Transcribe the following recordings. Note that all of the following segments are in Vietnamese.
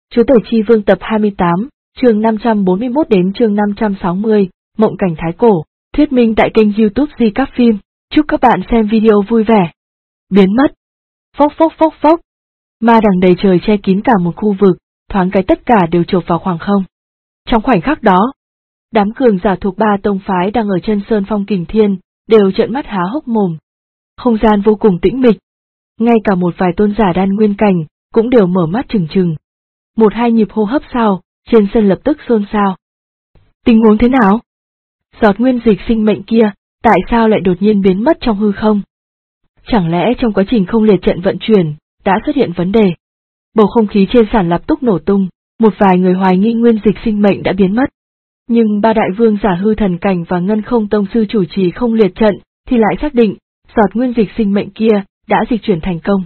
Chúa Tể Chi Vương tập 28, chương 541 đến chương 560, Mộng cảnh Thái Cổ, thuyết minh tại kênh YouTube Di Các Phim. Chúc các bạn xem video vui vẻ. Biến mất. Phốc phốc phốc phốc. Ma đằng đầy trời che kín cả một khu vực, thoáng cái tất cả đều chộp vào khoảng không. Trong khoảnh khắc đó, đám cường giả thuộc ba tông phái đang ở chân sơn Phong Kình Thiên, đều trợn mắt há hốc mồm. Không gian vô cùng tĩnh mịch. Ngay cả một vài tôn giả đan nguyên cảnh, cũng đều mở mắt trừng trừng. Một hai nhịp hô hấp sau, trên sân lập tức xôn xao. Tình huống thế nào? Giọt nguyên dịch sinh mệnh kia, tại sao lại đột nhiên biến mất trong hư không? Chẳng lẽ trong quá trình không liệt trận vận chuyển, đã xuất hiện vấn đề? Bầu không khí trên sàn lập tức nổ tung, một vài người hoài nghi nguyên dịch sinh mệnh đã biến mất. Nhưng ba đại vương giả hư thần cảnh và ngân không tông sư chủ trì không liệt trận, thì lại xác định, giọt nguyên dịch sinh mệnh kia, đã dịch chuyển thành công.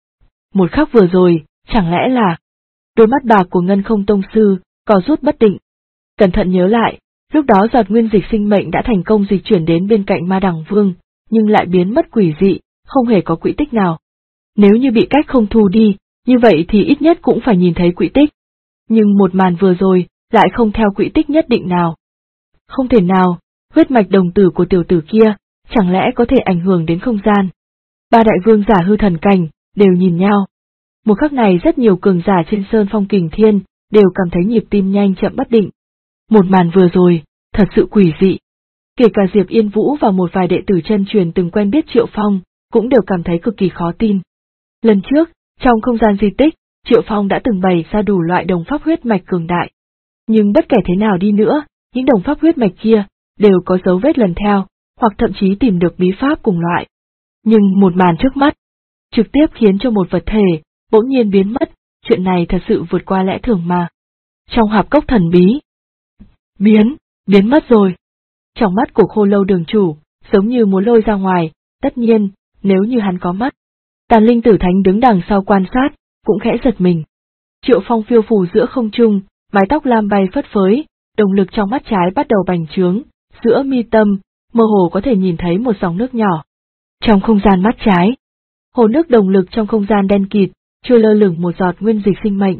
Một khắc vừa rồi, chẳng lẽ là... Đôi mắt bạc của ngân không tông sư, co rút bất định. Cẩn thận nhớ lại, lúc đó giọt nguyên dịch sinh mệnh đã thành công dịch chuyển đến bên cạnh ma đằng vương, nhưng lại biến mất quỷ dị, không hề có quỹ tích nào. Nếu như bị cách không thu đi, như vậy thì ít nhất cũng phải nhìn thấy quỹ tích. Nhưng một màn vừa rồi, lại không theo quỹ tích nhất định nào. Không thể nào, huyết mạch đồng tử của tiểu tử kia, chẳng lẽ có thể ảnh hưởng đến không gian. Ba đại vương giả hư thần cảnh, đều nhìn nhau. Một khắc này rất nhiều cường giả trên sơn Phong Kình Thiên, đều cảm thấy nhịp tim nhanh chậm bất định. Một màn vừa rồi, thật sự quỷ dị. Kể cả Diệp Yên Vũ và một vài đệ tử chân truyền từng quen biết Triệu Phong, cũng đều cảm thấy cực kỳ khó tin. Lần trước, trong không gian di tích, Triệu Phong đã từng bày ra đủ loại đồng pháp huyết mạch cường đại. Nhưng bất kể thế nào đi nữa, những đồng pháp huyết mạch kia, đều có dấu vết lần theo, hoặc thậm chí tìm được bí pháp cùng loại. Nhưng một màn trước mắt, trực tiếp khiến cho một vật thể, bỗng nhiên biến mất, chuyện này thật sự vượt qua lẽ thường mà. Trong hạp cốc thần bí, biến mất rồi. Trong mắt của Khô Lâu đường chủ, giống như muốn lôi ra ngoài, tất nhiên, nếu như hắn có mắt. Tàn Linh Tử Thánh đứng đằng sau quan sát, cũng khẽ giật mình. Triệu Phong phiêu phù giữa không trung, mái tóc lam bay phất phới, động lực trong mắt trái bắt đầu bành trướng, giữa mi tâm, mơ hồ có thể nhìn thấy một dòng nước nhỏ. Trong không gian mắt trái, hồ nước động lực trong không gian đen kịt, trôi lơ lửng một giọt nguyên dịch sinh mệnh.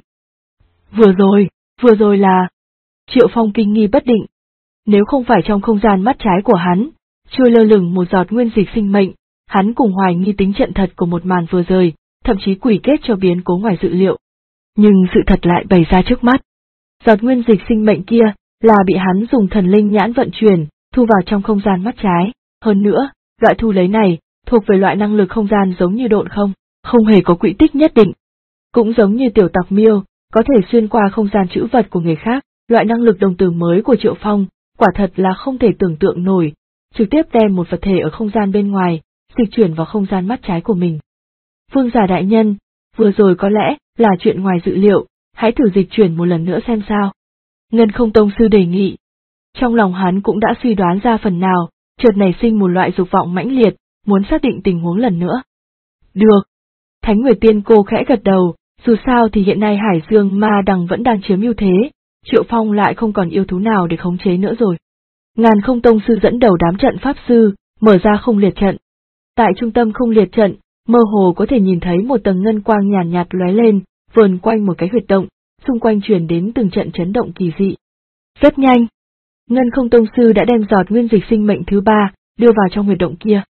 Vừa rồi là... Triệu Phong kinh nghi bất định. Nếu không phải trong không gian mắt trái của hắn, trôi lơ lửng một giọt nguyên dịch sinh mệnh, hắn cùng hoài nghi tính trận thật của một màn vừa rồi, thậm chí quỷ kết cho biến cố ngoài dự liệu. Nhưng sự thật lại bày ra trước mắt. Giọt nguyên dịch sinh mệnh kia, là bị hắn dùng thần linh nhãn vận chuyển, thu vào trong không gian mắt trái. Hơn nữa, loại thu lấy này, thuộc về loại năng lực không gian giống như độn không hề có quỹ tích nhất định. Cũng giống như tiểu tặc miêu, có thể xuyên qua không gian trữ vật của người khác, loại năng lực đồng tử mới của Triệu Phong, quả thật là không thể tưởng tượng nổi, trực tiếp đem một vật thể ở không gian bên ngoài, dịch chuyển vào không gian mắt trái của mình. Vương giả đại nhân, vừa rồi có lẽ là chuyện ngoài dự liệu, hãy thử dịch chuyển một lần nữa xem sao. Ngân không tông sư đề nghị. Trong lòng hắn cũng đã suy đoán ra phần nào, chợt nảy sinh một loại dục vọng mãnh liệt, muốn xác định tình huống lần nữa. Được. Thánh Nguyệt Tiên Cô khẽ gật đầu, dù sao thì hiện nay Hải Dương Ma Đằng vẫn đang chiếm ưu thế, Triệu Phong lại không còn yêu thú nào để khống chế nữa rồi. Ngàn không tông sư dẫn đầu đám trận pháp sư, mở ra không liệt trận. Tại trung tâm không liệt trận, mơ hồ có thể nhìn thấy một tầng ngân quang nhàn nhạt lóe lên, vờn quanh một cái huyệt động, xung quanh truyền đến từng trận chấn động kỳ dị. Rất nhanh, Ngân không tông sư đã đem giọt nguyên dịch sinh mệnh thứ 3, đưa vào trong huyệt động kia.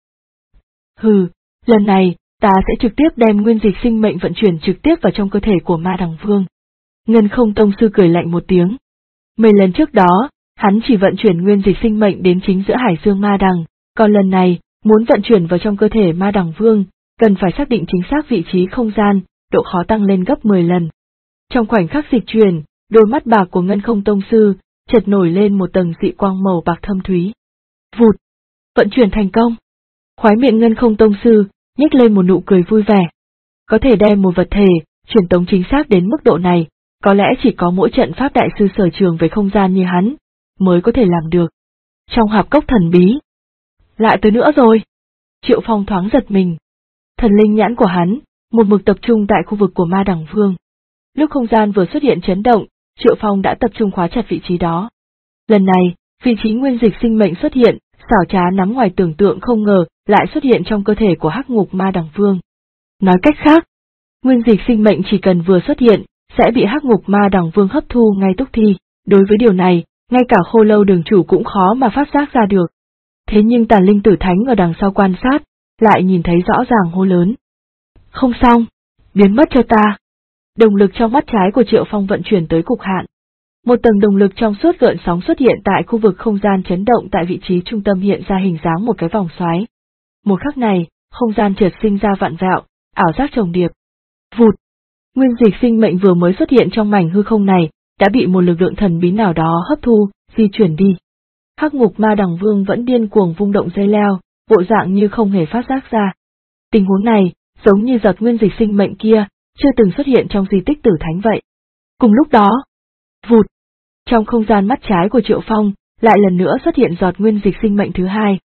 Lần này, ta sẽ trực tiếp đem nguyên dịch sinh mệnh vận chuyển trực tiếp vào trong cơ thể của ma đằng vương. Ngân không tông sư cười lạnh một tiếng. 10 lần trước đó, hắn chỉ vận chuyển nguyên dịch sinh mệnh đến chính giữa Hải Dương Ma Đằng, còn lần này, muốn vận chuyển vào trong cơ thể ma đằng vương, cần phải xác định chính xác vị trí không gian, độ khó tăng lên gấp 10 lần. Trong khoảnh khắc dịch chuyển, đôi mắt bạc của Ngân không tông sư, chợt nổi lên một tầng dị quang màu bạc thâm thúy. Vụt! Vận chuyển thành công! Khóe miệng Ngân không tông sư, nhếch lên một nụ cười vui vẻ. Có thể đem một vật thể, truyền tống chính xác đến mức độ này, có lẽ chỉ có mỗi trận pháp đại sư sở trường về không gian như hắn, mới có thể làm được. Trong hạp cốc thần bí. Lại tới nữa rồi! Triệu Phong thoáng giật mình. Thần linh nhãn của hắn, một mực tập trung tại khu vực của ma đằng vương. Lúc không gian vừa xuất hiện chấn động, Triệu Phong đã tập trung khóa chặt vị trí đó. Lần này, vị trí nguyên dịch sinh mệnh xuất hiện, xảo trá nắm ngoài tưởng tượng không ngờ, lại xuất hiện trong cơ thể của hắc ngục ma đằng vương. Nói cách khác, nguyên dịch sinh mệnh chỉ cần vừa xuất hiện, sẽ bị Hắc Ngục Ma Đằng Vương hấp thu ngay tức thì. Đối với điều này, ngay cả Khô Lâu đường chủ cũng khó mà phát giác ra được. Thế nhưng Tàn Linh Tử Thánh ở đằng sau quan sát, lại nhìn thấy rõ ràng hô lớn. Không xong, biến mất cho ta. Đồng lực trong mắt trái của Triệu Phong vận chuyển tới cực hạn. Một tầng đồng lực trong suốt gợn sóng xuất hiện tại khu vực không gian chấn động tại vị trí trung tâm hiện ra hình dáng một cái vòng xoáy. Một khắc này, không gian chợt sinh ra vặn vẹo, ảo giác chồng điệp. Vụt! Nguyên dịch sinh mệnh vừa mới xuất hiện trong mảnh hư không này, đã bị một lực lượng thần bí nào đó hấp thu, di chuyển đi. Hắc Ngục Ma Đằng Vương vẫn điên cuồng vung động dây leo, bộ dạng như không hề phát giác ra. Tình huống này, giống như giọt nguyên dịch sinh mệnh kia, chưa từng xuất hiện trong di tích Tử Thánh vậy. Cùng lúc đó, vụt! Trong không gian mắt trái của Triệu Phong, lại lần nữa xuất hiện giọt nguyên dịch sinh mệnh thứ hai.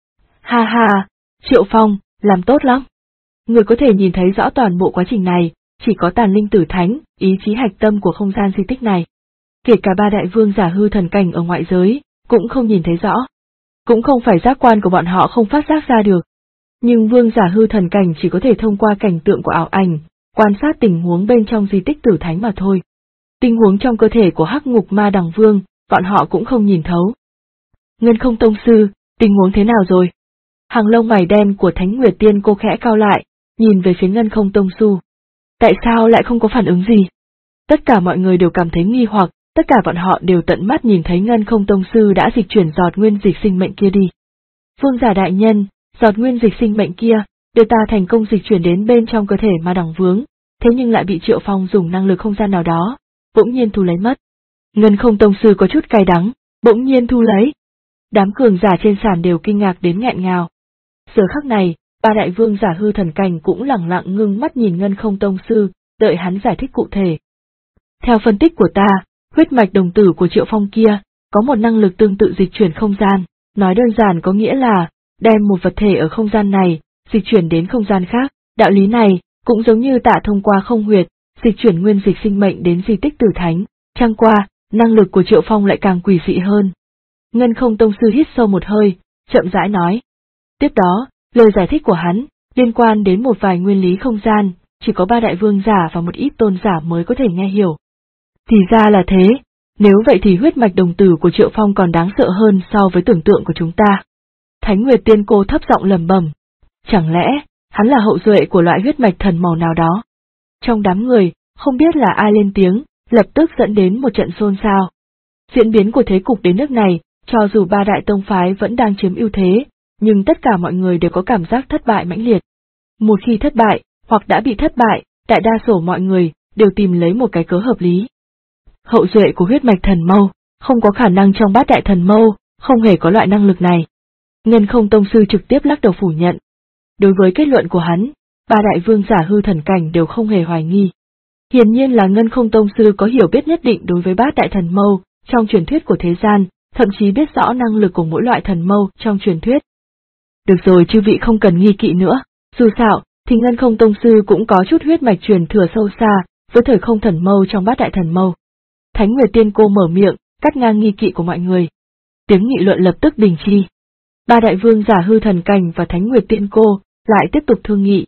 Ha ha, Triệu Phong, làm tốt lắm. Người có thể nhìn thấy rõ toàn bộ quá trình này, chỉ có Tàn Linh Tử Thánh, ý chí hạch tâm của không gian di tích này. Kể cả ba đại vương giả hư thần cảnh ở ngoại giới, cũng không nhìn thấy rõ. Cũng không phải giác quan của bọn họ không phát giác ra được. Nhưng vương giả hư thần cảnh chỉ có thể thông qua cảnh tượng của ảo ảnh, quan sát tình huống bên trong di tích Tử Thánh mà thôi. Tình huống trong cơ thể của Hắc Ngục Ma Đằng Vương, bọn họ cũng không nhìn thấu. Ngân Không Tông Sư, tình huống thế nào rồi? Hàng lông mày đen của Thánh Nguyệt Tiên Cô khẽ cau lại, nhìn về phía Ngân Không Tông Sư. Tại sao lại không có phản ứng gì? Tất cả mọi người đều cảm thấy nghi hoặc, tất cả bọn họ đều tận mắt nhìn thấy Ngân Không Tông Sư đã dịch chuyển giọt nguyên dịch sinh mệnh kia đi. Vương giả đại nhân, giọt nguyên dịch sinh mệnh kia, đưa ta thành công dịch chuyển đến bên trong cơ thể Ma Đằng Vương, thế nhưng lại bị Triệu Phong dùng năng lực không gian nào đó, bỗng nhiên thu lấy mất. Ngân Không Tông Sư có chút cay đắng, bỗng nhiên thu lấy. Đám cường giả trên sàn đều kinh ngạc đến nghẹn ngào. Giờ khắc này, ba đại vương giả hư thần cảnh cũng lẳng lặng ngưng mắt nhìn Ngân Không Tông Sư, đợi hắn giải thích cụ thể. Theo phân tích của ta, huyết mạch đồng tử của Triệu Phong kia, có một năng lực tương tự dịch chuyển không gian, nói đơn giản có nghĩa là, đem một vật thể ở không gian này, dịch chuyển đến không gian khác, đạo lý này, cũng giống như Tạ thông qua không huyệt, dịch chuyển nguyên dịch sinh mệnh đến di tích Tử Thánh, chẳng qua, năng lực của Triệu Phong lại càng quỷ dị hơn. Ngân Không Tông Sư hít sâu một hơi, chậm rãi nói. Tiếp đó, lời giải thích của hắn, liên quan đến một vài nguyên lý không gian, chỉ có ba đại vương giả và một ít tôn giả mới có thể nghe hiểu. Thì ra là thế, nếu vậy thì huyết mạch đồng tử của Triệu Phong còn đáng sợ hơn so với tưởng tượng của chúng ta. Thánh Nguyệt Tiên Cô thấp giọng lẩm bẩm, chẳng lẽ, hắn là hậu duệ của loại huyết mạch thần màu nào đó? Trong đám người, không biết là ai lên tiếng, lập tức dẫn đến một trận xôn xao. Diễn biến của thế cục đến nước này, cho dù ba đại tông phái vẫn đang chiếm ưu thế, nhưng tất cả mọi người đều có cảm giác thất bại mãnh liệt. Một khi thất bại, hoặc đã bị thất bại, đại đa số mọi người đều tìm lấy một cái cớ hợp lý. Hậu duệ của huyết mạch thần mâu, không có khả năng trong bát đại thần mâu, không hề có loại năng lực này. Ngân Không Tông Sư trực tiếp lắc đầu phủ nhận. Đối với kết luận của hắn, ba đại vương giả hư thần cảnh đều không hề hoài nghi. Hiển nhiên là Ngân Không Tông Sư có hiểu biết nhất định đối với bát đại thần mâu, trong truyền thuyết của thế gian, thậm chí biết rõ năng lực của mỗi loại thần mâu trong truyền thuyết. Được rồi, chư vị không cần nghi kỵ nữa, dù sao, thì Ngân Không Tông Sư cũng có chút huyết mạch truyền thừa sâu xa, với thời không thần mâu trong bát đại thần mâu. Thánh Nguyệt Tiên Cô mở miệng, cắt ngang nghi kỵ của mọi người. Tiếng nghị luận lập tức đình chỉ. Ba đại vương giả hư thần cảnh và Thánh Nguyệt Tiên Cô lại tiếp tục thương nghị.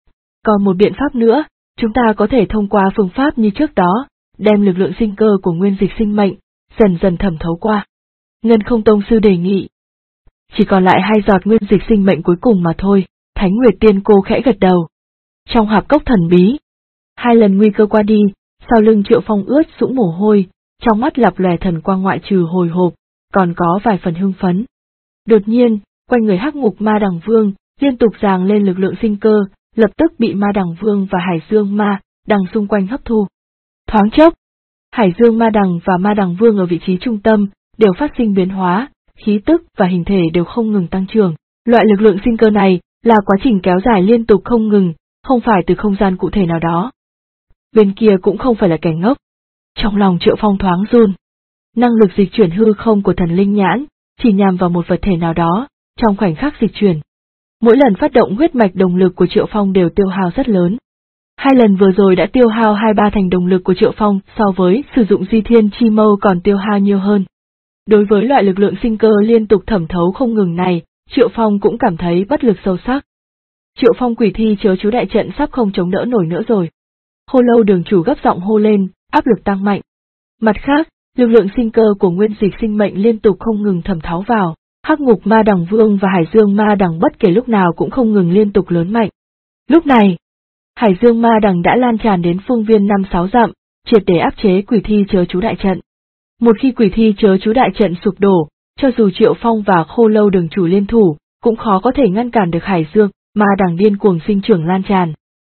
Còn một biện pháp nữa, chúng ta có thể thông qua phương pháp như trước đó, đem lực lượng sinh cơ của nguyên dịch sinh mệnh, dần dần thẩm thấu qua. Ngân Không Tông Sư đề nghị. Chỉ còn lại 2 giọt nguyên dịch sinh mệnh cuối cùng mà thôi, Thánh Nguyệt Tiên Cô khẽ gật đầu. Trong hạp cốc thần bí, 2 lần nguy cơ qua đi, sau lưng Triệu Phong ướt sũng mồ hôi, trong mắt lập lòe thần quang ngoại trừ hồi hộp, còn có vài phần hưng phấn. Đột nhiên, quanh người Hắc Ngục Ma Đằng Vương, liên tục giằng lên lực lượng sinh cơ, lập tức bị Ma Đằng Vương và Hải Dương Ma Đằng xung quanh hấp thu. Thoáng chốc, Hải Dương Ma Đằng và Ma Đằng Vương ở vị trí trung tâm, đều phát sinh biến hóa, khí tức và hình thể đều không ngừng tăng trưởng. Loại lực lượng sinh cơ này là quá trình kéo dài liên tục không ngừng, không phải từ không gian cụ thể nào đó. Bên kia cũng không phải là kẻ ngốc. Trong lòng Triệu Phong thoáng run. Năng lực dịch chuyển hư không của thần linh nhãn, chỉ nhằm vào một vật thể nào đó, trong khoảnh khắc dịch chuyển. Mỗi lần phát động huyết mạch đồng lực của Triệu Phong đều tiêu hao rất lớn. 2 lần vừa rồi đã tiêu hao 2/3 thành đồng lực của Triệu Phong so với sử dụng Di Thiên Chi Mâu còn tiêu hao nhiều hơn. Đối với loại lực lượng sinh cơ liên tục thẩm thấu không ngừng này, Triệu Phong cũng cảm thấy bất lực sâu sắc. Triệu Phong quỷ thi chớ chú đại trận sắp không chống đỡ nổi nữa rồi. Khô Lâu đường chủ gấp giọng hô lên, áp lực tăng mạnh. Mặt khác, lực lượng sinh cơ của nguyên dịch sinh mệnh liên tục không ngừng thẩm thấu vào, Hắc Ngục Ma Đằng Vương và Hải Dương Ma Đằng bất kể lúc nào cũng không ngừng liên tục lớn mạnh. Lúc này, Hải Dương Ma Đằng đã lan tràn đến phương viên 5-6 dặm, triệt để áp chế Quỷ Thi Chớ Chú đại trận. Một khi Quỷ Thi Chớ Chú đại trận sụp đổ, cho dù Triệu Phong và Khô Lâu đường chủ liên thủ, cũng khó có thể ngăn cản được Hải Dương Ma Đằng điên cuồng sinh trưởng lan tràn.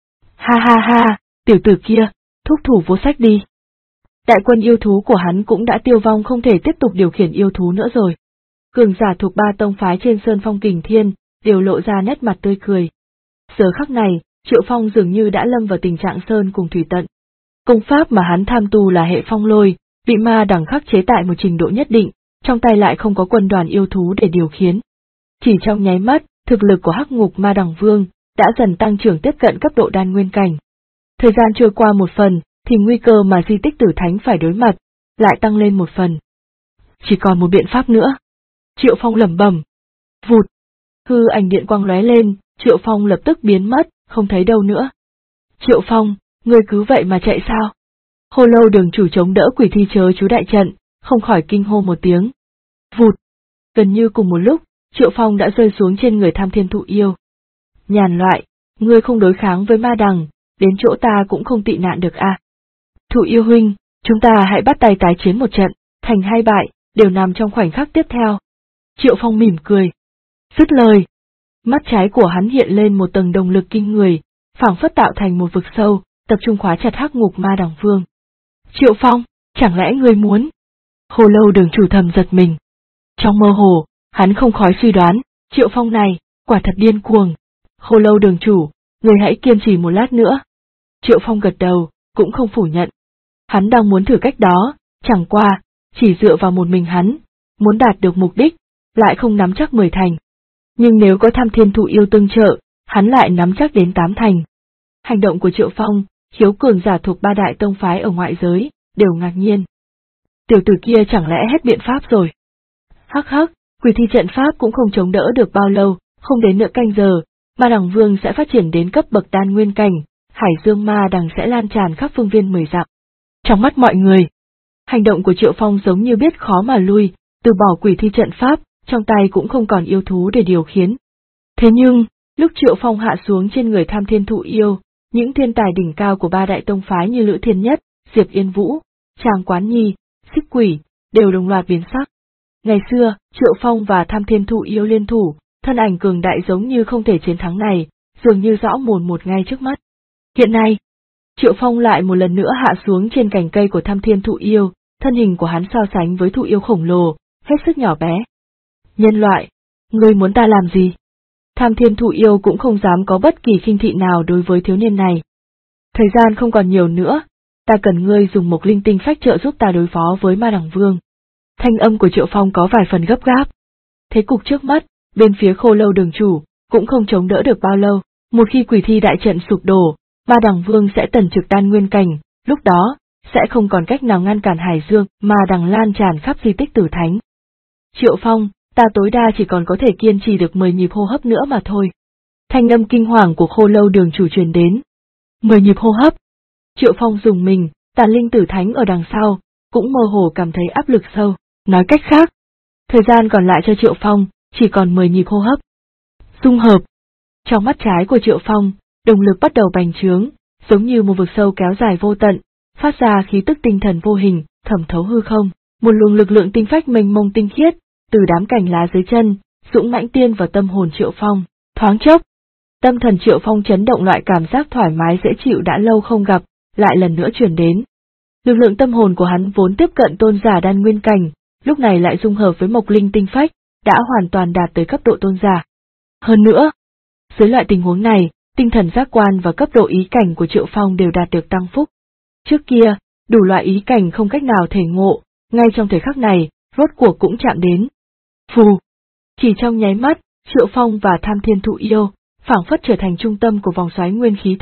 Ha ha ha, tiểu tử kia, thúc thủ vô sách đi. Đại quân yêu thú của hắn cũng đã tiêu vong, không thể tiếp tục điều khiển yêu thú nữa rồi. Cường giả thuộc 3 tông phái trên Sơn Phong Kình Thiên đều lộ ra nét mặt tươi cười. Giờ khắc này, Triệu Phong dường như đã lâm vào tình trạng sơn cùng thủy tận. Công pháp mà hắn tham tu là hệ phong lôi, bị ma đằng khắc chế tại một trình độ nhất định, trong tay lại không có quân đoàn yêu thú để điều khiển. Chỉ trong nháy mắt, thực lực của Hắc Ngục Ma Đằng Vương đã dần tăng trưởng tiếp cận cấp độ đan nguyên cảnh. Thời gian trôi qua một phần, thì nguy cơ mà di tích tử thánh phải đối mặt lại tăng lên một phần. Chỉ còn một biện pháp nữa. Triệu Phong lẩm bẩm. Vụt. Hư ảnh điện quang lóe lên, Triệu Phong lập tức biến mất, không thấy đâu nữa. Triệu Phong, ngươi cứ vậy mà chạy sao? Khô Lâu đường chủ chống đỡ Quỷ Thi Chớ Chú đại trận, không khỏi kinh hô một tiếng. Vụt. Gần như cùng một lúc, Triệu Phong đã rơi xuống trên người Tham Thiên Thụ Yêu. Nhàn loại, ngươi không đối kháng với ma đằng, đến chỗ ta cũng không tị nạn được à? Thụ Yêu huynh, chúng ta hãy bắt tay tái chiến một trận, thành hay bại, đều nằm trong khoảnh khắc tiếp theo. Triệu Phong mỉm cười. Dứt lời, mắt trái của hắn hiện lên một tầng động lực kinh người, phảng phất tạo thành một vực sâu, tập trung khóa chặt Hắc Ngục Ma Đằng Vương. Triệu Phong, chẳng lẽ ngươi muốn? Khô Lâu đường chủ thầm giật mình. Trong mơ hồ, hắn không khỏi suy đoán, Triệu Phong này, quả thật điên cuồng. Khô Lâu đường chủ, ngươi hãy kiên trì một lát nữa. Triệu Phong gật đầu, cũng không phủ nhận. Hắn đang muốn thử cách đó, chẳng qua, chỉ dựa vào một mình hắn, muốn đạt được mục đích, lại không nắm chắc 10 thành. Nhưng nếu có Tham Thiên Thụ Yêu tương trợ, hắn lại nắm chắc đến 8 thành. Hành động của Triệu Phong, khiếu cường giả thuộc 3 đại tông phái ở ngoại giới, đều ngạc nhiên. Tiểu tử kia chẳng lẽ hết biện pháp rồi? Hắc hắc, Quỷ Thi trận pháp cũng không chống đỡ được bao lâu, không đến nửa canh giờ, Ma Đằng Vương sẽ phát triển đến cấp bậc đan nguyên cảnh, Hải Dương Ma Đằng sẽ lan tràn khắp phương viên 10 dặm. Trong mắt mọi người, hành động của Triệu Phong giống như biết khó mà lui, từ bỏ Quỷ Thi trận pháp, trong tay cũng không còn yêu thú để điều khiển. Thế nhưng, lúc Triệu Phong hạ xuống trên người Tham Thiên Thụ Yêu, những thiên tài đỉnh cao của 3 đại tông phái như Lữ Thiên Nhất, Diệp Yên Vũ, Tràng Quán Nhi, Xích Quỷ, đều đồng loạt biến sắc. Ngày xưa, Triệu Phong và Tham Thiên Thụ Yêu liên thủ, thân ảnh cường đại giống như không thể chiến thắng này, dường như rõ mồn một ngay trước mắt. Hiện nay, Triệu Phong lại một lần nữa hạ xuống trên cành cây của Tham Thiên Thụ Yêu, thân hình của hắn so sánh với thụ yêu khổng lồ, hết sức nhỏ bé. Nhân loại, ngươi muốn ta làm gì? Tham Thiên Thụ Yêu cũng không dám có bất kỳ khinh thị nào đối với thiếu niên này. Thời gian không còn nhiều nữa, ta cần ngươi dùng một linh tinh phách trợ giúp ta đối phó với Ma Đằng Vương. Thanh âm của Triệu Phong có vài phần gấp gáp. Thế cục trước mắt, bên phía Khô Lâu đường chủ, cũng không chống đỡ được bao lâu, một khi Quỷ Thi đại trận sụp đổ, Ma Đằng Vương sẽ tần trực đan nguyên cảnh, lúc đó, sẽ không còn cách nào ngăn cản Hải Dương Ma Đằng lan tràn khắp di tích tử thánh. Triệu Phong, ta tối đa chỉ còn có thể kiên trì được 10 nhịp hô hấp nữa mà thôi. Thanh âm kinh hoàng của Khô Lâu đường chủ truyền đến. 10 nhịp hô hấp. Triệu Phong dùng mình, Tàn Linh tử thánh ở đằng sau, cũng mơ hồ cảm thấy áp lực sâu. Nói cách khác, thời gian còn lại cho Triệu Phong, chỉ còn 10 nhịp hô hấp. Dung hợp. Trong mắt trái của Triệu Phong, động lực bắt đầu bành trướng, giống như một vực sâu kéo dài vô tận, phát ra khí tức tinh thần vô hình, thẩm thấu hư không, một luồng lực lượng tinh phách mênh mông tinh khiết, từ đám cành lá dưới chân, dũng mãnh tiên vào tâm hồn Triệu Phong, thoáng chốc. Tâm thần Triệu Phong chấn động, loại cảm giác thoải mái dễ chịu đã lâu không gặp, lại lần nữa truyền đến. Lực lượng tâm hồn của hắn vốn tiếp cận tôn giả đan nguyên cảnh, lúc này lại dung hợp với mộc linh tinh phách, đã hoàn toàn đạt tới cấp độ tôn giả. Hơn nữa, dưới loại tình huống này, tinh thần giác quan và cấp độ ý cảnh của Triệu Phong đều đạt được tăng phúc. Trước kia, đủ loại ý cảnh không cách nào thể ngộ, ngay trong thời khắc này, rốt cuộc cũng chạm đến. Phù! Chỉ trong nháy mắt, Triệu Phong và Tham Thiên Thụ Yêu, phảng phất trở thành trung tâm của vòng xoáy nguyên khí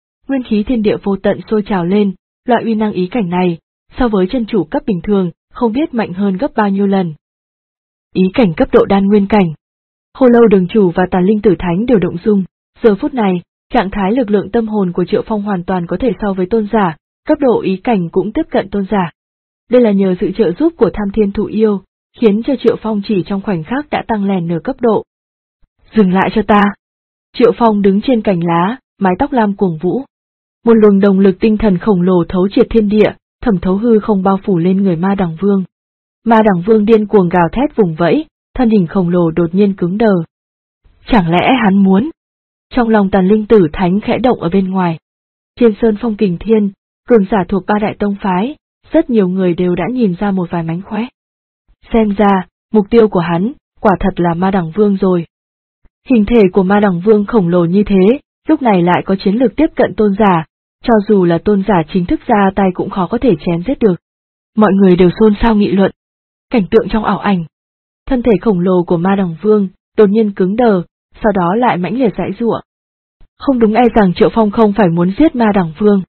thiên địa vô tận sôi trào lên, loại uy năng ý cảnh này, so với chân chủ cấp bình thường, không biết mạnh hơn gấp bao nhiêu lần. Ý cảnh cấp độ đan nguyên cảnh. Khô Lâu đường chủ và Tàn Linh tử thánh đều động dung, giờ phút này, Trạng thái lực lượng tâm hồn của Triệu Phong hoàn toàn có thể so với tôn giả, cấp độ ý cảnh cũng tiếp cận tôn giả. Đây là nhờ sự trợ giúp của Tham Thiên Thụ Yêu, khiến cho Triệu Phong chỉ trong khoảnh khắc đã tăng lên nửa cấp độ. Dừng lại cho ta! Triệu Phong đứng trên cành lá, mái tóc lam cuồng vũ. Một luồng động lực tinh thần khổng lồ thấu triệt thiên địa, thẩm thấu hư không bao phủ lên người Ma Đằng Vương. Ma Đằng Vương điên cuồng gào thét vùng vẫy, thân hình khổng lồ đột nhiên cứng đờ. Chẳng lẽ hắn muốn? Trong lòng Tàn Linh Tử Thánh khẽ động ở bên ngoài. Trên Sơn Phong Kình Thiên, cường giả thuộc ba đại tông phái, rất nhiều người đều đã nhìn ra một vài mánh khóe. Xem ra, mục tiêu của hắn, quả thật là Ma Đằng Vương rồi. Hình thể của Ma Đằng Vương khổng lồ như thế, lúc này lại có chiến lược tiếp cận tôn giả, cho dù là tôn giả chính thức ra tay cũng khó có thể chém giết được. Mọi người đều xôn xao nghị luận. Cảnh tượng trong ảo ảnh. Thân thể khổng lồ của Ma Đằng Vương, đột nhiên cứng đờ, sau đó lại mãnh liệt giãy giụa. Không đúng, e rằng Triệu Phong không phải muốn giết Ma Đằng Vương.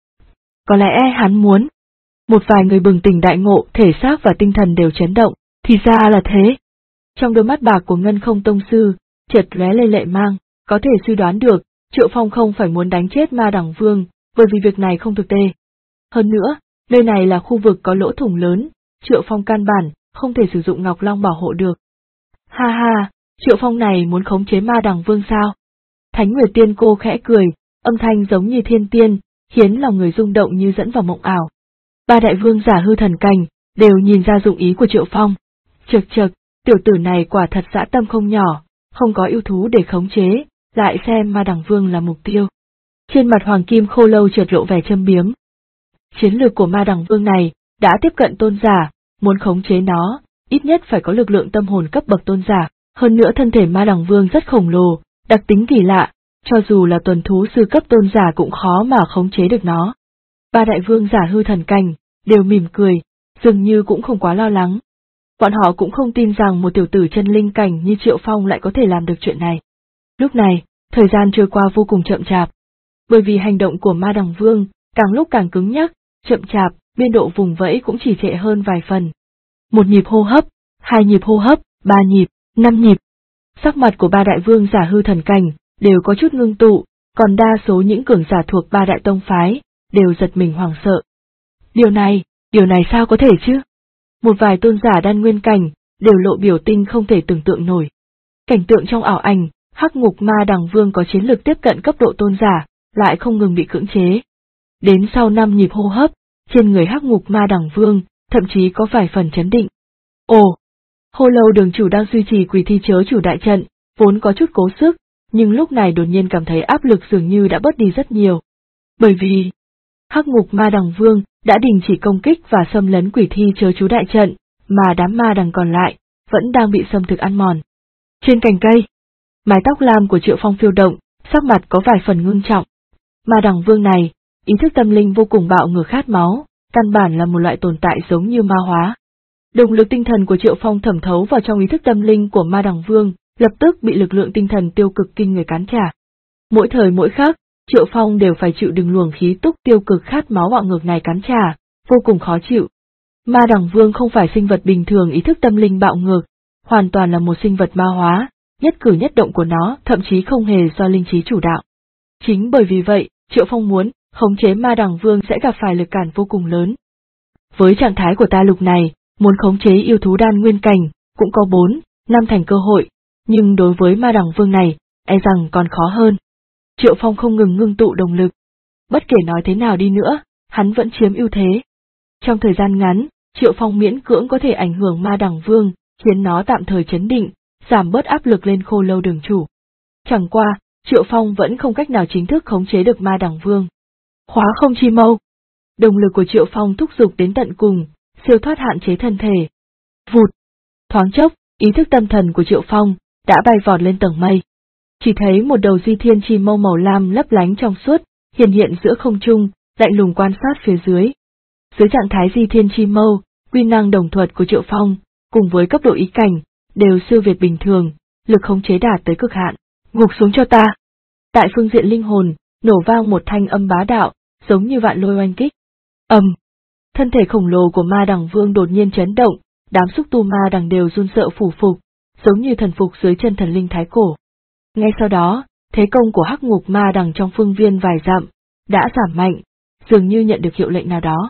Có lẽ hắn muốn. Một vài người bừng tỉnh đại ngộ, thể xác và tinh thần đều chấn động, thì ra là thế. Trong đôi mắt bạc của Ngân Không Tông Sư, chợt lóe lên lệ mang, có thể suy đoán được, Triệu Phong không phải muốn đánh chết Ma Đằng Vương, bởi vì việc này không thực tế. Hơn nữa, nơi này là khu vực có lỗ thủng lớn, Triệu Phong căn bản, không thể sử dụng Ngọc Long bảo hộ được. Ha ha, Triệu Phong này muốn khống chế Ma Đằng Vương sao? Thánh Nguyệt Tiên Cô khẽ cười, âm thanh giống như thiên tiên, khiến lòng người rung động như dẫn vào mộng ảo. Ba đại vương giả hư thần cảnh, đều nhìn ra dụng ý của Triệu Phong. Chậc chậc, tiểu tử này quả thật dã tâm không nhỏ, không có yêu thú để khống chế, lại xem Ma Đằng Vương là mục tiêu. Trên mặt Hoàng Kim Khô Lâu chợt lộ vẻ châm biếm. Chiến lược của Ma Đằng Vương này, đã tiếp cận tôn giả, muốn khống chế nó, ít nhất phải có lực lượng tâm hồn cấp bậc tôn giả, hơn nữa thân thể Ma Đằng Vương rất khổng lồ, đặc tính kỳ lạ, cho dù là tuần thú sư cấp tôn giả cũng khó mà khống chế được nó. Ba đại vương giả hư thần cảnh, đều mỉm cười, dường như cũng không quá lo lắng. Bọn họ cũng không tin rằng một tiểu tử chân linh cảnh như Triệu Phong lại có thể làm được chuyện này. Lúc này, thời gian trôi qua vô cùng chậm chạp. Bởi vì hành động của Ma Đằng Vương, càng lúc càng cứng nhắc, chậm chạp, biên độ vùng vẫy cũng chỉ trệ hơn vài phần. Một nhịp hô hấp, hai nhịp hô hấp, ba nhịp, năm nhịp. Sắc mặt của ba đại vương giả hư thần cảnh, đều có chút ngưng tụ, còn đa số những cường giả thuộc ba đại tông phái, đều giật mình hoảng sợ. Điều này sao có thể chứ? Một vài tôn giả đan nguyên cảnh, đều lộ biểu tình không thể tưởng tượng nổi. Cảnh tượng trong ảo ảnh, Hắc Ngục Ma Đằng Vương có chiến lược tiếp cận cấp độ tôn giả, lại không ngừng bị cưỡng chế. Đến sau 5 nhịp hô hấp, trên người Hắc Ngục Ma Đằng Vương, thậm chí có vài phần chấn định. Ồ! Khô Lâu đường chủ đang duy trì Quỷ Thi Chớ Chủ đại trận, vốn có chút cố sức, nhưng lúc này đột nhiên cảm thấy áp lực dường như đã bớt đi rất nhiều. Bởi vì, Hắc Ngục Ma Đằng Vương đã đình chỉ công kích và xâm lấn Quỷ Thi Chớ Chú đại trận, mà đám ma đằng còn lại vẫn đang bị xâm thực ăn mòn. Trên cành cây, mái tóc lam của Triệu Phong phiêu động, sắc mặt có vài phần ngưng trọng. Ma Đằng Vương này, ý thức tâm linh vô cùng bạo ngược khát máu, căn bản là một loại tồn tại giống như ma hóa. Động lực tinh thần của Triệu Phong thẩm thấu vào trong ý thức tâm linh của Ma Đằng Vương, lập tức bị lực lượng tinh thần tiêu cực kinh người cắn trả. Mỗi thời mỗi khắc, Triệu Phong đều phải chịu đựng luồng khí túc tiêu cực khát máu bạo ngược này cắn trả, vô cùng khó chịu. Ma Đằng Vương không phải sinh vật bình thường ý thức tâm linh bạo ngược, hoàn toàn là một sinh vật ma hóa, nhất cử nhất động của nó thậm chí không hề do linh trí chủ đạo. Chính bởi vì vậy, Triệu Phong muốn khống chế Ma Đằng Vương sẽ gặp phải lực cản vô cùng lớn. Với trạng thái của ta lúc này, muốn khống chế yêu thú đan nguyên cảnh, cũng có 4, 5 thành cơ hội, nhưng đối với Ma Đằng Vương này, e rằng còn khó hơn. Triệu Phong không ngừng ngưng tụ động lực. Bất kể nói thế nào đi nữa, hắn vẫn chiếm ưu thế. Trong thời gian ngắn, Triệu Phong miễn cưỡng có thể ảnh hưởng Ma Đằng Vương, khiến nó tạm thời chấn định, giảm bớt áp lực lên Khô Lâu đường chủ. Chẳng qua, Triệu Phong vẫn không cách nào chính thức khống chế được Ma Đằng Vương. Khóa không chi mâu. Động lực của Triệu Phong thúc giục đến tận cùng, siêu thoát hạn chế thân thể. Vụt. Thoáng chốc, ý thức tâm thần của Triệu Phong đã bay vọt lên tầng mây. Chỉ thấy một đầu di thiên chi mâu màu lam lấp lánh trong suốt, hiện hiện giữa không trung, lạnh lùng quan sát phía dưới. Dưới trạng thái di thiên chi mâu, quy năng đồng thuật của Triệu Phong, cùng với cấp độ ý cảnh, đều siêu việt bình thường, lực khống chế đạt tới cực hạn. Gục xuống cho ta. Tại phương diện linh hồn, nổ vang một thanh âm bá đạo, giống như vạn lôi oanh kích. Thân thể khổng lồ của Ma Đằng Vương đột nhiên chấn động, đám xúc tu ma đằng đều run sợ phủ phục, giống như thần phục dưới chân thần linh thái cổ. Ngay sau đó, thế công của Hắc Ngục Ma Đằng trong phương viên vài dặm đã giảm mạnh, dường như nhận được hiệu lệnh nào đó.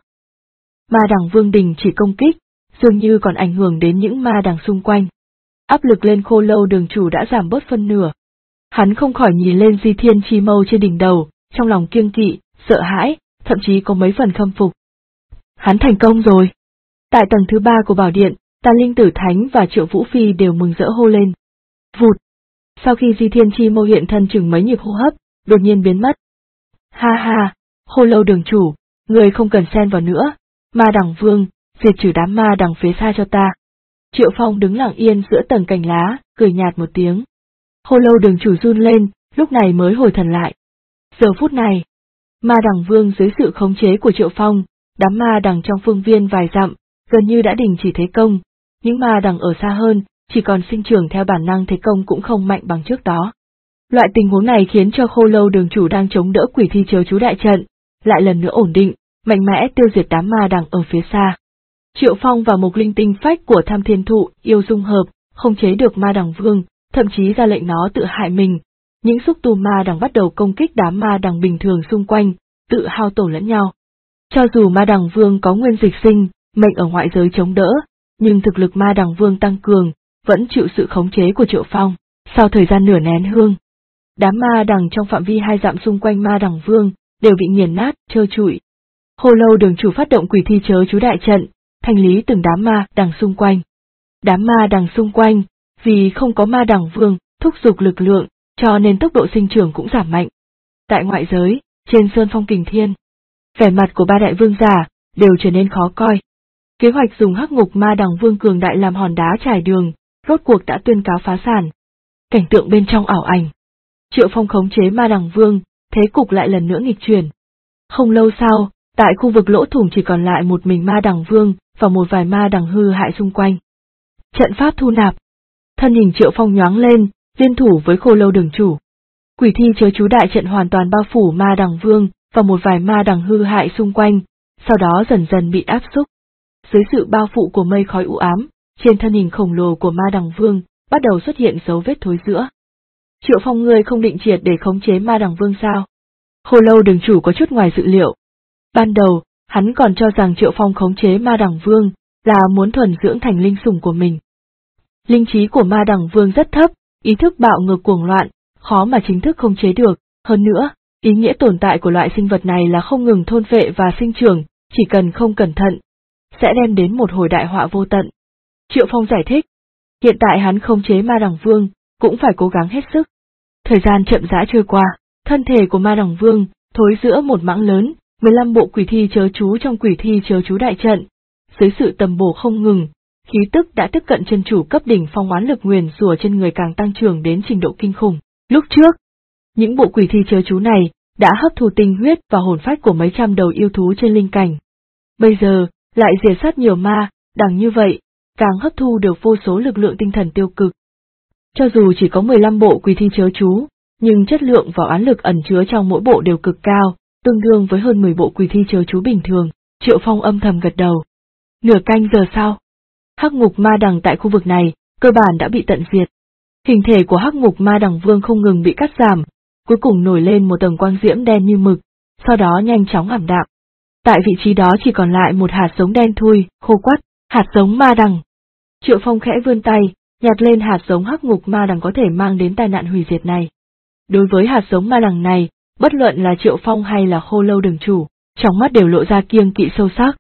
Ma Đằng Vương đình chỉ công kích, dường như còn ảnh hưởng đến những ma đằng xung quanh. Áp lực lên Khô Lâu đường chủ đã giảm bớt phân nửa. Hắn không khỏi nhìn lên Di Thiên Chi Mâu trên đỉnh đầu, trong lòng kiêng kỵ, sợ hãi, thậm chí có mấy phần khâm phục. Hắn thành công rồi. Tại tầng thứ 3 của bảo điện, Tàn Linh Tử Thánh và Triệu Vũ Phi đều mừng rỡ hô lên. Vụt! Sau khi Di Thiên Chi Mâu hiện thân chừng mấy nhịp hô hấp, đột nhiên biến mất. Ha ha, Khô Lâu đường chủ, người không cần xen vào nữa, Ma Đằng Vương, diệt trừ đám ma đằng phía xa cho ta. Triệu Phong đứng lặng yên giữa tầng cành lá, cười nhạt một tiếng. Khô Lâu đường chủ run lên, lúc này mới hồi thần lại. Giờ phút này, Ma Đằng Vương dưới sự khống chế của Triệu Phong, đám ma đằng trong phương viên vài dặm, gần như đã đình chỉ thế công, những ma đằng ở xa hơn, chỉ còn sinh trưởng theo bản năng thế công cũng không mạnh bằng trước đó. Loại tình huống này khiến cho Khô Lâu đường chủ đang chống đỡ quỷ thi chớ chú đại trận, lại lần nữa ổn định, mạnh mẽ tiêu diệt đám ma đằng ở phía xa. Triệu Phong và Mộc Linh tinh phách của Tham Thiên Thụ yêu dung hợp, không chế được ma đằng vương, thậm chí ra lệnh nó tự hại mình. Những xúc tu ma đằng bắt đầu công kích đám ma đằng bình thường xung quanh, tự hao tổn lẫn nhau. Cho dù ma đằng vương có nguyên dịch sinh, mệnh ở ngoại giới chống đỡ, nhưng thực lực ma đằng vương tăng cường, vẫn chịu sự khống chế của Triệu Phong. Sau thời gian nửa nén hương, đám ma đằng trong phạm vi 2 dặm xung quanh ma đằng vương đều bị nghiền nát, trơ trụi. Khô Lâu đường chủ phát động quỷ thi chớ chú đại trận, thanh lý từng đám ma đằng xung quanh. Đám ma đằng xung quanh, vì không có ma đằng vương thúc giục lực lượng, cho nên tốc độ sinh trưởng cũng giảm mạnh. Tại ngoại giới, trên Sơn Phong Kình Thiên, vẻ mặt của ba đại vương giả đều trở nên khó coi. Kế hoạch dùng Hắc Ngục Ma Đằng Vương cường đại làm hòn đá trải đường, rốt cuộc đã tuyên cáo phá sản. Cảnh tượng bên trong ảo ảnh. Triệu Phong khống chế Ma Đằng Vương, thế cục lại lần nữa nghịch chuyển. Không lâu sau, tại khu vực lỗ thủng chỉ còn lại một mình Ma Đằng Vương và một vài ma đằng hư hại xung quanh. Trận pháp thu nạp. Thân hình Triệu Phong nhoáng lên, liên thủ với Khô Lâu đường chủ. Quỷ thi chớ chú đại trận hoàn toàn bao phủ Ma Đằng Vương và một vài ma đằng hư hại xung quanh, sau đó dần dần bị áp xúc. Dưới sự bao phủ của mây khói u ám, trên thân hình khổng lồ của Ma Đằng Vương bắt đầu xuất hiện dấu vết thối rữa. Triệu Phong, ngươi không định triệt để khống chế Ma Đằng Vương sao? Khô Lâu đường chủ có chút ngoài dự liệu. Ban đầu, hắn còn cho rằng Triệu Phong khống chế Ma Đằng Vương là muốn thuần dưỡng thành linh sủng của mình. Linh trí của Ma Đằng Vương rất thấp, ý thức bạo ngược cuồng loạn, khó mà chính thức khống chế được. Hơn nữa, ý nghĩa tồn tại của loại sinh vật này là không ngừng thôn phệ và sinh trưởng, chỉ cần không cẩn thận, sẽ đem đến một hồi đại họa vô tận. Triệu Phong giải thích, hiện tại hắn khống chế Ma Đằng Vương, cũng phải cố gắng hết sức. Thời gian chậm rãi trôi qua, thân thể của Ma Đằng Vương thối rữa một mảng lớn, 15 bộ quỷ thi chớ chú trong quỷ thi chớ chú đại trận. Dưới sự tầm bổ không ngừng, khí tức đã tiếp cận chân chủ cấp đỉnh phong, oán lực nguyền rủa trên người càng tăng trưởng đến trình độ kinh khủng. Lúc trước, những bộ quỷ thi chớ chú này đã hấp thu tinh huyết và hồn phách của mấy trăm đầu yêu thú trên linh cảnh. Bây giờ, lại diệt sát nhiều ma đằng như vậy, càng hấp thu được vô số lực lượng tinh thần tiêu cực. Cho dù chỉ có 15 bộ quỷ thi chớ chú, nhưng chất lượng và oán lực ẩn chứa trong mỗi bộ đều cực cao, tương đương với hơn 10 bộ quỷ thi chớ chú bình thường. Triệu Phong âm thầm gật đầu. Nửa canh giờ sau, Hắc Ngục Ma Đằng tại khu vực này cơ bản đã bị tận diệt. Hình thể của Hắc Ngục Ma Đằng Vương không ngừng bị cắt giảm, cuối cùng nổi lên một tầng quang diễm đen như mực, sau đó nhanh chóng ảm đạm. Tại vị trí đó chỉ còn lại một hạt giống đen thui, khô quắt, hạt giống ma đằng. Triệu Phong khẽ vươn tay, nhặt lên hạt giống Hắc Ngục Ma Đằng có thể mang đến tai nạn hủy diệt này. Đối với hạt giống ma đằng này, bất luận là Triệu Phong hay là Khô Lâu đường chủ, trong mắt đều lộ ra kiêng kỵ sâu sắc.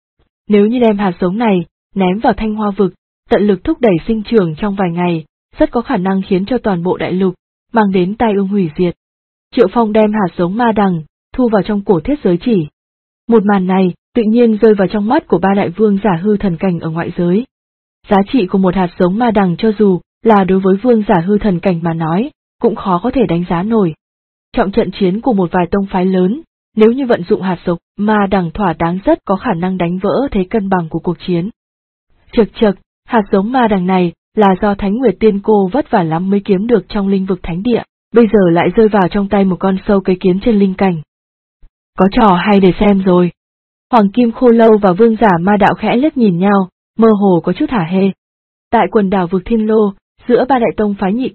Nếu như đem hạt giống này ném vào Thanh Hoa vực, tận lực thúc đẩy sinh trưởng trong vài ngày, rất có khả năng khiến cho toàn bộ đại lục mang đến tai ương hủy diệt. Triệu Phong đem hạt giống ma đằng thu vào trong cổ thiết giới chỉ. Một màn này tự nhiên rơi vào trong mắt của ba đại vương giả hư thần cảnh ở ngoại giới. Giá trị của một hạt giống ma đằng cho dù là đối với vương giả hư thần cảnh mà nói, cũng khó có thể đánh giá nổi. Trọng trận chiến của một vài tông phái lớn, nếu như vận dụng hạt giống ma đằng thỏa đáng rất có khả năng đánh vỡ thế cân bằng của cuộc chiến. Chật, hạt giống ma đằng này là do Thánh Nguyệt Tiên Cô vất vả lắm mới kiếm được trong linh vực thánh địa, bây giờ lại rơi vào trong tay một con sâu cấy kiến trên linh cảnh. Có trò hay để xem rồi. Hoàng Kim Khô Lâu và vương giả ma đạo khẽ liếc nhìn nhau, mơ hồ có chút hả hê. Tại quần đảo vực Thiên Lô, giữa ba đại tông phái nhị tinh,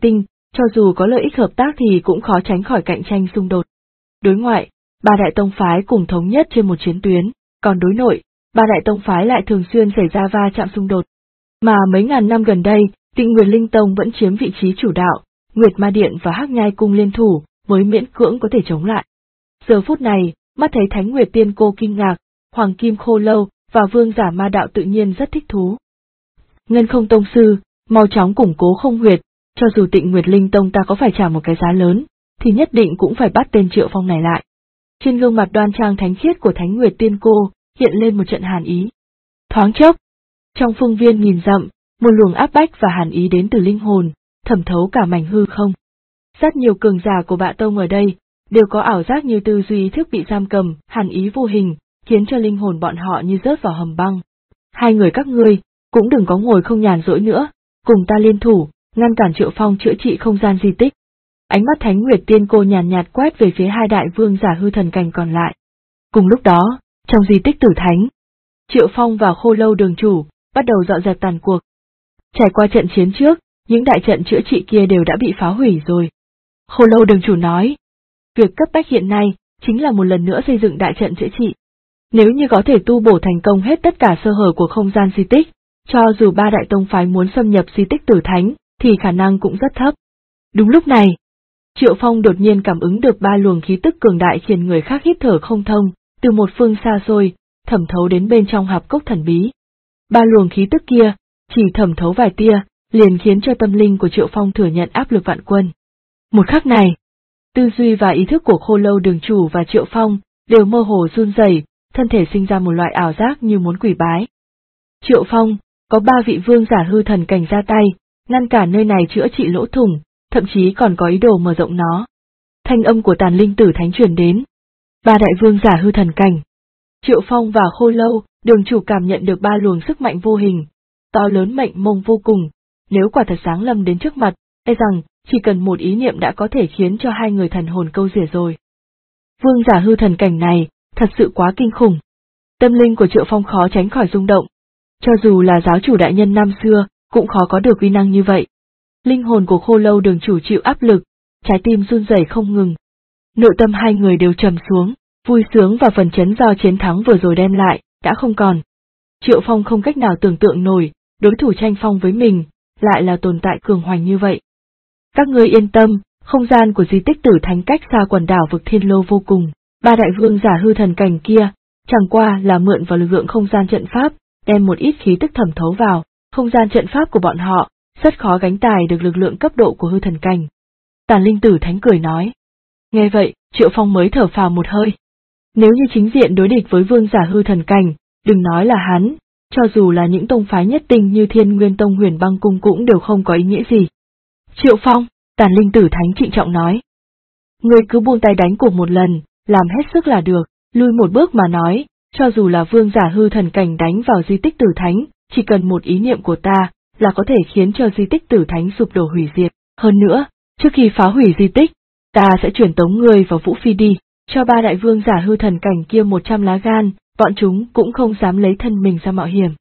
cho dù có lợi ích hợp tác thì cũng khó tránh khỏi cạnh tranh xung đột. Đối ngoại, ba đại tông phái cùng thống nhất trên một chiến tuyến, còn đối nội, ba đại tông phái lại thường xuyên xảy ra va chạm xung đột. Mà mấy ngàn năm gần đây, Tịnh Nguyệt Linh Tông vẫn chiếm vị trí chủ đạo, Nguyệt Ma Điện và Hắc Nhai Cung liên thủ, mới miễn cưỡng có thể chống lại. Giờ phút này, mắt thấy Thánh Nguyệt Tiên Cô kinh ngạc, Hoàng Kim Khô Lâu và Vương Giả Ma Đạo tự nhiên rất thích thú. Ngân Không Tông sư, mau chóng củng cố Không Nguyệt, cho dù Tịnh Nguyệt Linh Tông ta có phải trả một cái giá lớn, thì nhất định cũng phải bắt tên Triệu Phong này lại. Trên gương mặt đoan trang thánh khiết của Thánh Nguyệt Tiên Cô hiện lên một trận hàn ý. Thoáng chốc, trong phương viên nghìn dặm, một luồng áp bách và hàn ý đến từ linh hồn, thẩm thấu cả mảnh hư không. Rất nhiều cường giả của Bạ Tông ở đây đều có ảo giác như tư duy ý thức bị giam cầm, hàn ý vô hình, khiến cho linh hồn bọn họ như rớt vào hầm băng. Hai người các ngươi cũng đừng có ngồi không nhàn rỗi nữa, cùng ta liên thủ, ngăn cản Triệu Phong chữa trị không gian di tích. Ánh mắt Thánh Nguyệt Tiên Cô nhàn nhạt quét về phía hai đại vương giả hư thần cảnh còn lại. Cùng lúc đó, trong di tích Tử Thánh, Triệu Phong và Khô Lâu đường chủ bắt đầu dọn dẹp tàn cuộc. Trải qua trận chiến trước, những đại trận chữa trị kia đều đã bị phá hủy rồi. Khô Lâu đường chủ nói, việc cấp bách hiện nay chính là một lần nữa xây dựng đại trận chữa trị. Nếu như có thể tu bổ thành công hết tất cả sơ hở của không gian di tích, cho dù ba đại tông phái muốn xâm nhập di tích Tử Thánh, thì khả năng cũng rất thấp. Đúng lúc này, Triệu Phong đột nhiên cảm ứng được ba luồng khí tức cường đại khiến người khác hít thở không thông, từ một phương xa xôi, thẩm thấu đến bên trong hạp cốc thần bí. Ba luồng khí tức kia, chỉ thẩm thấu vài tia, liền khiến cho tâm linh của Triệu Phong thừa nhận áp lực vạn quân. Một khắc này, tư duy và ý thức của Khô Lâu đường chủ và Triệu Phong đều mơ hồ run rẩy, thân thể sinh ra một loại ảo giác như muốn quỳ bái. Triệu Phong, có ba vị vương giả hư thần cảnh ra tay, ngăn cản nơi này chữa trị lỗ thủng, thậm chí còn có ý đồ mở rộng nó. Thanh âm của Tàn Linh Tử Thánh truyền đến. Ba đại vương giả hư thần cảnh. Triệu Phong và Khô Lâu đường chủ cảm nhận được ba luồng sức mạnh vô hình, to lớn mệnh mông vô cùng, nếu quả thật sáng lâm đến trước mặt, e rằng chỉ cần một ý niệm đã có thể khiến cho hai người thần hồn câu rỉa rồi. Vương giả hư thần cảnh này, thật sự quá kinh khủng. Tâm linh của Triệu Phong khó tránh khỏi rung động. Cho dù là giáo chủ đại nhân năm xưa, cũng khó có được uy năng như vậy. Linh hồn của Khô Lâu đường chủ chịu áp lực, trái tim run rẩy không ngừng. Nội tâm hai người đều trầm xuống, vui sướng và phần chấn do chiến thắng vừa rồi đem lại, đã không còn. Triệu Phong không cách nào tưởng tượng nổi, đối thủ tranh phong với mình, lại là tồn tại cường hoành như vậy. Các ngươi yên tâm, không gian của di tích Tử Thánh cách xa quần đảo vực Thiên Lô vô cùng, ba đại vương giả hư thần cảnh kia, chẳng qua là mượn vào lực lượng không gian trận pháp, đem một ít khí tức thẩm thấu vào, không gian trận pháp của bọn họ, rất khó gánh tải được lực lượng cấp độ của hư thần cảnh. Tàn Linh Tử Thánh cười nói. Nghe vậy, Triệu Phong mới thở phào một hơi. Nếu như chính diện đối địch với vương giả hư thần cảnh, đừng nói là hắn, cho dù là những tông phái nhất tinh như Thiên Nguyên Tông Huyền Băng Cung cũng đều không có ý nghĩa gì. Triệu Phong, Tàn Linh Tử Thánh trịnh trọng nói. Ngươi cứ buông tay đánh cuộc một lần, làm hết sức là được, lui một bước mà nói, cho dù là vương giả hư thần cảnh đánh vào di tích Tử Thánh, chỉ cần một ý niệm của ta, là có thể khiến cho di tích Tử Thánh sụp đổ hủy diệt. Hơn nữa, trước khi phá hủy di tích, ta sẽ chuyển tống ngươi vào Vũ Phi đi, cho ba đại vương giả hư thần cảnh kia 100 lá gan, bọn chúng cũng không dám lấy thân mình ra mạo hiểm.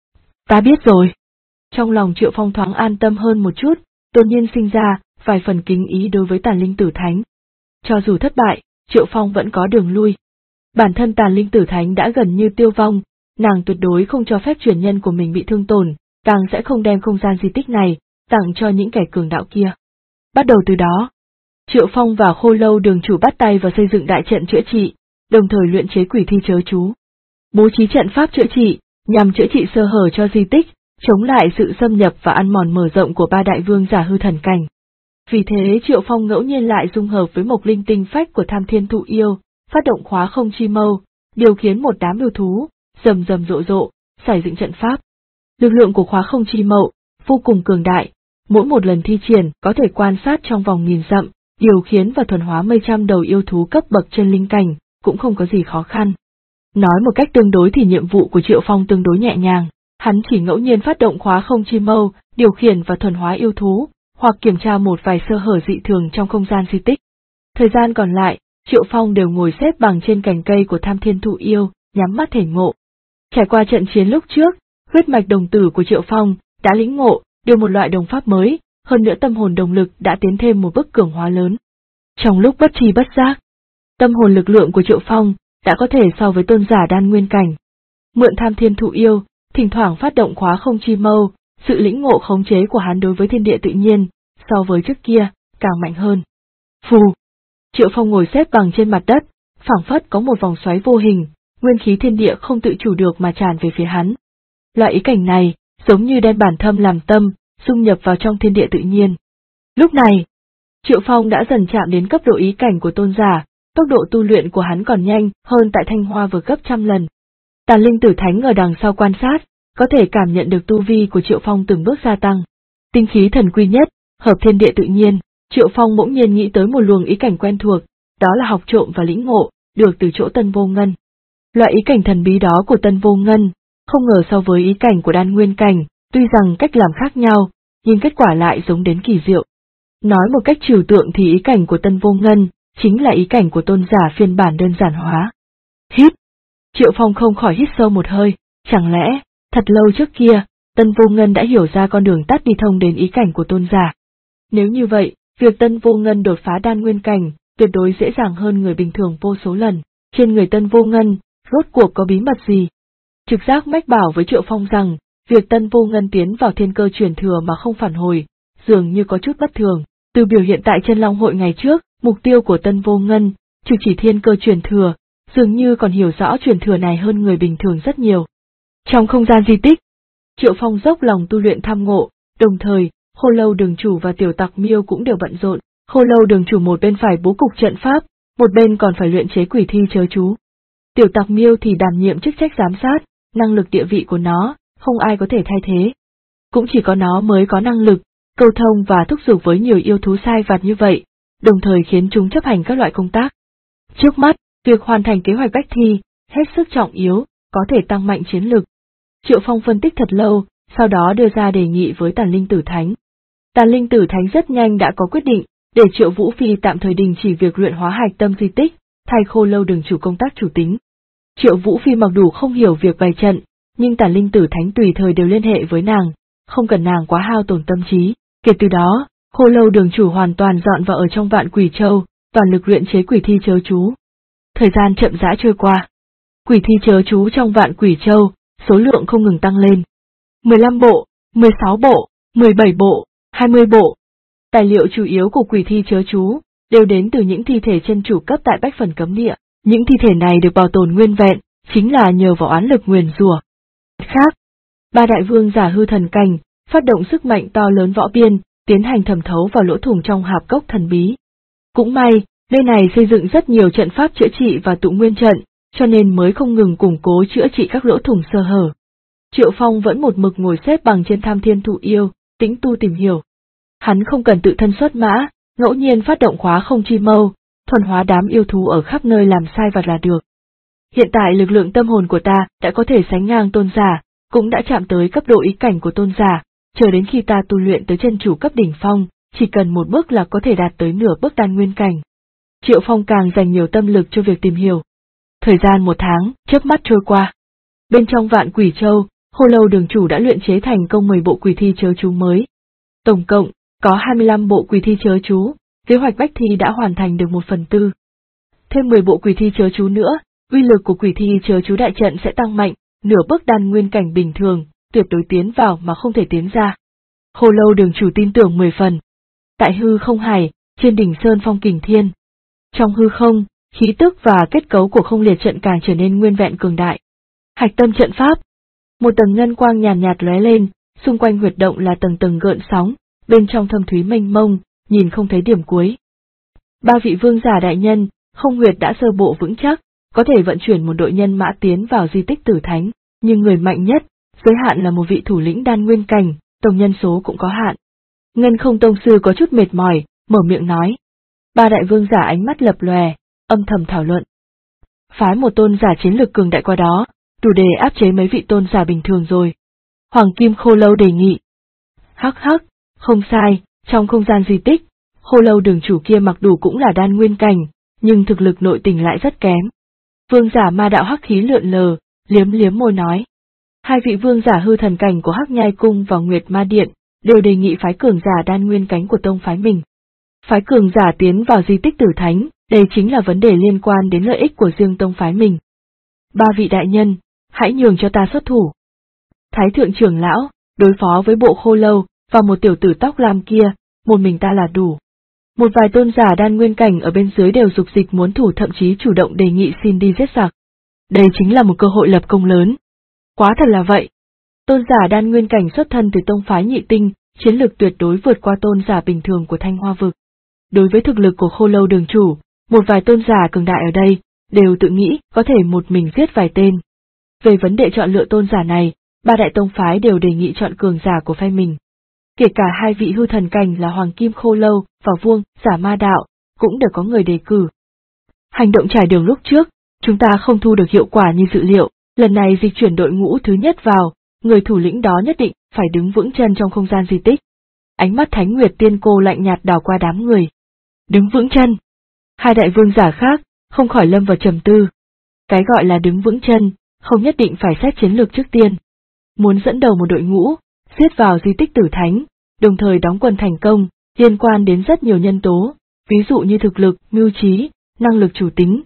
Ta biết rồi. Trong lòng Triệu Phong thoáng an tâm hơn một chút, đột nhiên sinh ra vài phần kính ý đối với Tàn Linh Tử Thánh. Cho dù thất bại, Triệu Phong vẫn có đường lui. Bản thân Tàn Linh Tử Thánh đã gần như tiêu vong, nàng tuyệt đối không cho phép truyền nhân của mình bị thương tổn, càng sẽ không đem không gian di tích này tặng cho những kẻ cường đạo kia. Bắt đầu từ đó, Triệu Phong và Khô Lâu đường chủ bắt tay vào xây dựng đại trận chữa trị, đồng thời luyện chế quỷ thi chớ chú. Bố trí trận pháp chữa trị, nhằm chữa trị sơ hở cho di tích, chống lại sự xâm nhập và ăn mòn mở rộng của ba đại vương giả hư thần cảnh. Vì thế Triệu Phong ngẫu nhiên lại dung hợp với Mộc Linh tinh phách của Tham Thiên Thụ Yêu, phát động Khóa Không Chi Mâu, điều khiến một đám yêu thú, rầm rầm rộ rộ, xảy dựng trận pháp. Lực lượng của Khóa Không Chi Mâu vô cùng cường đại, mỗi một lần thi triển có thể quan sát trong vòng 1000 dặm, điều khiến và thuần hóa mấy trăm đầu yêu thú cấp bậc chân linh cảnh, cũng không có gì khó khăn. Nói một cách tương đối thì nhiệm vụ của Triệu Phong tương đối nhẹ nhàng, hắn chỉ ngẫu nhiên phát động Khóa Không Chi Mâu, điều khiển và thuần hóa yêu thú, hoặc kiểm tra một vài sơ hở dị thường trong không gian di tích. Thời gian còn lại, Triệu Phong đều ngồi xếp bằng trên cành cây của Tham Thiên Thụ Yêu, nhắm mắt thể ngộ. Trải qua trận chiến lúc trước, huyết mạch đồng tử của Triệu Phong đã lĩnh ngộ được một loại đồng pháp mới, hơn nữa tâm hồn đồng lực đã tiến thêm một bước cường hóa lớn. Trong lúc bất tri bất giác, tâm hồn lực lượng của Triệu Phong đã có thể so với tôn giả đan nguyên cảnh. Mượn tham thiên thụ yêu, thỉnh thoảng phát động khóa không chi mâu, sự lĩnh ngộ khống chế của hắn đối với thiên địa tự nhiên, so với trước kia, càng mạnh hơn. Phù! Triệu Phong ngồi xếp bằng trên mặt đất, phảng phất có một vòng xoáy vô hình, nguyên khí thiên địa không tự chủ được mà tràn về phía hắn. Loại ý cảnh này, giống như đem bản thâm làm tâm, dung nhập vào trong thiên địa tự nhiên. Lúc này, Triệu Phong đã dần chạm đến cấp độ ý cảnh của tôn giả, tốc độ tu luyện của hắn còn nhanh hơn tại Thanh Hoa Vực gấp trăm lần. Tàn Linh Tử Thánh ở đằng sau quan sát, có thể cảm nhận được tu vi của Triệu Phong từng bước gia tăng. Tinh khí thần quy nhất, hợp thiên địa tự nhiên, Triệu Phong bỗng nhiên nghĩ tới một luồng ý cảnh quen thuộc, đó là học trộm và lĩnh ngộ, được từ chỗ Tân Vô Ngân. Loại ý cảnh thần bí đó của Tân Vô Ngân, không ngờ so với ý cảnh của đan nguyên cảnh, tuy rằng cách làm khác nhau, nhưng kết quả lại giống đến kỳ diệu. Nói một cách trừu tượng thì ý cảnh của Tân Vô Ngân, chính là ý cảnh của tôn giả phiên bản đơn giản hóa. Hít! Triệu Phong không khỏi hít sâu một hơi, chẳng lẽ, thật lâu trước kia, Tân Vô Ngân đã hiểu ra con đường tắt đi thông đến ý cảnh của tôn giả. Nếu như vậy, việc Tân Vô Ngân đột phá đan nguyên cảnh, tuyệt đối dễ dàng hơn người bình thường vô số lần. Trên người Tân Vô Ngân, rốt cuộc có bí mật gì? Trực giác mách bảo với Triệu Phong rằng, việc Tân Vô Ngân tiến vào thiên cơ truyền thừa mà không phản hồi, dường như có chút bất thường. Từ biểu hiện tại Chân Long hội ngày trước, mục tiêu của Tân Vô Ngân, trừ chỉ thiên cơ truyền thừa, dường như còn hiểu rõ truyền thừa này hơn người bình thường rất nhiều. Trong không gian di tích, Triệu Phong dốc lòng tu luyện tham ngộ, đồng thời, Khô Lâu Đường chủ và Tiểu Tặc Miêu cũng đều bận rộn. Khô Lâu Đường chủ một bên phải bố cục trận pháp, một bên còn phải luyện chế quỷ thi chớ chú. Tiểu Tặc Miêu thì đảm nhiệm chức trách giám sát, năng lực địa vị của nó, không ai có thể thay thế. Cũng chỉ có nó mới có năng lực, câu thông và thúc giục với nhiều yêu thú sai vặt như vậy, đồng thời khiến chúng chấp hành các loại công tác. Trước mắt, việc hoàn thành kế hoạch bách thi, hết sức trọng yếu, có thể tăng mạnh chiến lực. Triệu Phong phân tích thật lâu, sau đó đưa ra đề nghị với Tàn Linh Tử Thánh. Tàn Linh Tử Thánh rất nhanh đã có quyết định, để Triệu Vũ Phi tạm thời đình chỉ việc luyện hóa hạch tâm di tích, thay Khô Lâu Đường chủ công tác chủ tính. Triệu Vũ Phi mặc dù không hiểu việc bày trận, nhưng Tàn Linh Tử Thánh tùy thời đều liên hệ với nàng, không cần nàng quá hao tổn tâm trí. Kể từ đó, Khô Lâu Đường chủ hoàn toàn dọn vào ở trong Vạn Quỷ Châu, toàn lực luyện chế quỷ thi chớ chú. Thời gian chậm rãi trôi qua. Quỷ thi chớ chú trong Vạn Quỷ Châu, số lượng không ngừng tăng lên. 15 bộ, 16 bộ, 17 bộ, 20 bộ. Tài liệu chủ yếu của quỷ thi chớ chú đều đến từ những thi thể chân chủ cấp tại Bách Phần Cấm Địa. Những thi thể này được bảo tồn nguyên vẹn, chính là nhờ vào oán lực nguyền rủa. Khác, ba đại vương giả hư thần cảnh, phát động sức mạnh to lớn võ biên, tiến hành thẩm thấu vào lỗ thủng trong hạp cốc thần bí. Cũng may, nơi này xây dựng rất nhiều trận pháp chữa trị và tụ nguyên trận, cho nên mới không ngừng củng cố chữa trị các lỗ thủng sơ hở. Triệu Phong vẫn một mực ngồi xếp bằng trên tham thiên thụ yêu, tĩnh tu tìm hiểu. Hắn không cần tự thân xuất mã, ngẫu nhiên phát động khóa không chi mâu, thuần hóa đám yêu thú ở khắp nơi làm sai vặt là được. Hiện tại lực lượng tâm hồn của ta đã có thể sánh ngang tôn giả, cũng đã chạm tới cấp độ ý cảnh của tôn giả, chờ đến khi ta tu luyện tới chân chủ cấp đỉnh phong, chỉ cần một bước là có thể đạt tới nửa bước đan nguyên cảnh. Triệu Phong càng dành nhiều tâm lực cho việc tìm hiểu. Thời gian 1 tháng, chớp mắt trôi qua. Bên trong Vạn Quỷ Châu, Khô Lâu Đường chủ đã luyện chế thành công 10 bộ quỷ thi chớ chú mới. Tổng cộng, có 25 bộ quỷ thi chớ chú, kế hoạch bách thi đã hoàn thành được 1/4. Thêm 10 bộ quỷ thi chớ chú nữa, uy lực của quỷ thi chớ chú đại trận sẽ tăng mạnh, nửa bước đan nguyên cảnh bình thường, tuyệt đối tiến vào mà không thể tiến ra. Khô Lâu Đường chủ tin tưởng 10 phần. Tại hư không hải, trên đỉnh Sơn Phong Kình Thiên. Trong hư không, khí tức và kết cấu của không liệt trận càng trở nên nguyên vẹn cường đại. Hạch tâm trận pháp. Một tầng ngân quang nhàn nhạt lóe lên, xung quanh huyệt động là tầng tầng gợn sóng, bên trong thâm thúy mênh mông, nhìn không thấy điểm cuối. 3 vị vương giả đại nhân, không huyệt đã sơ bộ vững chắc, có thể vận chuyển một đội nhân mã tiến vào di tích Tử Thánh, nhưng người mạnh nhất, giới hạn là một vị thủ lĩnh đan nguyên cảnh, tổng nhân số cũng có hạn. Ngân Không tông sư có chút mệt mỏi, mở miệng nói. 3 đại vương giả ánh mắt lập lòe, âm thầm thảo luận. Phái một tôn giả chiến lực cường đại qua đó, đủ để áp chế mấy vị tôn giả bình thường rồi. Hoàng Kim Khô Lâu đề nghị. Hắc hắc, không sai, trong không gian di tích, Khô Lâu Đường chủ kia mặc dù cũng là đan nguyên cảnh, nhưng thực lực nội tình lại rất kém. Vương giả ma đạo hắc khí lượn lờ, liếm liếm môi nói. 2 vị vương giả hư thần cảnh của Hắc Nhai Cung và Nguyệt Ma Điện, đều đề nghị phái cường giả đan nguyên cánh của tông phái mình. Phái cường giả tiến vào di tích Tử Thánh, đây chính là vấn đề liên quan đến lợi ích của riêng tông phái mình. Ba vị đại nhân, hãy nhường cho ta xuất thủ. Thái thượng trưởng lão, đối phó với bộ khô lâu, và một tiểu tử tóc lam kia, một mình ta là đủ. Một vài tôn giả đan nguyên cảnh ở bên dưới đều dục dịch muốn thủ, thậm chí chủ động đề nghị xin đi giết giặc. Đây chính là một cơ hội lập công lớn. Quá thật là vậy. Tôn giả đan nguyên cảnh xuất thân từ tông phái Nhị Tinh, chiến lực tuyệt đối vượt qua tôn giả bình thường của Thanh Hoa vực. Đối với thực lực của khô lâu đường chủ, một vài tôn giả cường đại ở đây, đều tự nghĩ có thể một mình giết vài tên. Về vấn đề chọn lựa tôn giả này, ba đại tông phái đều đề nghị chọn cường giả của phe mình. Kể cả hai vị hư thần cảnh là Hoàng Kim Khô Lâu và Vuông Giả Ma Đạo, cũng đều có người đề cử. Hành động trải đường lúc trước, chúng ta không thu được hiệu quả như dự liệu, lần này dịch chuyển đội ngũ thứ nhất vào, người thủ lĩnh đó nhất định phải đứng vững chân trong không gian di tích. Ánh mắt Thánh Nguyệt Tiên Cô lạnh nhạt đảo qua đám người. Đứng vững chân. Hai đại vương giả khác, không khỏi lâm vào trầm tư. Cái gọi là đứng vững chân, không nhất định phải xét chiến lược trước tiên. Muốn dẫn đầu một đội ngũ, giết vào di tích Tử Thánh, đồng thời đóng quân thành công, liên quan đến rất nhiều nhân tố, ví dụ như thực lực, mưu trí, năng lực chủ tính.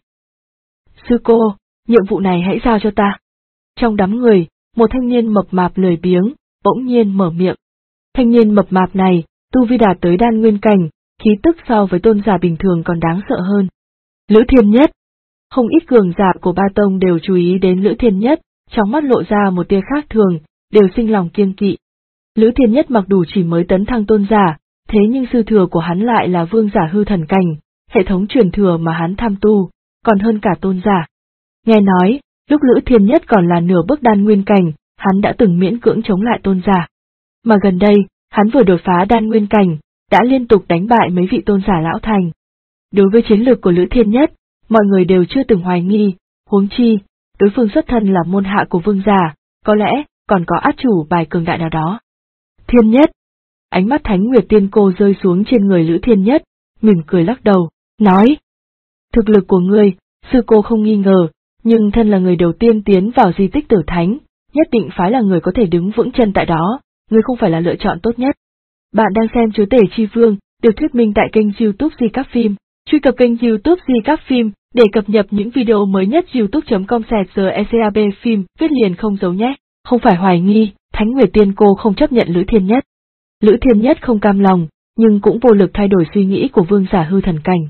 Sư cô, nhiệm vụ này hãy giao cho ta. Trong đám người, một thanh niên mập mạp lười biếng, bỗng nhiên mở miệng. Thanh niên mập mạp này, tu vi đạt tới đan nguyên cảnh, khí tức so với tôn giả bình thường còn đáng sợ hơn. Lữ Thiên Nhất. Không ít cường giả của ba tông đều chú ý đến Lữ Thiên Nhất, trong mắt lộ ra một tia khác thường, đều sinh lòng kiêng kỵ. Lữ Thiên Nhất mặc dù chỉ mới tấn thăng tôn giả, thế nhưng sư thừa của hắn lại là vương giả hư thần cảnh, hệ thống truyền thừa mà hắn tham tu, còn hơn cả tôn giả. Nghe nói, lúc Lữ Thiên Nhất còn là nửa bước đan nguyên cảnh, hắn đã từng miễn cưỡng chống lại tôn giả. Mà gần đây, hắn vừa đột phá đan nguyên cảnh, đã liên tục đánh bại mấy vị tôn giả lão thành. Đối với chiến lược của Lữ Thiên Nhất, mọi người đều chưa từng hoài nghi, huống chi, đối phương xuất thân là môn hạ của vương giả, có lẽ còn có át chủ bài cường đại nào đó. Thiên Nhất. Ánh mắt Thánh Nguyệt Tiên Cô rơi xuống trên người Lữ Thiên Nhất, mỉm cười lắc đầu, nói. Thực lực của ngươi, sư cô không nghi ngờ, nhưng thân là người đầu tiên tiến vào di tích Tử Thánh, nhất định phải là người có thể đứng vững chân tại đó, ngươi không phải là lựa chọn tốt nhất. Bạn đang xem Chúa Tể Chi Vương, được thuyết minh tại kênh YouTube Di Các Phim. Truy cập kênh YouTube Di Các Phim để cập nhật những video mới nhất. youtube.com/GECAB phim, viết liền không giấu nhé. Không phải hoài nghi, Thánh Nguyệt Tiên Cô không chấp nhận Lữ Thiên Nhất. Lữ Thiên Nhất không cam lòng, nhưng cũng vô lực thay đổi suy nghĩ của vương giả hư thần cảnh.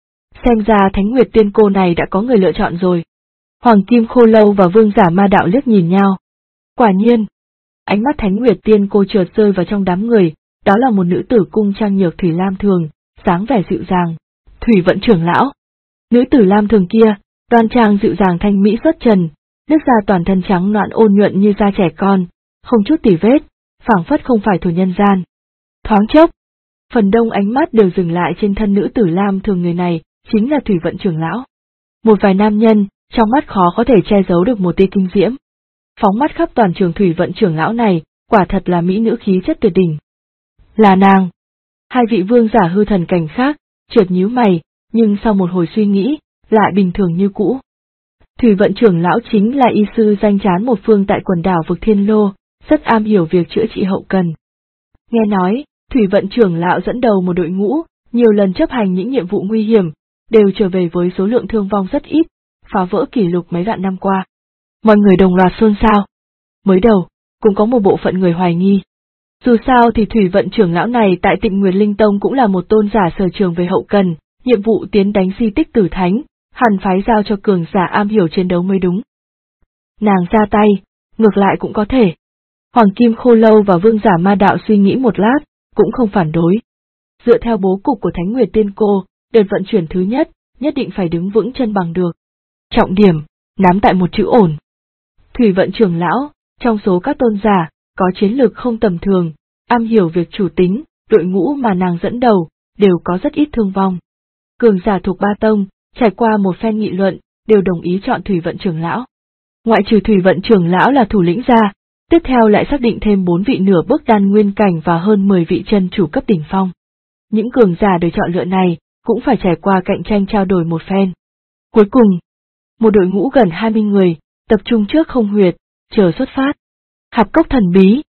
Xem ra Thánh Nguyệt Tiên Cô này đã có người lựa chọn rồi. Hoàng Kim Khô Lâu và vương giả Ma Đạo liếc nhìn nhau. Quả nhiên, ánh mắt Thánh Nguyệt Tiên Cô chợt rơi vào trong đám người, đó là một nữ tử cung trang nhược thủy lam thường, dáng vẻ dịu dàng. Thủy Vận trưởng lão. Nữ tử lam thường kia, đoan trang dịu dàng thanh mỹ xuất trần, nước da toàn thân trắng nõn ôn nhuận như da trẻ con, không chút tỉ vết, phảng phất không phải thổ nhân gian. Thoáng chốc, phần đông ánh mắt đều dừng lại trên thân nữ tử lam thường, người này chính là Thủy Vận trưởng lão. Một vài nam nhân, trong mắt khó có thể che giấu được một tia kinh diễm. Phóng mắt khắp toàn trường, Thủy Vận trưởng lão này, quả thật là mỹ nữ khí chất tuyệt đỉnh. Là nàng. Hai vị vương giả hư thần cảnh khác, chợt nhíu mày, nhưng sau một hồi suy nghĩ, lại bình thường như cũ. Thủy Vận trưởng lão chính là y sư danh chán một phương tại quần đảo vực Thiên Lô, rất am hiểu việc chữa trị hậu cần. Nghe nói, Thủy Vận trưởng lão dẫn đầu một đội ngũ, nhiều lần chấp hành những nhiệm vụ nguy hiểm, đều trở về với số lượng thương vong rất ít, phá vỡ kỷ lục mấy vạn năm qua. Mọi người đồng loạt xôn xao. Mới đầu, cũng có một bộ phận người hoài nghi. Dù sao thì Thủy Vận trưởng lão này tại Tịnh Nguyệt Linh Tông cũng là một tôn giả sở trường về hậu cần, nhiệm vụ tiến đánh di tích Tử Thánh, hẳn phái giao cho cường giả am hiểu chiến đấu mới đúng. Nàng ra tay, ngược lại cũng có thể. Hoàng Kim Khô Lâu và vương giả Ma Đạo suy nghĩ một lát, cũng không phản đối. Dựa theo bố cục của Thánh Nguyệt Tiên Cô, đợt vận chuyển thứ nhất định phải đứng vững chân bằng được. Trọng điểm, nắm tại một chữ ổn. Thủy Vận trưởng lão, trong số các tôn giả, có chiến lược không tầm thường, am hiểu việc chủ tính, đội ngũ mà nàng dẫn đầu, đều có rất ít thương vong. Cường giả thuộc ba tông, trải qua một phen nghị luận, đều đồng ý chọn Thủy Vận trưởng lão. Ngoại trừ Thủy Vận trưởng lão là thủ lĩnh ra, tiếp theo lại xác định thêm 4 vị nửa bước đan nguyên cảnh và hơn 10 vị chân chủ cấp đỉnh phong. Những cường giả được chọn lựa này, cũng phải trải qua cạnh tranh trao đổi một phen. Cuối cùng, một đội ngũ gần 20 người, tập trung trước không huyệt, chờ xuất phát. Hạp cốc thần bí.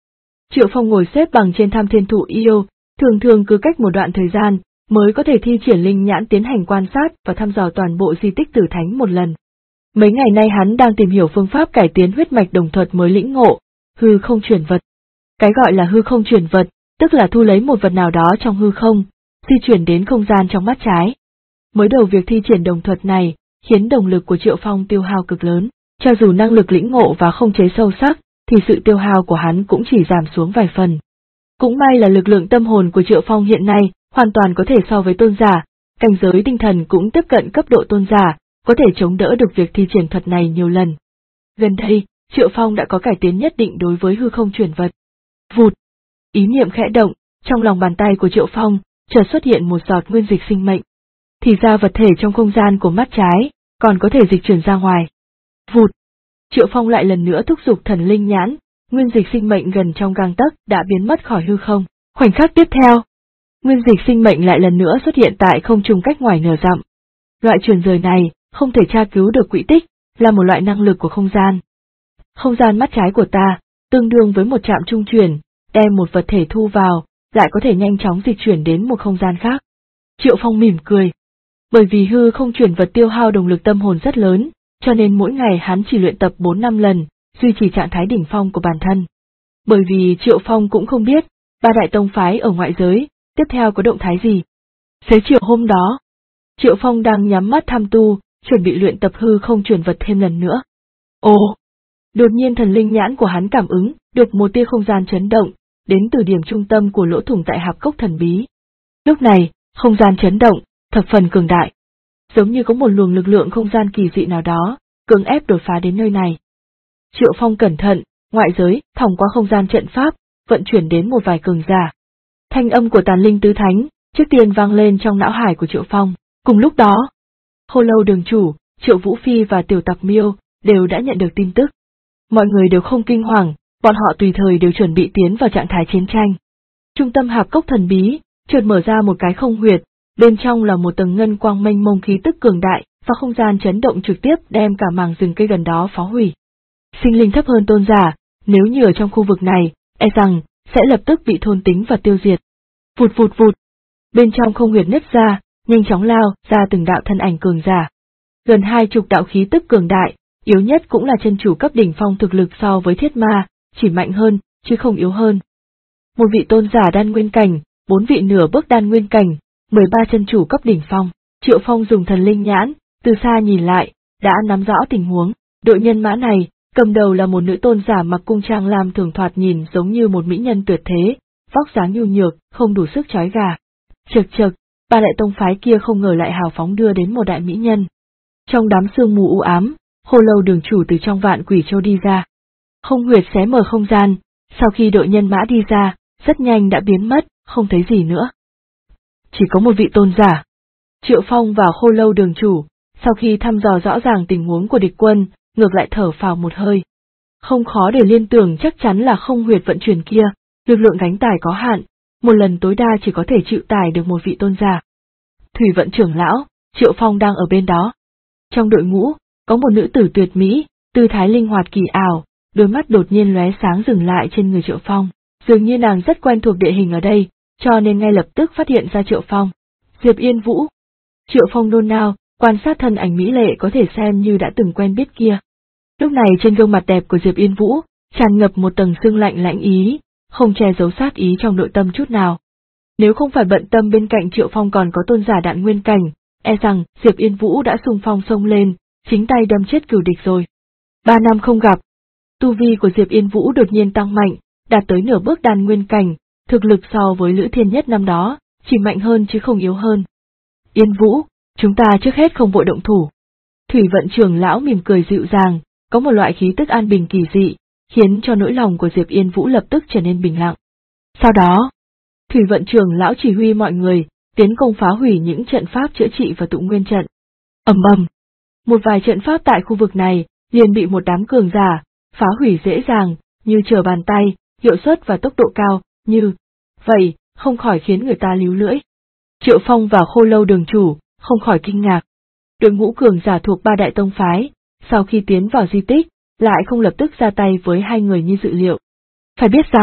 Triệu Phong ngồi xếp bằng trên Tham Thiên Thụ yêu, thường cứ cách một đoạn thời gian, mới có thể thi triển linh nhãn tiến hành quan sát và thăm dò toàn bộ di tích Tử Thánh một lần. Mấy ngày nay hắn đang tìm hiểu phương pháp cải tiến huyết mạch đồng thuật mới lĩnh ngộ, hư không chuyển vật. Cái gọi là hư không chuyển vật, tức là thu lấy một vật nào đó trong hư không, di chuyển đến không gian trong mắt trái. Mới đầu việc thi triển đồng thuật này, khiến động lực của Triệu Phong tiêu hao cực lớn, cho dù năng lực lĩnh ngộ và không chế sâu sắc, thì sự tiêu hao của hắn cũng chỉ giảm xuống vài phần. Cũng may là lực lượng tâm hồn của Triệu Phong hiện nay, hoàn toàn có thể so với tôn giả, cảnh giới tinh thần cũng tiếp cận cấp độ tôn giả, có thể chống đỡ được việc thi triển thuật này nhiều lần. Gần đây, Triệu Phong đã có cải tiến nhất định đối với hư không chuyển vật. Vụt! Ý niệm khẽ động, trong lòng bàn tay của Triệu Phong, chợt xuất hiện một giọt nguyên dịch sinh mệnh. Thì ra vật thể trong không gian của mắt trái, còn có thể dịch chuyển ra ngoài. Vụt! Triệu Phong lại lần nữa thúc giục thần linh nhãn, nguyên dịch sinh mệnh gần trong gang tấc đã biến mất khỏi hư không. Khoảnh khắc tiếp theo, nguyên dịch sinh mệnh lại lần nữa xuất hiện tại không trung cách ngoài nửa dặm. Loại chuyển rời này, không thể tra cứu được quỹ tích, là một loại năng lực của không gian. Không gian mắt trái của ta, tương đương với một trạm trung chuyển, đem một vật thể thu vào, lại có thể nhanh chóng dịch chuyển đến một không gian khác. Triệu Phong mỉm cười. Bởi vì hư không chuyển vật tiêu hao động lực tâm hồn rất lớn, cho nên mỗi ngày hắn chỉ luyện tập 4-5 lần, duy trì trạng thái đỉnh phong của bản thân. Bởi vì Triệu Phong cũng không biết, ba đại tông phái ở ngoại giới, tiếp theo có động thái gì. Xế chiều hôm đó, Triệu Phong đang nhắm mắt tham tu, chuẩn bị luyện tập hư không chuyển vật thêm lần nữa. Ồ! Đột nhiên thần linh nhãn của hắn cảm ứng được một tia không gian chấn động, đến từ điểm trung tâm của lỗ thủng tại hạp cốc thần bí. Lúc này, không gian chấn động, thập phần cường đại. Giống như có một luồng lực lượng không gian kỳ dị nào đó, cưỡng ép đột phá đến nơi này. Triệu Phong cẩn thận, ngoại giới, thòng qua không gian trận pháp, vận chuyển đến một vài cường giả. Thanh âm của Tàn Linh Tứ Thánh, trước tiên vang lên trong não hải của Triệu Phong. Cùng lúc đó, Khô Lâu đường chủ, Triệu Vũ Phi và Tiểu Tặc Miêu đều đã nhận được tin tức. Mọi người đều không kinh hoàng, bọn họ tùy thời đều chuẩn bị tiến vào trạng thái chiến tranh. Trung tâm hạp cốc thần bí, chợt mở ra một cái không huyệt, bên trong là một tầng ngân quang mênh mông khí tức cường đại, và không gian chấn động trực tiếp đem cả mảng rừng cây gần đó phá hủy. Sinh linh thấp hơn tôn giả, nếu như ở trong khu vực này, e rằng sẽ lập tức bị thôn tính và tiêu diệt. Vụt vụt vụt. Bên trong không huyệt nứt ra, nhanh chóng lao ra từng đạo thân ảnh cường giả. Gần 20 đạo khí tức cường đại, yếu nhất cũng là chân chủ cấp đỉnh phong thực lực so với thiết ma, chỉ mạnh hơn, chứ không yếu hơn. Một vị tôn giả đan nguyên cảnh, 4 vị nửa bước đan nguyên cảnh, 13 chân chủ cấp đỉnh phong. Triệu Phong dùng thần linh nhãn, từ xa nhìn lại, đã nắm rõ tình huống. Đội nhân mã này, cầm đầu là một nữ tôn giả mặc cung trang lam thường thoạt nhìn giống như một mỹ nhân tuyệt thế, vóc dáng nhu nhược, không đủ sức chói gà. Chực, ba đại tông phái kia không ngờ lại hào phóng đưa đến một đại mỹ nhân. Trong đám sương mù u ám, Khô Lâu đường chủ từ trong Vạn Quỷ Châu đi ra. Không huyệt xé mở không gian, sau khi đội nhân mã đi ra, rất nhanh đã biến mất, không thấy gì nữa. Chỉ có một vị tôn giả. Triệu Phong và Khô Lâu đường chủ, sau khi thăm dò rõ ràng tình huống của địch quân, ngược lại thở phào một hơi. Không khó để liên tưởng chắc chắn là không huyệt vận chuyển kia, lực lượng gánh tải có hạn, một lần tối đa chỉ có thể chịu tải được một vị tôn giả. Thủy vận trưởng lão, Triệu Phong đang ở bên đó. Trong đội ngũ, có một nữ tử tuyệt mỹ, tư thái linh hoạt kỳ ảo, đôi mắt đột nhiên lóe sáng dừng lại trên người Triệu Phong, dường như nàng rất quen thuộc địa hình ở đây, cho nên ngay lập tức phát hiện ra Triệu Phong. Diệp Yên Vũ. Triệu Phong nôn nao, quan sát thân ảnh mỹ lệ có thể xem như đã từng quen biết kia. Lúc này trên gương mặt đẹp của Diệp Yên Vũ, tràn ngập một tầng sương lạnh lãnh ý, không che giấu sát ý trong nội tâm chút nào. Nếu không phải bận tâm bên cạnh Triệu Phong còn có tôn giả đạn nguyên cảnh, e rằng Diệp Yên Vũ đã xung phong xông lên, chính tay đâm chết cửu địch rồi. 3 năm không gặp, tu vi của Diệp Yên Vũ đột nhiên tăng mạnh, đạt tới nửa bước đan nguyên cảnh, thực lực so với Lữ Thiên Nhất năm đó, chỉ mạnh hơn chứ không yếu hơn. Yên Vũ, chúng ta trước hết không vội động thủ. Thủy vận trưởng lão mỉm cười dịu dàng, có một loại khí tức an bình kỳ dị, khiến cho nỗi lòng của Diệp Yên Vũ lập tức trở nên bình lặng. Sau đó, Thủy vận trưởng lão chỉ huy mọi người, tiến công phá hủy những trận pháp chữa trị và tụ nguyên trận. Ầm ầm, một vài trận pháp tại khu vực này, liền bị một đám cường giả, phá hủy dễ dàng, như trở bàn tay, hiệu suất và tốc độ cao, như vậy, không khỏi khiến người ta líu lưỡi. Triệu Phong và Khô Lâu đường chủ, không khỏi kinh ngạc. Đội ngũ cường giả thuộc ba đại tông phái, sau khi tiến vào di tích, lại không lập tức ra tay với hai người như dự liệu. Phải biết rằng,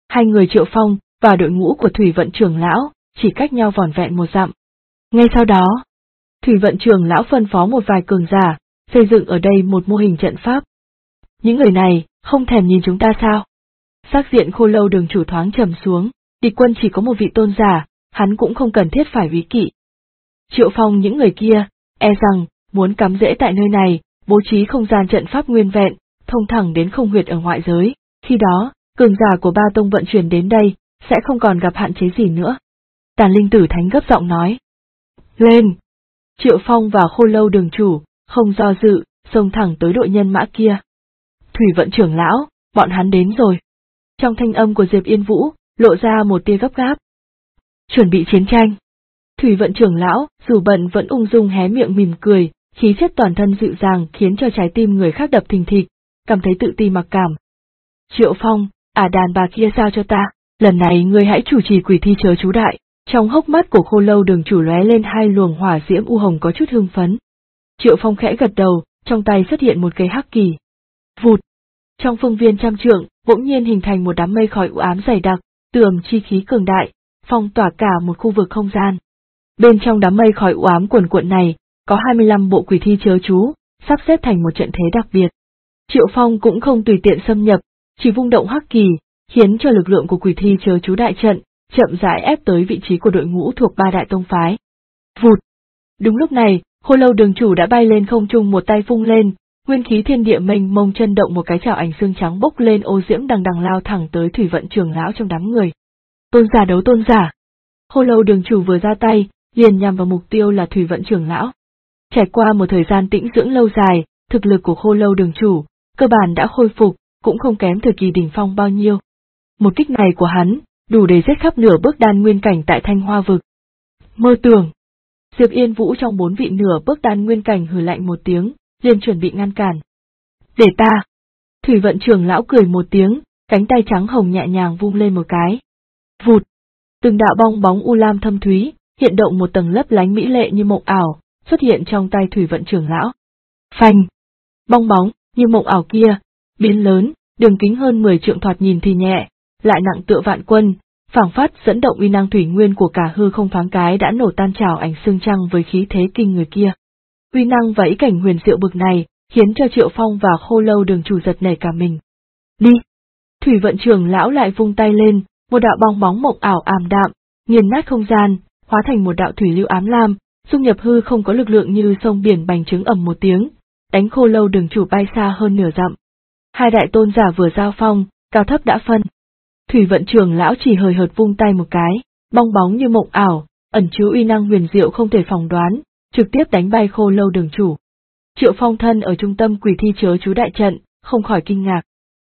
Hai người Triệu Phong và đội ngũ của Thủy Vận trưởng lão chỉ cách nhau vỏn vẹn 1 dặm. Ngay sau đó, Thủy Vận trưởng lão phân phó một vài cường giả xây dựng ở đây một mô hình trận pháp. Những người này không thèm nhìn chúng ta sao? Sắc diện Khô Lâu Đường chủ thoáng trầm xuống, địch quân chỉ có một vị tôn giả, hắn cũng không cần thiết phải úy kỵ. Triệu Phong những người kia, e rằng muốn cắm rễ tại nơi này, bố trí không gian trận pháp nguyên vẹn, thông thẳng đến không huyệt ở ngoại giới, khi đó, cường giả của ba tông vận chuyển đến đây, sẽ không còn gặp hạn chế gì nữa. Tàn Linh Tử Thánh gấp giọng nói. Lên! Triệu Phong và Khô Lâu Đường chủ, không do dự, xông thẳng tới đội nhân mã kia. Thủy Vận trưởng lão, bọn hắn đến rồi. Trong thanh âm của Diệp Yên Vũ, lộ ra một tia gấp gáp. Chuẩn bị chiến tranh. Thủy Vận trưởng lão, dù bận vẫn ung dung hé miệng mỉm cười, khí chất toàn thân dịu dàng khiến cho trái tim người khác đập thình thịch, cảm thấy tự ti mặc cảm. Triệu Phong, đàn bà kia giao cho ta, lần này ngươi hãy chủ trì quỷ thi chớ chú đại. Trong hốc mắt của Khô Lâu Đường chủ lóe lên 2 luồng hỏa diễm u hồng có chút hưng phấn. Triệu Phong khẽ gật đầu, trong tay xuất hiện một cây hắc kỳ. Vụt! Trong phương viên trăm trượng, bỗng nhiên hình thành một đám mây khói u ám dày đặc, tường chi khí cường đại, phong tỏa cả một khu vực không gian. Bên trong đám mây khói u ám cuồn cuộn này, có 25 bộ quỷ thi chớ chú, sắp xếp thành một trận thế đặc biệt. Triệu Phong cũng không tùy tiện xâm nhập, chỉ vung động hắc kỳ, khiến cho lực lượng của quỷ thi chớ chú đại trận chậm rãi ép tới vị trí của đội ngũ thuộc 3 đại tông phái. Vụt! Đúng lúc này, Khô Lâu Đường chủ đã bay lên không trung, một tay vung lên, nguyên khí thiên địa mênh mông chân động, một cái chảo ảnh xương trắng bốc lên ô diễm đằng đằng lao thẳng tới Thủy Vận trưởng lão trong đám người. Tôn giả đấu tôn giả! Khô Lâu Đường chủ vừa ra tay, liền nhằm vào mục tiêu là Thủy Vận trưởng lão. Trải qua một thời gian tĩnh dưỡng lâu dài, thực lực của Khô Lâu Đường chủ cơ bản đã khôi phục, cũng không kém thời kỳ đỉnh phong bao nhiêu. Một kích này của hắn đủ để giết khắp nửa bước đan nguyên cảnh tại Thanh Hoa vực. Mơ tưởng! Diệp Yên Vũ trong 4 vị nửa bước đan nguyên cảnh hừ lạnh một tiếng, liền chuẩn bị ngăn cản. Để ta! Thủy Vận trưởng lão cười một tiếng, cánh tay trắng hồng nhẹ nhàng vung lên một cái. Vụt! Từng đạo bong bóng u lam thâm thúy, hiện động một tầng lấp lánh mỹ lệ như mộng ảo, xuất hiện trong tay Thủy Vận trưởng lão. Phanh! Bong bóng, như mộng ảo kia, biến lớn, đường kính hơn 10 trượng, thoạt nhìn thì nhẹ, lại nặng tựa vạn quân, phảng phất dẫn động uy năng thủy nguyên của cả hư không, thoáng cái đã nổ tan trào ảnh xương trăng với khí thế kinh người kia. Uy năng và ý cảnh huyền diệu bực này, khiến cho Triệu Phong và Khô Lâu Đường chủ giật nảy cả mình. Đi! Thủy Vận trưởng lão lại vung tay lên, một đạo bong bóng mộng ảo ảm đạm, nghiền nát không gian, hóa thành một đạo thủy lưu ám lam, dung nhập hư không, có lực lượng như sông biển bành trướng, ầm một tiếng, đánh Khô Lâu Đường chủ bay xa hơn nửa dặm. Hai đại tôn giả vừa giao phong, cao thấp đã phân. Thủy Vận trưởng lão chỉ hời hợt vung tay một cái, bong bóng như mộng ảo, ẩn chứa uy năng huyền diệu không thể phỏng đoán, trực tiếp đánh bay Khô Lâu Đường chủ. Triệu Phong thân ở trung tâm quỷ thi chớ chú đại trận, không khỏi kinh ngạc.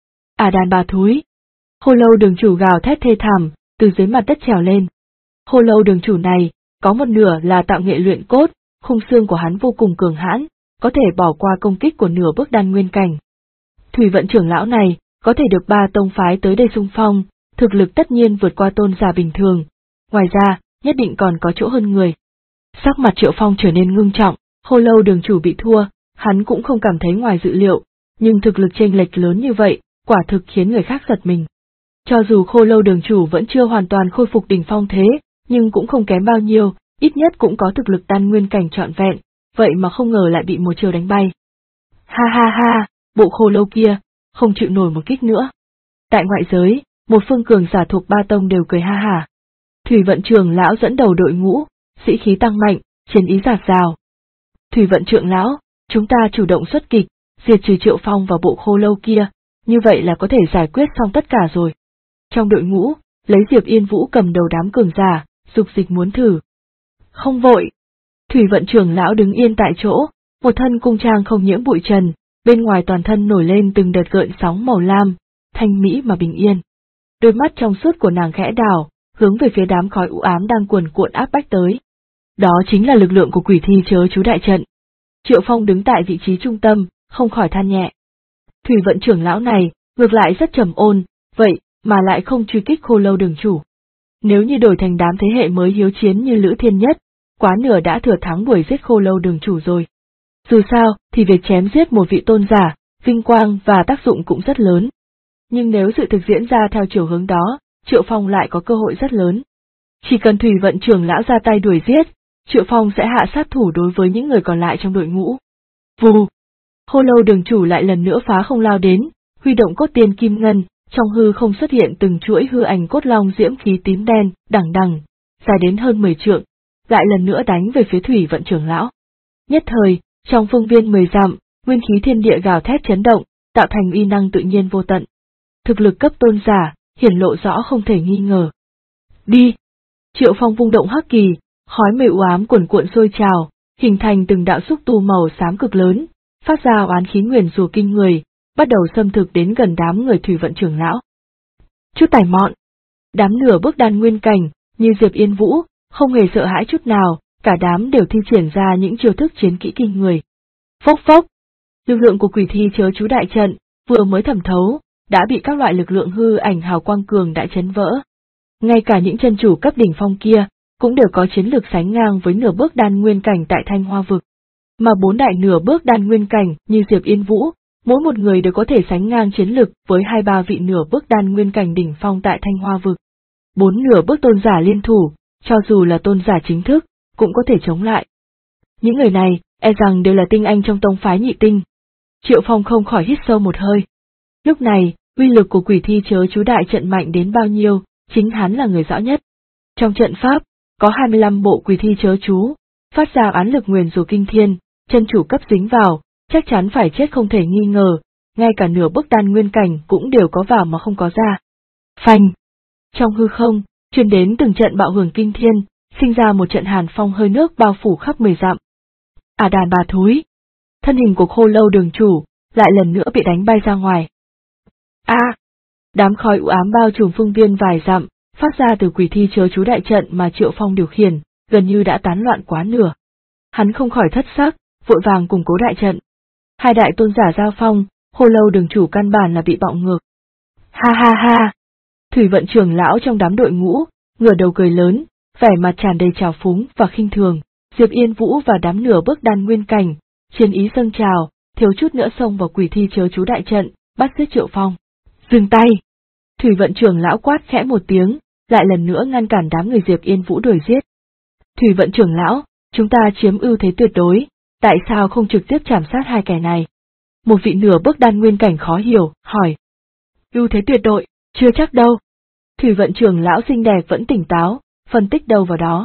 Đàn bà thúi! Khô Lâu Đường chủ gào thét thê thảm, từ dưới mặt đất trèo lên. Khô Lâu Đường chủ này, có một nửa là tạo nghệ luyện cốt, khung xương của hắn vô cùng cường hãn, có thể bỏ qua công kích của nửa bước đan nguyên cảnh. Thủy Vận trưởng lão này, có thể được 3 tông phái tới đây xung phong, thực lực tất nhiên vượt qua tôn giả bình thường, ngoài ra, nhất định còn có chỗ hơn người. Sắc mặt Triệu Phong trở nên ngưng trọng, Khô Lâu Đường chủ bị thua, hắn cũng không cảm thấy ngoài dự liệu, nhưng thực lực chênh lệch lớn như vậy, quả thực khiến người khác giật mình. Cho dù Khô Lâu Đường chủ vẫn chưa hoàn toàn khôi phục đỉnh phong thế, nhưng cũng không kém bao nhiêu, ít nhất cũng có thực lực đan nguyên cảnh trọn vẹn, vậy mà không ngờ lại bị một chiều đánh bay. Ha ha ha, bộ Khô Lâu kia, không chịu nổi một kích nữa. Tại ngoại giới, một phương cường giả thuộc 3 tông đều cười ha hả. Thủy Vận trưởng lão dẫn đầu đội ngũ, sĩ khí tăng mạnh, chiến ý dạt dào. Thủy Vận trưởng lão, chúng ta chủ động xuất kích, diệt trừ Triệu Phong và bộ Khô Lâu kia, như vậy là có thể giải quyết xong tất cả rồi. Trong đội ngũ, lấy Diệp Yên Vũ cầm đầu đám cường giả, dục dịch muốn thử. Không vội. Thủy Vận trưởng lão đứng yên tại chỗ, một thân cung trang không nhiễm bụi trần, bên ngoài toàn thân nổi lên từng đợt gợn sóng màu lam, thanh mỹ mà bình yên. Đôi mắt trong suốt của nàng khẽ đảo, hướng về phía đám khói u ám đang cuồn cuộn áp bách tới. Đó chính là lực lượng của quỷ thi chớ chú đại trận. Triệu Phong đứng tại vị trí trung tâm, không khỏi than nhẹ. Thủy Vận trưởng lão này, ngược lại rất trầm ổn, vậy mà lại không truy kích Khô Lâu Đường chủ. Nếu như đổi thành đám thế hệ mới hiếu chiến như Lữ Thiên Nhất, quá nửa đã thừa thắng đuổi giết Khô Lâu Đường chủ rồi. Dù sao, thì việc chém giết một vị tôn giả, vinh quang và tác dụng cũng rất lớn. Nhưng nếu sự thực diễn ra theo chiều hướng đó, Triệu Phong lại có cơ hội rất lớn. Chỉ cần Thủy Vận trưởng lão ra tay đuổi giết, Triệu Phong sẽ hạ sát thủ đối với những người còn lại trong đội ngũ. Vù! Khô Lâu đường chủ lại lần nữa phá không lao đến, huy động cốt tiên kim ngân, trong hư không xuất hiện từng chuỗi hư ảnh cốt long diễm khí tím đen, đằng đằng, dài đến hơn 10 trượng, lại lần nữa đánh về phía Thủy Vận trưởng lão. Nhất thời, trong phương viên 10 dặm, nguyên khí thiên địa gào thét chấn động, tạo thành uy năng tự nhiên vô tận. Thực lực cấp tôn giả, hiển lộ rõ không thể nghi ngờ. Đi! Triệu Phong vung động hắc kỳ, khói mây u ám cuồn cuộn sôi trào, hình thành từng đạo xúc tu màu xám cực lớn, phát ra oán khí nguyền rủa kinh người, bắt đầu xâm thực đến gần đám người Thủy Vận trưởng lão. Chút tài mọn! Đám nửa bước đan nguyên cảnh, như Diệp Yên Vũ, không hề sợ hãi chút nào, cả đám đều thi triển ra những chiêu thức chiến kỹ kinh người. Phốc phốc! Lực lượng của quỷ thi chớ chú đại trận, vừa mới thẩm thấu, đã bị các loại lực lượng hư ảnh hào quang cường đại chấn vỡ. Ngay cả những chân chủ cấp đỉnh phong kia, cũng đều có chiến lược sánh ngang với nửa bước đan nguyên cảnh tại Thanh Hoa vực. Mà 4 đại nửa bước đan nguyên cảnh như Diệp Yên Vũ, mỗi một người đều có thể sánh ngang chiến lực với 2-3 vị nửa bước đan nguyên cảnh đỉnh phong tại Thanh Hoa vực. 4 nửa bước tôn giả liên thủ, cho dù là tôn giả chính thức, cũng có thể chống lại. Những người này, e rằng đều là tinh anh trong tông phái nhị tinh. Triệu Phong không khỏi hít sâu một hơi. Lúc này, uy lực của quỷ thi chớ chú đại trận mạnh đến bao nhiêu, chính hắn là người rõ nhất. Trong trận pháp, có 25 bộ quỷ thi chớ chú, phát ra án lực nguyền rủa kinh thiên, chân chủ cấp dính vào, chắc chắn phải chết không thể nghi ngờ, ngay cả nửa bước đan nguyên cảnh cũng đều có vào mà không có ra. Phanh! Trong hư không, truyền đến từng trận bạo hưởng kinh thiên, sinh ra một trận hàn phong hơi nước bao phủ khắp 10 dặm. Đàn bà thúi! Thân hình của Khô Lâu đường chủ, lại lần nữa bị đánh bay ra ngoài. Đám khói u ám bao trùm phương viên vài dặm, phát ra từ quỷ thi chớ chú đại trận mà Triệu Phong điều khiển, gần như đã tán loạn quá nửa. Hắn không khỏi thất sắc, vội vàng củng cố đại trận. Hai đại tôn giả giao phong, Khô Lâu đường chủ căn bản là bị bạo ngược. Ha ha ha! Thủy Vận trưởng lão trong đám đội ngũ, ngửa đầu cười lớn, vẻ mặt tràn đầy trào phúng và khinh thường. Diệp Yên Vũ và đám nửa bước đan nguyên cảnh, chiến ý dâng trào, thiếu chút nữa xông vào quỷ thi chớ chú đại trận, bắt giết Triệu Phong. Dừng tay! Thủy Vận trưởng lão quát khẽ một tiếng, lại lần nữa ngăn cản đám người Diệp Yên Vũ đuổi giết. Thủy Vận trưởng lão, chúng ta chiếm ưu thế tuyệt đối, tại sao không trực tiếp trảm sát hai kẻ này? Một vị nửa bước đan nguyên cảnh khó hiểu, hỏi. Ưu thế tuyệt đối, chưa chắc đâu. Thủy Vận trưởng lão xinh đẹp vẫn tỉnh táo, phân tích đâu vào đó.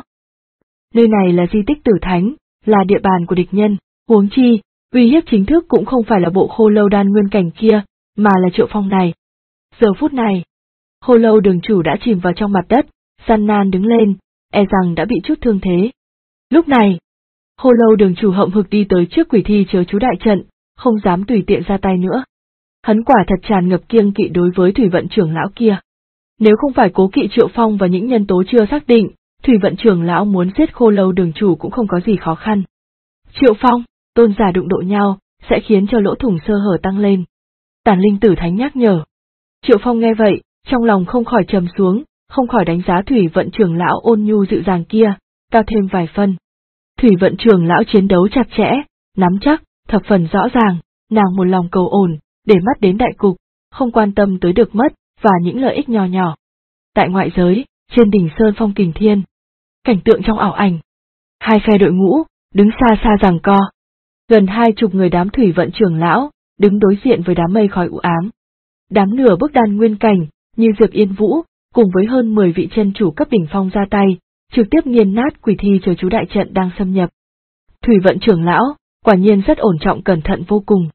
Nơi này là di tích tử thánh, là địa bàn của địch nhân, huống chi, uy hiếp chính thức cũng không phải là bộ Khô Lâu đan nguyên cảnh kia, mà là Triệu Phong này. Giờ phút này, Khô Lâu đường chủ đã chìm vào trong mặt đất, gian nan đứng lên, e rằng đã bị chút thương thế. Lúc này, Khô Lâu đường chủ hậm hực đi tới trước quỷ thi chớ chú đại trận, không dám tùy tiện ra tay nữa. Hắn quả thật tràn ngập kiêng kỵ đối với Thủy Vận trưởng lão kia. Nếu không phải cố kỵ Triệu Phong và những nhân tố chưa xác định, Thủy Vận trưởng lão muốn giết Khô Lâu đường chủ cũng không có gì khó khăn. Triệu Phong, tôn giả đụng độ nhau, sẽ khiến cho lỗ thủng sơ hở tăng lên. Tản Linh Tử Thánh nhắc nhở. Triệu Phong nghe vậy, trong lòng không khỏi trầm xuống, không khỏi đánh giá Thủy Vận trưởng lão ôn nhu dịu dàng kia, cao thêm vài phân. Thủy Vận trưởng lão chiến đấu chặt chẽ, nắm chắc, thập phần rõ ràng, nàng một lòng cầu ổn, để mắt đến đại cục, không quan tâm tới được mất, và những lợi ích nhỏ nhỏ. Tại ngoại giới, trên đỉnh Sơn Phong Kình Thiên, cảnh tượng trong ảo ảnh. Hai phe đội ngũ, đứng xa xa giằng co. Gần 20 người đám Thủy Vận trưởng lão, đứng đối diện với đám mây khói u ám. Đám nửa bước đan nguyên cảnh, như Diệp Yên Vũ, cùng với hơn 10 vị chân chủ cấp đỉnh phong ra tay, trực tiếp nghiền nát quỷ thi chớ chú đại trận đang xâm nhập. Thủy Vận trưởng lão, quả nhiên rất ổn trọng cẩn thận vô cùng.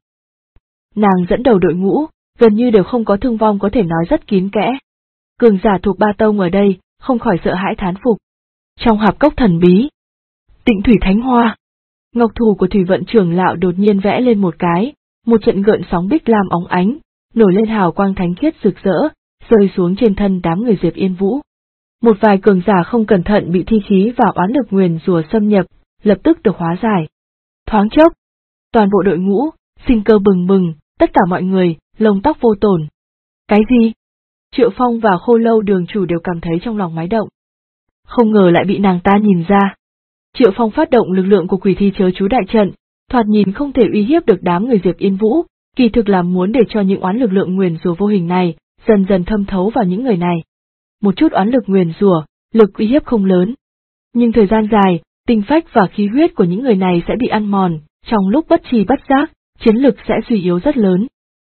Nàng dẫn đầu đội ngũ, gần như đều không có thương vong có thể nói rất kín kẽ. Cường giả thuộc ba tông ở đây, không khỏi sợ hãi thán phục. Trong hạp cốc thần bí, Tịnh Thủy Thánh Hoa, ngọc thủ của Thủy Vận trưởng lão đột nhiên vẽ lên một cái, một trận gợn sóng bích lam óng ánh, nổi lên hào quang thánh khiết rực rỡ, rơi xuống trên thân đám người Diệp Yên Vũ. Một vài cường giả không cẩn thận bị thi khí và oán lực nguyền rủa xâm nhập, lập tức được hóa giải. Thoáng chốc, toàn bộ đội ngũ, sinh cơ bừng bừng, tất cả mọi người, lông tóc vô tổn. Cái gì? Triệu Phong và Khô Lâu đường chủ đều cảm thấy trong lòng máy động. Không ngờ lại bị nàng ta nhìn ra. Triệu Phong phát động lực lượng của quỷ thi chớ chú đại trận, thoạt nhìn không thể uy hiếp được đám người Diệp Yên Vũ, kỳ thực là muốn để cho những oán lực lượng nguyền rủa vô hình này, dần dần thâm thấu vào những người này. một chút oán lực nguyền rủa, lực uy hiếp không lớn. Nhưng thời gian dài, tinh phách và khí huyết của những người này sẽ bị ăn mòn, trong lúc bất tri bất giác, chiến lực sẽ suy yếu rất lớn.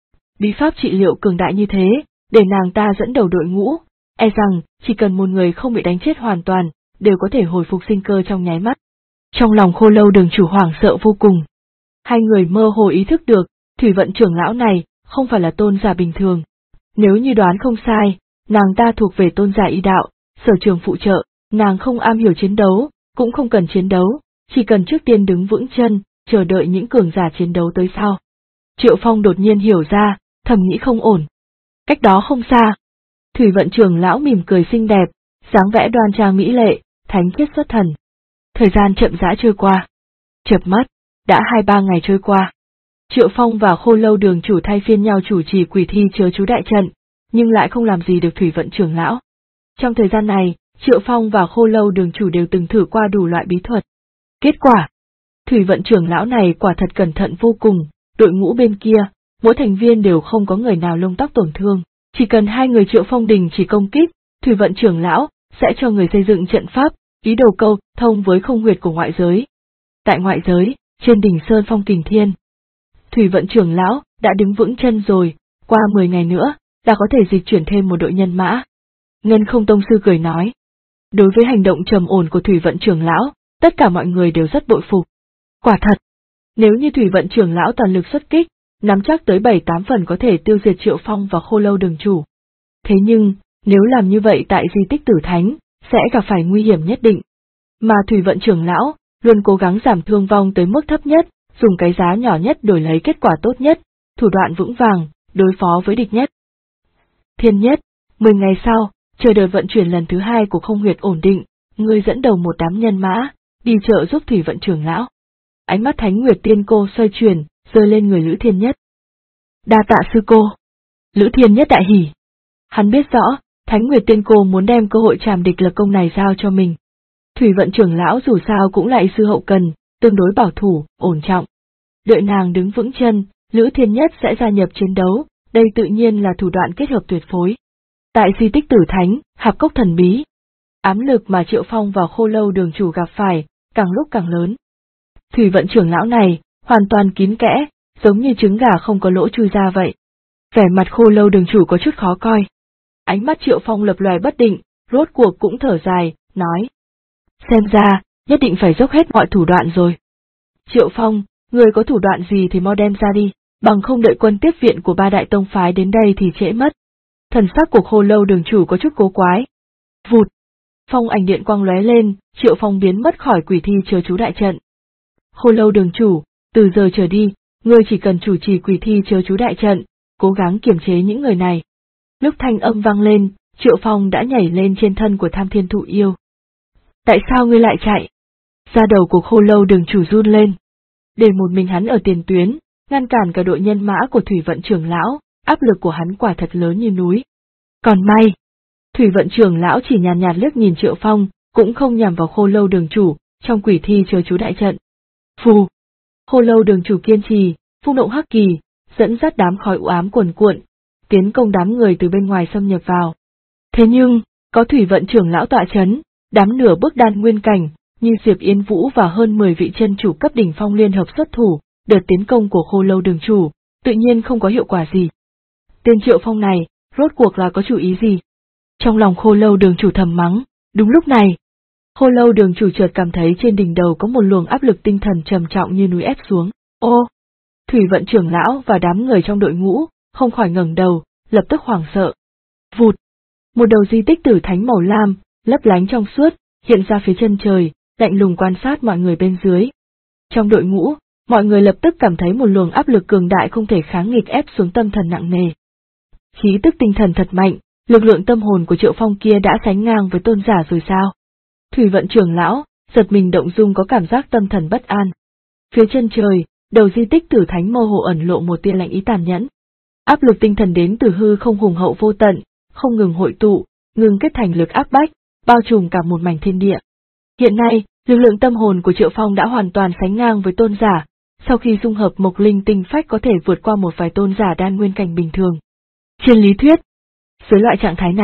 Bí pháp trị liệu cường đại như thế, để nàng ta dẫn đầu đội ngũ, e rằng chỉ cần một người không bị đánh chết hoàn toàn, đều có thể hồi phục sinh cơ trong nháy mắt. Trong lòng Khô Lâu Đường chủ hoảng sợ vô cùng. Hai người mơ hồ ý thức được, Thủy Vận trưởng lão này không phải là tôn giả bình thường. Nếu như đoán không sai, nàng ta thuộc về tôn giả y đạo, sở trường phụ trợ, nàng không am hiểu chiến đấu, cũng không cần chiến đấu, chỉ cần trước tiên đứng vững chân, chờ đợi những cường giả chiến đấu tới sau. Triệu Phong đột nhiên hiểu ra, thầm nghĩ không ổn. Cách đó không xa, Thủy Vận trưởng lão mỉm cười xinh đẹp, dáng vẽ đoan trang mỹ lệ, thánh khiết xuất thần. Thời gian chậm rãi trôi qua. Chợp mắt, đã 2-3 ngày trôi qua. Triệu Phong và Khô Lâu Đường chủ thay phiên nhau chủ trì quỷ thi chớ chú đại trận, nhưng lại không làm gì được Thủy Vận trưởng lão. Trong thời gian này, Triệu Phong và Khô Lâu Đường chủ đều từng thử qua đủ loại bí thuật. Kết quả, Thủy Vận trưởng lão này quả thật cẩn thận vô cùng, đội ngũ bên kia, mỗi thành viên đều không có người nào lông tóc tổn thương, chỉ cần hai người Triệu Phong đình chỉ công kích, Thủy Vận trưởng lão sẽ cho người xây dựng trận pháp, ý đồ câu thông với không huyệt của ngoại giới. Tại ngoại giới, trên đỉnh Sơn Phong Kình Thiên, Thủy Vận trưởng lão đã đứng vững chân rồi, qua 10 ngày nữa, đã có thể dịch chuyển thêm một đội nhân mã. Ngân Không tông sư cười nói. Đối với hành động trầm ổn của Thủy Vận trưởng lão, tất cả mọi người đều rất bội phục. Quả thật, nếu như Thủy Vận trưởng lão toàn lực xuất kích, nắm chắc tới 7-8 phần có thể tiêu diệt Triệu Phong và Khô Lâu Đường chủ. Thế nhưng, nếu làm như vậy tại di tích Tử Thánh, sẽ gặp phải nguy hiểm nhất định. Mà Thủy Vận trưởng lão luôn cố gắng giảm thương vong tới mức thấp nhất, dùng cái giá nhỏ nhất đổi lấy kết quả tốt nhất, thủ đoạn vững vàng, đối phó với địch nhất. Thiên Nhất, 10 ngày sau, chờ đợi vận chuyển lần thứ 2 của không huyệt ổn định, ngươi dẫn đầu một đám nhân mã, đi trợ giúp Thủy Vận trưởng lão. Ánh mắt Thánh Nguyệt Tiên Cô xoay chuyển, rơi lên người Lữ Thiên Nhất. Đa tạ sư cô. Lữ Thiên Nhất đại hỉ. Hắn biết rõ, Thánh Nguyệt Tiên Cô muốn đem cơ hội trảm địch lập công này giao cho mình. Thủy Vận trưởng lão dù sao cũng là y sư hậu cần, tương đối bảo thủ, ổn trọng. Đợi nàng đứng vững chân, Lữ Thiên Nhất sẽ gia nhập chiến đấu, đây tự nhiên là thủ đoạn kết hợp tuyệt phối. Tại di tích Tử Thánh, hạp cốc thần bí, ám lực mà Triệu Phong và Khô Lâu Đường chủ gặp phải, càng lúc càng lớn. Thủy Vận trưởng lão này, hoàn toàn kín kẽ, giống như trứng gà không có lỗ chui ra vậy. Vẻ mặt Khô Lâu Đường chủ có chút khó coi. Ánh mắt Triệu Phong lập lòe bất định, rốt cuộc cũng thở dài, nói. Xem ra, nhất định phải dốc hết mọi thủ đoạn rồi. Triệu Phong, người có thủ đoạn gì thì mau đem ra đi, bằng không đợi quân tiếp viện của 3 đại tông phái đến đây thì trễ mất. Thần sắc của Khô Lâu Đường chủ có chút cố quái. Vụt! Phong ảnh điện quang lóe lên, Triệu Phong biến mất khỏi quỷ thi chớ chú đại trận. Khô Lâu Đường chủ, từ giờ trở đi, ngươi chỉ cần chủ trì quỷ thi chớ chú đại trận, cố gắng kiềm chế những người này. Lúc thanh âm vang lên, Triệu Phong đã nhảy lên trên thân của Tham Thiên Thụ Yêu. Tại sao ngươi lại chạy? Da đầu của Khô Lâu Đường chủ run lên. Để một mình hắn ở tiền tuyến, ngăn cản cả đội nhân mã của Thủy Vận trưởng lão, áp lực của hắn quả thật lớn như núi. Còn may, Thủy Vận trưởng lão chỉ nhàn nhạt liếc nhìn Triệu Phong, cũng không nhằm vào Khô Lâu Đường chủ, trong quỷ thi chớ chú đại trận. Phù! Khô Lâu Đường chủ kiên trì, phung động hắc kỳ, dẫn dắt đám khói u ám cuồn cuộn, tiến công đám người từ bên ngoài xâm nhập vào. Thế nhưng, có Thủy Vận trưởng lão tọa chấn, đám nửa bước đan nguyên cảnh, như Diệp Yên Vũ và hơn 10 vị chân chủ cấp đỉnh phong liên hợp xuất thủ, đợt tiến công của Khô Lâu Đường chủ, tự nhiên không có hiệu quả gì. Tên Triệu Phong này, rốt cuộc là có chủ ý gì? Trong lòng Khô Lâu Đường chủ thầm mắng, đúng lúc này, Khô Lâu Đường chủ chợt cảm thấy trên đỉnh đầu có một luồng áp lực tinh thần trầm trọng như núi ép xuống. Ô! Thủy Vận trưởng lão và đám người trong đội ngũ, không khỏi ngẩng đầu, lập tức hoảng sợ. Vụt! Một đầu di tích Tử Thánh màu lam, lấp lánh trong suốt, hiện ra phía chân trời, lạnh lùng quan sát mọi người bên dưới. Trong đội ngũ, mọi người lập tức cảm thấy một luồng áp lực cường đại không thể kháng nghịch ép xuống tâm thần nặng nề. Khí tức tinh thần thật mạnh, lực lượng tâm hồn của Triệu Phong kia đã sánh ngang với tôn giả rồi sao? Thủy Vận trưởng lão, giật mình động dung có cảm giác tâm thần bất an. Phía chân trời, đầu di tích Tử Thánh mơ hồ ẩn lộ một tia lạnh ý tàn nhẫn. Áp lực tinh thần đến từ hư không hùng hậu vô tận, không ngừng hội tụ, ngừng kết thành lực áp bách, bao trùm cả một mảnh thiên địa. Hiện nay, lực lượng tâm hồn của Triệu Phong đã hoàn toàn sánh ngang với tôn giả, sau khi dung hợp mộc linh tinh phách có thể vượt qua một vài tôn giả đan nguyên cảnh bình thường. Trên lý thuyết, dưới loại trạng thái này,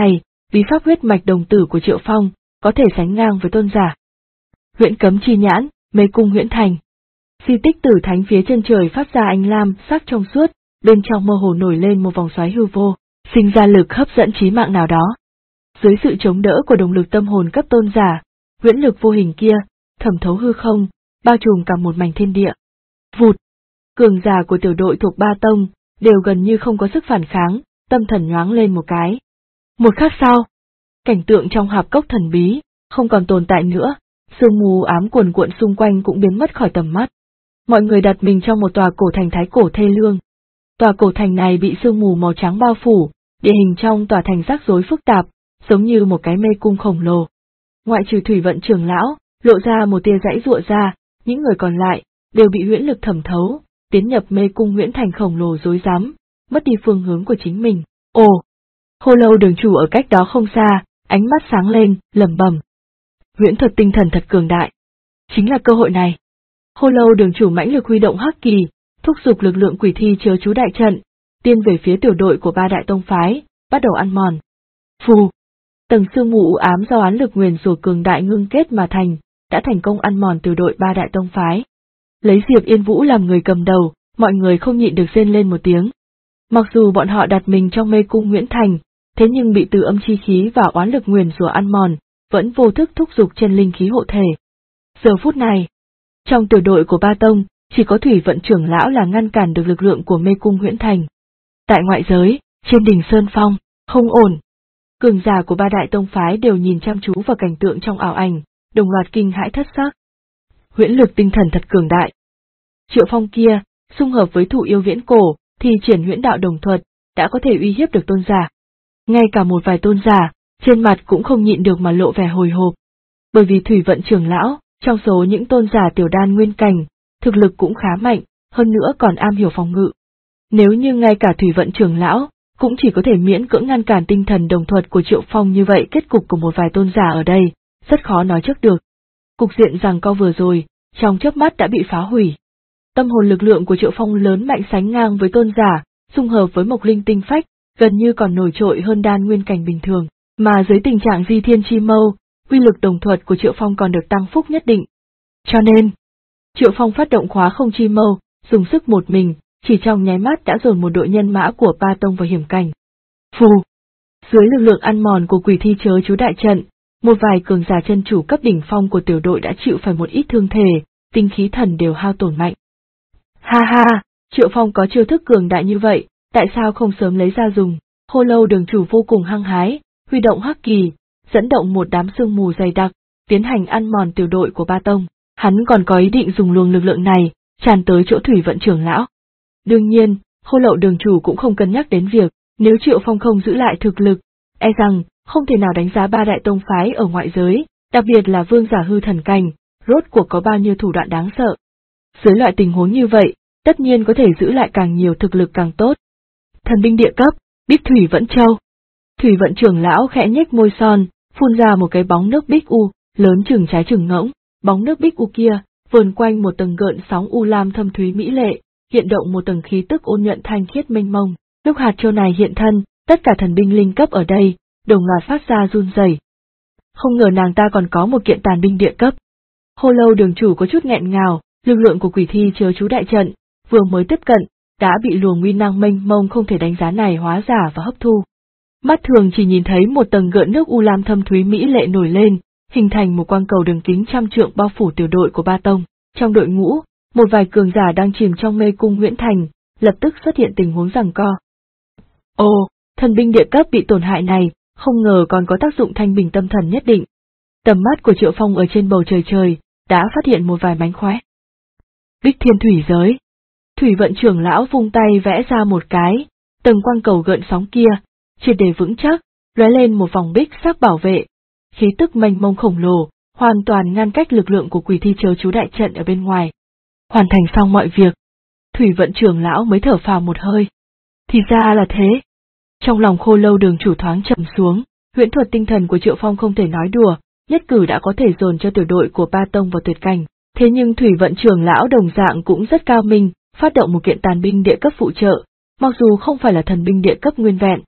bí pháp huyết mạch đồng tử của Triệu Phong có thể sánh ngang với tôn giả. Huyễn cấm chi nhãn, mê cung huyễn thành. Di tích Tử Thánh phía chân trời phát ra ánh lam sắc trong suốt, bên trong mơ hồ nổi lên một vòng xoáy hư vô, sinh ra lực hấp dẫn chí mạng nào đó. Dưới sự chống đỡ của động lực tâm hồn cấp tôn giả, huyễn lực vô hình kia thẩm thấu hư không, bao trùm cả một mảnh thiên địa. Vụt, cường giả của tiểu đội thuộc Ba Tông đều gần như không có sức phản kháng, tâm thần nhoáng lên một cái. Một khắc sau, cảnh tượng trong hạp cốc thần bí không còn tồn tại nữa, sương mù ám cuồn cuộn xung quanh cũng biến mất khỏi tầm mắt. Mọi người đặt mình trong một tòa cổ thành thái cổ thê lương. Tòa cổ thành này bị sương mù màu trắng bao phủ, địa hình trong tòa thành rắc rối phức tạp, giống như một cái mê cung khổng lồ. Ngoại trừ Thủy Vận trưởng lão, lộ ra một tia giãy giụa ra, những người còn lại đều bị huyễn lực thẩm thấu, tiến nhập mê cung huyễn thành khổng lồ rối rắm, mất đi phương hướng của chính mình. Ồ, Khô Lâu đường chủ ở cách đó không xa, ánh mắt sáng lên, lẩm bẩm. Huyễn thuật tinh thần thật cường đại. Chính là cơ hội này. Khô Lâu đường chủ mãnh lực huy động hắc kỳ, thúc giục lực lượng quỷ thi chớ chú đại trận, tiên về phía tiểu đội của ba đại tông phái, bắt đầu ăn mòn. Phù, tầng sương mù u ám do oán lực nguyền rủa cường đại ngưng kết mà thành, đã thành công ăn mòn tiểu đội ba đại tông phái. Lấy Diệp Yên Vũ làm người cầm đầu, mọi người không nhịn được rên lên một tiếng. Mặc dù bọn họ đặt mình trong mê cung huyễn thành, thế nhưng bị từ âm chi khí và oán lực nguyền rủa ăn mòn, vẫn vô thức thúc giục chân linh khí hộ thể. Giờ phút này, trong tiểu đội của Ba Tông, chỉ có Thủy Vận trưởng lão là ngăn cản được lực lượng của mê cung huyễn thành. Tại ngoại giới, trên đỉnh Sơn Phong, không ổn. Cường giả của ba đại tông phái đều nhìn chăm chú vào cảnh tượng trong ảo ảnh, đồng loạt kinh hãi thất sắc. Huyễn lực tinh thần thật cường đại. Triệu Phong kia, xung hợp với thụ yêu viễn cổ, thì triển huyễn đạo đồng thuật, đã có thể uy hiếp được tôn giả. Ngay cả một vài tôn giả, trên mặt cũng không nhịn được mà lộ vẻ hồi hộp. Bởi vì Thủy Vận trưởng lão, trong số những tôn giả tiểu đan nguyên cảnh, thực lực cũng khá mạnh, hơn nữa còn am hiểu phòng ngự. Nếu như ngay cả Thủy Vận trưởng lão, cũng chỉ có thể miễn cưỡng ngăn cản tinh thần đồng thuật của Triệu Phong như vậy, kết cục của một vài tôn giả ở đây, rất khó nói trước được. Cục diện giằng co vừa rồi, trong chớp mắt đã bị phá hủy. Tâm hồn lực lượng của Triệu Phong lớn mạnh sánh ngang với tôn giả, xung hợp với Mộc Linh tinh phách, gần như còn nổi trội hơn đan nguyên cảnh bình thường, mà dưới tình trạng di thiên chi mâu, uy lực đồng thuật của Triệu Phong còn được tăng phúc nhất định. Cho nên, Triệu Phong phát động khóa không chi mâu, dùng sức một mình, chỉ trong nháy mắt đã dồn một đội nhân mã của Ba Tông vào hiểm cảnh. Phù! Dưới lực lượng ăn mòn của quỷ thi chớ chú đại trận, một vài cường giả chân chủ cấp đỉnh phong của tiểu đội đã chịu phải một ít thương thể, tinh khí thần đều hao tổn mạnh. Ha ha, Triệu Phong có chiêu thức cường đại như vậy, tại sao không sớm lấy ra dùng? Khô Lâu đường chủ vô cùng hăng hái, huy động hắc kỳ, dẫn động một đám sương mù dày đặc, tiến hành ăn mòn tiểu đội của Ba Tông. Hắn còn có ý định dùng luồng lực lượng này, tràn tới chỗ Thủy Vận trưởng lão. Đương nhiên, Khô Lậu đường chủ cũng không cân nhắc đến việc, nếu Triệu Phong không giữ lại thực lực, e rằng không thể nào đánh giá ba đại tông phái ở ngoại giới, đặc biệt là vương giả hư thần cảnh, rốt cuộc có bao nhiêu thủ đoạn đáng sợ. Dưới loại tình huống như vậy, tất nhiên có thể giữ lại càng nhiều thực lực càng tốt. Thần binh địa cấp, Bích Thủy Vận Châu. Thủy Vận trưởng lão khẽ nhếch môi son, phun ra một cái bóng nước bích u, lớn chừng trái chừng ngỗng. Bóng nước bích u kia, vờn quanh một tầng gợn sóng u lam thâm thúy mỹ lệ, hiện động một tầng khí tức ôn nhuận thanh khiết mênh mông. Lúc hạt châu này hiện thân, tất cả thần binh linh cấp ở đây, đồng loạt phát ra run rẩy. Không ngờ nàng ta còn có một kiện tàn binh địa cấp. Khô Lâu đường chủ có chút nghẹn ngào, lực lượng của quỷ thi chớ chú đại trận, vừa mới tiếp cận, đã bị luồng uy năng mênh mông không thể đánh giá này hóa giả và hấp thu. Mắt thường chỉ nhìn thấy một tầng gợn nước u lam thâm thúy mỹ lệ nổi lên, hình thành một quang cầu đường kính trăm trượng bao phủ tiểu đội của Ba Tông. Trong đội ngũ, một vài cường giả đang chìm trong mê cung huyễn thành, lập tức xuất hiện tình huống giằng co. Ồ, thần binh địa cấp bị tổn hại này, không ngờ còn có tác dụng thanh bình tâm thần nhất định. Tầm mắt của Triệu Phong ở trên bầu trời đã phát hiện một vài mánh khóe. Bích Thiên Thủy Giới. Thủy Vận trưởng lão vung tay vẽ ra một cái, tầng quang cầu gợn sóng kia, triệt để vững chắc, lóe lên một vòng bích sắc bảo vệ. Khí tức mênh mông khổng lồ, hoàn toàn ngăn cách lực lượng của quỷ thi chớ chú đại trận ở bên ngoài. Hoàn thành xong mọi việc, Thủy Vận trưởng lão mới thở phào một hơi. Thì ra là thế. Trong lòng Khô Lâu đường chủ thoáng trầm xuống, huyễn thuật tinh thần của Triệu Phong không thể nói đùa, nhất cử đã có thể dồn cho tiểu đội của Ba Tông vào tuyệt cảnh. Thế nhưng Thủy Vận trưởng lão đồng dạng cũng rất cao minh, phát động một kiện tàn binh địa cấp phụ trợ, mặc dù không phải là thần binh địa cấp nguyên vẹn.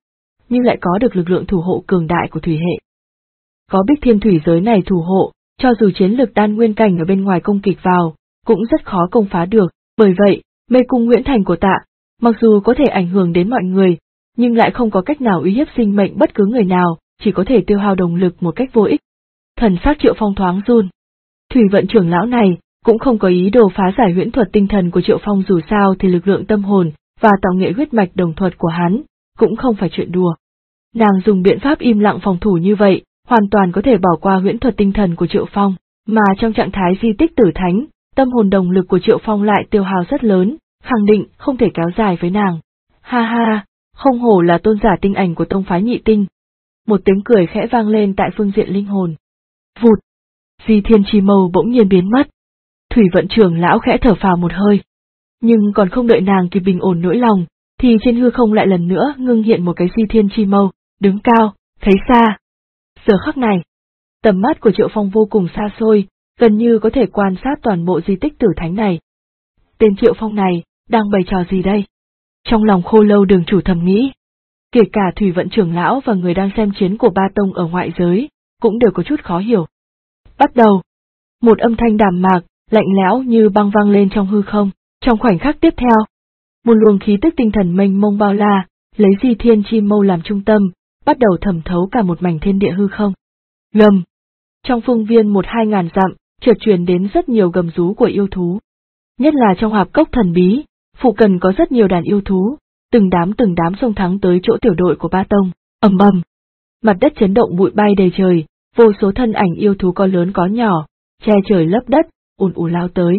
nhưng lại có được lực lượng thủ hộ cường đại của thủy hệ. Có Bích Thiên thủy giới này thủ hộ, cho dù chiến lực đan nguyên cảnh ở bên ngoài công kích vào, cũng rất khó công phá được, bởi vậy, mê cung Nguyễn Thành của Tạ, mặc dù có thể ảnh hưởng đến mọi người, nhưng lại không có cách nào uy hiếp sinh mệnh bất cứ người nào, chỉ có thể tiêu hao đồng lực một cách vô ích. Thần sắc Triệu Phong thoáng run. Thủy vận trưởng lão này cũng không có ý đồ phá giải huyễn thuật tinh thần của Triệu Phong, dù sao thì lực lượng tâm hồn và tạo nghệ huyết mạch đồng thuật của hắn cũng không phải chuyện đùa. Nàng dùng biện pháp im lặng phòng thủ như vậy, hoàn toàn có thể bỏ qua huyễn thuật tinh thần của Triệu Phong, mà trong trạng thái di tích tử thánh, tâm hồn đồng lực của Triệu Phong lại tiêu hao rất lớn, khẳng định không thể kéo dài với nàng. Ha ha, không hổ là tôn giả tinh ảnh của tông phái Nhị Tinh. Một tiếng cười khẽ vang lên tại phương diện linh hồn. Vụt, Di Thiên Chi Mâu bỗng nhiên biến mất. Thủy vận trưởng lão khẽ thở phào một hơi. Nhưng còn không đợi nàng kịp bình ổn nỗi lòng, thì trên hư không lại lần nữa ngưng hiện một cái Di Thiên Chi Mâu, đứng cao, thấy xa. Giờ khắc này, tầm mắt của Triệu Phong vô cùng xa xôi, gần như có thể quan sát toàn bộ di tích tử thánh này. Tên Triệu Phong này, đang bày trò gì đây? Trong lòng Khô Lâu đường chủ thầm nghĩ. Kể cả thủy vận trưởng lão và người đang xem chiến của ba tông ở ngoại giới, cũng đều có chút khó hiểu. Bắt đầu. Một âm thanh đàm mạc, lạnh lẽo như băng vang lên trong hư không, trong khoảnh khắc tiếp theo. Một luồng khí tức tinh thần mênh mông bao la, lấy Di Thiên Chi Mâu làm trung tâm, bắt đầu thẩm thấu cả một mảnh thiên địa hư không. Gầm. Trong phương viên 1-2 ngàn dặm, chợt truyền đến rất nhiều gầm rú của yêu thú. Nhất là trong hạp cốc thần bí, phụ cận có rất nhiều đàn yêu thú, từng đám xông thẳng tới chỗ tiểu đội của ba tông, ầm ầm. Mặt đất chấn động, bụi bay đầy trời, vô số thân ảnh yêu thú có lớn có nhỏ, che trời lấp đất, ùn ùn lao tới.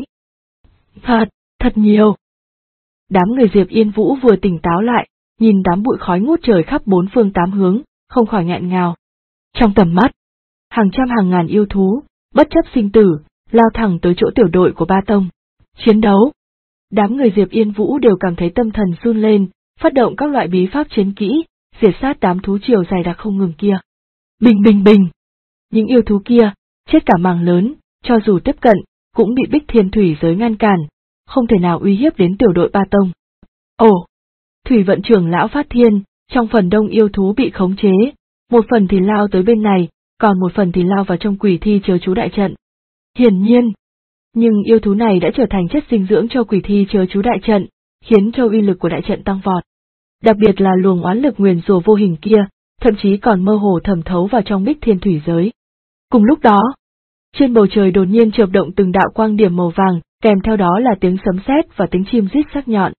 Thật nhiều. Đám người Diệp Yên Vũ vừa tỉnh táo lại, nhìn đám bụi khói ngút trời khắp 4 phương 8 hướng, không khỏi nghẹn ngào. Trong tầm mắt, hàng trăm hàng ngàn yêu thú, bất chấp sinh tử, lao thẳng tới chỗ tiểu đội của ba tông. Chiến đấu. Đám người Diệp Yên Vũ đều cảm thấy tâm thần run lên, phát động các loại bí pháp chiến kỹ, diệt sát đám thú triều dày đặc không ngừng kia. Bình bình bình. Những yêu thú kia, chết cả mảng lớn, cho dù tiếp cận, cũng bị Bích Thiên thủy giới ngăn cản, không thể nào uy hiếp đến tiểu đội ba tông. Ồ! Thủy vận trưởng lão phát thiên, trong phần đông yêu thú bị khống chế, một phần thì lao tới bên này, còn một phần thì lao vào trong quỷ thi chớ chú đại trận. Hiển nhiên. Nhưng yêu thú này đã trở thành chất dinh dưỡng cho quỷ thi chớ chú đại trận, khiến cho uy lực của đại trận tăng vọt. Đặc biệt là luồng oán lực nguyền rủa vô hình kia, thậm chí còn mơ hồ thẩm thấu vào trong Bích Thiên thủy giới. Cùng lúc đó, trên bầu trời đột nhiên chợp động từng đạo quang điểm màu vàng, kèm theo đó là tiếng sấm sét và tiếng chim rít sắc nhọn.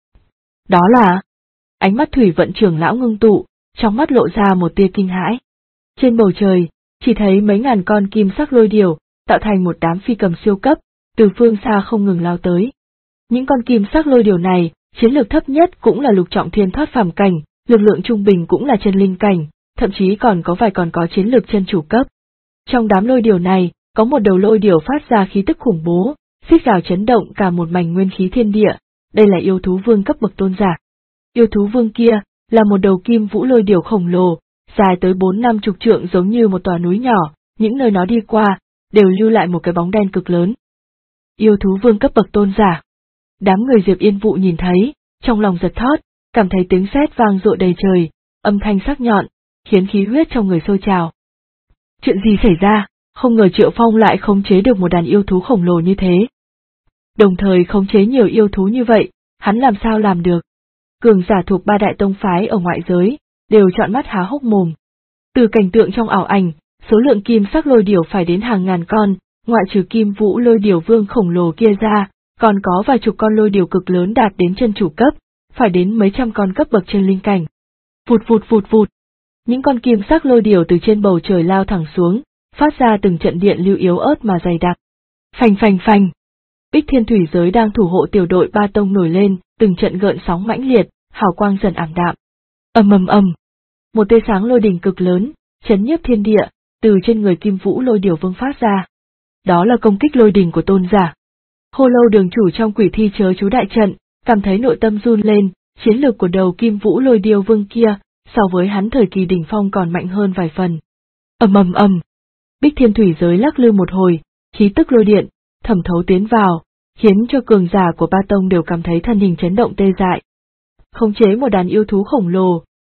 Đó là... Ánh mắt thủy vận trưởng lão ngưng tụ, trong mắt lộ ra một tia kinh hãi. Trên bầu trời, chỉ thấy mấy ngàn con kim sắc lôi điểu, tạo thành một đám phi cầm siêu cấp, từ phương xa không ngừng lao tới. Những con kim sắc lôi điểu này, chiến lược thấp nhất cũng là lục trọng thiên thoát phàm cảnh, lực lượng trung bình cũng là chân linh cảnh, thậm chí còn có vài còn có chiến lược chân chủ cấp. Trong đám lôi điểu này, có một đầu lôi điểu phát ra khí tức khủng bố, xít gào chấn động cả một mảnh nguyên khí thiên địa, đây là yêu thú vương cấp bậc tôn giả. Yêu thú vương kia, là một đầu kim vũ lôi điểu khổng lồ, dài tới 4-50 trượng giống như một tòa núi nhỏ, những nơi nó đi qua, đều lưu lại một cái bóng đen cực lớn. Yêu thú vương cấp bậc tôn giả. Đám người Diệp Yên Vũ nhìn thấy, trong lòng giật thót, cảm thấy tiếng sét vang rội đầy trời, âm thanh sắc nhọn, khiến khí huyết trong người sôi trào. Chuyện gì xảy ra, không ngờ Triệu Phong lại khống chế được một đàn yêu thú khổng lồ như thế. Đồng thời khống chế nhiều yêu thú như vậy, hắn làm sao làm được? Cường giả thuộc 3 đại tông phái ở ngoại giới, đều trợn mắt há hốc mồm. Từ cảnh tượng trong ảo ảnh, số lượng kim sắc lôi điểu phải đến hàng ngàn con, ngoại trừ kim vũ lôi điểu vương khổng lồ kia ra, còn có vài chục con lôi điểu cực lớn đạt đến chân chủ cấp, phải đến mấy trăm con cấp bậc chân linh cảnh. Vụt vụt vụt vụt. Những con kim sắc lôi điểu từ trên bầu trời lao thẳng xuống, phát ra từng trận điện lưu yếu ớt mà dày đặc. Phành phành phành. Bích Thiên thủy giới đang thủ hộ tiểu đội ba tông nổi lên, từng trận gợn sóng mãnh liệt, hào quang dần ảm đạm. Ầm ầm ầm. Một tia sáng lôi đỉnh cực lớn, chấn nhiếp thiên địa, từ trên người kim vũ lôi điểu vương phát ra. Đó là công kích lôi đỉnh của tôn giả. Khô Lâu đường chủ trong quỷ thi chớ chú đại trận, cảm thấy nội tâm run lên, chiến lược của đầu kim vũ lôi điểu vương kia, so với hắn thời kỳ đỉnh phong còn mạnh hơn vài phần. Ầm ầm ầm. Bích Thiên thủy giới lắc lư một hồi, khí tức lôi điện thẩm thấu tiến vào, khiến cho cường giả của ba tông đều cảm thấy thân hình chấn động tê dại. Khống chế một đàn yêu thú khổng lồ,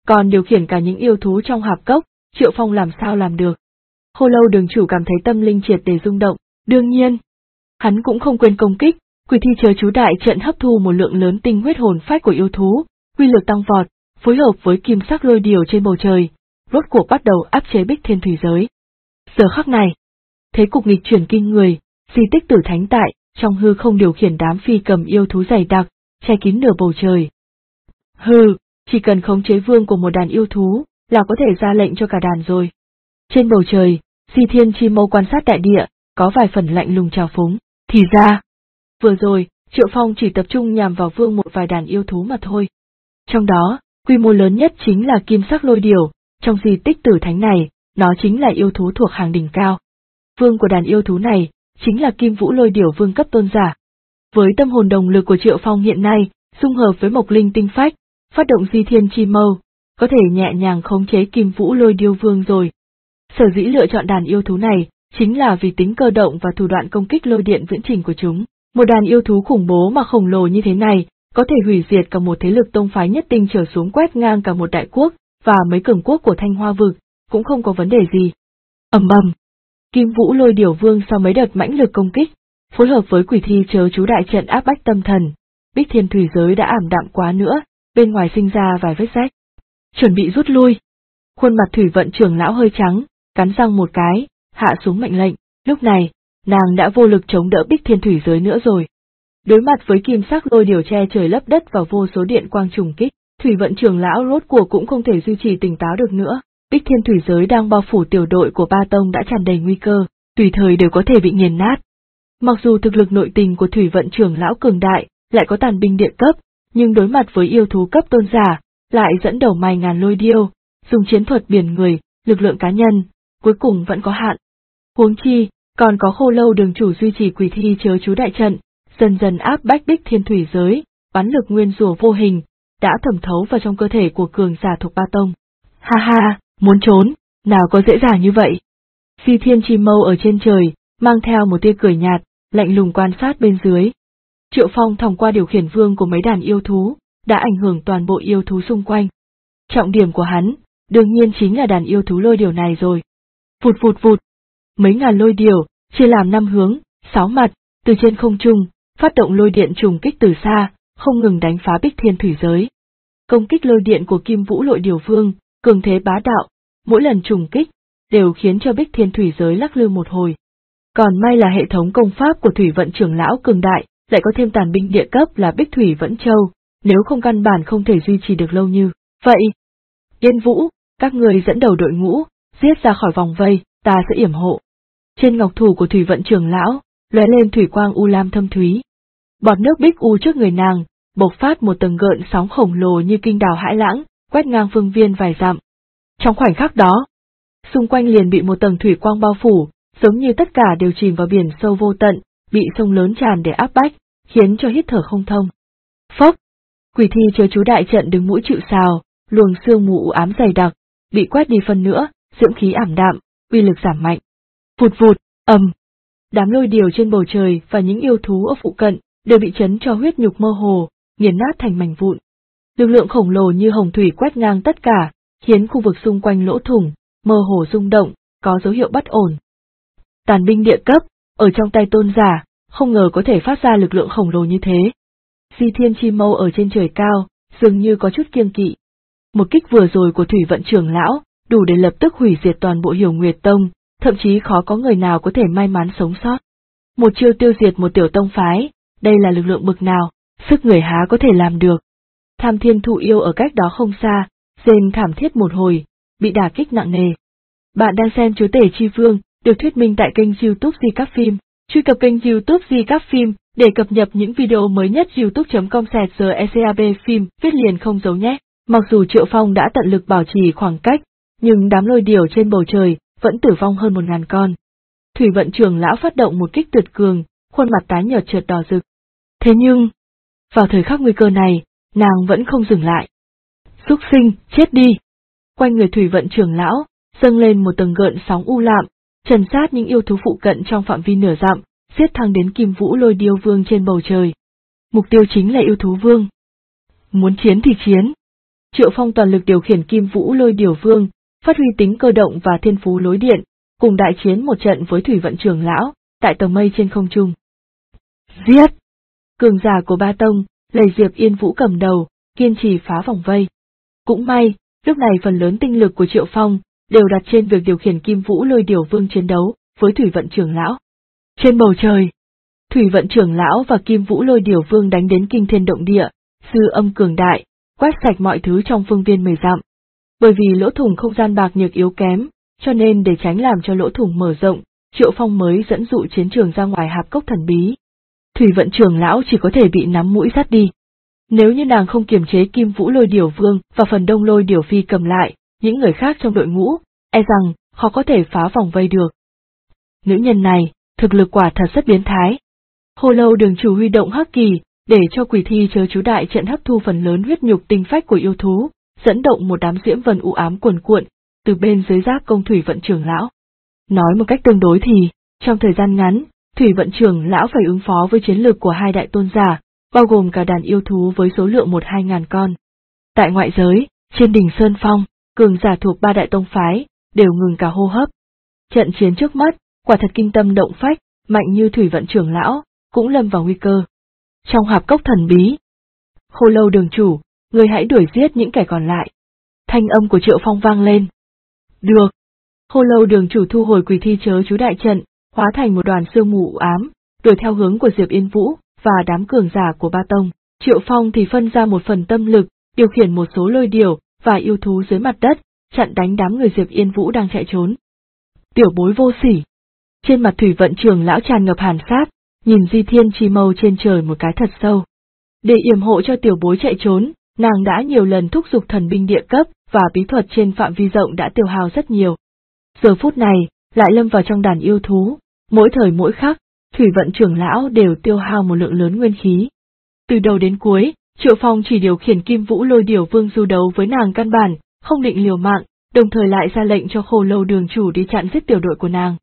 còn điều khiển cả những yêu thú trong hạp cốc, Triệu Phong làm sao làm được. Khô Lâu đường chủ cảm thấy tâm linh triệt để rung động, đương nhiên. Hắn cũng không quên công kích, Quỷ Thi Chớ Chú đại trận hấp thu một lượng lớn tinh huyết hồn phách của yêu thú, uy lực tăng vọt, phối hợp với kim sắc lôi điểu trên bầu trời, rốt cuộc bắt đầu áp chế Bích Thiên thủy giới. Giờ khắc này, thế cục nghịch chuyển kinh người, di tích Tử Thánh tại, trong hư không điều khiển đám phi cầm yêu thú dày đặc, che kín nửa bầu trời. Hừ, chỉ cần khống chế vương của một đàn yêu thú, là có thể ra lệnh cho cả đàn rồi. Trên bầu trời, Di Thiên Chi Mâu quan sát đại địa, có vài phần lạnh lùng trào phúng, thì ra. Vừa rồi, Triệu Phong chỉ tập trung nhằm vào vương một vài đàn yêu thú mà thôi. Trong đó, quy mô lớn nhất chính là kim sắc lôi điểu, trong di tích Tử Thánh này, nó chính là yêu thú thuộc hàng đỉnh cao. Vương của đàn yêu thú này, chính là Kim Vũ Lôi Điểu vương cấp tôn giả. Với tâm hồn đồng lực của Triệu Phong hiện nay, dung hợp với Mộc Linh tinh phách, phát động Di Thiên Chi Mâu, có thể nhẹ nhàng khống chế Kim Vũ Lôi Điểu vương rồi. Sở dĩ lựa chọn đàn yêu thú này, chính là vì tính cơ động và thủ đoạn công kích lôi điện viễn trình của chúng. Một đàn yêu thú khủng bố mà khổng lồ như thế này, có thể hủy diệt cả một thế lực tông phái nhất tinh trở xuống, quét ngang cả một đại quốc, và mấy cường quốc của Thanh Hoa vực, cũng không có vấn đề gì. Ầm ầm. Kim Vũ Lôi Điểu vương sau mấy đợt mãnh lực công kích, phối hợp với Quỷ Thi Chớ Chú đại trận áp bách tâm thần, Bích Thiên thủy giới đã ảm đạm quá nữa, bên ngoài sinh ra vài vết rách. Chuẩn bị rút lui. Khuôn mặt Thủy Vận trưởng lão hơi trắng, cắn răng một cái, hạ xuống mệnh lệnh. Lúc này, nàng đã vô lực chống đỡ Bích Thiên thủy giới nữa rồi. Đối mặt với kim sắc lôi điểu che trời lấp đất và vô số điện quang trùng kích, Thủy Vận trưởng lão rốt cuộc cũng không thể duy trì tỉnh táo được nữa. Bích Thiên thủy giới đang bao phủ tiểu đội của ba tông đã tràn đầy nguy cơ, tùy thời đều có thể bị nghiền nát. Mặc dù thực lực nội tình của Thủy Vận trưởng lão cường đại, lại có tàn binh địa cấp, nhưng đối mặt với yêu thú cấp tôn giả, lại dẫn đầu mày ngàn lôi điêu, dùng chiến thuật biển người, lực lượng cá nhân, cuối cùng vẫn có hạn. Huống chi, còn có Khô Lâu đường chủ duy trì Quỷ Thi Chớ Chú đại trận, dần dần áp bách Bích Thiên thủy giới, bắn lực nguyên rủa vô hình, đã thẩm thấu vào trong cơ thể của cường giả thuộc ba tông. Ha ha, muốn trốn, nào có dễ dàng như vậy. Di Thiên Chi Mâu ở trên trời, mang theo một tia cười nhạt, lạnh lùng quan sát bên dưới. Triệu Phong thông qua điều khiển vương của mấy đàn yêu thú, đã ảnh hưởng toàn bộ yêu thú xung quanh. Trọng điểm của hắn, đương nhiên chính là đàn yêu thú lôi điểu này rồi. Vụt vụt vụt, mấy ngàn lôi điểu, chia làm 5 hướng, 6 mặt, từ trên không trung, phát động lôi điện trùng kích từ xa, không ngừng đánh phá Bích Thiên thủy giới. Công kích lôi điện của Kim Vũ Lôi Điểu vương, cường thế bá đạo, mỗi lần trùng kích, đều khiến cho Bích Thiên thủy giới lắc lư một hồi. Còn may là hệ thống công pháp của Thủy Vận trưởng lão cường đại, lại có thêm tàn binh địa cấp là Bích Thủy Vẫn Châu, nếu không căn bản không thể duy trì được lâu như vậy. Yên Vũ, các người dẫn đầu đội ngũ, giết ra khỏi vòng vây, ta sẽ yểm hộ. Trên ngọc thủ của Thủy Vận trưởng lão, lóe lên thủy quang u lam thâm thúy. Bọt nước bích u trước người nàng, bộc phát một tầng gợn sóng khổng lồ như kinh đào hãi lãng, quét ngang phương viên vài dặm. Trong khoảnh khắc đó, xung quanh liền bị một tầng thủy quang bao phủ, giống như tất cả đều chìm vào biển sâu vô tận, bị sông lớn tràn để áp bách, khiến cho hít thở không thông. Phốc! Quỷ Thi Chớ Chú đại trận đứng mũi chịu sào, luồng sương mù u ám dày đặc, bị quét đi phần nữa, dưỡng khí ảm đạm, uy lực giảm mạnh. Vụt vụt, ầm! Đám lôi điểu trên bầu trời và những yêu thú ở phụ cận đều bị chấn cho huyết nhục mơ hồ, nghiền nát thành mảnh vụn. Lực lượng khổng lồ như hồng thủy quét ngang tất cả, khiến khu vực xung quanh lỗ thủng, mơ hồ rung động, có dấu hiệu bất ổn. Tàn binh địa cấp, ở trong tay tôn giả, không ngờ có thể phát ra lực lượng khổng lồ như thế. Di Thiên Chi Mâu ở trên trời cao, dường như có chút kiêng kỵ. Một kích vừa rồi của Thủy Vận trưởng lão, đủ để lập tức hủy diệt toàn bộ Hiểu Nguyệt Tông, thậm chí khó có người nào có thể may mắn sống sót. Một chiêu tiêu diệt một tiểu tông phái, đây là lực lượng bực nào, sức người há có thể làm được. Tham Thiên Thụ Yêu ở cách đó không xa, rên thảm thiết một hồi, bị đả kích nặng nề. Bạn đang xem Chúa Tể Chi Vương, được thuyết minh tại kênh YouTube Di Các Phim. Truy cập kênh YouTube Di Các Phim để cập nhật những video mới nhất. youtube.com/recab phim viết liền không giấu nhé. Mặc dù Triệu Phong đã tận lực bảo trì khoảng cách, nhưng đám lôi điểu trên bầu trời vẫn tử vong hơn 1000 con. Thủy Vận trưởng lão phát động một kích tuyệt cường, khuôn mặt tái nhợt chợt đỏ rực. Thế nhưng, vào thời khắc nguy cơ này, nàng vẫn không dừng lại. Súc sinh, chết đi! Quanh người Thủy Vận trưởng lão, dâng lên một tầng gợn sóng u lạm, trần sát những yêu thú phụ cận trong phạm vi nửa dặm, giết thẳng đến Kim Vũ Lôi Điêu vương trên bầu trời. Mục tiêu chính là yêu thú vương. Muốn chiến thì chiến. Triệu Phong toàn lực điều khiển Kim Vũ Lôi Điểu Vương, phát huy tính cơ động và thiên phú lối điện, cùng đại chiến một trận với Thủy Vận Trưởng lão, tại tầng mây trên không trung. Giết! Cường giả của Ba Tông, lấy Diệp Yên Vũ cầm đầu, kiên trì phá vòng vây. Cũng may, lúc này phần lớn tinh lực của Triệu Phong đều đặt trên việc điều khiển Kim Vũ Lôi Điểu Vương chiến đấu với Thủy Vận Trưởng lão. Trên bầu trời, Thủy Vận Trưởng lão và Kim Vũ Lôi Điểu Vương đánh đến kinh thiên động địa, dư âm cường đại, quét sạch mọi thứ trong phương viên 10 dặm. Bởi vì lỗ thủng không gian bạc nhược yếu kém, cho nên để tránh làm cho lỗ thủng mở rộng, Triệu Phong mới dẫn dụ chiến trường ra ngoài hạp cốc thần bí. Thủy Vận Trưởng lão chỉ có thể bị nắm mũi dắt đi. Nếu như nàng không kiềm chế Kim Vũ Lôi Điểu Vương và phần Đông Lôi Điểu Phi cầm lại, những người khác trong đội ngũ, e rằng khó có thể phá vòng vây được. Nữ nhân này, thực lực quả thật rất biến thái. Hồ Lâu Đường chủ huy động hắc kỳ, để cho quỷ thi chớ chú đại trận hấp thu phần lớn huyết nhục tinh phách của yêu thú, dẫn động một đám diễm vân u ám cuồn cuộn, từ bên dưới giáp công Thủy Vận Trưởng lão. Nói một cách tương đối thì, trong thời gian ngắn, Thủy Vận Trưởng lão phải ứng phó với chiến lược của hai đại tôn giả, bao gồm cả đàn yêu thú với số lượng 1-2 ngàn con. Tại ngoại giới, trên đỉnh Sơn Phong, cường giả thuộc ba đại tông phái, đều ngừng cả hô hấp. Trận chiến trước mắt, quả thật kinh tâm động phách, mạnh như Thủy Vận Trưởng lão, cũng lâm vào nguy cơ. Trong hạp cốc thần bí, Khô Lâu đường chủ, người hãy đuổi giết những kẻ còn lại. Thanh âm của Triệu Phong vang lên. Được. Khô Lâu đường chủ thu hồi quỷ thi chớ chú đại trận, hóa thành một đoàn sương mù u ám, đuổi theo hướng của Diệp Yên Vũ và đám cường giả của Ba Tông. Triệu Phong thì phân ra một phần tâm lực, điều khiển một số lôi điểu và yêu thú dưới mặt đất, chặn đánh đám người Diệp Yên Vũ đang chạy trốn. Tiểu bối vô sỉ. Trên mặt Thủy Vận Trưởng lão tràn ngập hàn sát, nhìn Di Thiên Chi Mâu trên trời một cái thật sâu. Để yểm hộ cho tiểu bối chạy trốn, nàng đã nhiều lần thúc giục thần binh địa cấp và bí thuật trên phạm vi rộng đã tiêu hao rất nhiều. Giờ phút này, lại lâm vào trong đàn yêu thú, mỗi thời mỗi khắc, Thủy Vận Trưởng lão đều tiêu hao một lượng lớn nguyên khí. Từ đầu đến cuối, Triệu Phong chỉ điều khiển Kim Vũ Lôi Điểu Vương du đấu với nàng căn bản, không định liều mạng, đồng thời lại ra lệnh cho Khô Lâu đường chủ đi chặn giết tiểu đội của nàng.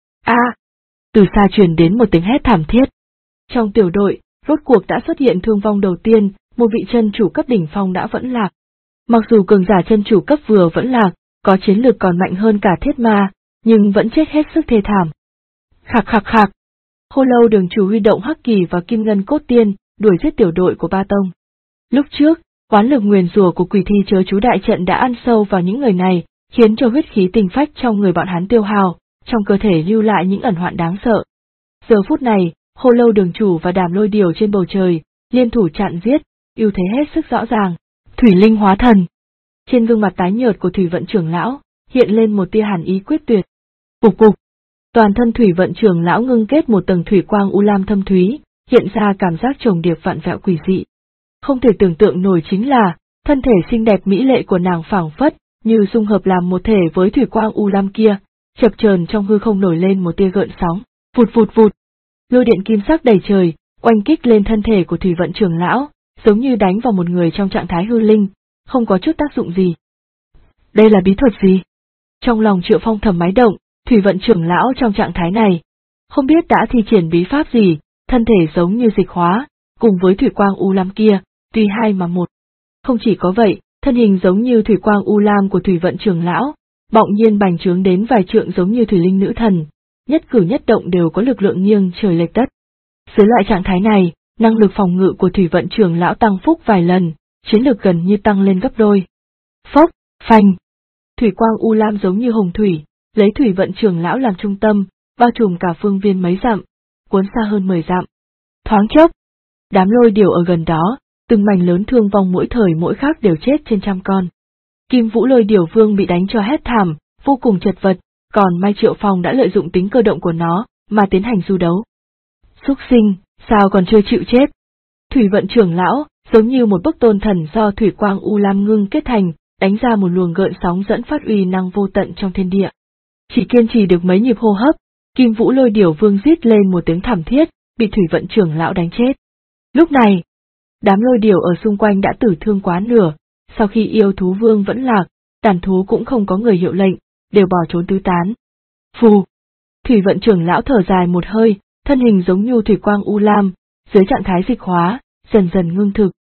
Từ xa truyền đến một tiếng hét thảm thiết. Trong tiểu đội, rốt cuộc đã xuất hiện thương vong đầu tiên, một vị chân chủ cấp đỉnh phong đã vẫn lạc. Mặc dù cường giả chân chủ cấp vừa vẫn lạc, có chiến lược còn mạnh hơn cả thiết ma, nhưng vẫn chết hết sức thê thảm. Khạc khạc khạc. Khô Lâu đường chủ huy động hắc kỳ và kim ngân cốt tiên, đuổi giết tiểu đội của Ba Tông. Lúc trước, oán lực nguyền rủa của quỷ thi chớ chú đại trận đã ăn sâu vào những người này, khiến cho huyết khí tinh phách trong người bọn hắn tiêu hao, trong cơ thể lưu lại những ẩn hoạn đáng sợ. Giờ phút này, Khô Lâu đường chủ và Đàm Lôi Điểu trên bầu trời, liên thủ chặn giết, ưu thế hết sức rõ ràng. Thủy linh hóa thần. Trên gương mặt tái nhợt của Thủy Vận Trưởng lão, hiện lên một tia hàn ý quyết tuyệt. Cục cục. Toàn thân Thủy Vận Trưởng lão ngưng kết một tầng thủy quang u lam thâm thúy, hiện ra cảm giác chồng điệp vạn vẹo quỷ dị. Không thể tưởng tượng nổi chính là, thân thể xinh đẹp mỹ lệ của nàng phảng phất, như dung hợp làm một thể với thủy quang u lam kia, chập chờn trong hư không nổi lên một tia gợn sóng, vụt vụt vụt. Lôi điện kim sắc đầy trời, oanh kích lên thân thể của Thủy Vận Trưởng lão, giống như đánh vào một người trong trạng thái hư linh, không có chút tác dụng gì. Đây là bí thuật gì? Trong lòng Triệu Phong thầm máy động, Thủy Vận Trưởng lão trong trạng thái này, không biết đã thi triển bí pháp gì, thân thể giống như dịch hóa, cùng với thủy quang u lam kia, tuy hai mà một. Không chỉ có vậy, thân hình giống như thủy quang u lam của Thủy Vận Trưởng lão, bỗng nhiên bành trướng đến vài trượng giống như thủy linh nữ thần, nhất cử nhất động đều có lực lượng nghiêng trời lệch đất. Dưới loại trạng thái này, năng lực phòng ngự của Thủy Vận Trưởng lão tăng phúc vài lần, chiến lược gần như tăng lên gấp đôi. Phốc, phanh. Thủy quang u lam giống như hồng thủy, lấy Thủy Vận Trưởng lão làm trung tâm, bao trùm cả phương viên mấy dặm, cuốn xa hơn 10 dặm. Thoáng chốc, đám lôi điểu ở gần đó, từng mảnh lớn thương vong mỗi thời mỗi khác đều chết trên trăm con. Kim Vũ Lôi Điểu Vương bị đánh cho hét thảm, vô cùng chật vật, còn Mai Triệu Phong đã lợi dụng tính cơ động của nó, mà tiến hành du đấu. Súc sinh, sao còn chưa chịu chết? Thủy Vận Trưởng lão, giống như một bức tôn thần do thủy quang u lam ngưng kết thành, đánh ra một luồng gợn sóng dẫn phát uy năng vô tận trong thiên địa. Chỉ kiên trì được mấy nhịp hô hấp, Kim Vũ Lôi Điểu Vương rít lên một tiếng thảm thiết, bị Thủy Vận Trưởng lão đánh chết. Lúc này, đám lôi điểu ở xung quanh đã tử thương quá nửa, sau khi yêu thú vương vẫn lạc, đàn thú cũng không có người hiệu lệnh, đều bỏ trốn tứ tán. Phù! Thủy Vận Trưởng lão thở dài một hơi, thân hình giống như thủy quang u lam, dưới trạng thái dịch hóa, dần dần ngưng thực.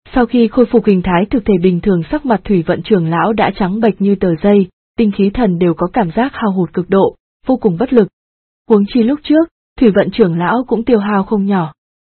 Sau khi khôi phục hình thái thực thể bình thường, sắc mặt Thủy Vận trưởng lão đã trắng bệch như tờ giấy, tinh khí thần đều có cảm giác hao hụt cực độ, vô cùng bất lực. Huống chi lúc trước, Thủy Vận trưởng lão cũng tiêu hao không nhỏ.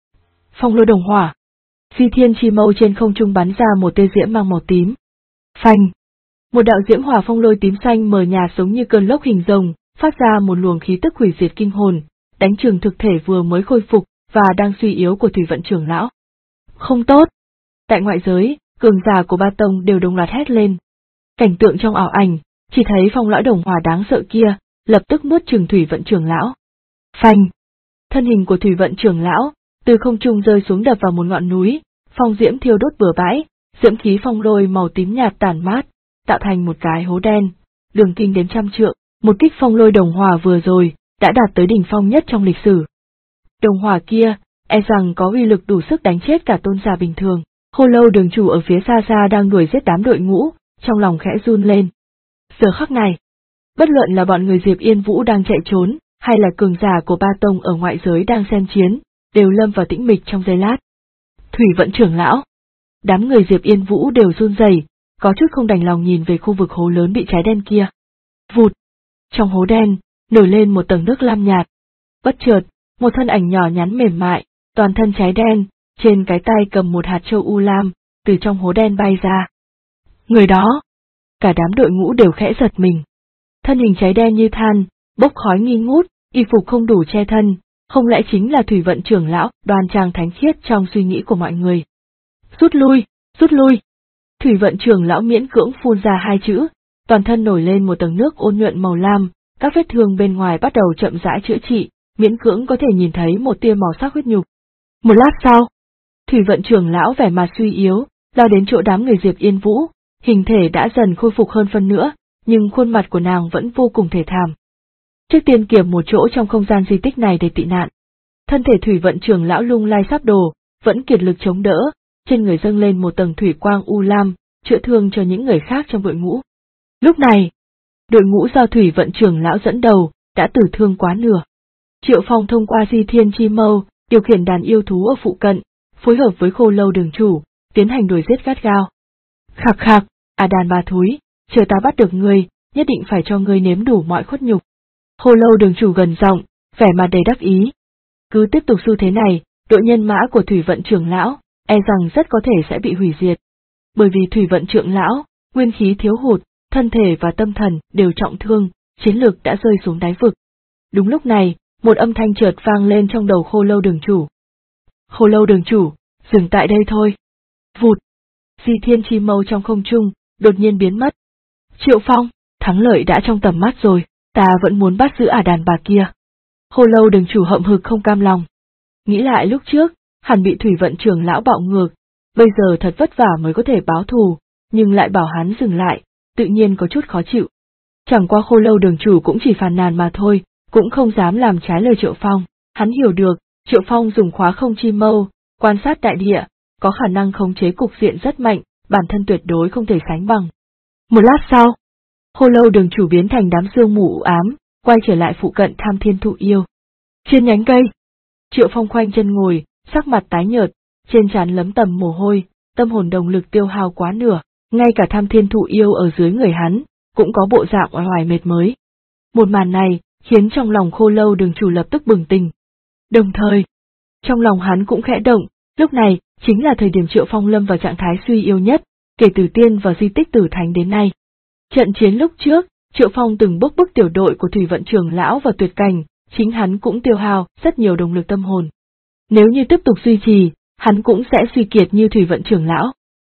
Phong lôi đồng hỏa. Di thiên chi mâu trên không trung bắn ra một tia diễm mang màu tím. Phanh. Một đạo diễm hỏa phong lôi tím xanh mờ nhạt giống như cơn lốc hình rồng, phát ra một luồng khí tức hủy diệt kinh hồn, đánh trường thực thể vừa mới khôi phục và đang suy yếu của Thủy Vận trưởng lão. Không tốt. Tại ngoại giới, cường giả của ba tông đều đồng loạt hét lên. Cảnh tượng trong ảo ảnh, chỉ thấy phong lõi đồng hỏa đáng sợ kia, lập tức nuốt chửng Thủy Vận trưởng lão. Phanh! Thân hình của Thủy Vận trưởng lão, từ không trung rơi xuống đập vào một ngọn núi, phong diễm thiêu đốt bừa bãi, diễm khí phong lôi màu tím nhạt tản mát, tạo thành một cái hố đen, đường kinh đến 100 trượng, một kích phong lôi đồng hỏa vừa rồi, đã đạt tới đỉnh phong nhất trong lịch sử. Đồng hỏa kia, e rằng có uy lực đủ sức đánh chết cả tôn giả bình thường. Khô Lâu đường chủ ở phía xa xa đang đuổi giết đám đội ngũ, trong lòng khẽ run lên. Giờ khắc này, bất luận là bọn người Diệp Yên Vũ đang chạy trốn, hay là cường giả của ba tông ở ngoại giới đang xem chiến, đều lâm vào tĩnh mịch trong giây lát. Thủy Vận trưởng lão, đám người Diệp Yên Vũ đều run rẩy, có chút không đành lòng nhìn về khu vực hố lớn bị cháy đen kia. Vụt! Trong hố đen, nổi lên một tầng nước lam nhạt. Bất chợt, một thân ảnh nhỏ nhắn mềm mại, toàn thân cháy đen, trên cái tay cầm một hạt châu u lam, từ trong hố đen bay ra. Người đó! Cả đám đội ngũ đều khẽ giật mình. Thân hình cháy đen như than, bốc khói nghi ngút, y phục không đủ che thân, không lẽ chính là Thủy Vận trưởng lão, đoan trang thánh khiết trong suy nghĩ của mọi người. Rút lui, rút lui! Thủy Vận trưởng lão miễn cưỡng phun ra hai chữ, toàn thân nổi lên một tầng nước ôn nhuận màu lam, các vết thương bên ngoài bắt đầu chậm rãi chữa trị, miễn cưỡng có thể nhìn thấy một tia màu sắc huyết nhục. Một lát sau, Thủy Vận trưởng lão vẻ mặt suy yếu, lao đến chỗ đám người Diệp Yên Vũ, hình thể đã dần khôi phục hơn phân nữa, nhưng khuôn mặt của nàng vẫn vô cùng thê thảm. Trước tiên kiểm một chỗ trong không gian di tích này để tị nạn. Thân thể Thủy Vận trưởng lão lung lay sắp đổ, vẫn kiệt lực chống đỡ, trên người dâng lên một tầng thủy quang u lam, chữa thương cho những người khác trong đội ngũ. Lúc này, đội ngũ do Thủy Vận trưởng lão dẫn đầu, đã tử thương quá nửa. Triệu Phong thông qua Di Thiên Chi Mâu, điều khiển đàn yêu thú ở phụ cận, phối hợp với Khô Lâu đường chủ, tiến hành đuổi giết gắt gao. Khạc khạc, đàn bà thúi, chờ ta bắt được ngươi, nhất định phải cho ngươi nếm đủ mọi khuất nhục. Khô Lâu đường chủ gần giọng, vẻ mặt đầy đắc ý. Cứ tiếp tục xu thế này, đội nhân mã của Thủy Vận trưởng lão, e rằng rất có thể sẽ bị hủy diệt. Bởi vì Thủy Vận trưởng lão, nguyên khí thiếu hụt, thân thể và tâm thần đều trọng thương, chiến lực đã rơi xuống đáy vực. Đúng lúc này, một âm thanh chợt vang lên trong đầu Khô Lâu đường chủ. Khô Lâu đường chủ, dừng tại đây thôi. Vụt! Di Thiên Chi Mâu trong không trung, đột nhiên biến mất. Triệu Phong, thắng lợi đã trong tầm mắt rồi, ta vẫn muốn bắt giữ đàn bà kia. Khô Lâu đường chủ hậm hực không cam lòng. Nghĩ lại lúc trước, hẳn bị Thủy Vận trưởng lão bạo ngược, bây giờ thật vất vả mới có thể báo thù, nhưng lại bảo hắn dừng lại, tự nhiên có chút khó chịu. Chẳng qua Khô Lâu đường chủ cũng chỉ phàn nàn mà thôi, cũng không dám làm trái lời Triệu Phong. Hắn hiểu được, Triệu Phong dùng khóa không chi mâu, quan sát đại địa, có khả năng khống chế cục diện rất mạnh, bản thân tuyệt đối không thể sánh bằng. Một lát sau, Khô Lâu đường chủ biến thành đám sương mù u ám, quay trở lại phụ cận Tham Thiên Thụ Yêu. Trên nhánh cây, Triệu Phong khoanh chân ngồi, sắc mặt tái nhợt, trên trán lấm tầm mồ hôi, tâm hồn đồng lực tiêu hao quá nửa, ngay cả Tham Thiên Thụ Yêu ở dưới người hắn, cũng có bộ dạng oai oải mệt mới. Một màn này, khiến trong lòng Khô Lâu đường chủ lập tức bừng tỉnh. Đồng thời, trong lòng hắn cũng khẽ động, lúc này, chính là thời điểm Triệu Phong lâm vào trạng thái suy yếu nhất, kể từ tiên vào di tích Tử Thánh đến nay. Trận chiến lúc trước, Triệu Phong từng bức tiểu đội của Thủy Vận trưởng lão vào tuyệt cảnh, chính hắn cũng tiêu hao rất nhiều động lực tâm hồn. Nếu như tiếp tục duy trì, hắn cũng sẽ suy kiệt như Thủy Vận trưởng lão.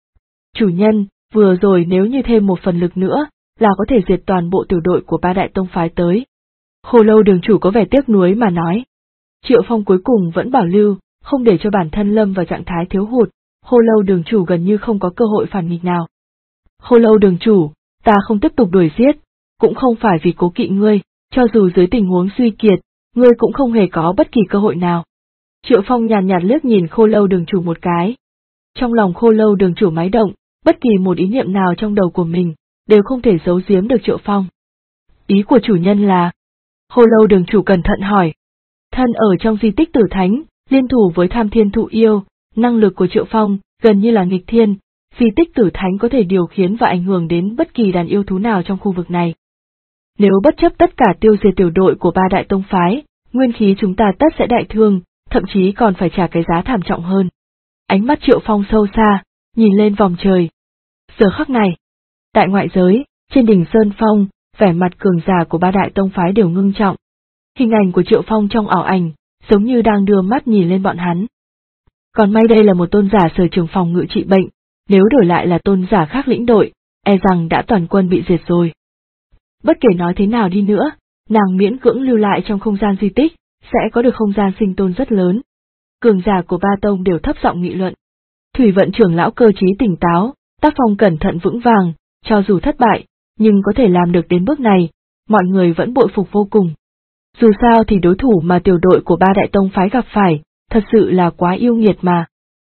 Chủ nhân, vừa rồi nếu như thêm một phần lực nữa, là có thể diệt toàn bộ tiểu đội của ba đại tông phái tới. Khô Lâu đường chủ có vẻ tiếc nuối mà nói. Triệu Phong cuối cùng vẫn bảo lưu, không để cho bản thân lâm vào trạng thái thiếu hụt, Khô Lâu đường chủ gần như không có cơ hội phản nghịch nào. Khô Lâu đường chủ, ta không tiếp tục đuổi giết, cũng không phải vì cố kỵ ngươi, cho dù dưới tình huống suy kiệt, ngươi cũng không hề có bất kỳ cơ hội nào. Triệu Phong nhàn nhạt liếc nhìn Khô Lâu đường chủ một cái. Trong lòng Khô Lâu đường chủ máy động, bất kỳ một ý niệm nào trong đầu của mình, đều không thể giấu giếm được Triệu Phong. Ý của chủ nhân là... Khô Lâu đường chủ cẩn thận hỏi. Thân ở trong di tích Tử Thánh, liên thủ với Tham Thiên Thụ Yêu, năng lực của Triệu Phong, gần như là nghịch thiên, di tích tử thánh có thể điều khiến và ảnh hưởng đến bất kỳ đàn yêu thú nào trong khu vực này. Nếu bất chấp tất cả tiêu diệt tiểu đội của ba đại tông phái, nguyên khí chúng ta tất sẽ đại thương, thậm chí còn phải trả cái giá thảm trọng hơn. Ánh mắt Triệu Phong sâu xa, nhìn lên vòng trời. Giờ khắc này, tại ngoại giới, trên đỉnh Sơn Phong, vẻ mặt cường giả của ba đại tông phái đều ngưng trọng. Hình ảnh của Triệu Phong trong ảo ảnh, giống như đang đưa mắt nhìn lên bọn hắn. Còn may đây là một tôn giả sở trường phòng ngự trị bệnh, nếu đổi lại là tôn giả khác lĩnh đội, e rằng đã toàn quân bị diệt rồi. Bất kể nói thế nào đi nữa, nàng miễn cưỡng lưu lại trong không gian di tích, sẽ có được không gian sinh tồn rất lớn. Cường giả của ba tông đều thấp giọng nghị luận. Thủy vận trưởng lão cơ trí tỉnh táo, tác phong cẩn thận vững vàng, cho dù thất bại, nhưng có thể làm được đến bước này, mọi người vẫn bội phục vô cùng. Dù sao thì đối thủ mà tiểu đội của ba đại tông phái gặp phải, thật sự là quá yêu nghiệt mà.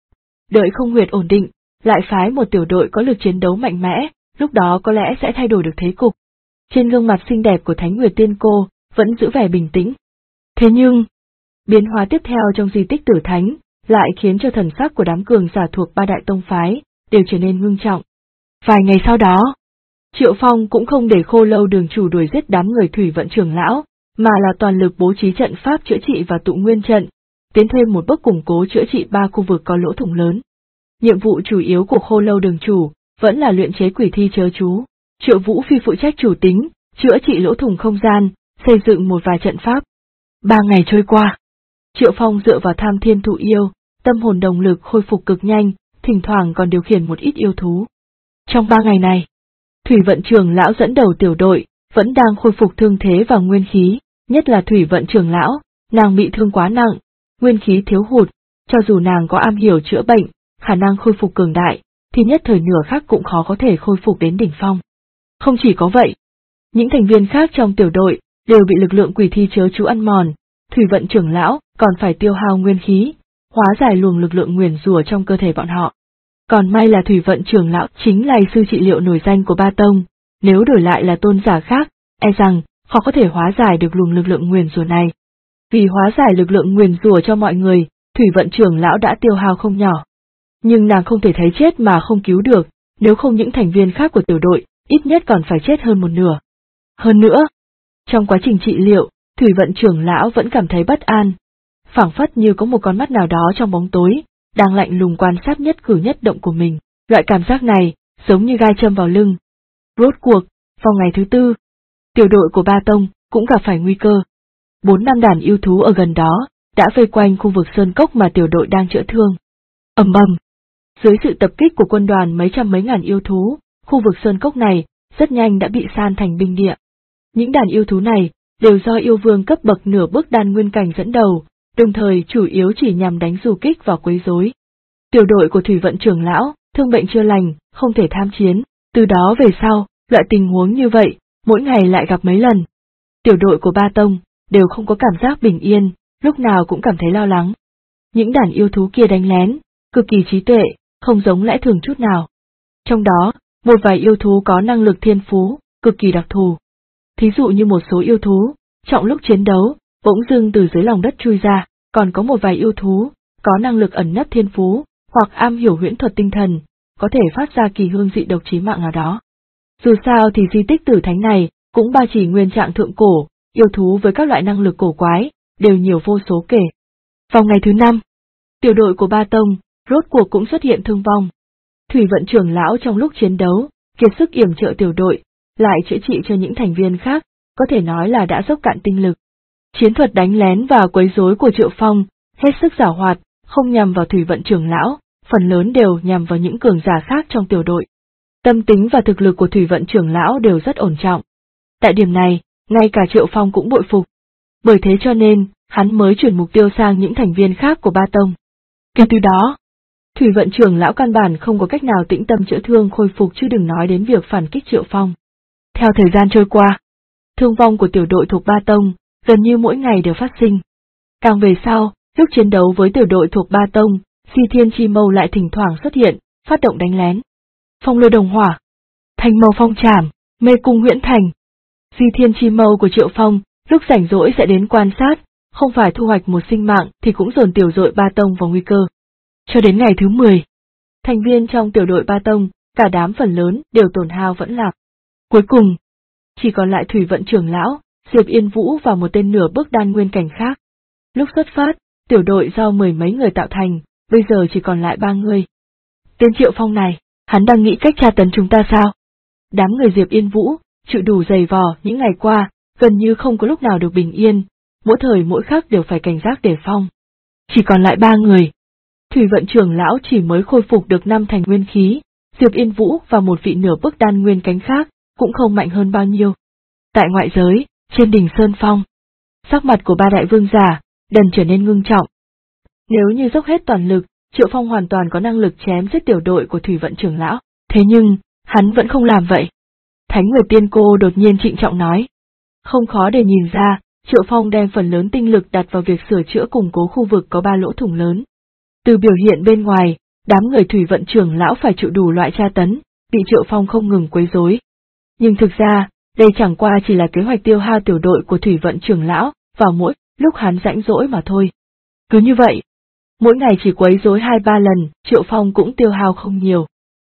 Đợi không huyệt ổn định, lại phái một tiểu đội có lực chiến đấu mạnh mẽ, lúc đó có lẽ sẽ thay đổi được thế cục. Trên gương mặt xinh đẹp của Thánh Nguyệt Tiên Cô, vẫn giữ vẻ bình tĩnh. Thế nhưng, biến hóa tiếp theo trong di tích tử thánh, lại khiến cho thần sắc của đám cường giả thuộc ba đại tông phái, đều trở nên ngưng trọng. Vài ngày sau đó, Triệu Phong cũng không để Khô Lâu đường chủ đuổi giết đám người thủy vận trưởng lão, mà là toàn lực bố trí trận pháp chữa trị và tụ nguyên trận, tiến thêm một bước củng cố chữa trị ba khu vực có lỗ thủng lớn. Nhiệm vụ chủ yếu của Khô Lâu đường chủ vẫn là luyện chế quỷ thi chớ chú. Triệu Vũ Phi phụ trách chủ tính, chữa trị lỗ thủng không gian, xây dựng một vài trận pháp. 3 ngày trôi qua, Triệu Phong dựa vào Tham Thiên Thụ Yêu, tâm hồn đồng lực khôi phục cực nhanh, thỉnh thoảng còn điều khiển một ít yêu thú. Trong 3 ngày này, Thủy vận trưởng lão dẫn đầu tiểu đội, vẫn đang khôi phục thương thế và nguyên khí, nhất là Thủy vận trưởng lão, nàng bị thương quá nặng, nguyên khí thiếu hụt, cho dù nàng có am hiểu chữa bệnh, khả năng khôi phục cường đại, thì nhất thời nửa khắc cũng khó có thể khôi phục đến đỉnh phong. Không chỉ có vậy, những thành viên khác trong tiểu đội đều bị lực lượng quỷ thi chớ chú ăn mòn, Thủy vận trưởng lão còn phải tiêu hao nguyên khí, hóa giải luồng lực lượng nguyền rủa trong cơ thể bọn họ. Còn may là Thủy vận trưởng lão chính là sư trị liệu nổi danh của ba tông, nếu đổi lại là tôn giả khác, e rằng khó có thể hóa giải được luồng lực lượng nguyền rủa này. Vì hóa giải lực lượng nguyền rủa cho mọi người, Thủy vận trưởng lão đã tiêu hao không nhỏ. Nhưng nàng không thể thấy chết mà không cứu được, nếu không những thành viên khác của tiểu đội, ít nhất còn phải chết hơn một nửa. Hơn nữa, trong quá trình trị liệu, Thủy vận trưởng lão vẫn cảm thấy bất an. Phảng phất như có một con mắt nào đó trong bóng tối, đang lạnh lùng quan sát nhất cử nhất động của mình. Loại cảm giác này, giống như gai châm vào lưng. Rốt cuộc, vào ngày thứ 4, tiểu đội của ba tông cũng gặp phải nguy cơ. 4-5 đàn yêu thú ở gần đó đã vây quanh khu vực sơn cốc mà tiểu đội đang chữa thương. Ầm ầm. Dưới sự tập kích của quân đoàn mấy trăm mấy ngàn yêu thú, khu vực sơn cốc này rất nhanh đã bị san thành binh địa. Những đàn yêu thú này đều do yêu vương cấp bậc nửa bước đan nguyên cảnh dẫn đầu, đồng thời chủ yếu chỉ nhằm đánh du kích và quấy rối. Tiểu đội của Thủy vận trưởng lão, thương bệnh chưa lành, không thể tham chiến, từ đó về sau, loại tình huống như vậy, mỗi ngày lại gặp mấy lần. Tiểu đội của ba tông đều không có cảm giác bình yên, lúc nào cũng cảm thấy lo lắng. Những đàn yêu thú kia đánh lén, cực kỳ trí tuệ, không giống lẽ thường chút nào. Trong đó, một vài yêu thú có năng lực thiên phú, cực kỳ đặc thù. Thí dụ như một số yêu thú, trong lúc chiến đấu, bỗng dưng từ dưới lòng đất chui ra, còn có một vài yêu thú, có năng lực ẩn nấp thiên phú, hoặc am hiểu huyễn thuật tinh thần, có thể phát ra kỳ hương dị độc chí mạng nào đó. Dù sao thì di tích tử thánh này, cũng ba chỉ nguyên trạng thượng cổ, yêu thú với các loại năng lực cổ quái, đều nhiều vô số kể. Vào ngày thứ 5, tiểu đội của ba tông, rốt cuộc cũng xuất hiện thương vong. Thủy vận trưởng lão trong lúc chiến đấu, kiệt sức yểm trợ tiểu đội, lại chữa trị cho những thành viên khác, có thể nói là đã dốc cạn tinh lực. Chiến thuật đánh lén và quấy rối của Triệu Phong, hết sức giảo hoạt, không nhằm vào Thủy vận trưởng lão, phần lớn đều nhằm vào những cường giả khác trong tiểu đội. Tâm tính và thực lực của Thủy vận trưởng lão đều rất ổn trọng. Tại điểm này, ngay cả Triệu Phong cũng bội phục. Bởi thế cho nên, hắn mới chuyển mục tiêu sang những thành viên khác của ba tông. Kể từ đó, Thủy vận trưởng lão căn bản không có cách nào tĩnh tâm chữa thương khôi phục chứ đừng nói đến việc phản kích Triệu Phong. Theo thời gian trôi qua, thương vong của tiểu đội thuộc ba tông, gần như mỗi ngày đều phát sinh. Càng về sau, lúc chiến đấu với tiểu đội thuộc ba tông, Si Thiên Chi Mâu lại thỉnh thoảng xuất hiện, phát động đánh lén. Phong Lôi Đồng Hỏa, Thành Mâu Phong Trảm, Mê Cung Huyễn Thành. Si Thiên Chi Mâu của Triệu Phong, lúc rảnh rỗi sẽ đến quan sát, không phải thu hoạch một sinh mạng thì cũng dồn tiểu đội ba tông vào nguy cơ. Cho đến ngày thứ 10, thành viên trong tiểu đội Ba Tông, cả đám phần lớn đều tổn hao vẫn lạc. Cuối cùng, chỉ còn lại Thủy Vận trưởng lão, Diệp Yên Vũ và một tên nửa bước đan nguyên cảnh khác. Lúc xuất phát, tiểu đội do 10 mấy người tạo thành, bây giờ chỉ còn lại 3 người. Tên Triệu Phong này, hắn đang nghĩ cách tra tấn chúng ta sao? Đám người Diệp Yên Vũ, chịu đủ dày vò những ngày qua, gần như không có lúc nào được bình yên, mỗi thời mỗi khắc đều phải cảnh giác đề phòng. Chỉ còn lại 3 người. Thủy Vận trưởng lão chỉ mới khôi phục được 5 thành nguyên khí, Diệp Yên Vũ và một vị nửa bước đan nguyên cánh khác, cũng không mạnh hơn bao nhiêu. Tại ngoại giới, trên đỉnh Sơn Phong, sắc mặt của ba đại vương giả dần trở nên ngưng trọng. Nếu như dốc hết toàn lực, Triệu Phong hoàn toàn có năng lực chém giết tiểu đội của Thủy Vận trưởng lão, thế nhưng, hắn vẫn không làm vậy. Thánh Nguyệt Tiên Cô đột nhiên trịnh trọng nói. Không khó để nhìn ra, Triệu Phong đem phần lớn tinh lực đặt vào việc sửa chữa củng cố khu vực có 3 lỗ thủng lớn. Từ biểu hiện bên ngoài, đám người Thủy Vận trưởng lão phải chịu đủ loại tra tấn, bị Triệu Phong không ngừng quấy rối. Nhưng thực ra, đây chẳng qua chỉ là kế hoạch tiêu hao tiểu đội của Thủy Vận trưởng lão vào mỗi lúc hắn rãnh rỗi mà thôi. Cứ như vậy, mỗi ngày chỉ quấy rối 2-3 lần, Triệu Phong cũng tiêu hao không nhiều.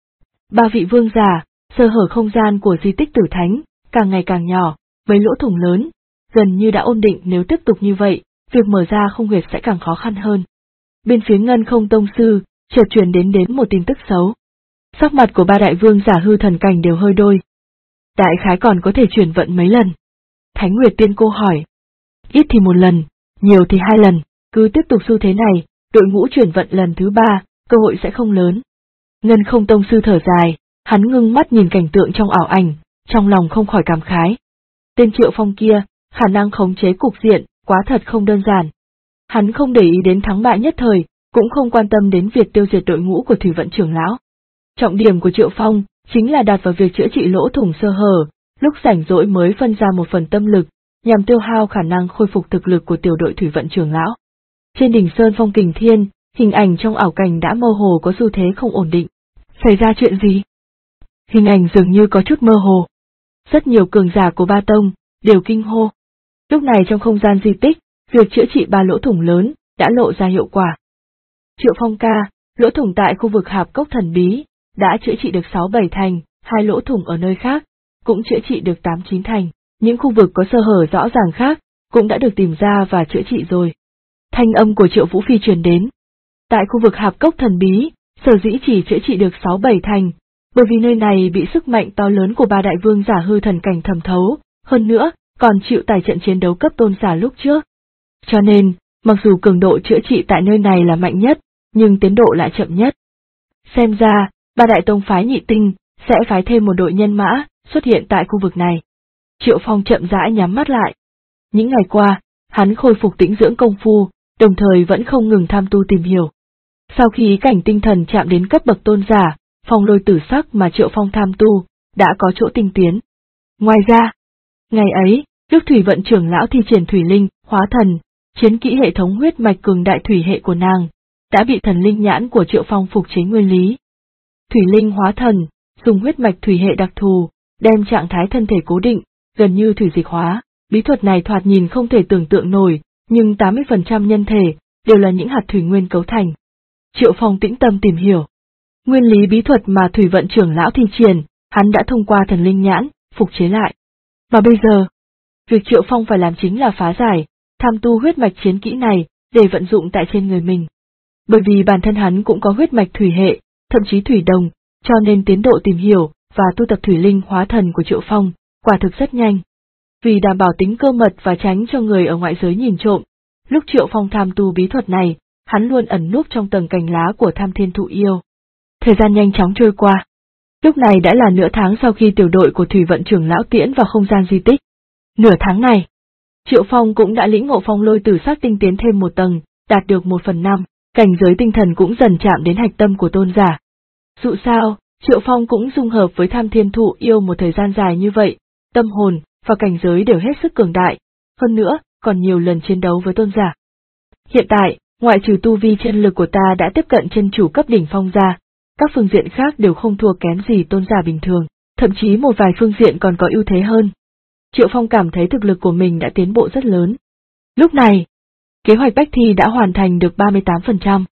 3 vị vương giả, sơ hở không gian của di tích Tử Thánh, càng ngày càng nhỏ, mấy lỗ thủng lớn, gần như đã ổn định. Nếu tiếp tục như vậy, việc mở ra không huyệt sẽ càng khó khăn hơn. Bên phía Ngân Không Tông Sư, chợt truyền đến một tin tức xấu. Sắc mặt của 3 đại vương giả hư thần cảnh đều hơi đôi. Đại khái còn có thể chuyển vận mấy lần? Thánh Nguyệt Tiên Cô hỏi. Ít thì 1 lần, nhiều thì 2 lần, cứ tiếp tục xu thế này, đội ngũ chuyển vận lần thứ 3, cơ hội sẽ không lớn. Ngân Không Tông Sư thở dài, hắn ngưng mắt nhìn cảnh tượng trong ảo ảnh, trong lòng không khỏi cảm khái. Tên Triệu Phong kia, khả năng khống chế cục diện, quá thật không đơn giản. Hắn không để ý đến thắng bại nhất thời, cũng không quan tâm đến việc tiêu diệt đội ngũ của Thủy Vận trưởng lão. Trọng điểm của Triệu Phong chính là đặt vào việc chữa trị lỗ thủng sơ hở, lúc rảnh rỗi mới phân ra một phần tâm lực, nhằm tiêu hao khả năng khôi phục thực lực của tiểu đội Thủy Vận trưởng lão. Trên đỉnh Sơn Phong Kình Thiên, hình ảnh trong ảo cảnh đã mơ hồ có xu thế không ổn định. Xảy ra chuyện gì? Hình ảnh dường như có chút mơ hồ. Rất nhiều cường giả của Ba Tông đều kinh hô. Lúc này trong không gian di tích, việc chữa trị 3 lỗ thủng lớn đã lộ ra hiệu quả. Triệu Phong ca, lỗ thủng tại khu vực Hạp Cốc thần bí đã chữa trị được 6-7 thành, 2 lỗ thủng ở nơi khác cũng chữa trị được 8-9 thành, những khu vực có sơ hở rõ ràng khác cũng đã được tìm ra và chữa trị rồi. Thanh âm của Triệu Vũ Phi truyền đến. Tại khu vực Hạp Cốc thần bí, sở dĩ chỉ chữa trị được 6-7 thành, bởi vì nơi này bị sức mạnh to lớn của 3 đại vương giả hư thần cảnh thẩm thấu, hơn nữa, còn chịu tải trận chiến đấu cấp tôn giả lúc trước. Cho nên, mặc dù cường độ chữa trị tại nơi này là mạnh nhất, nhưng tiến độ lại chậm nhất. Xem ra, 3 đại tông phái nhị tinh sẽ phái thêm một đội nhân mã xuất hiện tại khu vực này. Triệu Phong chậm rãi nhắm mắt lại. Những ngày qua, hắn khôi phục tĩnh dưỡng công phu, đồng thời vẫn không ngừng tham tu tìm hiểu. Sau khi cảnh tinh thần chạm đến cấp bậc tôn giả, phong lôi tử sắc mà Triệu Phong tham tu đã có chỗ tinh tiến. Ngoài ra, ngày ấy, lúc Thủy Vận trưởng lão thi triển thủy linh, hóa thần, chiến kỹ hệ thống huyết mạch cường đại thủy hệ của nàng, đã bị thần linh nhãn của Triệu Phong phục chế nguyên lý. Thủy linh hóa thần, dùng huyết mạch thủy hệ đặc thù, đem trạng thái thân thể cố định, gần như thủy dịch hóa. Bí thuật này thoạt nhìn không thể tưởng tượng nổi, nhưng 80% nhân thể đều là những hạt thủy nguyên cấu thành. Triệu Phong tĩnh tâm tìm hiểu. Nguyên lý bí thuật mà Thủy Vận trưởng lão thi triển, hắn đã thông qua thần linh nhãn, phục chế lại. Và bây giờ, việc Triệu Phong phải làm chính là phá giải, tham tu huyết mạch chiến kỹ này, để vận dụng tại trên người mình. Bởi vì bản thân hắn cũng có huyết mạch thủy hệ, thậm chí thủy đồng, cho nên tiến độ tìm hiểu và tu tập thủy linh hóa thần của Triệu Phong, quả thực rất nhanh. Vì đảm bảo tính cơ mật và tránh cho người ở ngoại giới nhìn trộm, lúc Triệu Phong tham tu bí thuật này, hắn luôn ẩn núp trong tầng cành lá của Tham Thiên Thụ Yêu. Thời gian nhanh chóng trôi qua. Lúc này đã là nửa tháng sau khi tiểu đội của Thủy Vận trưởng lão tiễn vào không gian di tích. Nửa tháng này, Triệu Phong cũng đã lĩnh ngộ phong lôi tử sắc tinh tiến thêm một tầng, đạt được 1/5, cảnh giới tinh thần cũng dần chạm đến hạch tâm của tôn giả. Dù sao, Triệu Phong cũng dung hợp với Tham Thiên Thụ Yêu một thời gian dài như vậy, tâm hồn và cảnh giới đều hết sức cường đại, hơn nữa, còn nhiều lần chiến đấu với tôn giả. Hiện tại, ngoại trừ tu vi chân lực của ta đã tiếp cận chân chủ cấp đỉnh phong ra, các phương diện khác đều không thua kém gì tôn giả bình thường, thậm chí một vài phương diện còn có ưu thế hơn. Triệu Phong cảm thấy thực lực của mình đã tiến bộ rất lớn. Lúc này, kế hoạch Bách Thi đã hoàn thành được 38%.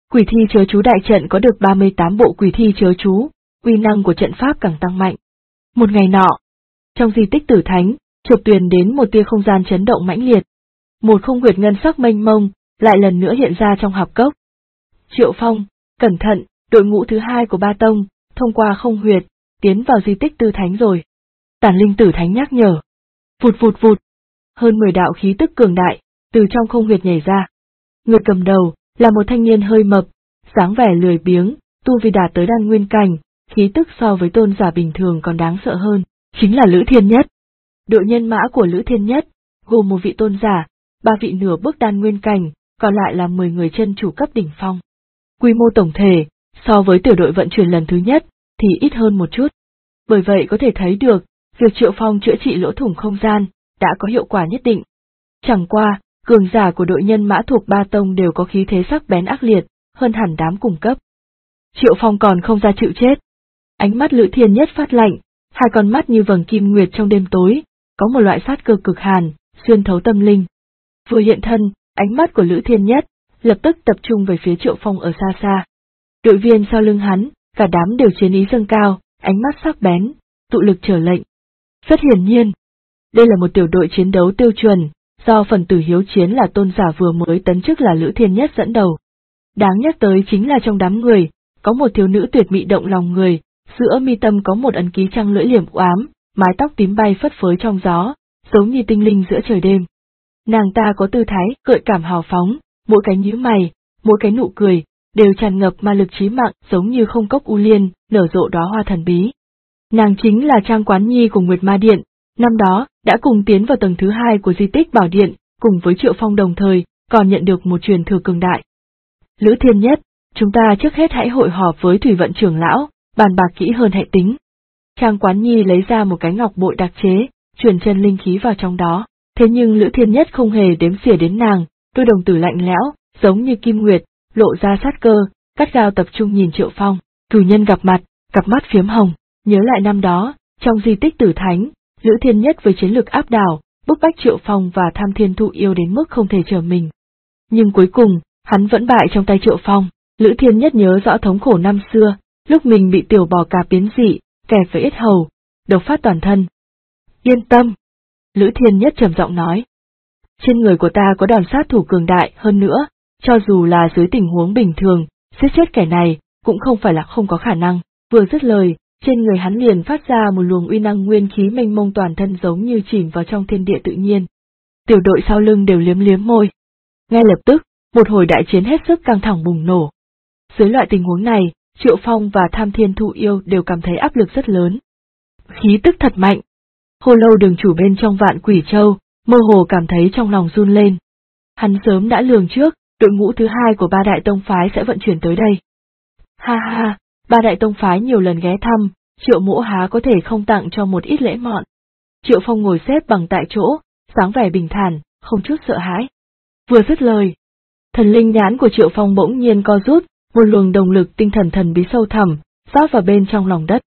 Quỷ thi chớ chú đại trận có được 38 bộ quỷ thi chớ chú, uy năng của trận pháp càng tăng mạnh. Một ngày nọ, trong di tích Tử Thánh, chợt truyền đến một tia không gian chấn động mãnh liệt. Một không huyệt ngân sắc mênh mông, lại lần nữa hiện ra trong hạp cốc. Triệu Phong, cẩn thận, đội ngũ thứ hai của Ba Tông, thông qua không huyệt, tiến vào di tích Tư Thánh rồi. Tản Linh Tử Thánh nhắc nhở. Vụt vụt vụt, hơn 10 đạo khí tức cường đại, từ trong không huyệt nhảy ra. Người cầm đầu, là một thanh niên hơi mập, dáng vẻ lười biếng, tu vi đạt tới đan nguyên cảnh, khí tức so với tôn giả bình thường còn đáng sợ hơn, chính là Lữ Thiên Nhất. Đội nhân mã của Lữ Thiên Nhất, gồm một vị tôn giả, 3 vị nửa bước đan nguyên cảnh, còn lại là 10 người chân chủ cấp đỉnh phong. Quy mô tổng thể, so với tiểu đội vận chuyển lần thứ nhất, thì ít hơn một chút. Bởi vậy có thể thấy được, việc Triệu Phong chữa trị lỗ thủng không gian, đã có hiệu quả nhất định. Chẳng qua, cường giả của đội nhân mã thuộc Ba Tông đều có khí thế sắc bén ác liệt, hơn hẳn đám cùng cấp. Triệu Phong còn không ra chịu chết. Ánh mắt Lữ Thiên Nhất phát lạnh, hai con mắt như vầng kim nguyệt trong đêm tối, có một loại sát cơ cực hàn, xuyên thấu tâm linh. Vừa hiện thân, ánh mắt của Lữ Thiên Nhất lập tức tập trung về phía Triệu Phong ở xa xa. Đội viên sau lưng hắn, cả đám đều chiến ý dâng cao, ánh mắt sắc bén, tụ lực chờ lệnh. Rất hiển nhiên, đây là một tiểu đội chiến đấu tiêu chuẩn, do phần tử hiếu chiến là tôn giả vừa mới tấn chức là Lữ Thiên Nhất dẫn đầu. Đáng nhắc tới chính là trong đám người, có một thiếu nữ tuyệt mỹ động lòng người, giữa mi tâm có một ấn ký trăng lưỡi liềm u ám, mái tóc tím bay phất phới trong gió, giống như tinh linh giữa trời đêm. Nàng ta có tư thái gợi cảm hào phóng, mỗi cái nhíu mày, mỗi cái nụ cười, đều tràn ngập ma lực chí mạng, giống như không cốc u liên, nở rộ đóa hoa thần bí. Nàng chính là Trang Quán Nhi của Nguyệt Ma Điện, năm đó đã cùng tiến vào tầng thứ 2 của di tích Bảo Điện, cùng với Triệu Phong đồng thời, còn nhận được một truyền thừa cường đại. Lữ Thiên Nhất, chúng ta trước hết hãy hội họp với Thủy Vận trưởng lão, bàn bạc kỹ hơn hệ tính. Trang Quán Nhi lấy ra một cái ngọc bội đặc chế, truyền chân linh khí vào trong đó, thế nhưng Lữ Thiên Nhất không hề đếm xỉa đến nàng, đôi đồng tử lạnh lẽo, giống như kim nguyệt, lộ ra sát cơ, gắt gao tập trung nhìn Triệu Phong. Cử nhân gặp mặt, cặp mắt phiếm hồng, nhớ lại năm đó, trong di tích Tử Thánh, Lữ Thiên Nhất với chiến lược áp đảo, bức bách Triệu Phong và Tham Thiên Thụ Yêu đến mức không thể trở mình. Nhưng cuối cùng, hắn vẫn bại trong tay Triệu Phong. Lữ Thiên Nhất nhớ rõ thống khổ năm xưa, lúc mình bị tiểu bò cạp biến dị, kẹp với yết hầu, độc phát toàn thân. Yên tâm, Lữ Thiên Nhất trầm giọng nói. Trên người của ta có đòn sát thủ cường đại hơn nữa, cho dù là dưới tình huống bình thường, giết chết kẻ này, cũng không phải là không có khả năng. Vừa dứt lời, trên người hắn liền phát ra một luồng uy năng nguyên khí mênh mông, toàn thân giống như chìm vào trong thiên địa tự nhiên. Tiểu đội sau lưng đều liếm liếm môi. Ngay lập tức, một hồi đại chiến hết sức căng thẳng bùng nổ. Dưới loại tình huống này, Triệu Phong và Tham Thiên Thụ Yêu đều cảm thấy áp lực rất lớn. Khí tức thật mạnh. Hồ Lâu đường chủ bên trong Vạn Quỷ Châu, mơ hồ cảm thấy trong lòng run lên. Hắn sớm đã lường trước, đội ngũ thứ 2 của 3 đại tông phái sẽ vận chuyển tới đây. Ha ha, 3 đại tông phái nhiều lần ghé thăm, Triệu Mỗ há có thể không tặng cho một ít lễ mọn. Triệu Phong ngồi xếp bằng tại chỗ, dáng vẻ bình thản, không chút sợ hãi. Vừa dứt lời, thần linh nhãn của Triệu Phong bỗng nhiên co rút, một luồng động lực tinh thần thần bí sâu thẳm, rót vào bên trong lòng đất.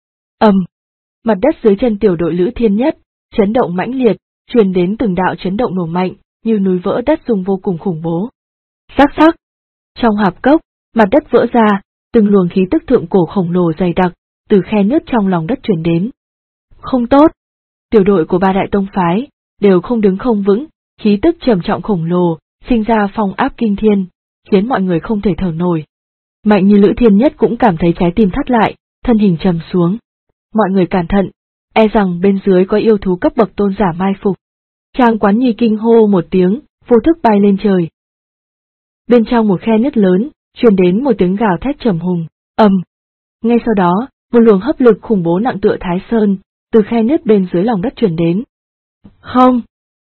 Mặt đất dưới chân tiểu đội Lữ Thiên Nhất, chấn động mãnh liệt, truyền đến từng đạo chấn động nổ mạnh, như núi vỡ đất rung vô cùng khủng bố. Rắc rắc. Trong hạp cốc, mặt đất vỡ ra, từng luồng khí tức thượng cổ khổng lồ dày đặc, từ khe nứt trong lòng đất truyền đến. Không tốt. Tiểu đội của 3 đại tông phái, đều không đứng không vững, khí tức trầm trọng khổng lồ, sinh ra phong áp kinh thiên, khiến mọi người không thể thở nổi. Mạnh như Lữ Thiên Nhất cũng cảm thấy trái tim thắt lại, thân hình trầm xuống. Mọi người cẩn thận, e rằng bên dưới có yêu thú cấp bậc tôn giả mai phục. Trang Quán Nhi kinh hô một tiếng, vô thức bay lên trời. Bên trong một khe nứt lớn, truyền đến một tiếng gào thét trầm hùng, Ngay sau đó, một luồng hấp lực khủng bố nặng tựa Thái Sơn, từ khe nứt bên dưới lòng đất truyền đến. Không!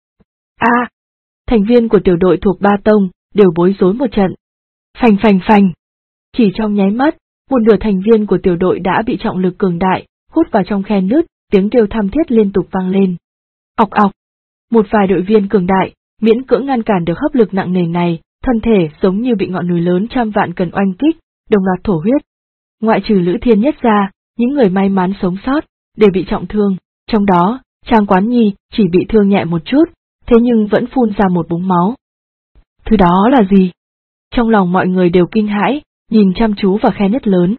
Thành viên của tiểu đội thuộc Ba Tông, đều bối rối một trận. Phành phành phành! Chỉ trong nháy mắt, một nửa thành viên của tiểu đội đã bị trọng lực cường đại, hút vào trong khe nứt, tiếng kêu thảm thiết liên tục vang lên. Ọc ọc! Một vài đội viên cường đại, miễn cưỡng ngăn cản được hấp lực nặng nề này, thân thể giống như bị ngọn núi lớn trăm vạn cần oanh kích, đồng loạt thổ huyết. Ngoại trừ Lữ Thiên Nhất ra, những người may mắn sống sót, đều bị trọng thương, trong đó, Trang Quán Nhi chỉ bị thương nhẹ một chút, thế nhưng vẫn phun ra một búng máu. Thứ đó là gì? Trong lòng mọi người đều kinh hãi, nhìn chăm chú vào khe nứt lớn.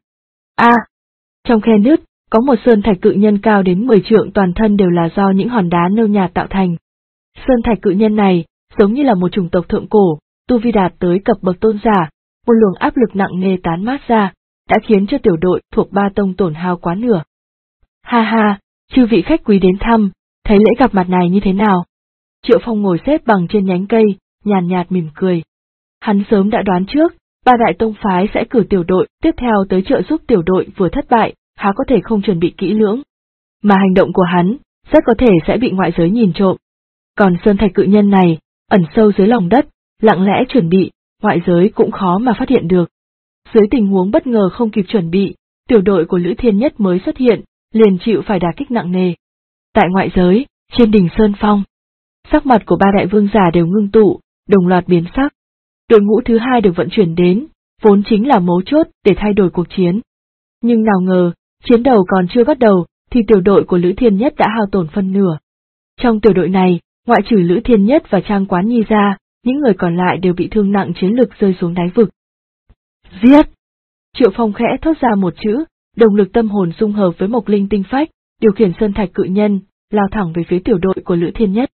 Trong khe nứt, có một sơn thạch cự nhân cao đến 10 trượng, toàn thân đều là do những hòn đá nâu nhạt tạo thành. Sơn thạch cự nhân này, giống như là một chủng tộc thượng cổ, tu vi đạt tới cấp bậc tôn giả, một luồng áp lực nặng nề tán mát ra, đã khiến cho tiểu đội thuộc Ba Tông tổn hao quá nửa. Ha ha, chư vị khách quý đến thăm, thấy lễ gặp mặt này như thế nào? Triệu Phong ngồi xếp bằng trên nhánh cây, nhàn nhạt mỉm cười. Hắn sớm đã đoán trước, ba đại tông phái sẽ cử tiểu đội tiếp theo tới trợ giúp tiểu đội vừa thất bại, há có thể không chuẩn bị kỹ lưỡng. Mà hành động của hắn, rất có thể sẽ bị ngoại giới nhìn trộm. Còn sơn thạch cự nhân này, ẩn sâu dưới lòng đất, lặng lẽ chuẩn bị, ngoại giới cũng khó mà phát hiện được. Dưới tình huống bất ngờ không kịp chuẩn bị, tiểu đội của Lữ Thiên Nhất mới xuất hiện, liền chịu phải đả kích nặng nề. Tại ngoại giới, trên đỉnh Sơn Phong, sắc mặt của ba đại vương giả đều ngưng tụ, đồng loạt biến sắc. Đội ngũ thứ hai được vận chuyển đến, vốn chính là mấu chốt để thay đổi cuộc chiến. Nhưng nào ngờ, chiến đấu còn chưa bắt đầu, thì tiểu đội của Lữ Thiên Nhất đã hao tổn phân nửa. Trong tiểu đội này, ngoại trừ Lữ Thiên Nhất và Trang Quán Nhi ra, những người còn lại đều bị thương nặng, chiến lực rơi xuống đáy vực. Giết! Triệu Phong khẽ thốt ra một chữ, đồng lực tâm hồn dung hợp với Mộc Linh tinh phách, điều khiển sơn thạch cự nhân, lao thẳng về phía tiểu đội của Lữ Thiên Nhất.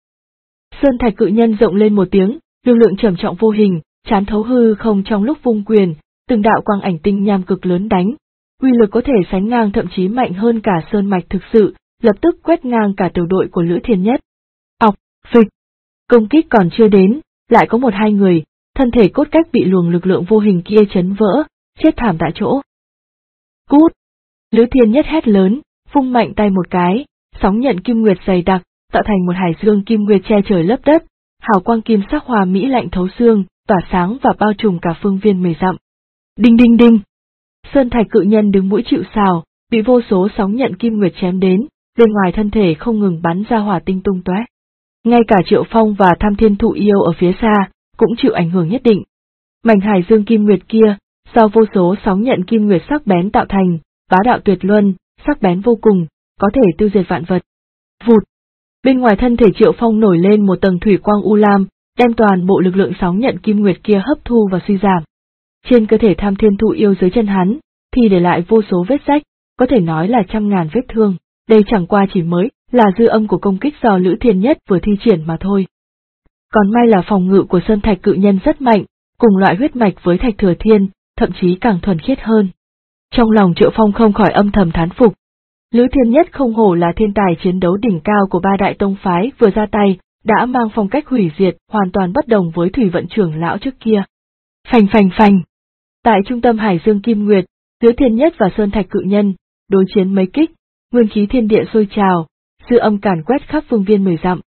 Sơn thạch cự nhân rộng lên một tiếng, lực lượng trầm trọng vô hình, chán thấu hư không trong lúc vung quyền, từng đạo quang ảnh tinh nham cực lớn đánh, uy lực có thể sánh ngang, thậm chí mạnh hơn cả sơn mạch thực sự, lập tức quét ngang cả tiểu đội của Lữ Thiên Nhất. Ọc, phịch, công kích còn chưa đến, lại có một hai người, thân thể cốt cách bị luồng lực lượng vô hình kia chấn vỡ, chết thảm tại chỗ. Cút! Lữ Thiên Nhất hét lớn, vung mạnh tay một cái, sóng nhận kim nguyệt dày đặc, tạo thành một hải dương kim nguyệt che trời lấp đất, hào quang kim sắc hòa mỹ lạnh thấu xương, tỏa sáng và bao trùm cả phương viên 10 dặm. Đinh đinh đinh! Sơn thạch cự nhân đứng mũi chịu sào, bị vô số sóng nhận kim nguyệt chém đến, bên ngoài thân thể không ngừng bắn ra hỏa tinh tung tóe. Ngay cả Triệu Phong và Tham Thiên Thụ Yêu ở phía xa, cũng chịu ảnh hưởng nhất định. Mảnh hải dương kim nguyệt kia, do vô số sóng nhận kim nguyệt sắc bén tạo thành, bá đạo tuyệt luân, sắc bén vô cùng, có thể tiêu diệt vạn vật. Vụt! Bên ngoài thân thể Triệu Phong nổi lên một tầng thủy quang u lam, đem toàn bộ lực lượng sóng nhận kim nguyệt kia hấp thu và suy giảm. Trên cơ thể Tham Thiên Thụ Yêu dưới chân hắn, thì để lại vô số vết rách, có thể nói là trăm ngàn vết thương, đây chẳng qua chỉ mới là dư âm của công kích do Lữ Thiên Nhất vừa thi triển mà thôi. Còn may là phòng ngự của sơn thạch cự nhân rất mạnh, cùng loại huyết mạch với Thạch Thừa Thiên, thậm chí càng thuần khiết hơn. Trong lòng Triệu Phong không khỏi âm thầm thán phục. Lữ Thiên Nhất không hổ là thiên tài chiến đấu đỉnh cao của ba đại tông phái, vừa ra tay, đã mang phong cách hủy diệt, hoàn toàn bất đồng với Thủy Vận trưởng lão trước kia. Phành phành phành! Tại trung tâm hải dương kim nguyệt, Lữ Thiên Nhất và sơn thạch cự nhân, đối chiến mấy kích, nguyên khí thiên địa sôi trào, dư âm càn quét khắp phương viên 10 dặm.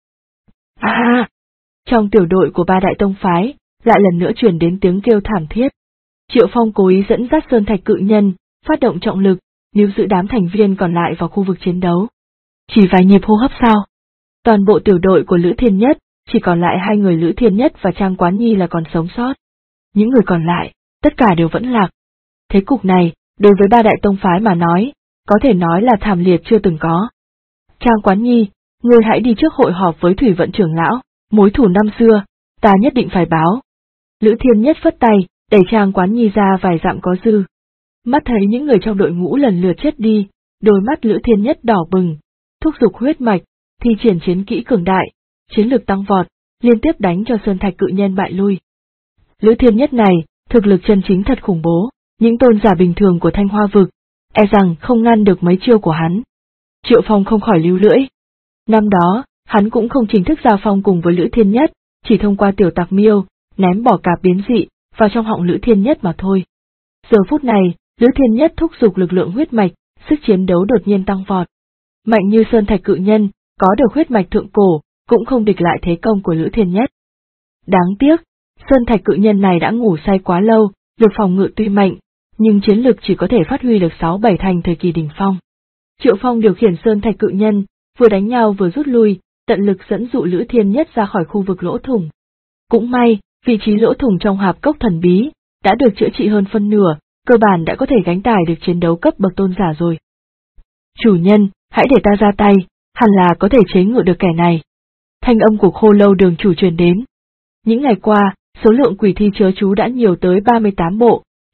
Trong tiểu đội của ba đại tông phái, lại lần nữa truyền đến tiếng kêu thảm thiết. Triệu Phong cố ý dẫn dắt sơn thạch cự nhân, phát động trọng lực, níu giữ đám thành viên còn lại vào khu vực chiến đấu. Chỉ vài nhịp hô hấp sau, toàn bộ tiểu đội của Lữ Thiên Nhất, chỉ còn lại hai người Lữ Thiên Nhất và Trang Quán Nhi là còn sống sót. Những người còn lại, tất cả đều vẫn lạc. Thế cục này, đối với ba đại tông phái mà nói, có thể nói là thảm liệt chưa từng có. Trang Quán Nhi, ngươi hãy đi trước hội họp với Thủy Vận trưởng lão, mối thù năm xưa, ta nhất định phải báo. Lữ Thiên Nhất phất tay, đẩy Trang Quán Nhi ra vài dặm có dư. Mắt thấy những người trong đội ngũ lần lượt chết đi, đôi mắt Lữ Thiên Nhất đỏ bừng, thúc giục huyết mạch, thi triển chiến kỹ cường đại, chiến lực tăng vọt, liên tiếp đánh cho sơn thạch cự nhân bại lui. Lữ Thiên Nhất này, thực lực chân chính thật khủng bố, những tôn giả bình thường của Thanh Hoa vực, e rằng không ngăn được mấy chiêu của hắn. Triệu Phong không khỏi líu lưỡi. Năm đó, hắn cũng không chính thức giao phong cùng với Lữ Thiên Nhất, chỉ thông qua tiểu tặc miêu, ném bỏ cạp biến dị, vào trong họng Lữ Thiên Nhất mà thôi. Giờ phút này, Lữ Thiên Nhất thúc giục lực lượng huyết mạch, sức chiến đấu đột nhiên tăng vọt. Mạnh như sơn thạch cự nhân, có được huyết mạch thượng cổ, cũng không địch lại thế công của Lữ Thiên Nhất. Đáng tiếc, sơn thạch cự nhân này đã ngủ say quá lâu, lực phòng ngự tuy mạnh, nhưng chiến lực chỉ có thể phát huy được 6-7 thành thời kỳ đỉnh phong. Triệu Phong điều khiển sơn thạch cự nhân, vừa đánh nhau vừa rút lui, tận lực dẫn dụ Lữ Thiên Nhất ra khỏi khu vực lỗ thủng. Cũng may, vị trí lỗ thủng trong hạp cốc thần bí, đã được chữa trị hơn phân nửa, cơ bản đã có thể gánh tải được chiến đấu cấp bậc tôn giả rồi. Chủ nhân, hãy để ta ra tay, hẳn là có thể chế ngự được kẻ này. Thanh âm của Khô Lâu đường chủ truyền đến. Những ngày qua, số lượng quỷ thi chớ chú đã nhiều tới 38 bộ,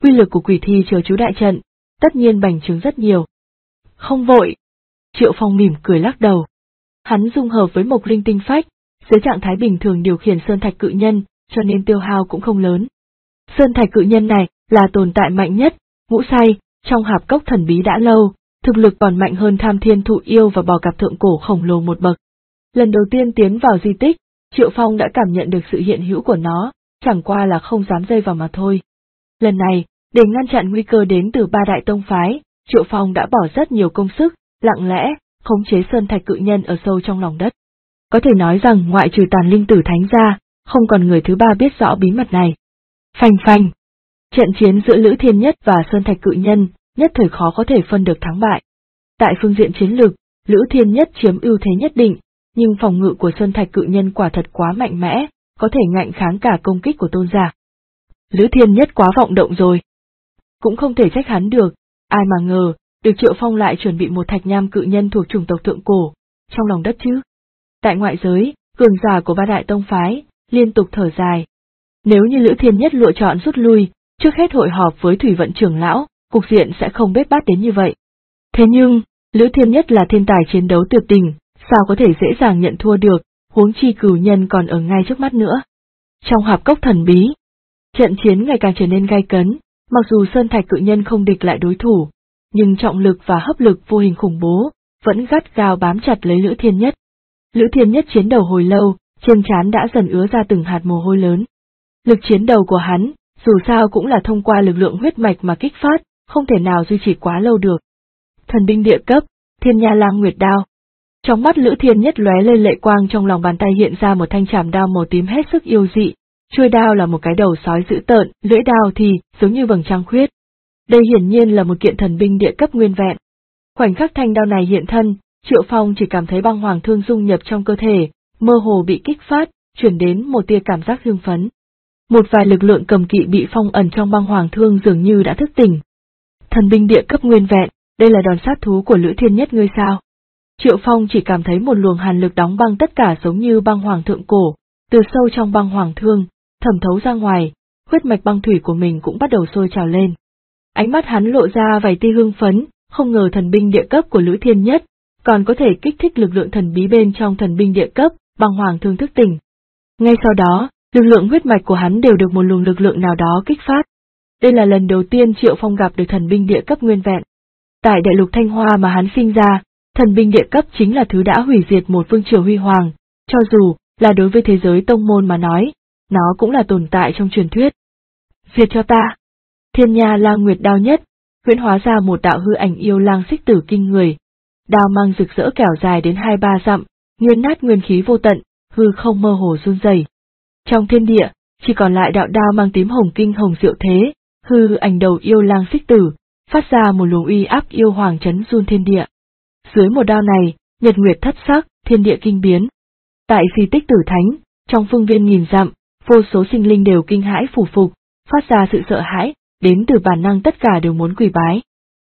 Uy lực của quỷ thi chớ chú đại trận, tất nhiên bành trướng rất nhiều. Không vội. Triệu Phong mỉm cười lắc đầu. Hắn dung hợp với Mộc Linh tinh phách, dưới trạng thái bình thường điều khiển Sơn Thạch Cự Nhân, cho nên tiêu hao cũng không lớn. Sơn Thạch Cự Nhân này là tồn tại mạnh nhất, ngủ say, trong hạp cốc thần bí đã lâu, thực lực còn mạnh hơn Tham Thiên Thụ Yêu và bò cạp thượng cổ khổng lồ một bậc. Lần đầu tiên tiến vào di tích, Triệu Phong đã cảm nhận được sự hiện hữu của nó, chẳng qua là không dám dây vào mà thôi. Lần này, để ngăn chặn nguy cơ đến từ ba đại tông phái, Triệu Phong đã bỏ rất nhiều công sức, lặng lẽ, khống chế Sơn Thạch Cự Nhân ở sâu trong lòng đất. Có thể nói rằng ngoại trừ Tàn Linh Tử Thánh ra, không còn người thứ ba biết rõ bí mật này. Phanh phanh. Trận chiến giữa Lữ Thiên Nhất và Sơn Thạch Cự Nhân, nhất thời khó có thể phân được thắng bại. Tại phương diện chiến lược, Lữ Thiên Nhất chiếm ưu thế nhất định, nhưng phòng ngự của Sơn Thạch Cự Nhân quả thật quá mạnh mẽ, có thể ngạnh kháng cả công kích của tôn giả. Lữ Thiên Nhất quá vọng động rồi. Cũng không thể trách hắn được, ai mà ngờ, được Triệu Phong lại chuẩn bị một thạch nham cự nhân thuộc chủng tộc thượng cổ, trong lòng đất chứ. Tại ngoại giới, cường giả của ba đại tông phái, liên tục thở dài. Nếu như Lữ Thiên Nhất lựa chọn rút lui, trước hết hội họp với Thủy Vận trưởng lão, cục diện sẽ không bết bát đến như vậy. Thế nhưng, Lữ Thiên Nhất là thiên tài chiến đấu tuyệt tình, sao có thể dễ dàng nhận thua được, huống chi cửu nhân còn ở ngay trước mắt nữa. Trong hạp cốc thần bí, trận chiến ngày càng trở nên gay cấn, mặc dù Sơn Thạch Cự Nhân không địch lại đối thủ, nhưng trọng lực và hấp lực vô hình khủng bố, vẫn gắt gao bám chặt lấy Lữ Thiên Nhất. Lữ Thiên Nhất chiến đầu hồi lâu, trên trán đã dần ứa ra từng hạt mồ hôi lớn. Lực chiến đầu của hắn, dù sao cũng là thông qua lực lượng huyết mạch mà kích phát, không thể nào duy trì quá lâu được. Thần binh địa cấp, Thiên Nha Lang Nguyệt Đao. Trong mắt Lữ Thiên Nhất lóe lên lệ quang, trong lòng bàn tay hiện ra một thanh trảm đao màu tím hết sức yêu dị, chuôi đao là một cái đầu sói dữ tợn, lưỡi đao thì giống như vầng trăng khuyết. Đây hiển nhiên là một kiện thần binh địa cấp nguyên vẹn. Khoảnh khắc thanh đao này hiện thân, Triệu Phong chỉ cảm thấy băng hoàng thương dung nhập trong cơ thể, mơ hồ bị kích phát, truyền đến một tia cảm giác hưng phấn. Một vài lực lượng cầm kỵ bị phong ẩn trong băng hoàng thương dường như đã thức tỉnh. Thần binh địa cấp nguyên vẹn, đây là đòn sát thú của Lữ Thiên Nhất ngươi sao? Triệu Phong chỉ cảm thấy một luồng hàn lực đóng băng tất cả giống như băng hoàng thượng cổ, từ sâu trong băng hoàng thương, thẩm thấu ra ngoài, huyết mạch băng thủy của mình cũng bắt đầu sôi trào lên. Ánh mắt hắn lộ ra vài tia hưng phấn, không ngờ thần binh địa cấp của Lữ Thiên Nhất còn có thể kích thích lực lượng thần bí bên trong thần binh địa cấp, băng hoàng thương thức tỉnh. Ngay sau đó, lực lượng huyết mạch của hắn đều được một luồng lực lượng nào đó kích phát. Đây là lần đầu tiên Triệu Phong gặp được thần binh địa cấp nguyên vẹn. Tại đại lục Thanh Hoa mà hắn sinh ra, thần binh địa cấp chính là thứ đã hủy diệt một vương triều huy hoàng, cho dù là đối với thế giới tông môn mà nói, nó cũng là tồn tại trong truyền thuyết. Diệt cho ta! Thiên Nha Lang Nguyệt Đao nhất, huyễn hóa ra một đạo hư ảnh yêu lang xích tử kinh người. Đao mang rực rỡ kẻo dài đến 2-3 dặm, nghiền nát nguyên khí vô tận, hư không mơ hồ run rẩy. Trong thiên địa, chỉ còn lại đạo đao mang tím hồng kinh hồng diệu thế, hư ảnh đầu yêu lang xích tử, phát ra một luồng uy áp yêu hoàng chấn run thiên địa. Dưới một đao này, nhật nguyệt thất sắc, thiên địa kinh biến. Tại di tích Tử Thánh, trong phương viên nghìn dặm, vô số sinh linh đều kinh hãi phủ phục, phát ra sự sợ hãi, đến từ bản năng tất cả đều muốn quỳ bái.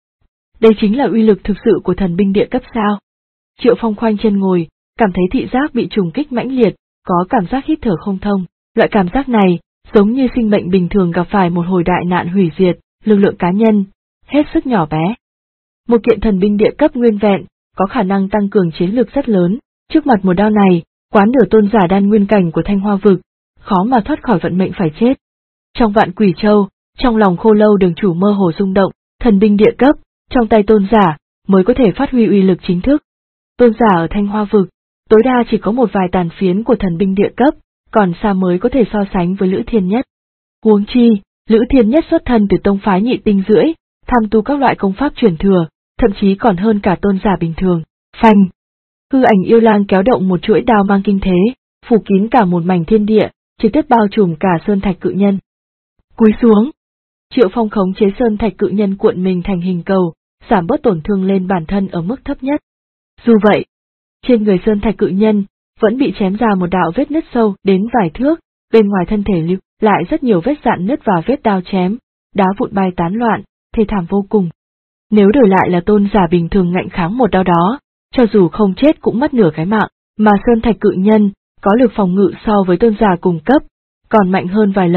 Đây chính là uy lực thực sự của thần binh địa cấp sao? Triệu Phong khoanh chân ngồi, cảm thấy thị giác bị trùng kích mãnh liệt, có cảm giác hít thở không thông. Loại cảm giác này, giống như sinh mệnh bình thường gặp phải một hồi đại nạn hủy diệt, lực lượng cá nhân, hết sức nhỏ bé. Một kiện thần binh địa cấp nguyên vẹn, có khả năng tăng cường chiến lược rất lớn, trước mặt một đao này, quá nửa tôn giả đan nguyên cảnh của Thanh Hoa vực, khó mà thoát khỏi vận mệnh phải chết. Trong Vạn Quỷ Châu, trong lòng Khô Lâu đường chủ mơ hồ rung động, thần binh địa cấp, trong tay tôn giả, mới có thể phát huy uy lực chính thức. Tôn giả ở Thanh Hoa vực, tối đa chỉ có một vài tàn phiến của thần binh địa cấp, còn xa mới có thể so sánh với Lữ Thiên Nhất. Huống chi, Lữ Thiên Nhất xuất thân từ tông phái nhị tinh rưỡi, tham tu các loại công pháp truyền thừa, thậm chí còn hơn cả tôn giả bình thường. Phanh! Hư ảnh yêu lang kéo động một chuỗi đao mang kinh thế, phủ kín cả một mảnh thiên địa, trực tiếp bao trùm cả Sơn Thạch Cự Nhân. Cúi xuống! Triệu Phong khống chế Sơn Thạch Cự Nhân cuộn mình thành hình cầu, giảm bớt tổn thương lên bản thân ở mức thấp nhất. Dù vậy, trên người Sơn Thạch Cự Nhân vẫn bị chém ra một đạo vết nứt sâu đến vài thước, bên ngoài thân thể lưu lại rất nhiều vết rạn nứt và vết đao chém, đá vụn bay tán loạn, thê thảm vô cùng. Nếu đổi lại là tôn giả bình thường ngạnh kháng một đao đó, cho dù không chết cũng mất nửa cái mạng, mà Sơn Thạch Cự Nhân có lực phòng ngự so với tôn giả cùng cấp, còn mạnh hơn vài lần,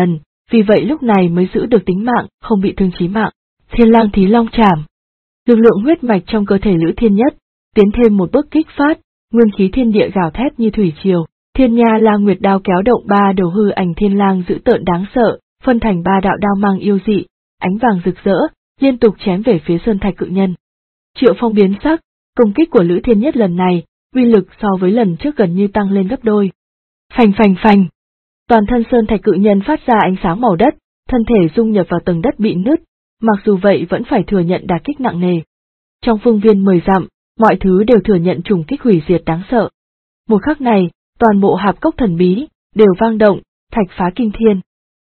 vì vậy lúc này mới giữ được tính mạng, không bị thương chí mạng. Thiên Lang Thí Long Chảm. Lực lượng huyết mạch trong cơ thể Lữ Thiên Nhất tiến thêm một bước kích phát, nguyên khí thiên địa gào thét như thủy triều. Thiên Nha Lang Nguyệt đao kéo động ba đầu hư ảnh thiên lang dữ tợn đáng sợ, phân thành ba đạo đao mang yêu dị, ánh vàng rực rỡ, liên tục chém về phía Sơn Thạch Cự Nhân. Triệu Phong biến sắc, công kích của Lữ Thiên Nhất lần này, uy lực so với lần trước gần như tăng lên gấp đôi. Phành phành phành. Toàn thân Sơn Thạch Cự Nhân phát ra ánh sáng màu đất, thân thể dung nhập vào tầng đất bị nứt, mặc dù vậy vẫn phải thừa nhận đả kích nặng nề. Trong phương viên 10 dặm, mọi thứ đều thừa nhận trùng kích hủy diệt đáng sợ. Một khắc này, toàn bộ hạp cốc thần bí đều vang động, thạch phá kinh thiên.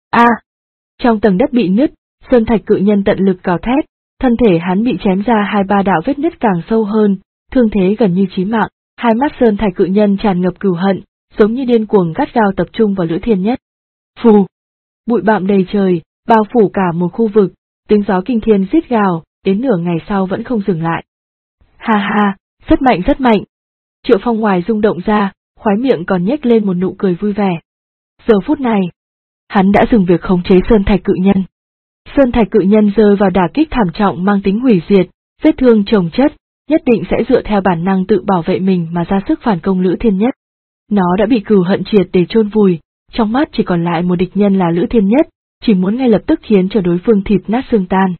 Trong tầng đất bị nứt, Sơn Thạch Cự Nhân tận lực gào thét, thân thể hắn bị chém ra 2-3 đạo vết nứt càng sâu hơn, thương thế gần như chí mạng. Hai mắt Sơn Thạch Cự Nhân tràn ngập cừu hận, giống như điên cuồng gắt gao tập trung vào Lữ Thiên Nhất. Phù, bụi bặm đầy trời, bao phủ cả một khu vực, tiếng gió kinh thiên rít gào, đến nửa ngày sau vẫn không dừng lại. Ha ha, rất mạnh rất mạnh. Triệu Phong ngoài rung động ra, khóe miệng còn nhếch lên một nụ cười vui vẻ. Giờ phút này, hắn đã dừng việc khống chế Sơn Thạch Cự Nhân. Sơn Thạch Cự Nhân rơi vào đả kích thảm trọng mang tính hủy diệt, vết thương chồng chất, nhất định sẽ dựa theo bản năng tự bảo vệ mình mà ra sức phản công Lữ Thiên Nhất. Nó đã bị cừu hận triệt để chôn vùi, trong mắt chỉ còn lại một địch nhân là Lữ Thiên Nhất, chỉ muốn ngay lập tức khiến cho đối phương thịt nát xương tan.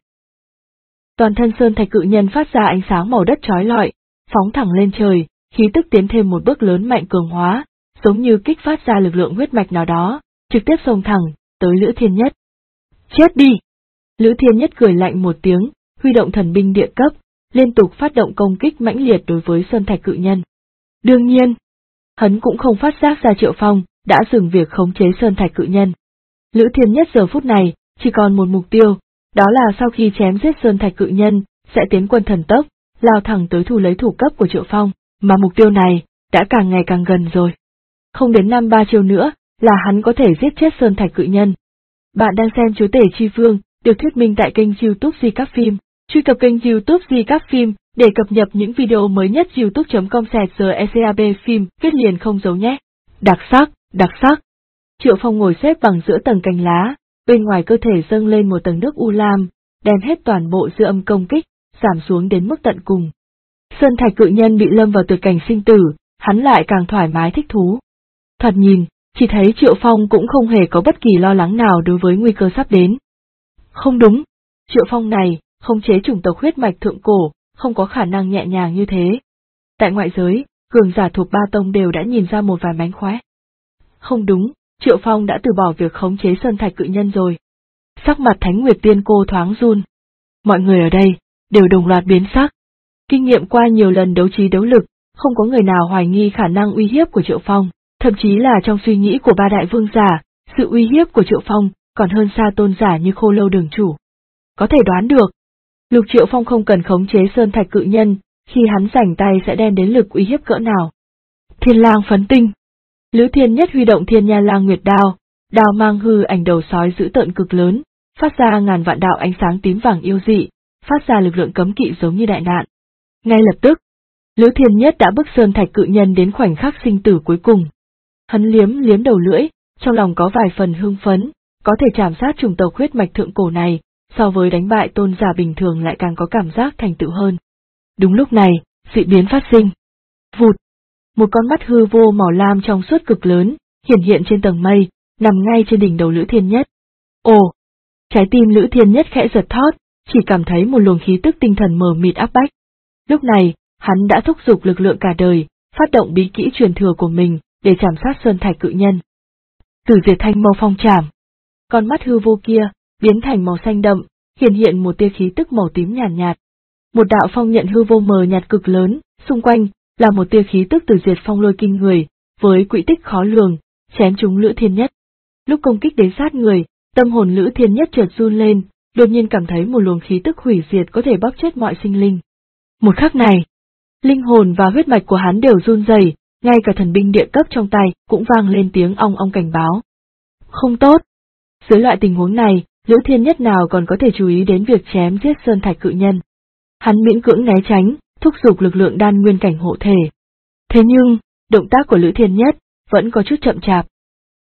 Toàn thân Sơn Thạch Cự Nhân phát ra ánh sáng màu đất chói lọi, phóng thẳng lên trời, khí tức tiến thêm một bước lớn mạnh cường hóa, giống như kích phát ra lực lượng huyết mạch nào đó, trực tiếp xông thẳng tới Lữ Thiên Nhất. Chết đi! Lữ Thiên Nhất cười lạnh một tiếng, huy động thần binh địa cấp, liên tục phát động công kích mãnh liệt đối với Sơn Thạch Cự Nhân. Đương nhiên, hắn cũng không phát giác ra Triệu Phong đã dừng việc khống chế Sơn Thạch Cự Nhân. Lữ Thiên Nhất giờ phút này chỉ còn một mục tiêu, đó là sau khi chém giết Sơn Thạch Cự Nhân, sẽ tiến quân thần tốc, lao thẳng tới thu lấy thủ cấp của Triệu Phong, mà mục tiêu này đã càng ngày càng gần rồi. Không đến 5-3 chiêu nữa là hắn có thể giết chết Sơn Thạch Cự Nhân. Bạn đang xem Chúa Tể Chi Vương, được thuyết minh tại kênh YouTube Di Các Phim. Truy cập kênh YouTube Di Các Phim để cập nhật những video mới nhất. youtube.com/GECAB phim viết liền không giấu nhé. Đặc sắc, đặc sắc. Triệu Phong ngồi xếp bằng giữa tầng cành lá, bên ngoài cơ thể dâng lên một tầng nước u lam, đem hết toàn bộ dư âm công kích, giảm xuống đến mức tận cùng. Sơn Thạch Cự Nhân bị lâm vào tuyệt cảnh sinh tử, hắn lại càng thoải mái thích thú. Thoạt nhìn, chỉ thấy Triệu Phong cũng không hề có bất kỳ lo lắng nào đối với nguy cơ sắp đến. Không đúng, Triệu Phong này, khống chế chủng tộc huyết mạch thượng cổ, không có khả năng nhẹ nhàng như thế. Tại ngoại giới, cường giả thuộc ba tông đều đã nhìn ra một vài mánh khóe. Không đúng, Triệu Phong đã từ bỏ việc khống chế Sơn Thạch Cự Nhân rồi. Sắc mặt Thánh Nguyệt Tiên Cô thoáng run. Mọi người ở đây đều đồng loạt biến sắc. Kinh nghiệm qua nhiều lần đấu trí đấu lực, không có người nào hoài nghi khả năng uy hiếp của Triệu Phong, thậm chí là trong suy nghĩ của ba đại vương giả, sự uy hiếp của Triệu Phong còn hơn xa tôn giả như Khô Lâu Đường Chủ. Có thể đoán được, Lục Triệu Phong không cần khống chế Sơn Thạch Cự Nhân, khi hắn rảnh tay sẽ đem đến lực uy hiếp cỡ nào. Thiên Lang Phấn Tinh. Lữ Thiên Nhất huy động Thiên Nha Lang Nguyệt đao, đao mang hư ảnh đầu sói dữ tợn cực lớn, phát ra ngàn vạn đạo ánh sáng tím vàng yêu dị, phát ra lực lượng cấm kỵ giống như đại nạn. Ngay lập tức, Lữ Thiên Nhất đã bức Sơn Thạch Cự Nhân đến khoảnh khắc sinh tử cuối cùng. Hắn liếm liếm đầu lưỡi, trong lòng có vài phần hưng phấn, có thể chạm sát chủng tộc huyết mạch thượng cổ này, so với đánh bại tôn giả bình thường lại càng có cảm giác thành tựu hơn. Đúng lúc này, dị biến phát sinh. Vụt! Một con mắt hư vô màu lam trong suốt cực lớn, hiển hiện trên tầng mây, nằm ngay trên đỉnh đầu Lữ Thiên Nhất. Ồ! Trái tim Lữ Thiên Nhất khẽ giật thót, chỉ cảm thấy một luồng khí tức tinh thần mờ mịt áp bách. Lúc này, hắn đã thúc giục lực lượng cả đời, phát động bí kỹ truyền thừa của mình, để chạm sát Sơn Thạch Cự Nhân. Tử Diệt Thanh Mâu Phong Trảm. Con mắt hư vô kia, biến thành màu xanh đậm, hiển hiện một tia khí tức màu tím nhàn nhạt. Một đạo phong nhận hư vô mờ nhạt cực lớn, xung quanh là một tia khí tức Tử Diệt Phong Lôi kinh người, với quỹ tích khó lường, chém trúng Lữ Thiên Nhất. Lúc công kích đến sát người, tâm hồn Lữ Thiên Nhất chợt run lên, đột nhiên cảm thấy một luồng khí tức hủy diệt có thể bóp chết mọi sinh linh. Một khắc này, linh hồn và huyết mạch của hắn đều run rẩy, ngay cả thần binh địa cấp trong tay cũng vang lên tiếng ong ong cảnh báo. Không tốt! Dưới loại tình huống này, Lữ Thiên Nhất nào còn có thể chú ý đến việc chém giết Sơn Thạch Cự Nhân. Hắn miễn cưỡng né tránh, thúc giục lực lượng đan nguyên cảnh hộ thể. Thế nhưng, động tác của Lữ Thiên Nhất vẫn có chút chậm chạp.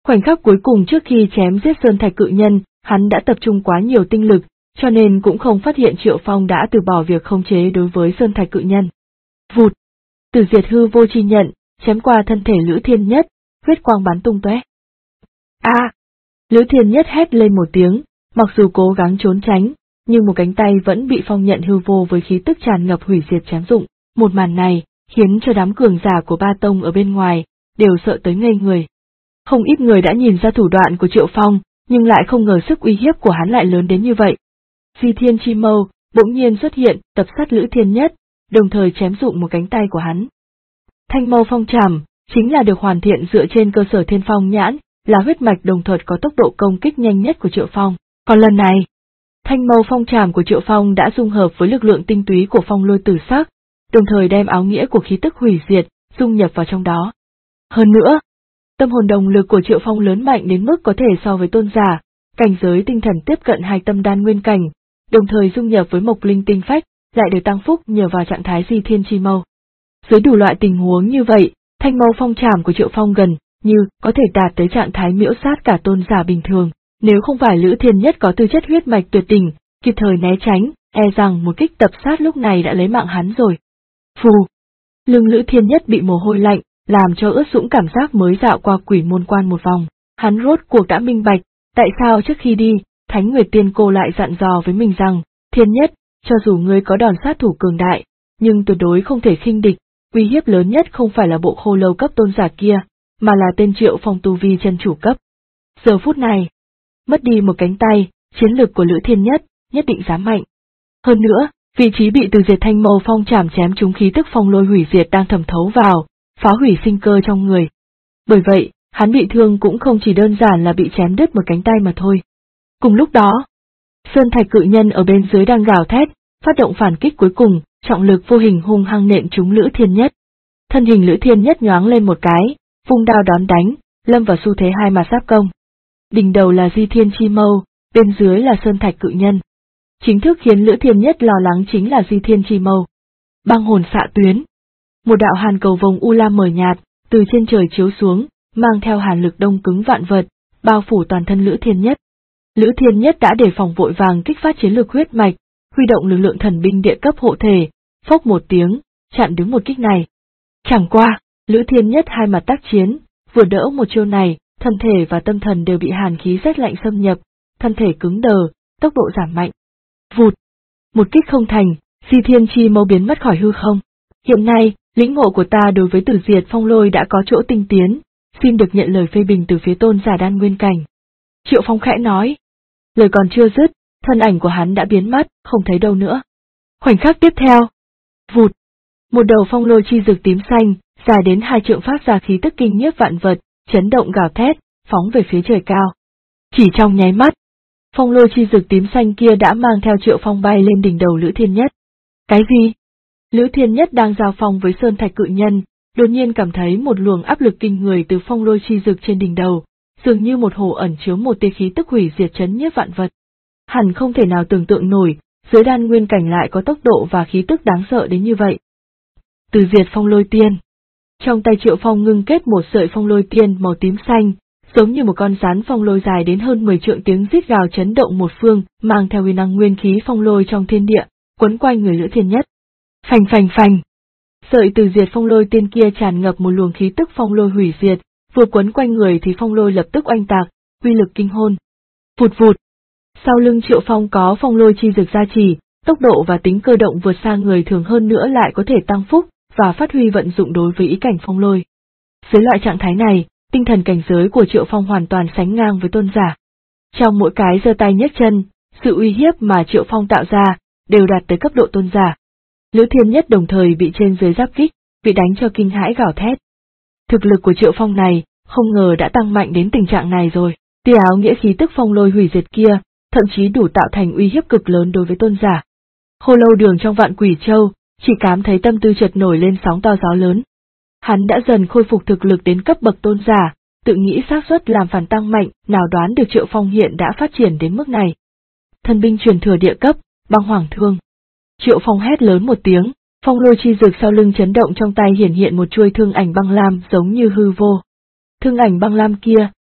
Khoảnh khắc cuối cùng trước khi chém giết Sơn Thạch cự nhân, hắn đã tập trung quá nhiều tinh lực, cho nên cũng không phát hiện Triệu Phong đã từ bỏ việc khống chế đối với Sơn Thạch cự nhân. Vụt! Tử diệt hư vô chi nhận, chém qua thân thể Lữ Thiên Nhất, huyết quang bắn tung tóe. A! Lữ Thiên Nhất hét lên một tiếng, mặc dù cố gắng trốn tránh, nhưng một cánh tay vẫn bị phong nhận hư vô với khí tức tràn ngập hủy diệt chém dụng. Một màn này khiến cho đám cường giả của Ba Tông ở bên ngoài đều sợ tới ngây người. Không ít người đã nhìn ra thủ đoạn của Triệu Phong, nhưng lại không ngờ sức uy hiếp của hắn lại lớn đến như vậy. Di Thiên Chi Mâu bỗng nhiên xuất hiện, tập sát Lữ Thiên Nhất, đồng thời chém dụng một cánh tay của hắn. Thanh Mâu Phong Trảm chính là được hoàn thiện dựa trên cơ sở Thiên Phong Nhãn, là huyết mạch đồng thuật có tốc độ công kích nhanh nhất của Triệu Phong. Còn lần này, Thanh Mâu Phong Trảm của Triệu Phong đã dung hợp với lực lượng tinh túy của Phong Lôi Tử Sắc, đồng thời đem áo nghĩa của khí tức hủy diệt dung nhập vào trong đó. Hơn nữa, tâm hồn đồng lực của Triệu Phong lớn mạnh đến mức có thể so với tôn giả, cảnh giới tinh thần tiếp cận 2 tâm đan nguyên cảnh, đồng thời dung nhập với Mộc Linh tinh phách, lại được tăng phúc nhờ vào trạng thái Di Thiên Chi Mâu. Dưới đủ loại tình huống như vậy, Thanh Mâu Phong Trảm của Triệu Phong gần như có thể đạt tới trạng thái miễu sát cả tôn giả bình thường. Nếu không phải Lữ Thiên Nhất có tư chất huyết mạch tuyệt đỉnh, kịp thời né tránh, e rằng một kích tập sát lúc này đã lấy mạng hắn rồi. Phù! Lưng Lữ Thiên Nhất bị mồ hôi lạnh, làm cho ướt sũng cảm giác mới dạo qua quỷ môn quan một vòng. Hắn rốt cuộc đã minh bạch, tại sao trước khi đi, Thánh Nguyệt Tiên Cô lại dặn dò với mình rằng, Thiên Nhất, cho dù ngươi có đòn sát thủ cường đại, nhưng tuyệt đối không thể khinh địch, uy hiếp lớn nhất không phải là bộ khô lâu cấp tôn giả kia, mà là tên Triệu Phong tu vi chân chủ cấp. Giờ phút này, mất đi một cánh tay, chiến lực của Lữ Thiên Nhất nhất định giảm mạnh. Hơn nữa, vị trí bị từ diệt Thanh Mâu Phong Trảm chém trúng khí tức phong lôi hủy diệt đang thẩm thấu vào, phá hủy sinh cơ trong người. Bởi vậy, hắn bị thương cũng không chỉ đơn giản là bị chém đứt một cánh tay mà thôi. Cùng lúc đó, Sơn Thạch cự nhân ở bên dưới đang gào thét, phát động phản kích cuối cùng, trọng lực vô hình hung hăng nện trúng Lữ Thiên Nhất. Thân hình Lữ Thiên Nhất nhoáng lên một cái, vung đao đón đánh, lâm vào xu thế hai mặt giáp công. Đỉnh đầu là Di Thiên Chi Mâu, bên dưới là Sơn Thạch cự nhân. Chính thức khiến Lữ Thiên Nhất lo lắng chính là Di Thiên Chi Mâu. Băng hồn xạ tuyến. Một đạo hàn cầu vồng u lam mờ nhạt, từ trên trời chiếu xuống, mang theo hàn lực đông cứng vạn vật, bao phủ toàn thân Lữ Thiên Nhất. Lữ Thiên Nhất đã đề phòng vội vàng kích phát chiến lược huyết mạch, huy động lực lượng thần binh địa cấp hộ thể, phốc một tiếng, chặn đứng một kích này. Chẳng qua, Lữ Thiên Nhất hai mặt tác chiến, vừa đỡ một chiêu này, thân thể và tâm thần đều bị hàn khí rét lạnh xâm nhập, thân thể cứng đờ, tốc độ giảm mạnh. Vụt! Một kích không thành, Di Thiên Chi Mâu biến mất khỏi hư không. Hiện nay, lĩnh ngộ của ta đối với tử diệt phong lôi đã có chỗ tinh tiến, xin được nhận lời phê bình từ phía tôn giả đan nguyên cảnh. Triệu Phong khẽ nói. Lời còn chưa dứt, thân ảnh của hắn đã biến mất, không thấy đâu nữa. Khoảnh khắc tiếp theo. Vụt! Một đầu phong lôi chi dực tím xanh, dài đến 2 trượng phát ra khí tức kinh nhiếp vạn vật, chấn động gào thét, phóng về phía trời cao. Chỉ trong nháy mắt, phong lôi chi dực tím xanh kia đã mang theo Triệu Phong bay lên đỉnh đầu Lữ Thiên Nhất. Cái gì? Lữ Thiên Nhất đang giao phong với Sơn Thạch cự nhân, đột nhiên cảm thấy một luồng áp lực kinh người từ phong lôi chi dực trên đỉnh đầu, dường như một hồ ẩn chứa một tia khí tức hủy diệt chấn nhiếp vạn vật. Hẳn không thể nào tưởng tượng nổi, dưới đan nguyên cảnh lại có tốc độ và khí tức đáng sợ đến như vậy. Từ diệt phong lôi tiên. Trong tay Triệu Phong ngưng kết một sợi phong lôi tiên màu tím xanh, giống như một con rắn phong lôi dài đến hơn 10 trượng, tiếng rít gào chấn động một phương, mang theo uy năng nguyên khí phong lôi trong thiên địa, quấn quanh người Lữ Thiên Nhất. Phành phành phành. Sợi từ diệt phong lôi tiên kia tràn ngập một luồng khí tức phong lôi hủy diệt, vừa quấn quanh người thì phong lôi lập tức oanh tạc, uy lực kinh hồn. Vụt vụt. Sau lưng Triệu Phong có phong lôi chi dực gia trì, tốc độ và tính cơ động vượt xa người thường, hơn nữa lại có thể tăng phúc và phát huy vận dụng đối với ý cảnh phong lôi. Dưới loại trạng thái này, tinh thần cảnh giới của Triệu Phong hoàn toàn sánh ngang với tôn giả. Trong mỗi cái giơ tay nhấc chân, sự uy hiếp mà Triệu Phong tạo ra đều đạt tới cấp độ tôn giả. Lữ Thiên Nhất đồng thời bị trên dưới giáp kích, bị đánh cho kinh hãi gào thét. Thực lực của Triệu Phong này, không ngờ đã tăng mạnh đến tình trạng này rồi. Tia áo nghĩa khí tức phong lôi hủy diệt kia, thậm chí đủ tạo thành uy hiếp cực lớn đối với tôn giả. Khô Lâu Đường trong Vạn Quỷ Châu, chỉ cảm thấy tâm tư chợt nổi lên sóng to gió lớn. Hắn đã dần khôi phục thực lực đến cấp bậc tôn giả, tự nghĩ xác suất làm phản tăng mạnh, nào đoán được Triệu Phong hiện đã phát triển đến mức này. Thần binh truyền thừa địa cấp, băng hoàng thương. Triệu Phong hét lớn một tiếng, phong lôi chi dược sau lưng chấn động, trong tay hiển hiện một chuôi thương ảnh băng lam giống như hư vô. Thương ảnh băng lam kia,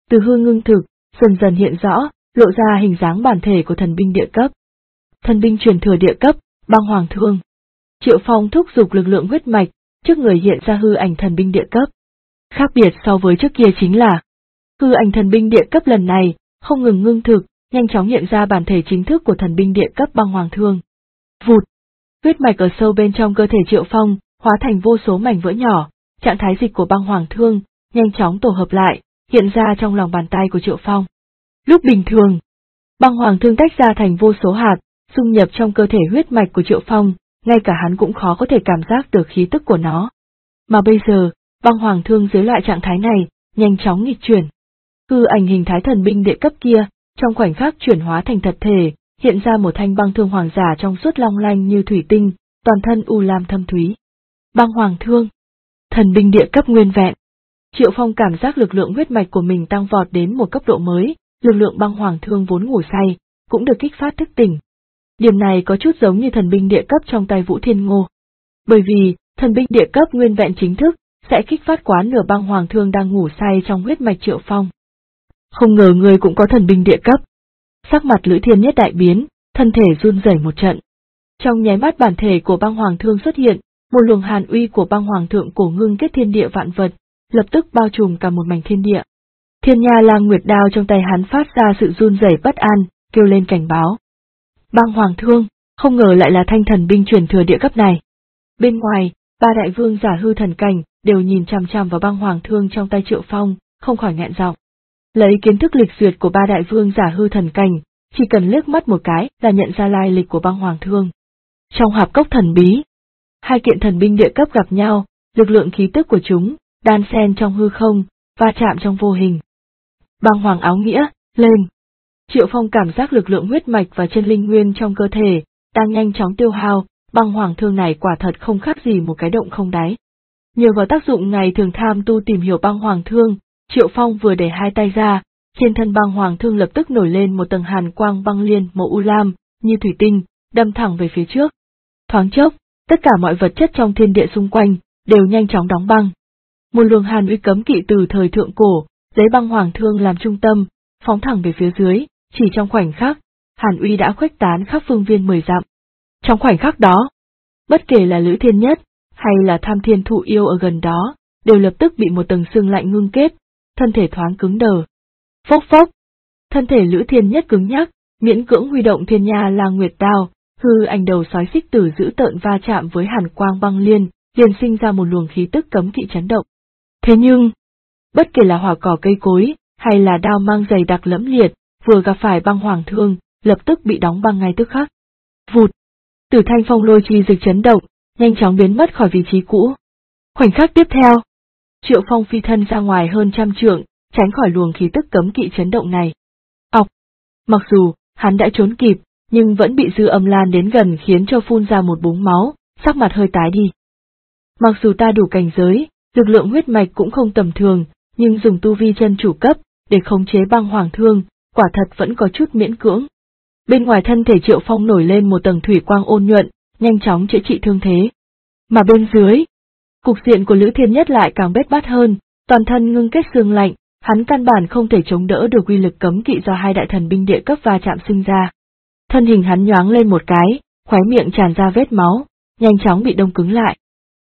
Từ hư ngưng thực, dần dần hiện rõ, lộ ra hình dáng bản thể của thần binh địa cấp. Thần binh truyền thừa địa cấp, Băng Hoàng Thương. Triệu Phong thúc giục lực lượng huyết mạch, trước người hiện ra hư ảnh thần binh địa cấp. Khác biệt so với trước kia chính là, hư ảnh thần binh địa cấp lần này, không ngừng ngưng thực, nhanh chóng hiện ra bản thể chính thức của thần binh địa cấp Băng Hoàng Thương. Vụt! Huyết mạch ở sâu bên trong cơ thể Triệu Phong, hóa thành vô số mảnh vỡ nhỏ, trạng thái dịch của Băng Hoàng Thương, nhanh chóng tổ hợp lại, hiện ra trong lòng bàn tay của Triệu Phong. Lúc bình thường, Băng Hoàng Thương tách ra thành vô số hạt, xung nhập trong cơ thể huyết mạch của Triệu Phong, ngay cả hắn cũng khó có thể cảm giác được khí tức của nó. Mà bây giờ, Băng Hoàng Thương dưới loại trạng thái này, nhanh chóng nghịch chuyển. Hư ảnh hình thái thần binh địa cấp kia, trong khoảnh khắc chuyển hóa thành thật thể, hiện ra một thanh băng thương hoàng giả trong suốt long lanh như thủy tinh, toàn thân u lam thâm thúy. Băng Hoàng Thương, thần binh địa cấp nguyên vẹn. Triệu Phong cảm giác lực lượng huyết mạch của mình tăng vọt đến một cấp độ mới, lực lượng Băng Hoàng Thương vốn ngủ say, cũng được kích phát thức tỉnh. Điểm này có chút giống như thần binh địa cấp trong tay Vũ Thiên Ngô. Bởi vì, thần binh địa cấp nguyên vẹn chính thức, sẽ kích phát quá nửa Băng Hoàng Thương đang ngủ say trong huyết mạch Triệu Phong. Không ngờ ngươi cũng có thần binh địa cấp. Sắc mặt Lữ Thiên Nhất đại biến, thân thể run rẩy một trận. Trong nháy mắt bản thể của Băng Hoàng Thương xuất hiện, một luồng hàn uy của Băng Hoàng Thượng Cổ ngưng kết thiên địa vạn vật, lập tức bao trùm cả một mảnh thiên địa. Thiên Nha Lang Nguyệt Đao trong tay hắn phát ra sự run rẩy bất an, kêu lên cảnh báo. Băng Hoàng Thương, không ngờ lại là thanh thần binh truyền thừa địa cấp này. Bên ngoài, ba đại vương giả hư thần cảnh đều nhìn chằm chằm vào Băng Hoàng Thương trong tay Triệu Phong, không khỏi nghẹn giọng. Lấy kiến thức lịch duyệt của ba đại vương giả hư thần cảnh, chỉ cần liếc mắt một cái là nhận ra lai lịch của Băng Hoàng Thương. Trong hạp cốc thần bí, hai kiện thần binh địa cấp gặp nhau, lực lượng khí tức của chúng đan xen trong hư không, va chạm trong vô hình. Băng Hoàng áo nghĩa, lên! Triệu Phong cảm giác lực lượng huyết mạch và chân linh nguyên trong cơ thể đang nhanh chóng tiêu hao, Băng Hoàng Thương này quả thật không khác gì một cái động không đáy. Nhờ vào tác dụng ngày thường tham tu tìm hiểu Băng Hoàng Thương, Triệu Phong vừa để hai tay ra, trên thân Băng Hoàng Thương lập tức nổi lên một tầng hàn quang băng liên màu u lam, như thủy tinh, đâm thẳng về phía trước. Thoáng chốc, tất cả mọi vật chất trong thiên địa xung quanh đều nhanh chóng đóng băng. Một luồng hàn uy cấm kỵ từ thời thượng cổ, lấy Băng Hoàng Thương làm trung tâm, phóng thẳng về phía dưới, chỉ trong khoảnh khắc, hàn uy đã khuếch tán khắp phương viên 10 dặm. Trong khoảnh khắc đó, bất kể là Lữ Thiên Nhất hay là Tham Thiên Thụ Yêu ở gần đó, đều lập tức bị một tầng sương lạnh ngưng kết, thân thể thoáng cứng đờ. Phốc phốc, thân thể Lữ Thiên Nhất cứng nhắc, miễn cưỡng huy động Thiên Nha Lang Nguyệt Đao, hư ảnh đầu sói xích tử dữ tợn va chạm với hàn quang băng liên, liền sinh ra một luồng khí tức cấm kỵ chấn động. Thế nhưng, bất kể là hỏa cỏ cây cối, hay là đao mang dày đặc lẫm liệt, vừa gặp phải Băng Hoàng Thương, lập tức bị đóng băng ngay tức khắc. Vụt! Tử thanh phong lôi chi dịch chấn động, nhanh chóng biến mất khỏi vị trí cũ. Khoảnh khắc tiếp theo, Triệu Phong phi thân ra ngoài hơn 100 trượng, tránh khỏi luồng khí tức cấm kỵ chấn động này. Ọc! Mặc dù, hắn đã trốn kịp, nhưng vẫn bị dư âm lan đến gần khiến cho phun ra một búng máu, sắc mặt hơi tái đi. Mặc dù ta đủ cảnh giới, lực lượng huyết mạch cũng không tầm thường, nhưng dùng tu vi chân chủ cấp, để khống chế Băng Hoàng Thương, quả thật vẫn có chút miễn cưỡng. Bên ngoài thân thể Triệu Phong nổi lên một tầng thủy quang ôn nhuận, nhanh chóng chữa trị thương thế. Mà bên dưới, cục diện của Lữ Thiên Nhất lại càng bết bát hơn, toàn thân ngưng kết xương lạnh, hắn căn bản không thể chống đỡ được uy lực cấm kỵ do hai đại thần binh địa cấp va chạm sinh ra. Thân hình hắn nhoáng lên một cái, khóe miệng tràn ra vết máu, nhanh chóng bị đông cứng lại.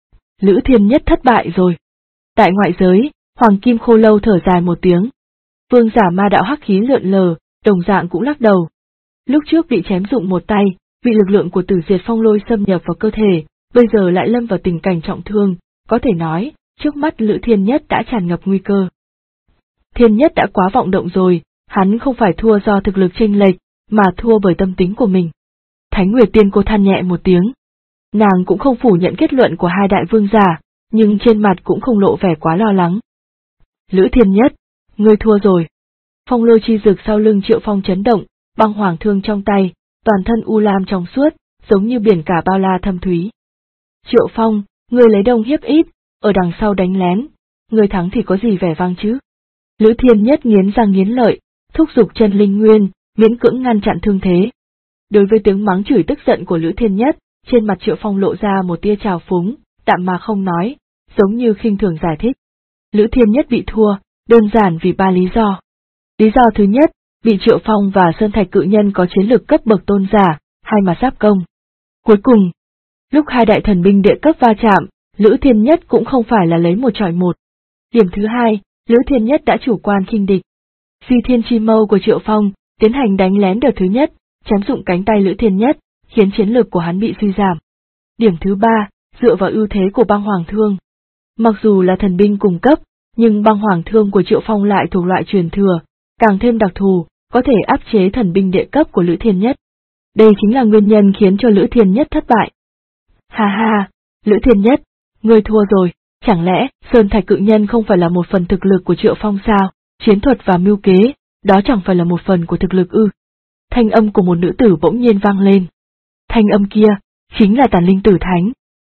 Lữ Thiên Nhất thất bại rồi. Tại ngoại giới, Hoàng Kim Khô Lâu thở dài một tiếng. Vương giả ma đạo hắc khí lượn lờ, đồng dạng cũng lắc đầu. Lúc trước bị chém dụng một tay, bị lực lượng của Tử Diệt Phong Lôi xâm nhập vào cơ thể, bây giờ lại lâm vào tình cảnh trọng thương, có thể nói, trước mắt Lữ Thiên Nhất đã tràn ngập nguy cơ. Thiên Nhất đã quá vọng động rồi, hắn không phải thua do thực lực chênh lệch, mà thua bởi tâm tính của mình. Thánh Nguyệt Tiên Cô than nhẹ một tiếng. Nàng cũng không phủ nhận kết luận của hai đại vương giả, nhưng trên mặt cũng không lộ vẻ quá lo lắng. Lữ Thiên Nhất, ngươi thua rồi. Phong lôi chi dực sau lưng Triệu Phong chấn động, Băng Hoàng Thương trong tay, toàn thân u lam trong suốt, giống như biển cả bao la thâm thúy. Triệu Phong, ngươi lấy đông hiếp ít, ở đằng sau đánh lén, ngươi thắng thì có gì vẻ vang chứ? Lữ Thiên Nhất nghiến răng nghiến lợi, thúc giục chân linh nguyên, miễn cưỡng ngăn chặn thương thế. Đối với tiếng mắng chửi tức giận của Lữ Thiên Nhất, trên mặt Triệu Phong lộ ra một tia trào phúng, đạm mà không nói, giống như khinh thường giải thích. Lữ Thiên Nhất bị thua, đơn giản vì ba lý do. Lý do thứ nhất, bị Triệu Phong và Sơn Thạch Cự Nhân có chiến lược cấp bậc tôn giả, hai mà giáp công. Cuối cùng, lúc hai đại thần binh địa cấp va chạm, Lữ Thiên Nhất cũng không phải là lấy một chọi một. Điểm thứ hai, Lữ Thiên Nhất đã chủ quan khinh địch. Phi Thiên Chi Mâu của Triệu Phong tiến hành đánh lén đợt thứ nhất, chém dụng cánh tay Lữ Thiên Nhất, khiến chiến lược của hắn bị suy giảm. Điểm thứ ba, dựa vào ưu thế của băng hoàng thương. Mặc dù là thần binh cùng cấp, nhưng băng hoàng thương của Triệu Phong lại thuộc loại truyền thừa, càng thêm đặc thù, có thể áp chế thần binh địa cấp của Lữ Thiên Nhất. Đây chính là nguyên nhân khiến cho Lữ Thiên Nhất thất bại. Ha ha, Lữ Thiên Nhất, ngươi thua rồi, chẳng lẽ Sơn Thạch Cự Nhân không phải là một phần thực lực của Triệu Phong sao? Chiến thuật và mưu kế, đó chẳng phải là một phần của thực lực ư? Thanh âm của một nữ tử bỗng nhiên vang lên. Thanh âm kia, chính là Tàn Linh Tử Thánh.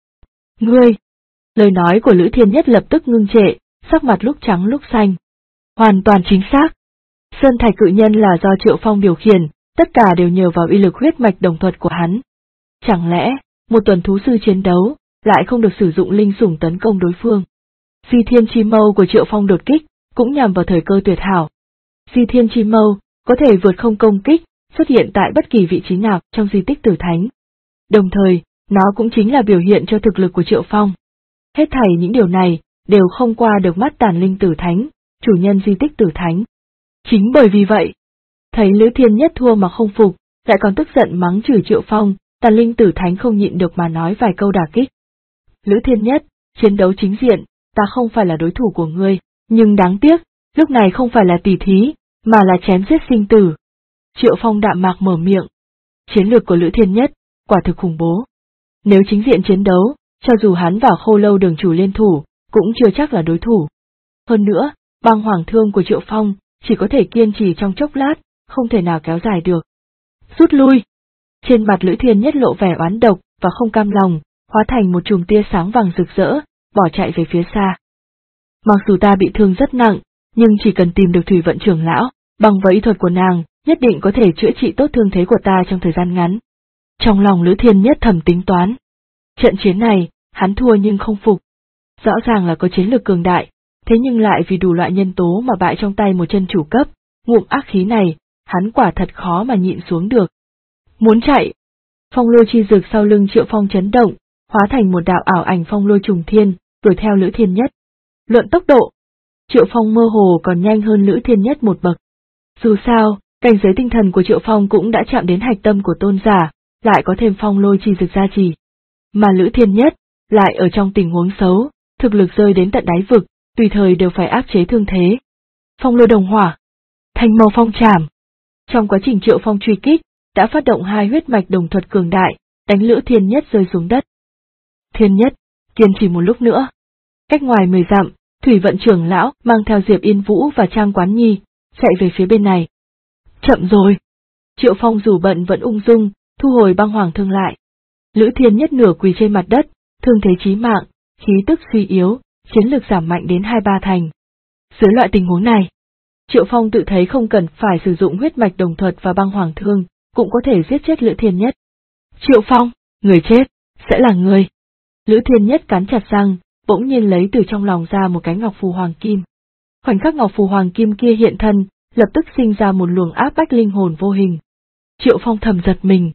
Ngươi! Lời nói của Lữ Thiên Nhất lập tức ngưng trệ, sắc mặt lúc trắng lúc xanh. Hoàn toàn chính xác. Sơn Thạch Cự Nhân là do Triệu Phong điều khiển, tất cả đều nhờ vào uy lực huyết mạch đồng thuật của hắn. Chẳng lẽ, một tuần thú sư chiến đấu, lại không được sử dụng linh sủng tấn công đối phương? Phi Thiên Chi Mâu của Triệu Phong đột kích, cũng nhằm vào thời cơ tuyệt hảo. Phi Thiên Chi Mâu có thể vượt không công kích, xuất hiện tại bất kỳ vị trí nào trong di tích Tử Thánh. Đồng thời, nó cũng chính là biểu hiện cho thực lực của Triệu Phong. Hết thảy những điều này đều không qua được mắt Tàn Linh Tử Thánh, chủ nhân di tích Tử Thánh. Chính bởi vì vậy, thấy Lữ Thiên Nhất thua mà không phục, lại còn tức giận mắng chửi Triệu Phong, Tàn Linh Tử Thánh không nhịn được mà nói vài câu đả kích. Lữ Thiên Nhất, chiến đấu chính diện, ta không phải là đối thủ của ngươi, nhưng đáng tiếc, lúc này không phải là tỉ thí, mà là chém giết sinh tử. Triệu Phong đạm mạc mở miệng. Chiến lược của Lữ Thiên Nhất, quả thực khủng bố. Nếu chính diện chiến đấu, cho dù hắn và Khô Lâu Đường chủ liên thủ, cũng chưa chắc là đối thủ. Hơn nữa, băng hoàng thương của Triệu Phong chỉ có thể kiên trì trong chốc lát, không thể nào kéo dài được. Rút lui! Trên mặt Lữ Thiên Nhất lộ vẻ oán độc và không cam lòng, hóa thành một chùm tia sáng vàng rực rỡ, bỏ chạy về phía xa. Mặc dù ta bị thương rất nặng, nhưng chỉ cần tìm được Thủy Vận trưởng lão, bằng với y thuật của nàng, nhất định có thể chữa trị tốt thương thế của ta trong thời gian ngắn. Trong lòng Lữ Thiên Nhất thầm tính toán. Trận chiến này, hắn thua nhưng không phục. Rõ ràng là có chiến lược cường đại, thế nhưng lại vì đủ loại nhân tố mà bại trong tay một chân chủ cấp, ngụm ác khí này, hắn quả thật khó mà nhịn xuống được. Muốn chạy! Phong lôi chi dực sau lưng Triệu Phong chấn động, hóa thành một đạo ảo ảnh phong lôi trùng thiên, đuổi theo Lữ Thiên Nhất. Luận tốc độ, Triệu Phong mơ hồ còn nhanh hơn Lữ Thiên Nhất một bậc. Dù sao, cảnh giới tinh thần của Triệu Phong cũng đã chạm đến hạch tâm của tôn giả, lại có thêm phong lôi chi dực gia trì. Mà Lữ Thiên Nhất, lại ở trong tình huống xấu, thực lực rơi đến tận đáy vực, tùy thời đều phải áp chế thương thế. Phong lôi đồng hỏa, thanh mâu phong trảm. Trong quá trình Triệu Phong truy kích, đã phát động hai huyết mạch đồng thuật cường đại, đánh Lữ Thiên Nhất rơi xuống đất. Thiên Nhất, kiên trì một lúc nữa. Cách ngoài 10 dặm, Thủy Vận trưởng lão mang theo Diệp Yên Vũ và Trang Quán Nhi, chạy về phía bên này. Chậm rồi. Triệu Phong dù bận vẫn ung dung, thu hồi băng hoàng thương lại. Lữ Thiên Nhất nửa quỳ trên mặt đất, thương thế chí mạng, khí tức suy yếu, chiến lực giảm mạnh đến 2-3 thành. Dưới loại tình huống này, Triệu Phong tự thấy không cần phải sử dụng huyết mạch đồng thuật và băng hoàng thương, cũng có thể giết chết Lữ Thiên Nhất. Triệu Phong, người chết, sẽ là người. Lữ Thiên Nhất cắn chặt răng, bỗng nhiên lấy từ trong lòng ra một cái ngọc phù hoàng kim. Khoảnh khắc ngọc phù hoàng kim kia hiện thân, lập tức sinh ra một luồng áp bách linh hồn vô hình. Triệu Phong thầm giật mình.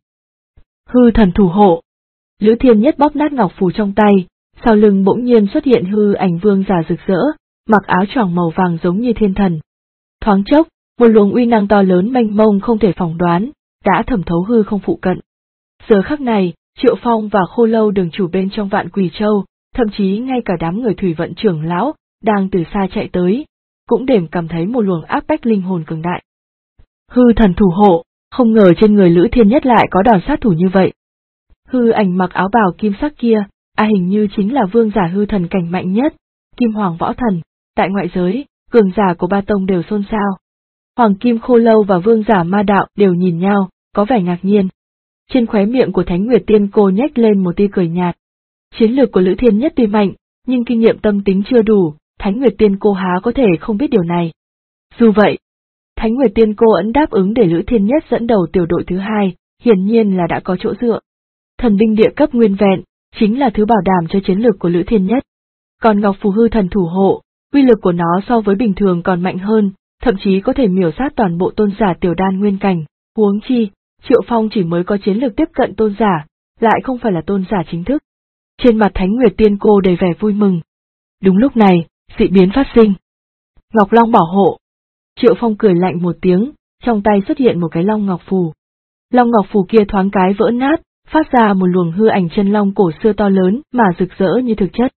Hư thần thủ hộ. Lữ Thiên Nhất bóp nát ngọc phù trong tay, sau lưng bỗng nhiên xuất hiện hư ảnh vương giả rực rỡ, mặc áo choàng màu vàng giống như thiên thần. Thoáng chốc, một luồng uy năng to lớn mênh mông không thể phỏng đoán, đã thẩm thấu hư không phụ cận. Giờ khắc này, Triệu Phong và Khô Lâu Đường chủ bên trong Vạn Quỷ Châu, thậm chí ngay cả đám người Thủy Vận trưởng lão, đang từ xa chạy tới, cũng đều cảm thấy một luồng áp bách linh hồn cường đại. Hư thần thủ hộ, không ngờ trên người Lữ Thiên Nhất lại có đòn sát thủ như vậy. Hư ảnh mặc áo bào kim sắc kia, hình như chính là vương giả hư thần cảnh mạnh nhất, Kim Hoàng Võ Thần, tại ngoại giới, cường giả của ba tông đều xôn xao. Hoàng Kim Khô Lâu và vương giả Ma Đạo đều nhìn nhau, có vẻ ngạc nhiên. Trên khóe miệng của Thánh Nguyệt Tiên Cô nhếch lên một tia cười nhạt. Chiến lược của Lữ Thiên Nhất tuy mạnh, nhưng kinh nghiệm tâm tính chưa đủ, Thánh Nguyệt Tiên Cô há có thể không biết điều này. Dù vậy, Thánh Nguyệt Tiên Cô vẫn đáp ứng để Lữ Thiên Nhất dẫn đầu tiểu đội thứ hai, hiển nhiên là đã có chỗ dựa. Thần binh địa cấp nguyên vẹn, chính là thứ bảo đảm cho chiến lược của Lữ Thiên Nhất. Còn Ngọc Phù hư thần thủ hộ, uy lực của nó so với bình thường còn mạnh hơn, thậm chí có thể miểu sát toàn bộ tôn giả tiểu đan nguyên cảnh, huống chi, Triệu Phong chỉ mới có chiến lược tiếp cận tôn giả, lại không phải là tôn giả chính thức. Trên mặt Thánh Nguyệt Tiên Cô đầy vẻ vui mừng. Đúng lúc này, dị biến phát sinh. Ngọc Long bảo hộ. Triệu Phong cười lạnh một tiếng, trong tay xuất hiện một cái Long Ngọc Phù. Long Ngọc Phù kia thoáng cái vỡ nát, phát ra một luồng hư ảnh chân long cổ xưa to lớn mà rực rỡ như thực chất.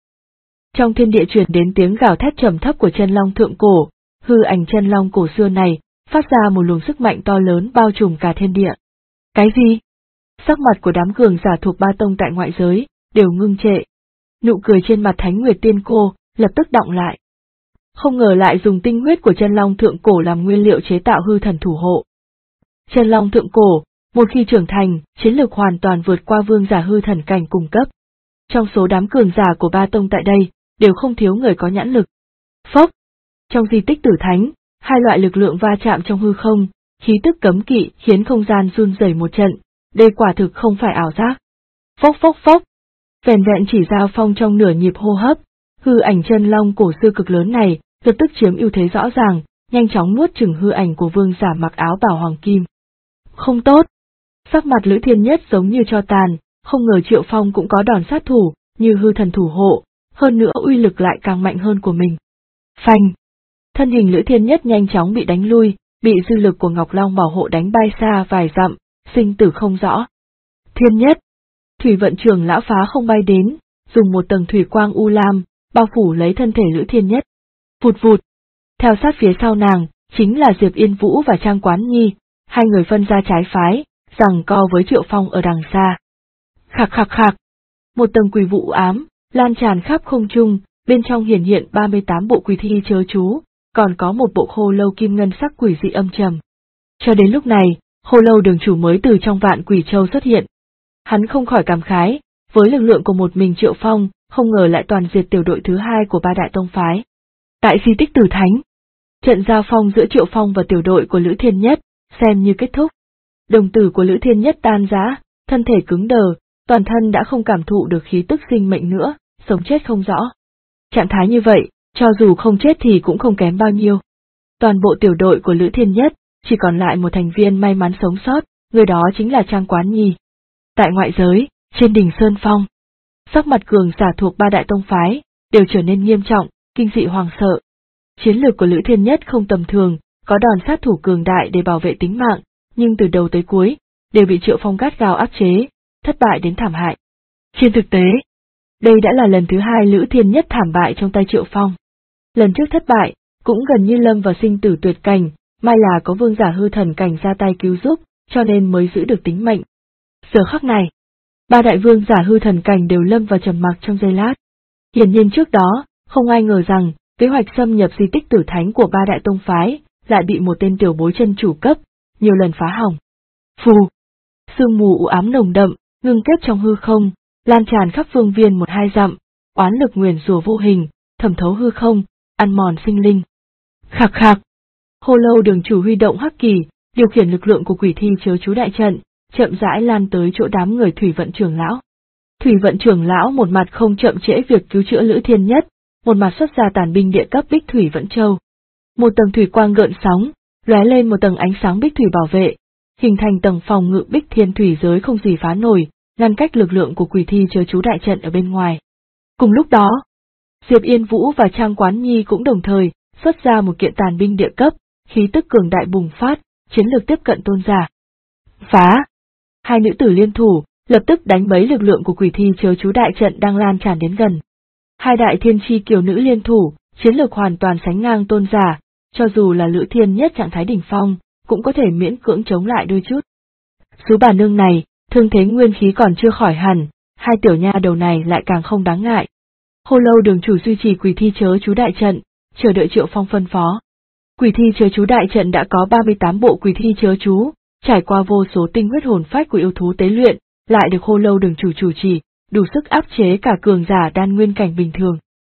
Trong thiên địa truyền đến tiếng gào thét trầm thấp của chân long thượng cổ, hư ảnh chân long cổ xưa này phát ra một luồng sức mạnh to lớn bao trùm cả thiên địa. Cái gì? Sắc mặt của đám cường giả thuộc ba tông tại ngoại giới đều ngưng trệ. Nụ cười trên mặt Thánh Nguyệt Tiên Cô lập tức đọng lại. Không ngờ lại dùng tinh huyết của chân long thượng cổ làm nguyên liệu chế tạo hư thần thủ hộ. Chân long thượng cổ, một khi trưởng thành, chiến lược hoàn toàn vượt qua vương giả hư thần cảnh cùng cấp. Trong số đám cường giả của ba tông tại đây, đều không thiếu người có nhãn lực. Phốc! Trong di tích Tử Thánh, hai loại lực lượng va chạm trong hư không, khí tức cấm kỵ khiến không gian run rẩy một trận, đây quả thực không phải ảo giác. Phốc phốc phốc! Vẻn vẹn chỉ giao phong trong nửa nhịp hô hấp, hư ảnh chân long cổ xưa cực lớn này lập tức chiếm ưu thế rõ ràng, nhanh chóng nuốt chửng hư ảnh của vương giả mặc áo bào hoàng kim. Không tốt! Sắc mặt Lữ Thiên Nhất giống như tro tàn, không ngờ Triệu Phong cũng có đòn sát thủ, như hư thần thủ hộ, hơn nữa uy lực lại càng mạnh hơn của mình. Phanh! Thân hình Lữ Thiên Nhất nhanh chóng bị đánh lui, bị dư lực của Ngọc Long bảo hộ đánh bay xa vài dặm, sinh tử không rõ. Thiên Nhất! Thủy vận trưởng lão phá không bay đến, dùng một tầng thủy quang u lam, bao phủ lấy thân thể Lữ Thiên Nhất. Vụt vụt! Theo sát phía sau nàng, chính là Diệp Yên Vũ và Trang Quán Nhi, hai người phân ra trái phái, giằng co với Triệu Phong ở đằng xa. Khạc khạc khạc! Một tầng quỷ vụ ám, lan tràn khắp không trung, bên trong hiển hiện 38 bộ quỷ thi chớ chú, còn có một bộ khô lâu kim ngân sắc quỷ dị âm trầm. Cho đến lúc này, khô lâu đường chủ mới từ trong vạn quỷ châu xuất hiện. Hắn không khỏi cảm khái, với lực lượng của một mình Triệu Phong, không ngờ lại toàn diệt tiểu đội thứ hai của ba đại tông phái. Tại di tích Tử Thánh, trận giao phong giữa Triệu Phong và tiểu đội của Lữ Thiên Nhất, xem như kết thúc. Đồng tử của Lữ Thiên Nhất tan rã, thân thể cứng đờ, toàn thân đã không cảm thụ được khí tức sinh mệnh nữa, sống chết không rõ. Trạng thái như vậy, cho dù không chết thì cũng không kém bao nhiêu. Toàn bộ tiểu đội của Lữ Thiên Nhất, chỉ còn lại một thành viên may mắn sống sót, người đó chính là Trang Quán Nhi. Tại ngoại giới, trên đỉnh Sơn Phong, sắc mặt cường giả thuộc ba đại tông phái, đều trở nên nghiêm trọng, kinh dị hoàng sợ. Chiến lược của Lữ Thiên Nhất không tầm thường, có đòn sát thủ cường đại để bảo vệ tính mạng, nhưng từ đầu tới cuối, đều bị Triệu Phong gắt gao áp chế, thất bại đến thảm hại. Trên thực tế, đây đã là lần thứ hai Lữ Thiên Nhất thảm bại trong tay Triệu Phong. Lần trước thất bại, cũng gần như lâm vào sinh tử tuyệt cảnh, may là có vương giả hư thần cảnh ra tay cứu giúp, cho nên mới giữ được tính mệnh. Giờ khắc này, ba đại vương giả hư thần cảnh đều lâm vào trầm mặc trong giây lát. Hiển nhiên trước đó, không ai ngờ rằng, kế hoạch xâm nhập di tích Tử Thánh của ba đại tông phái, lại bị một tên tiểu bối chân chủ cấp, nhiều lần phá hỏng. Phù! Sương mù u ám nồng đậm, ngưng kết trong hư không, lan tràn khắp phương viên 1-2 dặm, oán lực nguyền rủa vô hình, thẩm thấu hư không, ăn mòn sinh linh. Khạc khạc! Khô lâu đường chủ huy động hắc kỳ, điều khiển lực lượng của quỷ thi chớ chú đại trận, chậm rãi lan tới chỗ đám người Thủy vận trưởng lão. Thủy vận trưởng lão một mặt không chậm trễ việc cứu chữa Lữ Thiên Nhất, một mặt xuất ra tàn binh địa cấp Bích Thủy Vận Châu. Một tầng thủy quang gợn sóng, lóe lên một tầng ánh sáng bích thủy bảo vệ, hình thành tầng phòng ngự bích thiên thủy giới không gì phá nổi, ngăn cách lực lượng của quỷ thi chớ chú đại trận ở bên ngoài. Cùng lúc đó, Diệp Yên Vũ và Trang Quán Nhi cũng đồng thời xuất ra một kiện tàn binh địa cấp, khí tức cường đại bùng phát, chiến lược tiếp cận tôn giả. Phá! Hai nữ tử liên thủ, lập tức đánh bấy lực lượng của quỷ thi chớ chú đại trận đang lan tràn đến gần. Hai đại thiên chi kiều nữ liên thủ, chiến lược hoàn toàn sánh ngang tôn giả, cho dù là Lữ Thiên Nhất trạng thái đỉnh phong, cũng có thể miễn cưỡng chống lại đôi chút. Sú bà nương này, thương thế nguyên khí còn chưa khỏi hẳn, hai tiểu nha đầu này lại càng không đáng ngại. Khô lâu đường chủ duy trì quỷ thi chớ chú đại trận, chờ đợi Triệu Phong phân phó. Quỷ thi chớ chú đại trận đã có 38 bộ quỷ thi chớ chú, trải qua vô số tinh huyết hồn phách của yêu thú tế luyện, lại được khô lâu đường chủ trì, đủ sức áp chế cả cường giả đan nguyên cảnh bình thường.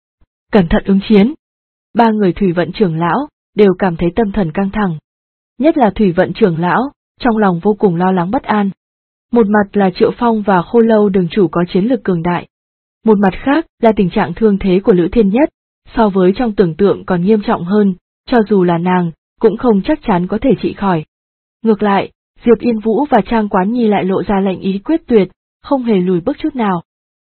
Cẩn thận ứng chiến! Ba người Thủy vận trưởng lão đều cảm thấy tâm thần căng thẳng. Nhất là Thủy vận trưởng lão, trong lòng vô cùng lo lắng bất an. Một mặt là Triệu Phong và khô lâu đường chủ có chiến lực cường đại. Một mặt khác là tình trạng thương thế của Lữ Thiên Nhất, so với trong tưởng tượng còn nghiêm trọng hơn, Cho dù là nàng, cũng không chắc chắn có thể trị khỏi. Ngược lại, Diệp Yên Vũ và Trang Quán Nhi lại lộ ra lệnh ý quyết tuyệt, không hề lùi bước chút nào.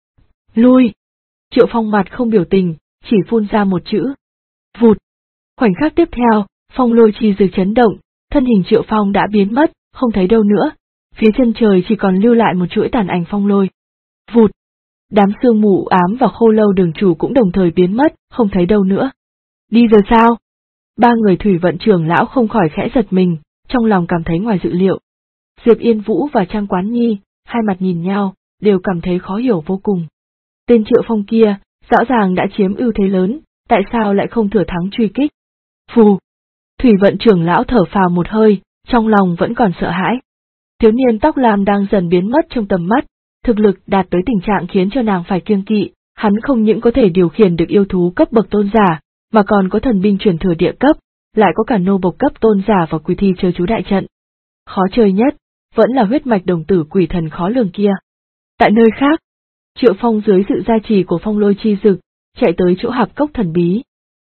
Lui! Triệu Phong mặt không biểu tình, chỉ phun ra một chữ. Vụt! Khoảnh khắc tiếp theo, phong lôi chi dược chấn động, thân hình Triệu Phong đã biến mất, không thấy đâu nữa, phía chân trời chỉ còn lưu lại một chuỗi tàn ảnh phong lôi. Vụt! Đám sương mù u ám và Khô Lâu đường chủ cũng đồng thời biến mất, không thấy đâu nữa. Đi rồi sao? Ba người thủy vận trưởng lão không khỏi khẽ giật mình, trong lòng cảm thấy ngoài dự liệu. Diệp Yên Vũ và Trang Quán Nhi, hai mặt nhìn nhau, đều cảm thấy khó hiểu vô cùng. Tên Triệu Phong kia, rõ ràng đã chiếm ưu thế lớn, tại sao lại không thừa thắng truy kích? Phù! Thủy vận trưởng lão thở phào một hơi, trong lòng vẫn còn sợ hãi. Thiếu niên tóc lam đang dần biến mất trong tầm mắt, thực lực đạt tới tình trạng khiến cho nàng phải kiêng kỵ, hắn không những có thể điều khiển được yêu thú cấp bậc tôn giả, mà còn có thần binh truyền thừa địa cấp, lại có cả nô bộc cấp tôn giả và quỷ thi chớ chú đại trận. Khó chơi nhất, vẫn là huyết mạch đồng tử quỷ thần khó lường kia. Tại nơi khác, Triệu Phong dưới sự gia trì của phong lôi chi dực, chạy tới chỗ hạp cốc thần bí.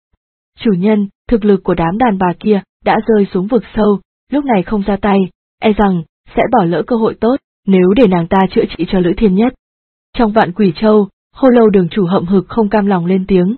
Chủ nhân, thực lực của đám đàn bà kia đã rơi xuống vực sâu, lúc này không ra tay, e rằng sẽ bỏ lỡ cơ hội tốt, nếu để nàng ta chữa trị cho Lữ Thiên Nhất. Trong Vạn Quỷ Châu, Khô Lâu đường chủ hậm hực không cam lòng lên tiếng.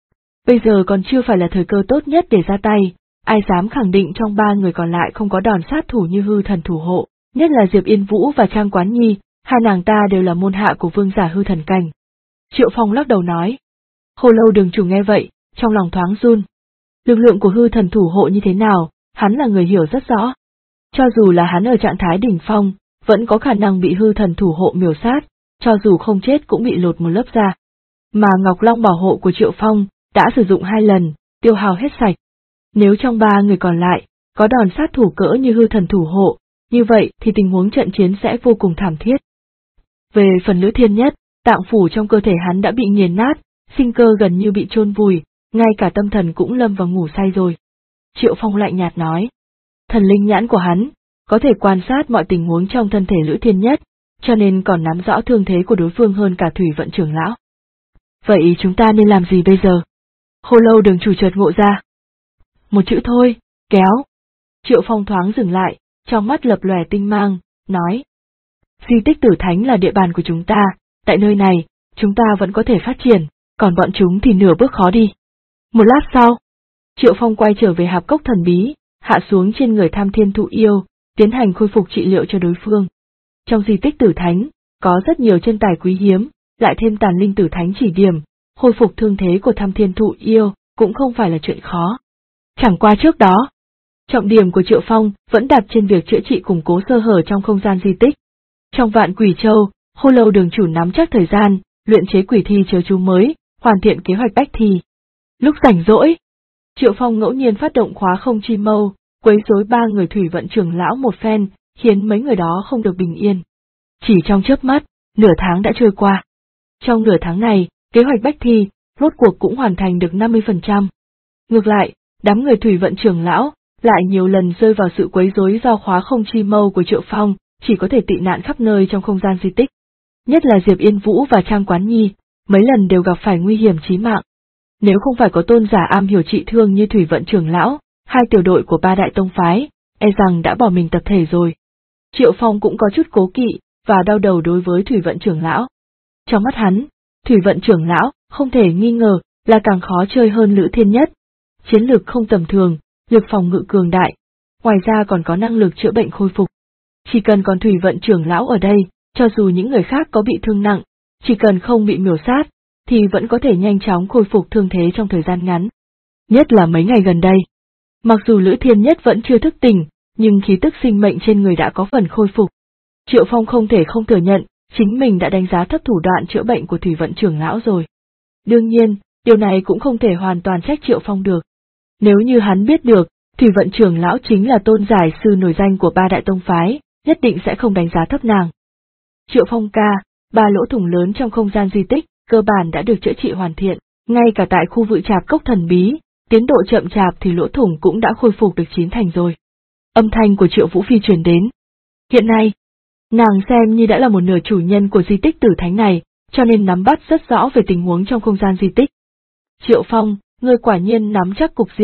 Bây giờ còn chưa phải là thời cơ tốt nhất để ra tay, ai dám khẳng định trong ba người còn lại không có đòn sát thủ như hư thần thủ hộ, nhất là Diệp Yên Vũ và Trang Quán Nhi, hai nàng ta đều là môn hạ của vương giả hư thần cảnh. Triệu Phong lắc đầu nói. Khô Lâu đường chủ nghe vậy, trong lòng thoáng run. Lực lượng của hư thần thủ hộ như thế nào, hắn là người hiểu rất rõ. Cho dù là hắn ở trạng thái đỉnh phong, vẫn có khả năng bị hư thần thủ hộ miểu sát, cho dù không chết cũng bị lột một lớp da. Mà Ngọc Long bảo hộ của Triệu Phong đã sử dụng 2 lần, tiêu hao hết sạch. Nếu trong 3 người còn lại, có đòn sát thủ cỡ như hư thần thủ hộ, như vậy thì tình huống trận chiến sẽ vô cùng thảm thiết. Về phần Lữ Thiên Nhất, tạng phủ trong cơ thể hắn đã bị nghiền nát, sinh cơ gần như bị chôn vùi, ngay cả tâm thần cũng lâm vào ngủ say rồi. Triệu Phong lạnh nhạt nói. Thần linh nhãn của hắn, có thể quan sát mọi tình huống trong thân thể Lữ Thiên Nhất, cho nên còn nắm rõ thương thế của đối phương hơn cả thủy vận trưởng lão. Vậy chúng ta nên làm gì bây giờ? Khô Lâu đường chủ chợt ngộ ra. Một chữ thôi, kéo. Triệu Phong thoáng dừng lại, trong mắt lập lòe tinh mang, nói. Di tích Tử Thánh là địa bàn của chúng ta, tại nơi này, chúng ta vẫn có thể phát triển, còn bọn chúng thì nửa bước khó đi. Một lát sau, Triệu Phong quay trở về hạp cốc thần bí, hạ xuống trên người Tham Thiên Thụ Yêu, tiến hành khôi phục trị liệu cho đối phương. Trong di tích Tử Thánh, có rất nhiều chân tài quý hiếm, lại thêm Tàn Linh Tử Thánh chỉ điểm, khôi phục thương thế của Tham Thiên Thụ Yêu cũng không phải là chuyện khó. Chẳng qua trước đó, trọng điểm của Triệu Phong vẫn đặt trên việc chữa trị củng cố sơ hở trong không gian di tích. Trong Vạn Quỷ Châu, Khô Lâu đường chủ nắm chắc thời gian, luyện chế quỷ thi chớ chú mới, hoàn thiện kế hoạch bách thi. Lúc rảnh rỗi, Triệu Phong ngẫu nhiên phát động khóa không chi mâu, quấy rối 3 người thủy vận trưởng lão một phen, khiến mấy người đó không được bình yên. Chỉ trong chớp mắt, nửa tháng đã trôi qua. Trong nửa tháng này, kế hoạch bách thi, rốt cuộc cũng hoàn thành được 50%. Ngược lại, đám người thủy vận trưởng lão, lại nhiều lần rơi vào sự quấy rối do khóa không chi mâu của Triệu Phong, chỉ có thể tị nạn khắp nơi trong không gian di tích. Nhất là Diệp Yên Vũ và Trang Quán Nhi, mấy lần đều gặp phải nguy hiểm chí mạng. Nếu không phải có tôn giả am hiểu trị thương như thủy vận trưởng lão, 2 tiểu đội của 3 đại tông phái, e rằng đã bỏ mình tập thể rồi. Triệu Phong cũng có chút cố kỵ, và đau đầu đối với thủy vận trưởng lão. Trong mắt hắn, thủy vận trưởng lão, không thể nghi ngờ, là càng khó chơi hơn Lữ Thiên Nhất. Chiến lược không tầm thường, lực phòng ngự cường đại, ngoài ra còn có năng lực chữa bệnh khôi phục. Chỉ cần còn thủy vận trưởng lão ở đây, cho dù những người khác có bị thương nặng, chỉ cần không bị miểu sát, thì vẫn có thể nhanh chóng khôi phục thương thế trong thời gian ngắn. Nhất là mấy ngày gần đây. Mặc dù Lữ Thiên Nhất vẫn chưa thức tỉnh, nhưng khí tức sinh mệnh trên người đã có phần khôi phục. Triệu Phong không thể không thừa nhận, chính mình đã đánh giá thấp thủ đoạn chữa bệnh của thủy vận trưởng lão rồi. Đương nhiên, điều này cũng không thể hoàn toàn trách Triệu Phong được. Nếu như hắn biết được, thủy vận trưởng lão chính là tôn giải sư nổi danh của 3 đại tông phái, nhất định sẽ không đánh giá thấp nàng. Triệu Phong ca, 3 lỗ thủng lớn trong không gian di tích, cơ bản đã được chữa trị hoàn thiện, ngay cả tại khu vự trạp cốc thần bí, tiến độ chậm chạp thì lỗ thủng cũng đã khôi phục được 9 thành rồi. Âm thanh của Triệu Vũ Phi truyền đến. Hiện nay, nàng xem như đã là một nửa chủ nhân của di tích Tử Thánh này, cho nên nắm bắt rất rõ về tình huống trong không gian di tích. Triệu Phong, ngươi quả nhiên nắm chắc cục diện,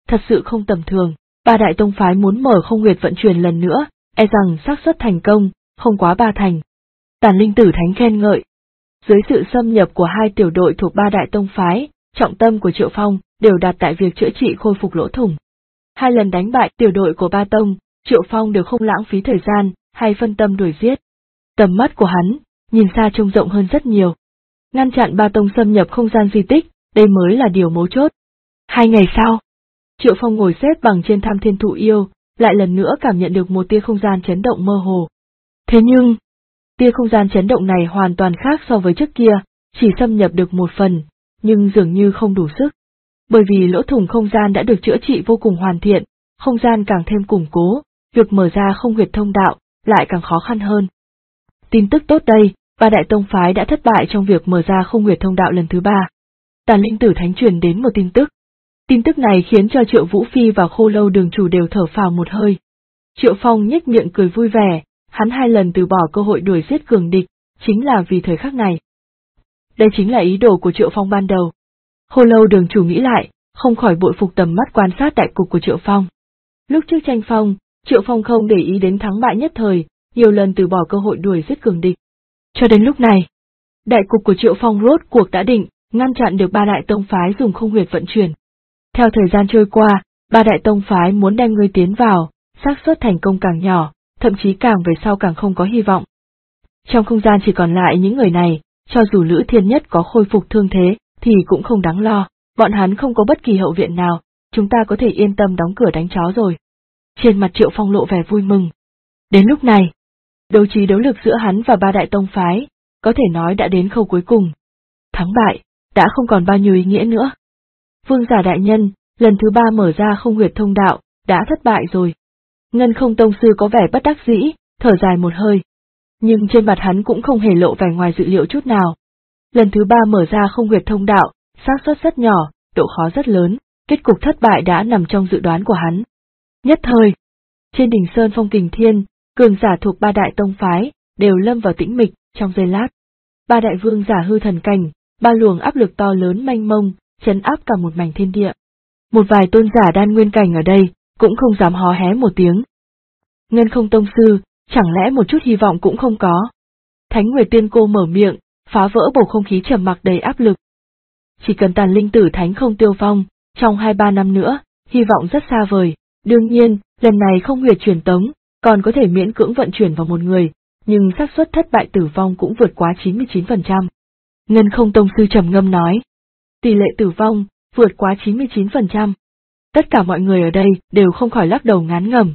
thật sự không tầm thường. Ba đại tông phái muốn mở không huyệt vận chuyển lần nữa, e rằng xác suất thành công không quá 3 thành. Tàn Linh Tử Thánh khen ngợi. Dưới sự xâm nhập của hai tiểu đội thuộc ba đại tông phái, trọng tâm của Triệu Phong đều đặt tại việc chữa trị khôi phục lỗ thủng. 2 lần đánh bại tiểu đội của ba tông, Triệu Phong đều không lãng phí thời gian hay phân tâm đuổi giết. Tầm mắt của hắn nhìn xa trông rộng hơn rất nhiều. Ngăn chặn ba tông xâm nhập không gian di tích, đây mới là điều mấu chốt. 2 ngày sau, Triệu Phong ngồi xếp bằng trên Tham Thiên Thụ Yêu, lại lần nữa cảm nhận được một tia không gian chấn động mơ hồ. Thế nhưng, tia không gian chấn động này hoàn toàn khác so với trước kia, chỉ xâm nhập được 1 phần, nhưng dường như không đủ sức. Bởi vì lỗ thủng không gian đã được chữa trị vô cùng hoàn thiện, không gian càng thêm củng cố, việc mở ra không huyệt thông đạo lại càng khó khăn hơn. Tin tức tốt đây, ba đại tông phái đã thất bại trong việc mở ra không huyệt thông đạo lần thứ 3. Tàn Linh Tử Thánh truyền đến một tin tức. Tin tức này khiến cho Triệu Vũ Phi và Khô Lâu đường chủ đều thở phào một hơi. Triệu Phong nhếch miệng cười vui vẻ, hắn 2 lần từ bỏ cơ hội đuổi giết cường địch, chính là vì thời khắc này. Đây chính là ý đồ của Triệu Phong ban đầu. Khô Lâu đường chủ nghĩ lại, không khỏi bội phục tầm mắt quan sát đại cục của Triệu Phong. Lúc trước tranh phong, Triệu Phong không để ý đến thắng bại nhất thời, nhiều lần từ bỏ cơ hội đuổi giết cường địch. Cho đến lúc này, đại cục của Triệu Phong rốt cuộc đã định, ngăn chặn được ba đại tông phái dùng không huyệt vận chuyển. Theo thời gian trôi qua, ba đại tông phái muốn đem ngươi tiến vào, xác suất thành công càng nhỏ, thậm chí càng về sau càng không có hy vọng. Trong không gian chỉ còn lại những người này, cho dù Lữ Thiên Nhất có khôi phục thương thế, thì cũng không đáng lo, bọn hắn không có bất kỳ hậu viện nào, chúng ta có thể yên tâm đóng cửa đánh chó rồi. Trên mặt Triệu Phong lộ vẻ vui mừng. Đến lúc này, đấu trí đấu lực giữa hắn và ba đại tông phái, có thể nói đã đến khâu cuối cùng. Thắng bại, đã không còn bao nhiêu ý nghĩa nữa. Vương giả đại nhân, lần thứ 3 mở ra không huyệt thông đạo, đã thất bại rồi. Ngân Không tông sư có vẻ bất đắc dĩ, thở dài một hơi. Nhưng trên mặt hắn cũng không hề lộ vẻ ngoài dự liệu chút nào. Lần thứ 3 mở ra không huyệt thông đạo, xác suất rất nhỏ, độ khó rất lớn, kết cục thất bại đã nằm trong dự đoán của hắn. Nhất thời, trên đỉnh Sơn Phong Kình Thiên, cường giả thuộc ba đại tông phái, đều lâm vào tĩnh mịch, trong giây lát. Ba đại vương giả hư thần cảnh, ba luồng áp lực to lớn mênh mông, trấn áp cả một mảnh thiên địa. Một vài tôn giả đan nguyên cảnh ở đây, cũng không dám hó hé một tiếng. Ngân Không tông sư, chẳng lẽ một chút hy vọng cũng không có? Thánh Nguyệt Tiên Cô mở miệng, phá vỡ bầu không khí trầm mặc đầy áp lực. Chỉ cần Tàn Linh Tử Thánh không tiêu vong, trong 2-3 năm nữa, hy vọng rất xa vời. Đương nhiên, lần này không huyệt truyền tống, còn có thể miễn cưỡng vận chuyển vào một người, nhưng xác suất thất bại tử vong cũng vượt quá 99%. Ngân Không tông sư trầm ngâm nói. Tỷ lệ tử vong, vượt quá 99%. Tất cả mọi người ở đây đều không khỏi lắc đầu ngán ngẩm.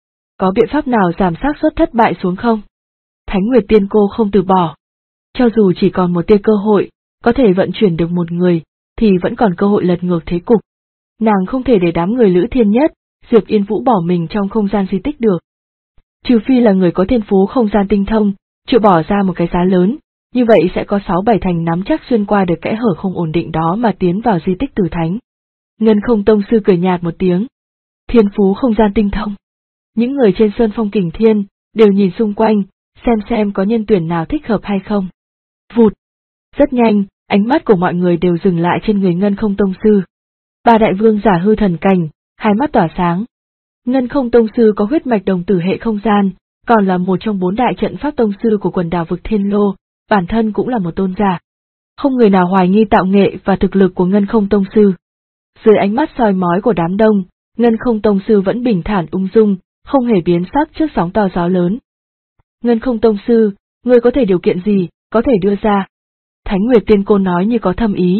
Có biện pháp nào giảm xác suất thất bại xuống không? Thánh Nguyệt Tiên Cô không từ bỏ. Cho dù chỉ còn một tia cơ hội, có thể vận chuyển được một người, thì vẫn còn cơ hội lật ngược thế cục. Nàng không thể để đám người Lữ Thiên Nhất, Diệp Yên Vũ bỏ mình trong không gian di tích được. Trừ phi là người có thiên phú không gian tinh thông, chịu bỏ ra một cái giá lớn, như vậy sẽ có 6-7 thành nắm chắc xuyên qua được kẽ hở không ổn định đó mà tiến vào di tích Tử Thánh. Ngân Không tông sư cười nhạt một tiếng. Thiên phú không gian tinh thông. Những người trên Sơn Phong Kình Thiên, đều nhìn xung quanh, xem có nhân tuyển nào thích hợp hay không. Vụt. Rất nhanh, ánh mắt của mọi người đều dừng lại trên người Ngân Không tông sư. Ba đại vương giả hư thần cảnh, hai mắt tỏa sáng. Ngân Không tông sư có huyết mạch đồng tử hệ không gian, còn là một trong 4 đại trận pháp tông sư của quần đảo vực Thiên Lô, bản thân cũng là một tôn giả. Không người nào hoài nghi tạo nghệ và thực lực của Ngân Không tông sư. Dưới ánh mắt soi mói của đám đông, Ngân Không tông sư vẫn bình thản ung dung, không hề biến sắc trước sóng to gió lớn. Ngân Không tông sư, ngươi có thể điều kiện gì, có thể đưa ra? Thánh Nguyệt Tiên Cô nói như có thâm ý.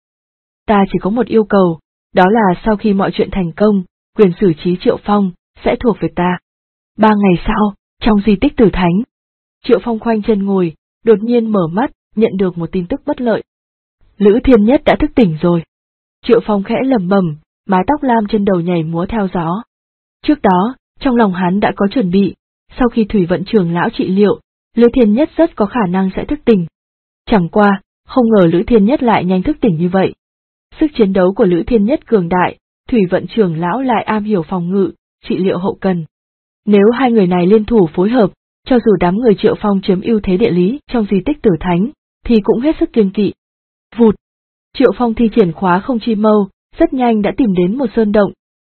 Ta chỉ có một yêu cầu, đó là sau khi mọi chuyện thành công, quyền xử trí Triệu Phong, sẽ thuộc về ta. 3 ngày sau, trong di tích Tử Thánh, Triệu Phong khoanh chân ngồi, đột nhiên mở mắt, nhận được một tin tức bất lợi. Lữ Thiên Nhất đã thức tỉnh rồi. Triệu Phong khẽ lẩm bẩm, mái tóc lam trên đầu nhảy múa theo gió. Trước đó, trong lòng hắn đã có chuẩn bị, sau khi Thủy Vận Trưởng lão trị liệu, Lữ Thiên Nhất rất có khả năng sẽ thức tỉnh. Chẳng qua, không ngờ Lữ Thiên Nhất lại nhanh thức tỉnh như vậy. Sức chiến đấu của Lữ Thiên Nhất cường đại, Thủy Vận Trưởng lão lại am hiểu phòng ngự, trị liệu hậu cần. Nếu hai người này liên thủ phối hợp, cho dù đám người Triệu Phong chiếm ưu thế địa lý trong di tích Tử Thánh, thì cũng hết sức kiêng kỵ. Vụt! Triệu Phong thi triển khóa không chi mâu, rất nhanh đã tìm đến một sơn động,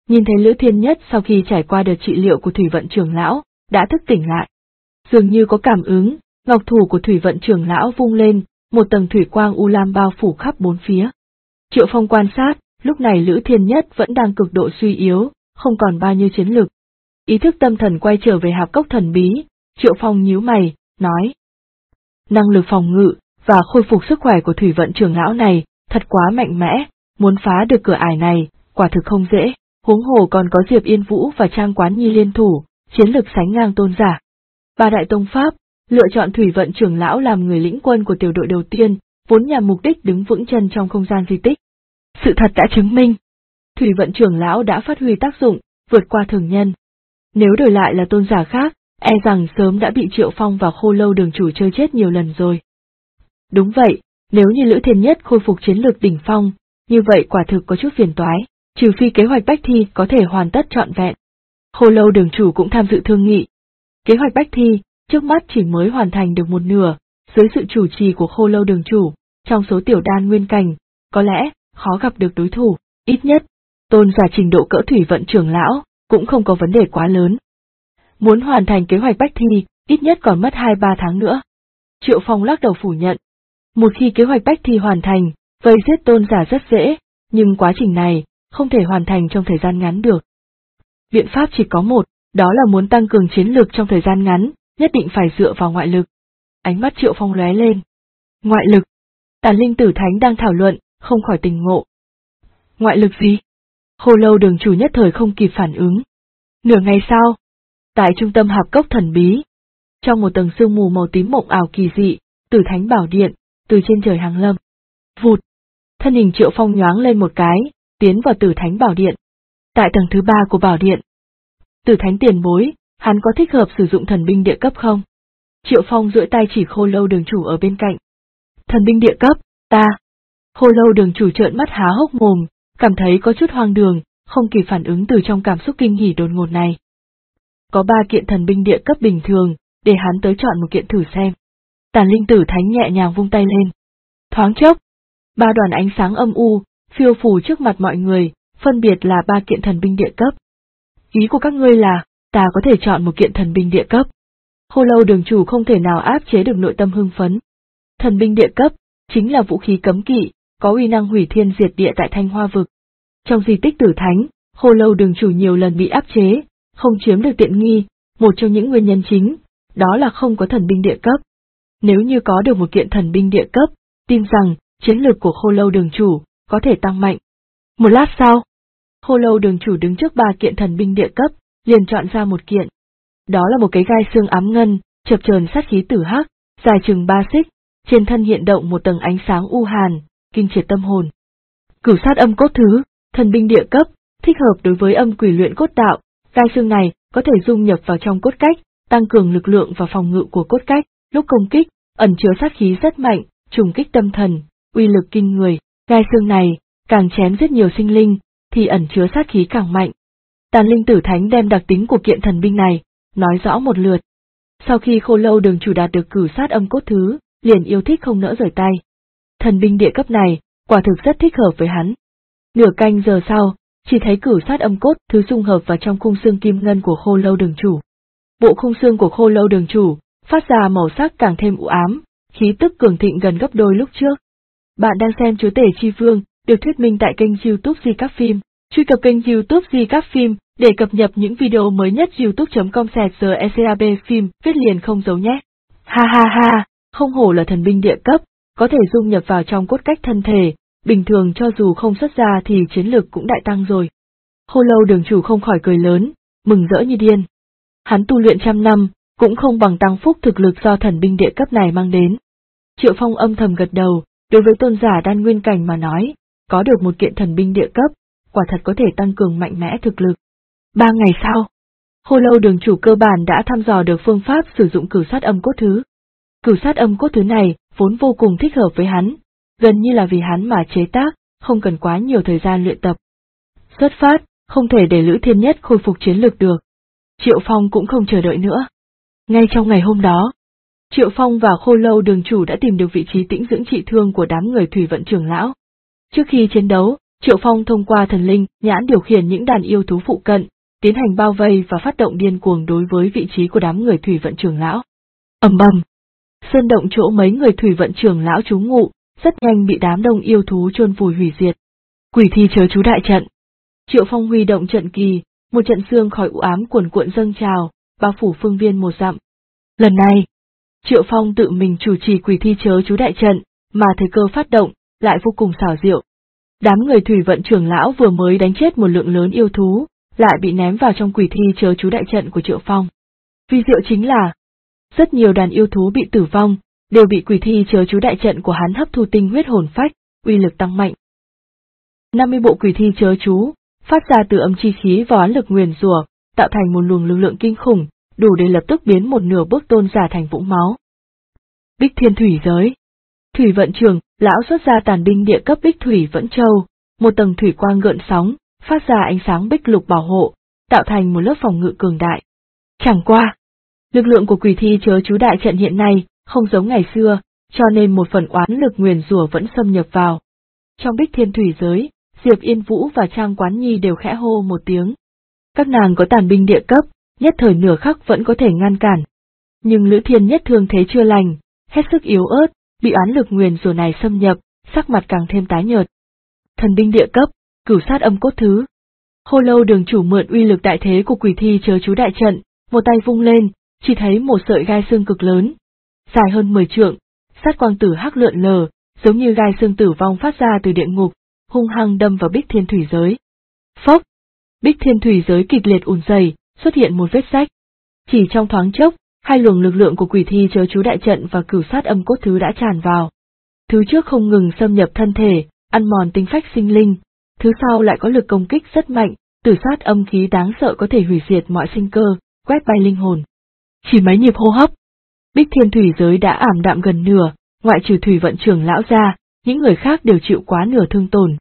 Nhìn thấy Lữ Thiên Nhất sau khi trải qua đợt trị liệu của Thủy Vận trưởng lão, đã thức tỉnh lại. Dường như có cảm ứng, ngọc thủ của Thủy Vận trưởng lão vung lên, một tầng thủy quang u lam bao phủ khắp bốn phía. Triệu Phong quan sát, lúc này Lữ Thiên Nhất vẫn đang cực độ suy yếu, không còn bao nhiêu chiến lực. Ý thức tâm thần quay trở về hạp cốc thần bí, Triệu Phong nhíu mày, nói. Năng lực phòng ngự và khôi phục sức khỏe của Thủy Vận trưởng lão này thật quá mạnh mẽ, muốn phá được cửa ải này, quả thực không dễ, huống hồ còn có Diệp Yên Vũ và Trang Quán Nhi liên thủ, chiến lực sánh ngang tôn giả. Ba đại tông pháp, lựa chọn Thủy Vận trưởng lão làm người lĩnh quân của tiểu đội đầu tiên, vốn nhằm mục đích đứng vững chân trong không gian di tích. Sự thật đã chứng minh, Thủy Vận trưởng lão đã phát huy tác dụng, vượt qua thường nhân. Nếu đổi lại là tôn giả khác, e rằng sớm đã bị Triệu Phong và Khô Lâu đường chủ chơi chết nhiều lần rồi. Đúng vậy, nếu như Lữ Thiên Nhất khôi phục chiến lược đỉnh phong, như vậy quả thực có chút phiền toái, trừ phi kế hoạch Bách Thi có thể hoàn tất trọn vẹn. Khô Lâu đường chủ cũng tham dự thương nghị. Kế hoạch Bách Thi, trước mắt chỉ mới hoàn thành được một nửa, dưới sự chủ trì của Khô Lâu đường chủ, trong số tiểu đan nguyên cảnh, có lẽ, khó gặp được đối thủ, ít nhất, tôn giả trình độ cỡ Thủy Vận trưởng lão, cũng không có vấn đề quá lớn. Muốn hoàn thành kế hoạch Bách Thi, ít nhất còn mất 2-3 tháng nữa. Triệu Phong lắc đầu phủ nhận. Một khi kế hoạch Bách Thi hoàn thành, vây giết tôn giả rất dễ, nhưng quá trình này, không thể hoàn thành trong thời gian ngắn được. Biện pháp chỉ có một, đó là muốn tăng cường chiến lược trong thời gian ngắn, nhất định phải dựa vào ngoại lực. Ánh mắt Triệu Phong lóe lên. Ngoại lực. Tàn Linh Tử Thánh đang thảo luận, không khỏi tình ngộ. Ngoại lực gì? Khô Lâu đường chủ nhất thời không kịp phản ứng. Nửa ngày sau, tại trung tâm hạp cốc thần bí, trong một tầng sương mù màu tím mộng ảo kỳ dị, Tử Thánh Bảo Điện, từ trên trời hàng lâm. Vụt! Thân hình Triệu Phong nhoáng lên một cái, tiến vào Tử Thánh Bảo Điện. Tại tầng thứ 3 của Bảo Điện, Tử Thánh tiền bối, hắn có thích hợp sử dụng thần binh địa cấp không? Triệu Phong duỗi tay chỉ Khô Lâu đường chủ ở bên cạnh. Thần binh địa cấp, ta. Khô Lâu đường chủ trợn mắt há hốc mồm, cảm thấy có chút hoang đường, không kịp phản ứng từ trong cảm xúc kinh hỉ đột ngột này. Có 3 kiện thần binh địa cấp bình thường, để hắn tới chọn một kiện thử xem. Tàn Linh Tử Thánh nhẹ nhàng vung tay lên. Thoáng chốc, 3 đoàn ánh sáng âm u, phiêu phù trước mặt mọi người, phân biệt là 3 kiện thần binh địa cấp. Ý của các ngươi là, ta có thể chọn một kiện thần binh địa cấp. Khô Lâu đường chủ không thể nào áp chế được nội tâm hưng phấn. Thần binh địa cấp, chính là vũ khí cấm kỵ, có uy năng hủy thiên diệt địa tại Thanh Hoa vực. Trong di tích Tử Thánh, Khô Lâu đường chủ nhiều lần bị áp chế, không chiếm được tiện nghi, một trong những nguyên nhân chính, đó là không có thần binh địa cấp. Nếu như có được một kiện thần binh địa cấp, tin rằng, chiến lược của Khô Lâu đường chủ, có thể tăng mạnh. Một lát sau, Khô Lâu đường chủ đứng trước 3 kiện thần binh địa cấp, liền chọn ra một kiện. Đó là một cái gai xương ám ngân, chập chờn sát khí tử hắc, dài chừng 3 xích, trên thân hiện động một tầng ánh sáng u hàn, kinh triệt tâm hồn. Cửu sát âm cốt thứ, thần binh địa cấp, thích hợp đối với âm quỷ luyện cốt đạo, gai xương này có thể dung nhập vào trong cốt cách, tăng cường lực lượng và phòng ngự của cốt cách, lúc công kích, ẩn chứa sát khí rất mạnh, trùng kích tâm thần, uy lực kinh người, gai xương này, càng chém giết nhiều sinh linh, thì ẩn chứa sát khí càng mạnh. Tàn Linh Tử Thánh đem đặc tính của kiện thần binh này, nói rõ một lượt. Sau khi Khô Lâu đường chủ đạt được cửu sát âm cốt thứ, liền yêu thích không nỡ rời tay. Thần binh địa cấp này, quả thực rất thích hợp với hắn. Nửa canh giờ sau, chỉ thấy cửu sát âm cốt thứ dung hợp vào trong khung xương kim ngân của Khô Lâu đường chủ. Bộ khung xương của Khô Lâu đường chủ, phát ra màu sắc càng thêm u ám, khí tức cường thịnh gần gấp đôi lúc trước. Bạn đang xem Chúa Tể Chi Vương, được thuyết minh tại kênh YouTube Di Các Phim. Truy cập kênh YouTube Di Các Phim để cập nhật những video mới nhất. youtube.com/secab phim, viết liền không giấu nhé. Ha ha ha, không hổ là thần binh địa cấp, có thể dung nhập vào trong cốt cách thân thể, bình thường cho dù không xuất ra thì chiến lực cũng đại tăng rồi. Khô Lâu đường chủ không khỏi cười lớn, mừng rỡ như điên. Hắn tu luyện trăm năm, cũng không bằng tăng phúc thực lực do thần binh địa cấp này mang đến. Triệu Phong âm thầm gật đầu, đối với tôn giả đan nguyên cảnh mà nói, có được một kiện thần binh địa cấp, quả thật có thể tăng cường mạnh mẽ thực lực. 3 ngày sau, Khô Lâu đường chủ cơ bản đã thăm dò được phương pháp sử dụng cửu sát âm cốt thứ. Cửu sát âm cốt thứ này vốn vô cùng thích hợp với hắn, gần như là vì hắn mà chế tác, không cần quá nhiều thời gian luyện tập. Xuất phát, không thể để Lữ Thiên Nhất khôi phục chiến lực được. Triệu Phong cũng không chờ đợi nữa. Ngay trong ngày hôm đó, Triệu Phong và Khô Lâu đường chủ đã tìm được vị trí tĩnh dưỡng trị thương của đám người Thủy Vận trưởng lão. Trước khi chiến đấu, Triệu Phong thông qua thần linh nhãn điều khiển những đàn yêu thú phụ cận, tiến hành bao vây và phát động điên cuồng đối với vị trí của đám người thủy vận trưởng lão. Ầm ầm, sơn động chỗ mấy người thủy vận trưởng lão trú ngụ, rất nhanh bị đám đông yêu thú chôn vùi hủy diệt. Quỷ thi chớ chú đại trận. Triệu Phong huy động trận kỳ, một trận sương khói u ám cuồn cuộn dâng trào, bao phủ phương viên 1 dặm. Lần này, Triệu Phong tự mình chủ trì quỷ thi chớ chú đại trận, mà thời cơ phát động lại vô cùng xảo diệu. Đám người thủy vận trưởng lão vừa mới đánh chết một lượng lớn yêu thú, lại bị ném vào trong quỷ thi chớ chú đại trận của Triệu Phong. Vi diệu chính là, rất nhiều đàn yêu thú bị tử vong, đều bị quỷ thi chớ chú đại trận của hắn hấp thu tinh huyết hồn phách, uy lực tăng mạnh. 50 bộ quỷ thi chớ chú, phát ra từ âm chi khí và oán lực nguyền rủa, tạo thành một luồng lực lượng kinh khủng, đủ để lập tức biến một nửa bước tôn giả thành vũng máu. Bích Thiên Thủy Giới. Thủy vận trưởng lão xuất ra tàn binh địa cấp Bích Thủy Vẫn Châu, một tầng thủy quang gợn sóng, phát ra ánh sáng bích lục bảo hộ, tạo thành một lớp phòng ngự cường đại. Chẳng qua, lực lượng của quỷ thi chớ chú đại trận hiện nay không giống ngày xưa, cho nên một phần oán lực nguyền rủa vẫn xâm nhập vào. Trong Bích Thiên Thủy Giới, Diệp Yên Vũ và Trang Quán Nhi đều khẽ hô một tiếng. Các nàng có tàn binh địa cấp, nhất thời nửa khắc vẫn có thể ngăn cản. Nhưng Lữ Thiên Nhất thương thế chưa lành, hết sức yếu ớt, bị oán lực nguyền rủa này xâm nhập, sắc mặt càng thêm tái nhợt. Thần binh địa cấp, Cửu Sát Âm Cốt Thứ. Khô Lâu Đường chủ mượn uy lực đại thế của quỷ thi chớ chú đại trận, một tay vung lên, chỉ thấy một sợi gai xương cực lớn, dài hơn 10 trượng, sát quang tử hắc lượn lờ, giống như gai xương tử vong phát ra từ địa ngục, hung hăng đâm vào Bích Thiên Thủy Giới. Phốc! Bích Thiên Thủy Giới kịch liệt ùn dày, xuất hiện một vết rách. Chỉ trong thoáng chốc, hai luồng lực lượng của quỷ thi chớ chú đại trận và Cửu Sát Âm Cốt Thứ đã tràn vào. Thứ trước không ngừng xâm nhập thân thể, ăn mòn tinh phách sinh linh, thứ sau lại có lực công kích rất mạnh, tử sát âm khí đáng sợ có thể hủy diệt mọi sinh cơ, quét bay linh hồn. Chỉ mấy nhịp hô hấp, Bích Thiên Thủy Giới đã ảm đạm gần nửa, ngoại trừ thủy vận trưởng lão ra, những người khác đều chịu quá nửa thương tổn.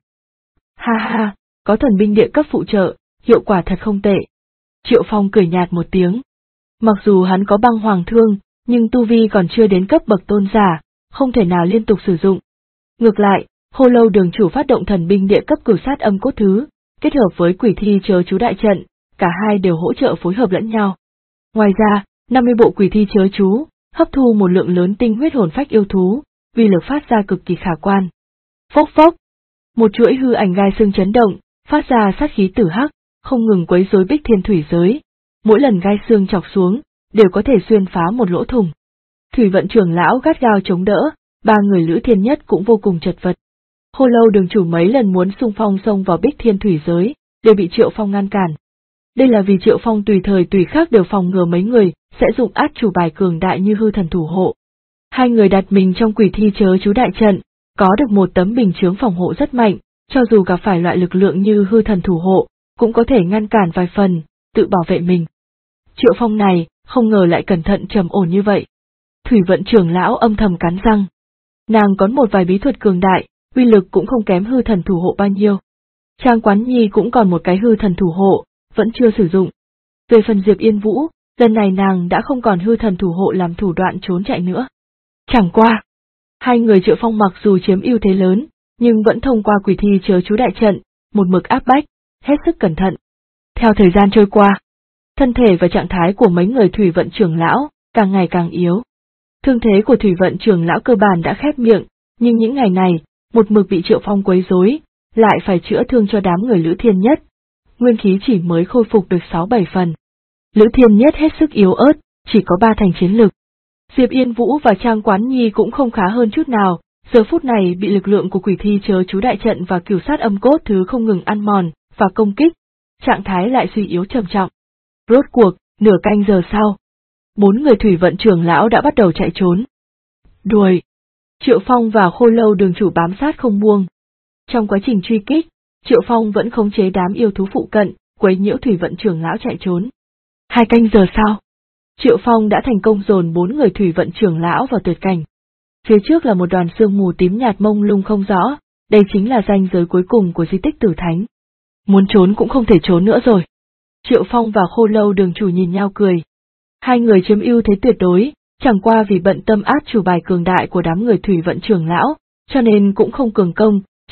Ha ha, có thần binh địa cấp phụ trợ, hiệu quả thật không tệ. Triệu Phong cười nhạt một tiếng. Mặc dù hắn có băng hoàng thương, nhưng tu vi còn chưa đến cấp bậc tôn giả, không thể nào liên tục sử dụng. Ngược lại, Khô Lâu Đường chủ phát động thần binh địa cấp Cửu Sát Âm Cốt Thứ, kết hợp với quỷ thi chớ chú đại trận, cả hai đều hỗ trợ phối hợp lẫn nhau. Ngoài ra, 50 bộ quỷ thi chớ chú, hấp thu một lượng lớn tinh huyết hồn phách yêu thú, uy lực phát ra cực kỳ khả quan. Phốc phốc! Một chuỗi hư ảnh gai xương chấn động, phát ra sát khí tử hắc, không ngừng quấy rối Bích Thiên Thủy Giới. Mỗi lần gai xương chọc xuống, đều có thể xuyên phá một lỗ thủng. Thủy vận trưởng lão gắt gao chống đỡ, ba người Lữ Thiên Nhất cũng vô cùng chật vật. Khô Lâu Đường chủ mấy lần muốn xung phong xông vào Bích Thiên Thủy Giới, đều bị Triệu Phong ngăn cản. Đây là vì Triệu Phong tùy thời tùy khắc đều phòng ngừa mấy người sẽ dùng át chủ bài cường đại như hư thần thủ hộ. Hai người đặt mình trong quỷ thi chớ chú đại trận, có được một tấm bình chướng phòng hộ rất mạnh, cho dù gặp phải loại lực lượng như hư thần thủ hộ, cũng có thể ngăn cản vài phần, tự bảo vệ mình. Triệu Phong này, không ngờ lại cẩn thận trầm ổn như vậy. Thủy vận trưởng lão âm thầm cắn răng. Nàng có một vài bí thuật cường đại, uy lực cũng không kém hư thần thủ hộ bao nhiêu. Trang Quán Nhi cũng còn một cái hư thần thủ hộ, vẫn chưa sử dụng. Về phần Diệp Yên Vũ, lần này nàng đã không còn hư thần thủ hộ làm thủ đoạn trốn chạy nữa. Chẳng qua, hai người Triệu Phong mặc dù chiếm ưu thế lớn, nhưng vẫn thông qua quỷ thi chớ chú đại trận, một mực áp bách, hết sức cẩn thận. Theo thời gian trôi qua, thân thể và trạng thái của mấy người thủy vận trưởng lão càng ngày càng yếu. Thương thế của thủy vận trưởng lão cơ bản đã khép miệng, nhưng những ngày này, một mực bị Triệu Phong quấy rối, lại phải chữa thương cho đám người Lữ Thiên Nhất. Nguyên khí chỉ mới khôi phục được 6-7 phần. Lữ Thiên Nhất hết sức yếu ớt, chỉ có 3 thành chiến lực. Diệp Yên Vũ và Trang Quán Nhi cũng không khá hơn chút nào, giờ phút này bị lực lượng của quỷ thi chớ chú đại trận và Cửu Sát Âm Cốt Thứ không ngừng ăn mòn và công kích, trạng thái lại suy yếu trầm trọng. Rốt cuộc, nửa canh giờ sau, 4 người thủy vận trưởng lão đã bắt đầu chạy trốn. Đuổi! Triệu Phong và Khô Lâu Đường chủ bám sát không buông. Trong quá trình truy kích, Triệu Phong vẫn khống chế đám yêu thú phụ cận, quấy nhiễu thủy vận trưởng lão chạy trốn. 2 canh giờ sau, Triệu Phong đã thành công dồn 4 người thủy vận trưởng lão vào tuyệt cảnh. Phía trước là một đoàn sương mù tím nhạt mông lung không rõ, đây chính là ranh giới cuối cùng của di tích Tử Thánh. Muốn trốn cũng không thể trốn nữa rồi. Triệu Phong và Khô Lâu Đường chủ nhìn nhau cười. Hai người chiếm ưu thế tuyệt đối, chẳng qua vì bận tâm át chủ bài cường đại của đám người thủy vận trưởng lão, cho nên cũng không cường công,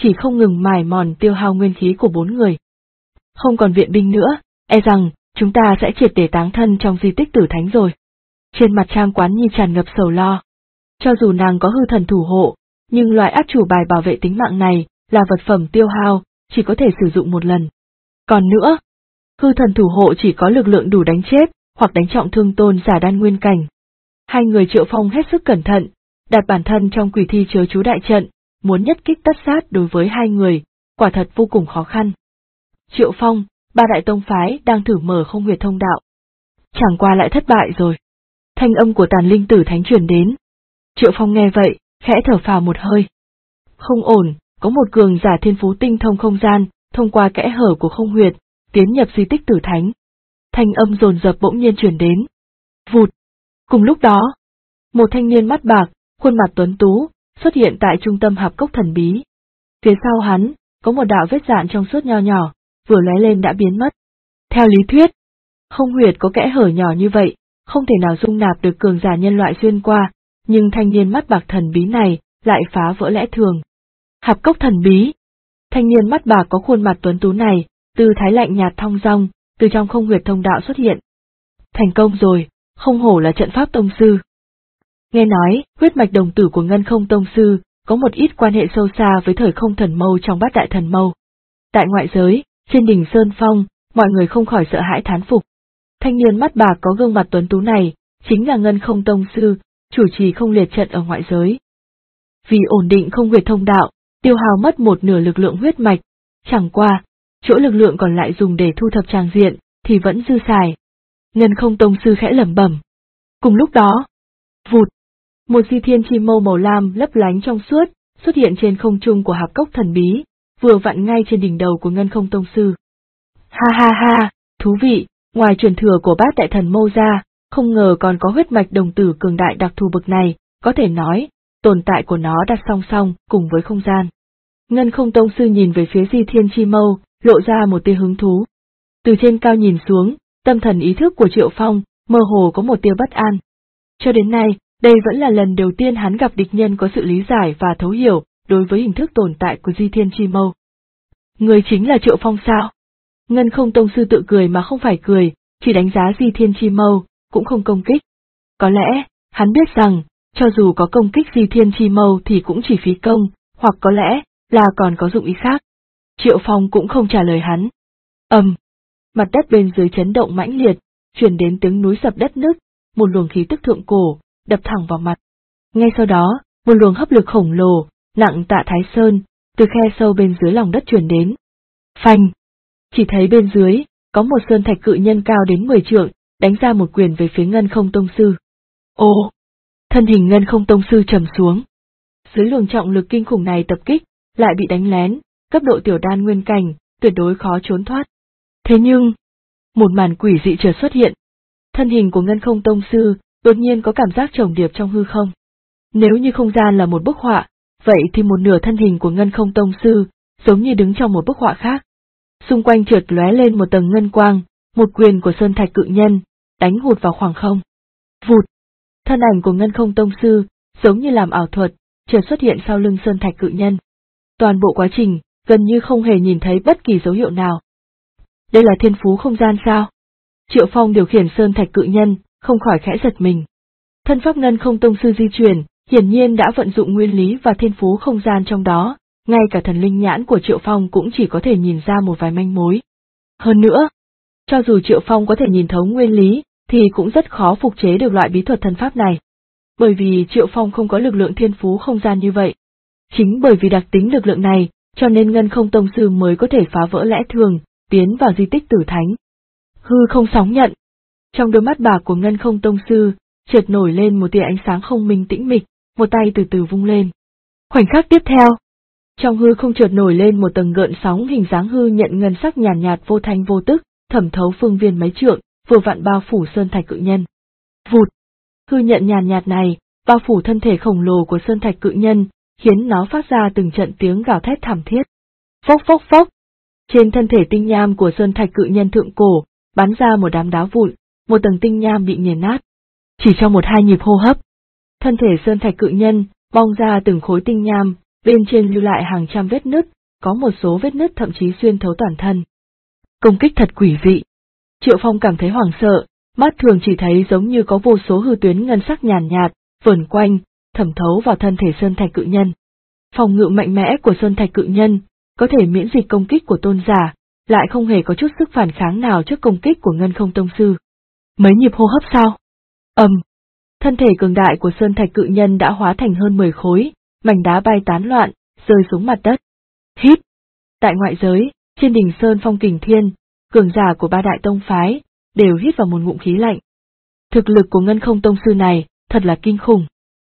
chỉ không ngừng mài mòn tiêu hao nguyên khí của 4 người. Không còn viện binh nữa, e rằng chúng ta sẽ triệt để táng thân trong di tích Tử Thánh rồi. Trên mặt Trang Quán Nhi tràn ngập sầu lo. Cho dù nàng có hư thần thủ hộ, nhưng loại át chủ bài bảo vệ tính mạng này là vật phẩm tiêu hao, chỉ có thể sử dụng một lần. Còn nữa, hư thần thủ hộ chỉ có lực lượng đủ đánh chết, hoặc đánh trọng thương tôn giả đan nguyên cảnh. Hai người Triệu Phong hết sức cẩn thận, đặt bản thân trong quỷ thi chớ chú đại trận, muốn nhất kích tất sát đối với hai người, quả thật vô cùng khó khăn. Triệu Phong, 3 đại tông phái đang thử mở không huyệt thông đạo. Chẳng qua lại thất bại rồi. Thanh âm của Tàn Linh Tử Thánh truyền đến. Triệu Phong nghe vậy, khẽ thở phào một hơi. Không ổn, có một cường giả thiên phú tinh thông không gian, thông qua kẽ hở của không huyệt, tiến nhập di tích Tử Thánh. Thanh âm dồn dập bỗng nhiên truyền đến. Vụt. Cùng lúc đó, một thanh niên mắt bạc, khuôn mặt tuấn tú, xuất hiện tại trung tâm hạp cốc thần bí. Phía sau hắn, có một đạo vết dạn trong suốt nho nhỏ, vừa lóe lên đã biến mất. Theo lý thuyết, không huyệt có kẽ hở nhỏ như vậy, không thể nào dung nạp được cường giả nhân loại xuyên qua, nhưng thanh niên mắt bạc thần bí này lại phá vỡ lẽ thường. Hạp cốc thần bí. Thanh niên mắt bạc có khuôn mặt tuấn tú này, tư thái lạnh nhạt thong dong, từ trong không huyệt thông đạo xuất hiện. Thành công rồi, không hổ là trận pháp tông sư. Nghe nói, huyết mạch đồng tử của Ngân Không tông sư có một ít quan hệ sâu xa với thời không thần mâu trong Bát đại thần mâu. Tại ngoại giới, trên đỉnh Sơn Phong, mọi người không khỏi sợ hãi thán phục. Thanh niên mắt bạc có gương mặt tuấn tú này, chính là Ngân Không tông sư, chủ trì không liệt trận ở ngoại giới. Vì ổn định không huyệt thông đạo, tiêu hao mất một nửa lực lượng huyết mạch, chẳng qua, chỗ lực lượng còn lại dùng để thu thập tràng diện, thì vẫn dư xài. Ngân Không tông sư khẽ lẩm bẩm. Cùng lúc đó, vụt, một di thiên chi mâu màu lam lấp lánh trong suốt, xuất hiện trên không trung của hạp cốc thần bí, vừa vặn ngay trên đỉnh đầu của Ngân Không tông sư. Ha ha ha, thú vị, ngoài truyền thừa của Bát đại thần mâu ra, không ngờ còn có huyết mạch đồng tử cường đại đặc thù bậc này, có thể nói, tồn tại của nó đặt song song cùng với không gian. Ngân Không tông sư nhìn về phía di thiên chi mâu, lộ ra một tia hứng thú. Từ trên cao nhìn xuống, tâm thần ý thức của Triệu Phong, mơ hồ có một tia bất an. Cho đến nay, đây vẫn là lần đầu tiên hắn gặp địch nhân có sự lý giải và thấu hiểu đối với hình thức tồn tại của di thiên chi mâu. Người chính là Triệu Phong sao? Ngân Không tông sư tự cười mà không phải cười, chỉ đánh giá di thiên chi mâu, cũng không công kích. Có lẽ, hắn biết rằng, cho dù có công kích di thiên chi mâu thì cũng chỉ phí công, hoặc có lẽ là còn có dụng ý khác. Triệu Phong cũng không trả lời hắn. Mặt đất bên dưới chấn động mãnh liệt, truyền đến tiếng núi sập đất nứt, một luồng khí tức thượng cổ, đập thẳng vào mặt. Ngay sau đó, một luồng hấp lực khổng lồ, nặng tạ Thái Sơn, từ khe sâu bên dưới lòng đất truyền đến. Phanh! Chỉ thấy bên dưới, có một sơn thạch cự nhân cao đến 10 trượng, đánh ra một quyền về phía Ngân Không tông sư. Ô! Thân hình Ngân Không tông sư trầm xuống. Dưới luồng trọng lực kinh khủng này tập kích, lại bị đánh lén, cấp độ tiểu đan nguyên cảnh, tuyệt đối khó trốn thoát. Thế nhưng, một màn quỷ dị chợt xuất hiện. Thân hình của Ngân Không tông sư đột nhiên có cảm giác chồng điệp trong hư không. Nếu như không gian là một bức họa, vậy thì một nửa thân hình của Ngân Không tông sư giống như đứng trong một bức họa khác. Xung quanh chợt lóe lên một tầng ngân quang, một quyền của sơn thạch cự nhân đánh hụt vào khoảng không. Vụt! Thân ảnh của Ngân Không tông sư giống như làm ảo thuật, chợt xuất hiện sau lưng sơn thạch cự nhân. Toàn bộ quá trình gần như không hề nhìn thấy bất kỳ dấu hiệu nào. Đây là thiên phú không gian sao? Triệu Phong điều khiển sơn thạch cự nhân, không khỏi khẽ giật mình. Thân pháp Ngân Không tông sư di chuyển, hiển nhiên đã vận dụng nguyên lý và thiên phú không gian trong đó, ngay cả thần linh nhãn của Triệu Phong cũng chỉ có thể nhìn ra một vài manh mối. Hơn nữa, cho dù Triệu Phong có thể nhìn thấu nguyên lý, thì cũng rất khó phục chế được loại bí thuật thần pháp này. Bởi vì Triệu Phong không có lực lượng thiên phú không gian như vậy. Chính bởi vì đặc tính lực lượng này, cho nên Ngân Không tông sư mới có thể phá vỡ lẽ thường, tiến vào di tích Tử Thánh. Hư không sóng nhận. Trong đôi mắt bạc của Ngân Không tông sư, chợt nổi lên một tia ánh sáng không minh tĩnh mịch, một tay từ từ vung lên. Khoảnh khắc tiếp theo, trong hư không chợt nổi lên một tầng gợn sóng hình dáng hư nhận ngân sắc nhàn nhạt vô thanh vô tức, thẩm thấu phương viên mấy trượng, vừa vặn bao phủ sơn thạch cự nhân. Vụt! Hư nhận nhàn nhạt này, bao phủ thân thể khổng lồ của sơn thạch cự nhân, khiến nó phát ra từng trận tiếng gào thét thảm thiết. Phốc phốc phốc! Trên thân thể tinh nham của sơn thạch cự nhân thượng cổ, bắn ra một đám đá vụn, một tầng tinh nham bị nghiền nát. Chỉ trong 1-2 nhịp hô hấp, thân thể sơn thạch cự nhân bong ra từng khối tinh nham, bên trên lưu lại hàng trăm vết nứt, có một số vết nứt thậm chí xuyên thấu toàn thân. Công kích thật quỷ dị. Triệu Phong cảm thấy hoảng sợ, mắt thường chỉ thấy giống như có vô số hư tuyến ngân sắc nhàn nhạt, vờn quanh, thẩm thấu vào thân thể Sơn Thạch Cự Nhân. Phòng ngự mạnh mẽ của Sơn Thạch Cự Nhân, có thể miễn dịch công kích của tôn giả, lại không hề có chút sức phản kháng nào trước công kích của Ngân Không Tông Sư. Mấy nhịp hô hấp sau. Thân thể cường đại của Sơn Thạch Cự Nhân đã hóa thành hơn 10 khối, mảnh đá bay tán loạn, rơi xuống mặt đất. Hít! Tại ngoại giới, trên đỉnh Sơn Phong Kình Thiên, cường giả của ba đại tông phái, đều hít vào một ngụm khí lạnh. Thực lực của Ngân Không Tông Sư này, thật là kinh khủng.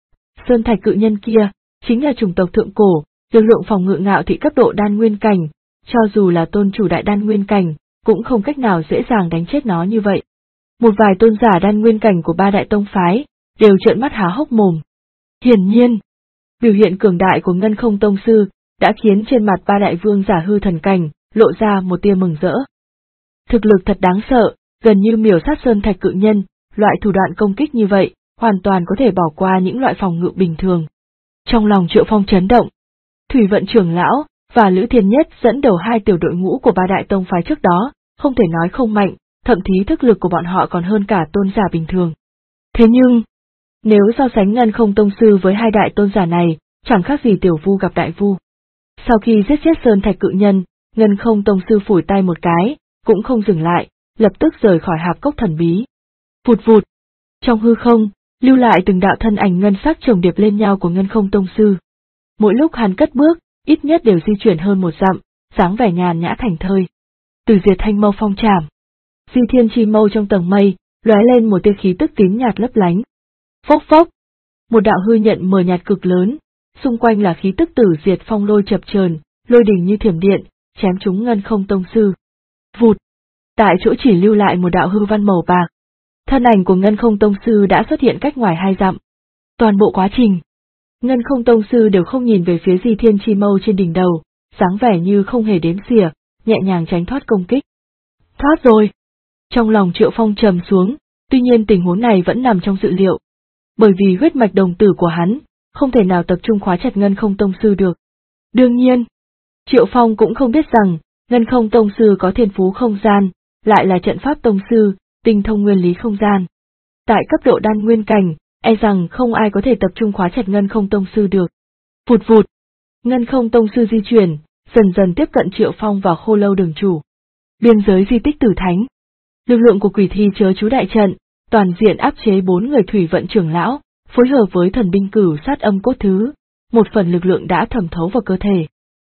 Sơn Thạch Cự Nhân kia, chính là chủng tộc thượng cổ, lực lượng phòng ngự ngạo thị cấp độ đan nguyên cảnh, cho dù là tôn chủ đại đan nguyên cảnh, cũng không cách nào dễ dàng đánh chết nó như vậy. Một vài tôn giả đan nguyên cảnh của ba đại tông phái, đều trợn mắt há hốc mồm. Hiển nhiên, biểu hiện cường đại của Ngân Không Tông Sư, đã khiến trên mặt ba đại vương giả hư thần cảnh, lộ ra một tia mừng rỡ. Thực lực thật đáng sợ, gần như miểu sát Sơn Thạch Cự Nhân, loại thủ đoạn công kích như vậy, hoàn toàn có thể bỏ qua những loại phòng ngự bình thường. Trong lòng Triệu Phong chấn động, Thủy Vận trưởng lão và Lữ Thiên Nhất dẫn đầu hai tiểu đội ngũ của ba đại tông phái trước đó, không thể nói không mạnh, thậm chí thức lực của bọn họ còn hơn cả tôn giả bình thường. Thế nhưng, nếu so sánh Ngân Không Tông Sư với hai đại tôn giả này, chẳng khác gì tiểu vu gặp đại vu. Sau khi giết chết Sơn Thạch Cự Nhân, Ngân Không Tông Sư phủi tay một cái, cũng không dừng lại, lập tức rời khỏi hạp cốc thần bí. Vụt vụt, trong hư không, lưu lại từng đạo thân ảnh ngân sắc chồng điệp lên nhau của Ngân Không Tông Sư. Mỗi lúc hắn cất bước, ít nhất đều di chuyển hơn một dặm, dáng vẻ nhàn nhã thành thơi. Từ Diệt Thanh Mâu Phong Trảm, Di Thiên Chi Mâu trong tầng mây, lóe lên một tia khí tức tím nhạt lấp lánh. Phốc phốc, một đạo hư nhận mờ nhạt cực lớn, xung quanh là khí tức Tử Diệt Phong Lôi chập chờn, lôi đỉnh như thiểm điện, chém trúng Ngân Không Tông Sư. Vụt, tại chỗ chỉ lưu lại một đạo hư văn màu bạc. Thân ảnh của Ngân Không Tông Sư đã xuất hiện cách ngoài 2 dặm. Toàn bộ quá trình, Ngân Không Tông Sư đều không nhìn về phía Di Thiên Chi Mâu trên đỉnh đầu, dáng vẻ như không hề đếm xỉa, nhẹ nhàng tránh thoát công kích. Thoát rồi! Trong lòng Triệu Phong trầm xuống, tuy nhiên tình huống này vẫn nằm trong dự liệu. Bởi vì huyết mạch đồng tử của hắn, không thể nào tập trung khóa chặt Ngân Không Tông Sư được. Đương nhiên, Triệu Phong cũng không biết rằng, Ngân Không Tông Sư có thiên phú không gian, lại là trận pháp tông sư, tinh thông nguyên lý không gian. Tại cấp độ đan nguyên cảnh, e rằng không ai có thể tập trung khóa chặt Ngân Không Tông Sư được. Vụt vụt, Ngân Không Tông Sư di chuyển, dần dần tiếp cận Triệu Phong và Khô Lâu Đường Chủ. Biên giới di tích Tử Thánh. Lực lượng của Quỷ Thi Chớ Chú đại trận, toàn diện áp chế 4 người Thủy Vận trưởng lão, phối hợp với thần binh Cửu Sát Âm Cốt Thứ, một phần lực lượng đã thẩm thấu vào cơ thể.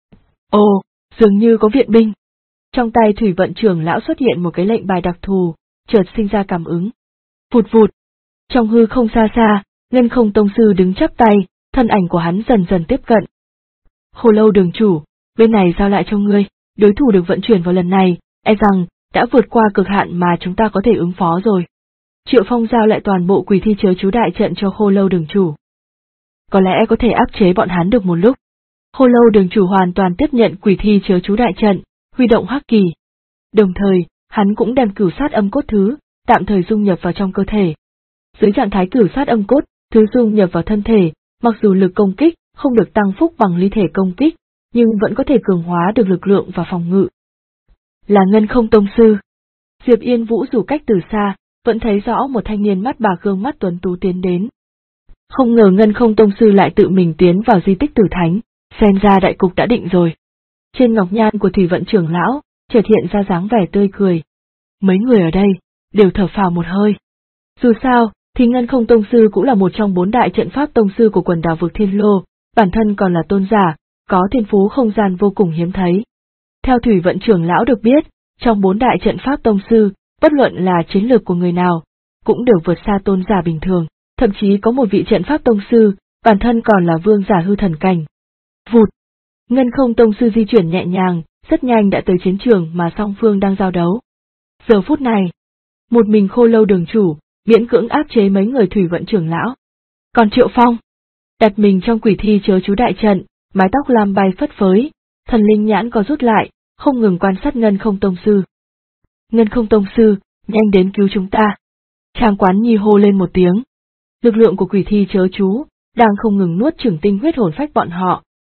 Ồ, dường như có viện binh. Trong tay Thủy Vận trưởng lão xuất hiện một cái lệnh bài đặc thù, chợt sinh ra cảm ứng. Vụt vụt, trong hư không xa xa, Ngân Không Tông Sư đứng chắp tay, thân ảnh của hắn dần dần tiếp cận. Khô Lâu Đường Chủ, bên này giao lại cho ngươi, đối thủ được vận chuyển vào lần này, e rằng, đã vượt qua cực hạn mà chúng ta có thể ứng phó rồi. Triệu Phong giao lại toàn bộ Quỷ Thi Chớ Chú đại trận cho Khô Lâu Đường Chủ. Có lẽ có thể áp chế bọn hắn được một lúc. Khô Lâu Đường Chủ hoàn toàn tiếp nhận Quỷ Thi Chớ Chú đại trận, huy động hắc kỳ. Đồng thời, hắn cũng đem Cửu Sát Âm Cốt Thứ, tạm thời dung nhập vào trong cơ thể. Dưới trạng thái Cửu Sát Âm Cốt Thứ dung nhập vào thân thể, mặc dù lực công kích không được tăng phúc bằng ly thể công kích, nhưng vẫn có thể cường hóa được lực lượng và phòng ngự. Là Ngân Không Tông Sư. Diệp Yên Vũ dù cách từ xa, vẫn thấy rõ một thanh niên mắt bạc gương mắt tuấn tú tiến đến. Không ngờ Ngân Không Tông Sư lại tự mình tiến vào di tích Tử Thánh, xem ra đại cục đã định rồi. Trên ngọc nhan của Thủy Vận trưởng lão, chợt hiện ra dáng vẻ tươi cười. Mấy người ở đây, đều thở phào một hơi. Dù sao, thì Ngân Không Tông Sư cũng là một trong 4 đại trận pháp tông sư của quần đảo vực Thiên Lô, bản thân còn là tôn giả, có thiên phú không gian vô cùng hiếm thấy. Theo Thủy Vận trưởng lão được biết, trong 4 đại trận pháp tông sư, bất luận là chiến lược của người nào, cũng đều vượt xa tôn giả bình thường, thậm chí có một vị trận pháp tông sư, bản thân còn là vương giả hư thần cảnh. Vụt! Ngân Không Tông Sư di chuyển nhẹ nhàng, rất nhanh đã tới chiến trường mà song phương đang giao đấu. Giờ phút này, một mình Khô Lâu Đường Chủ, miễn cưỡng áp chế mấy người Thủy Vận trưởng lão. Còn Triệu Phong, đặt mình trong Quỷ Thi Chớ Chú đại trận, mái tóc lam bay phất phới, thần linh nhãn có rút lại, không ngừng quan sát Ngân Không Tông Sư. Ngân Không Tông Sư, nhanh đến cứu chúng ta. Trang Quán Nhi hô lên một tiếng. Lực lượng của Quỷ Thi Chớ Chú, đang không ngừng nuốt chửng tinh huyết hồn phách bọn họ,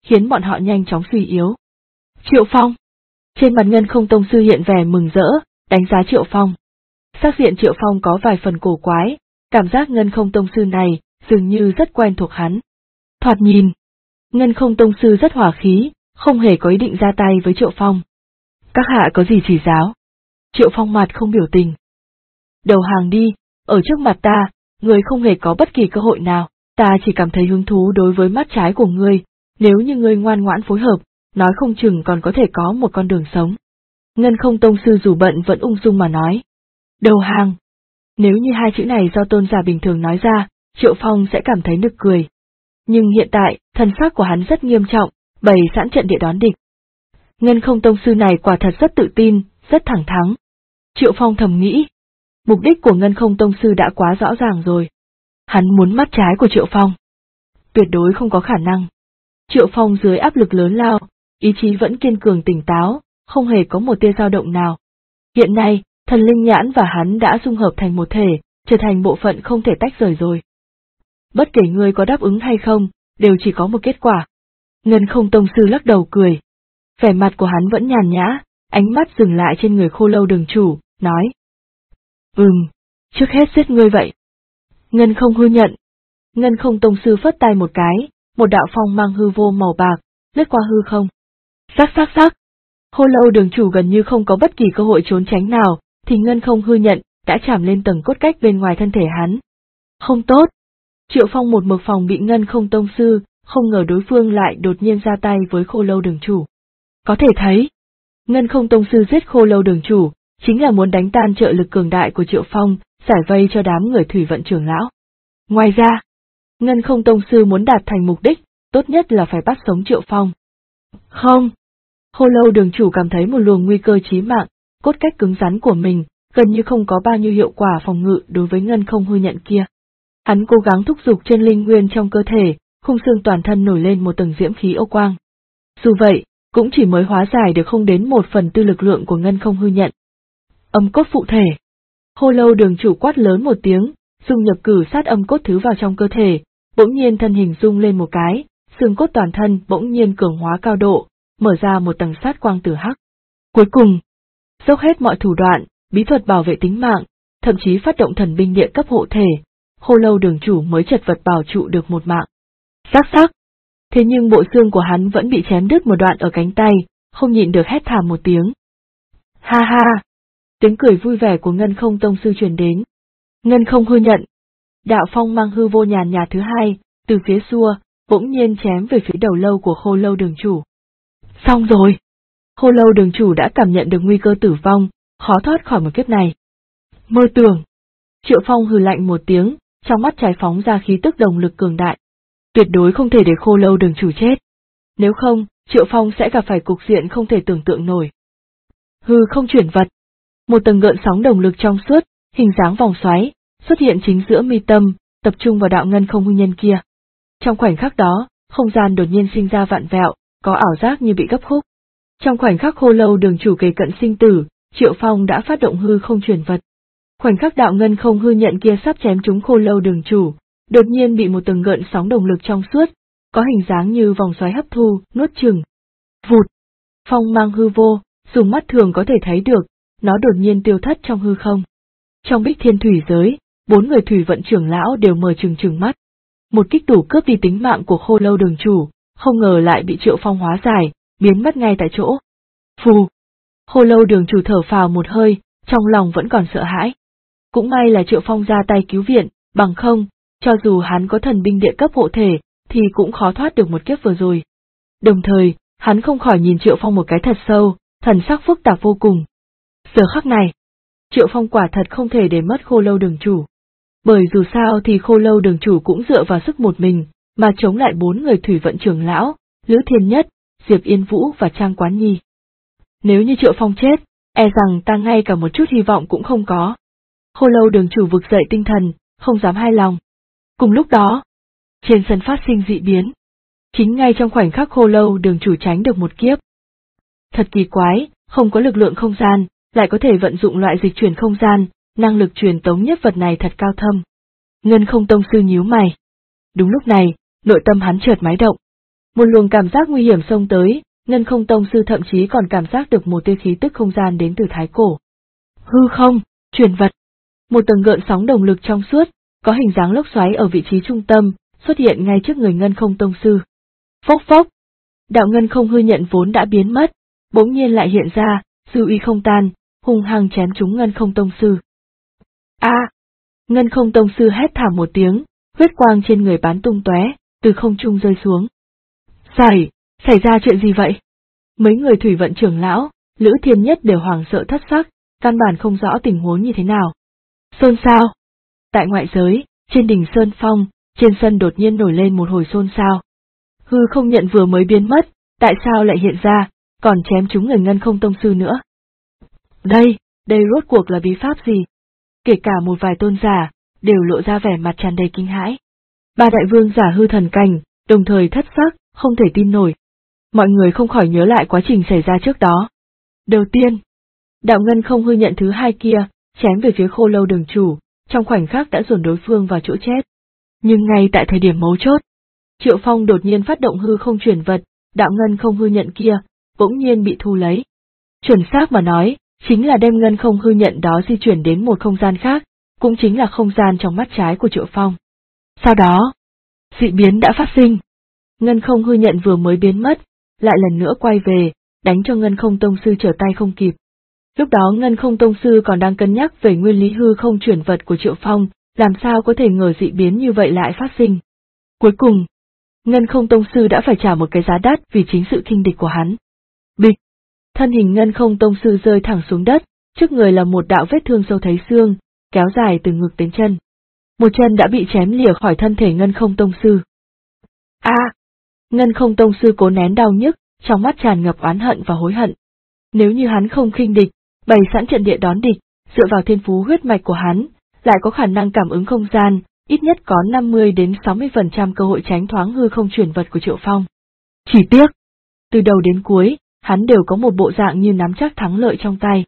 khiến bọn họ nhanh chóng suy yếu. Triệu Phong. Trên mặt Ngân Không Tông Sư hiện vẻ mừng rỡ, đánh giá Triệu Phong. Sắc diện Triệu Phong có vài phần cổ quái, cảm giác Ngân Không Tông Sư này dường như rất quen thuộc hắn. Thoạt nhìn, Ngân Không Tông Sư rất hòa khí, không hề có ý định ra tay với Triệu Phong. Các hạ có gì chỉ giáo? Triệu Phong mặt không biểu tình. Đầu hàng đi, ở trước mặt ta, ngươi không hề có bất kỳ cơ hội nào, ta chỉ cảm thấy hứng thú đối với mắt trái của ngươi, nếu như ngươi ngoan ngoãn phối hợp, nói không chừng còn có thể có một con đường sống. Ngân Không Tông Sư dù bận vẫn ung dung mà nói. Đầu hàng. Nếu như hai chữ này do tôn giả bình thường nói ra, Triệu Phong sẽ cảm thấy nực cười. Nhưng hiện tại, thần sắc của hắn rất nghiêm trọng, bày sẵn trận địa đón địch. Ngân Không Tông Sư này quả thật rất tự tin, rất thẳng thắn. Triệu Phong thầm nghĩ. Mục đích của Ngân Không Tông Sư đã quá rõ ràng rồi. Hắn muốn mắt trái của Triệu Phong. Tuyệt đối không có khả năng. Triệu Phong dưới áp lực lớn lao, ý chí vẫn kiên cường tỉnh táo, không hề có một tia dao động nào. Hiện nay, thần linh nhãn và hắn đã dung hợp thành một thể, trở thành bộ phận không thể tách rời rồi. Bất kể ngươi có đáp ứng hay không, đều chỉ có một kết quả. Ngân Không Tông Sư lắc đầu cười. Vẻ mặt của hắn vẫn nhàn nhã, ánh mắt dừng lại trên người Khô Lâu Đường chủ, nói. Trước hết giết ngươi vậy. Ngân Không hư nhận. Ngân Không Tông Sư phất tay một cái, một đạo phong mang hư vô màu bạc, lướt qua hư không. Sắc. Khô Lâu Đường chủ gần như không có bất kỳ cơ hội trốn tránh nào, thì Ngân Không hư nhận, đã chạm lên tầng cốt cách bên ngoài thân thể hắn. Không tốt. Triệu Phong một mực phòng bị Ngân Không Tông Sư, không ngờ đối phương lại đột nhiên ra tay với Khô Lâu Đường chủ. Có thể thấy, Ngân Không Tông Sư giết Khô Lâu Đường chủ, chính là muốn đánh tan trợ lực cường đại của Triệu Phong, giải vây cho đám người thủy vận trưởng lão. Ngoài ra, Ngân Không Tông Sư muốn đạt thành mục đích, tốt nhất là phải bắt sống Triệu Phong. Không! Khô Lâu Đường chủ cảm thấy một luồng nguy cơ chí mạng, cốt cách cứng rắn của mình, gần như không có bao nhiêu hiệu quả phòng ngự đối với Ngân Không hư nhận kia. Hắn cố gắng thúc giục chân linh nguyên trong cơ thể, khung xương toàn thân nổi lên một tầng diễm khí ô quang. Dù vậy, cũng chỉ mới hóa giải được không đến 1/4 lực lượng của Ngân Không hư nhận. Âm cốt phụ thể. Khô Lâu Đường chủ quát lớn một tiếng, dùng nhập cử sát âm cốt thứ vào trong cơ thể, bỗng nhiên thân hình rung lên một cái, xương cốt toàn thân bỗng nhiên cường hóa cao độ, mở ra một tầng sát quang tử hắc. Cuối cùng, dốc hết mọi thủ đoạn, bí thuật bảo vệ tính mạng, thậm chí phát động thần binh địa cấp hộ thể, Khô Lâu Đường chủ mới chật vật bảo trụ được một mạng. Sắc. Thế nhưng bộ xương của hắn vẫn bị chém đứt một đoạn ở cánh tay, không nhịn được hét thảm một tiếng. Ha ha! Tiếng cười vui vẻ của Ngân Không Tông Sư truyền đến. Ngân Không hư nhận. Đạo phong mang hư vô nhàn nhạt thứ hai, từ phía xua, bỗng nhiên chém về phía đầu lâu của Khô Lâu Đường chủ. Xong rồi! Khô Lâu Đường chủ đã cảm nhận được nguy cơ tử vong, khó thoát khỏi một kiếp này. Mơ tưởng! Triệu Phong hừ lạnh một tiếng, trong mắt trái phóng ra khí tức đồng lực cường đại. Tuyệt đối không thể để Khô Lâu Đường chủ chết. Nếu không, Triệu Phong sẽ gặp phải cục diện không thể tưởng tượng nổi. Hư không chuyển vật. Một tầng gợn sóng đồng lực trong suốt, hình dáng vòng xoáy, xuất hiện chính giữa mi tâm, tập trung vào đạo Ngân Không hư nhân kia. Trong khoảnh khắc đó, không gian đột nhiên sinh ra vạn vẹo, có ảo giác như bị gấp khúc. Trong khoảnh khắc Khô Lâu Đường chủ kề cận sinh tử, Triệu Phong đã phát động hư không chuyển vật. Khoảnh khắc đạo Ngân Không hư nhận kia sắp chém trúng Khô Lâu Đường chủ, đột nhiên bị một tầng gợn sóng đồng lực trong suốt, có hình dáng như vòng xoáy hấp thu, nuốt chửng. Vụt! Phong mang hư vô, dùng mắt thường có thể thấy được, nó đột nhiên tiêu thất trong hư không. Trong Bích Thiên thủy giới, 4 người thủy vận trưởng lão đều mở trừng mắt. Một kích đủ cướp đi tính mạng của Khô Lâu Đường chủ, không ngờ lại bị Triệu Phong hóa giải, biến mất ngay tại chỗ. Phù! Khô Lâu Đường chủ thở phào một hơi, trong lòng vẫn còn sợ hãi. Cũng may là Triệu Phong ra tay cứu viện, bằng không, cho dù hắn có thần binh địa cấp hộ thể, thì cũng khó thoát được một kiếp vừa rồi. Đồng thời, hắn không khỏi nhìn Triệu Phong một cái thật sâu, thần sắc phức tạp vô cùng. Giờ khắc này, Triệu Phong quả thật không thể để mất Khô Lâu Đường chủ. Bởi dù sao thì Khô Lâu Đường chủ cũng dựa vào sức một mình, mà chống lại 4 người thủy vận trưởng lão, Lữ Thiên Nhất, Diệp Yên Vũ và Trang Quán Nhi. Nếu như Triệu Phong chết, e rằng ta ngay cả một chút hy vọng cũng không có. Khô Lâu Đường chủ vực dậy tinh thần, không dám hai lòng. Cùng lúc đó, trên sân phát sinh dị biến. Chính ngay trong khoảnh khắc Khô Lâu Đường chủ tránh được một kiếp. Thật kỳ quái, không có lực lượng không gian, lại có thể vận dụng loại dịch chuyển không gian, năng lực truyền tống nhất vật này thật cao thâm. Ngân Không Tông Sư nhíu mày. Đúng lúc này, nội tâm hắn chợt máy động. Một luồng cảm giác nguy hiểm xông tới, Ngân Không Tông Sư thậm chí còn cảm giác được một tia khí tức không gian đến từ thái cổ. Hư không, chuyển vật. Một tầng gợn sóng đồng lực trong suốt, có hình dáng lốc xoáy ở vị trí trung tâm, xuất hiện ngay trước người Ngân Không Tông Sư. Phốc phốc. Đạo Ngân Không Hư Nhận vốn đã biến mất, bỗng nhiên lại hiện ra, dư uy không tan, hung hăng chém trúng Ngân Không Tông Sư. Ngân Không Tông Sư hét thảm một tiếng, huyết quang trên người bắn tung tóe, từ không trung rơi xuống. Xảy ra chuyện gì vậy? Mấy người Thủy Vận trưởng lão, Lữ Thiên Nhất đều hoảng sợ thất sắc, căn bản không rõ tình huống như thế nào. Xôn xao. Tại ngoại giới, trên đỉnh Sơn Phong, trên sân đột nhiên nổi lên một hồi xôn xao. Hư không nhận vừa mới biến mất, tại sao lại hiện ra, còn chém trúng người Ngân Không Tông Sư nữa? Đây rốt cuộc là bí pháp gì? Kể cả một vài tôn giả, đều lộ ra vẻ mặt tràn đầy kinh hãi. Ba đại vương giả hư thần cảnh, đồng thời thất sắc, không thể tin nổi. Mọi người không khỏi nhớ lại quá trình xảy ra trước đó. Đầu tiên, đạo Ngân Không Hư Nhận thứ hai kia, chém về phía Khô Lâu đường chủ, trong khoảnh khắc đã dồn đối phương vào chỗ chết. Nhưng ngay tại thời điểm mấu chốt, Triệu Phong đột nhiên phát động hư không chuyển vật, đạo Ngân Không Hư Nhận kia, bỗng nhiên bị thu lấy. Chuẩn xác mà nói, chính là đem Ngân Không Hư Nhận đó di chuyển đến một không gian khác, cũng chính là không gian trong mắt trái của Triệu Phong. Sau đó, dị biến đã phát sinh. Ngân Không Hư Nhận vừa mới biến mất, lại lần nữa quay về, đánh cho Ngân Không Tông Sư trở tay không kịp. Lúc đó Ngân Không Tông Sư còn đang cân nhắc về nguyên lý hư không chuyển vật của Triệu Phong, làm sao có thể ngờ dị biến như vậy lại phát sinh. Cuối cùng, Ngân Không Tông Sư đã phải trả một cái giá đắt vì chính sự khinh địch của hắn. Bịch! Thân hình Ngân Không Tông Sư rơi thẳng xuống đất, trước người là một đạo vết thương sâu thấy xương, kéo dài từ ngực đến chân. Một chân đã bị chém lìa khỏi thân thể Ngân Không Tông Sư. Ngân Không Tông Sư cố nén đau nhức, trong mắt tràn ngập oán hận và hối hận. Nếu như hắn không khinh địch, bày sẵn trận địa đón địch, dựa vào thiên phú huyết mạch của hắn, lại có khả năng cảm ứng không gian, ít nhất có 50 đến 60% cơ hội tránh thoáng hư không chuyển vật của Triệu Phong. Chỉ tiếc, từ đầu đến cuối, hắn đều có một bộ dạng như nắm chắc thắng lợi trong tay.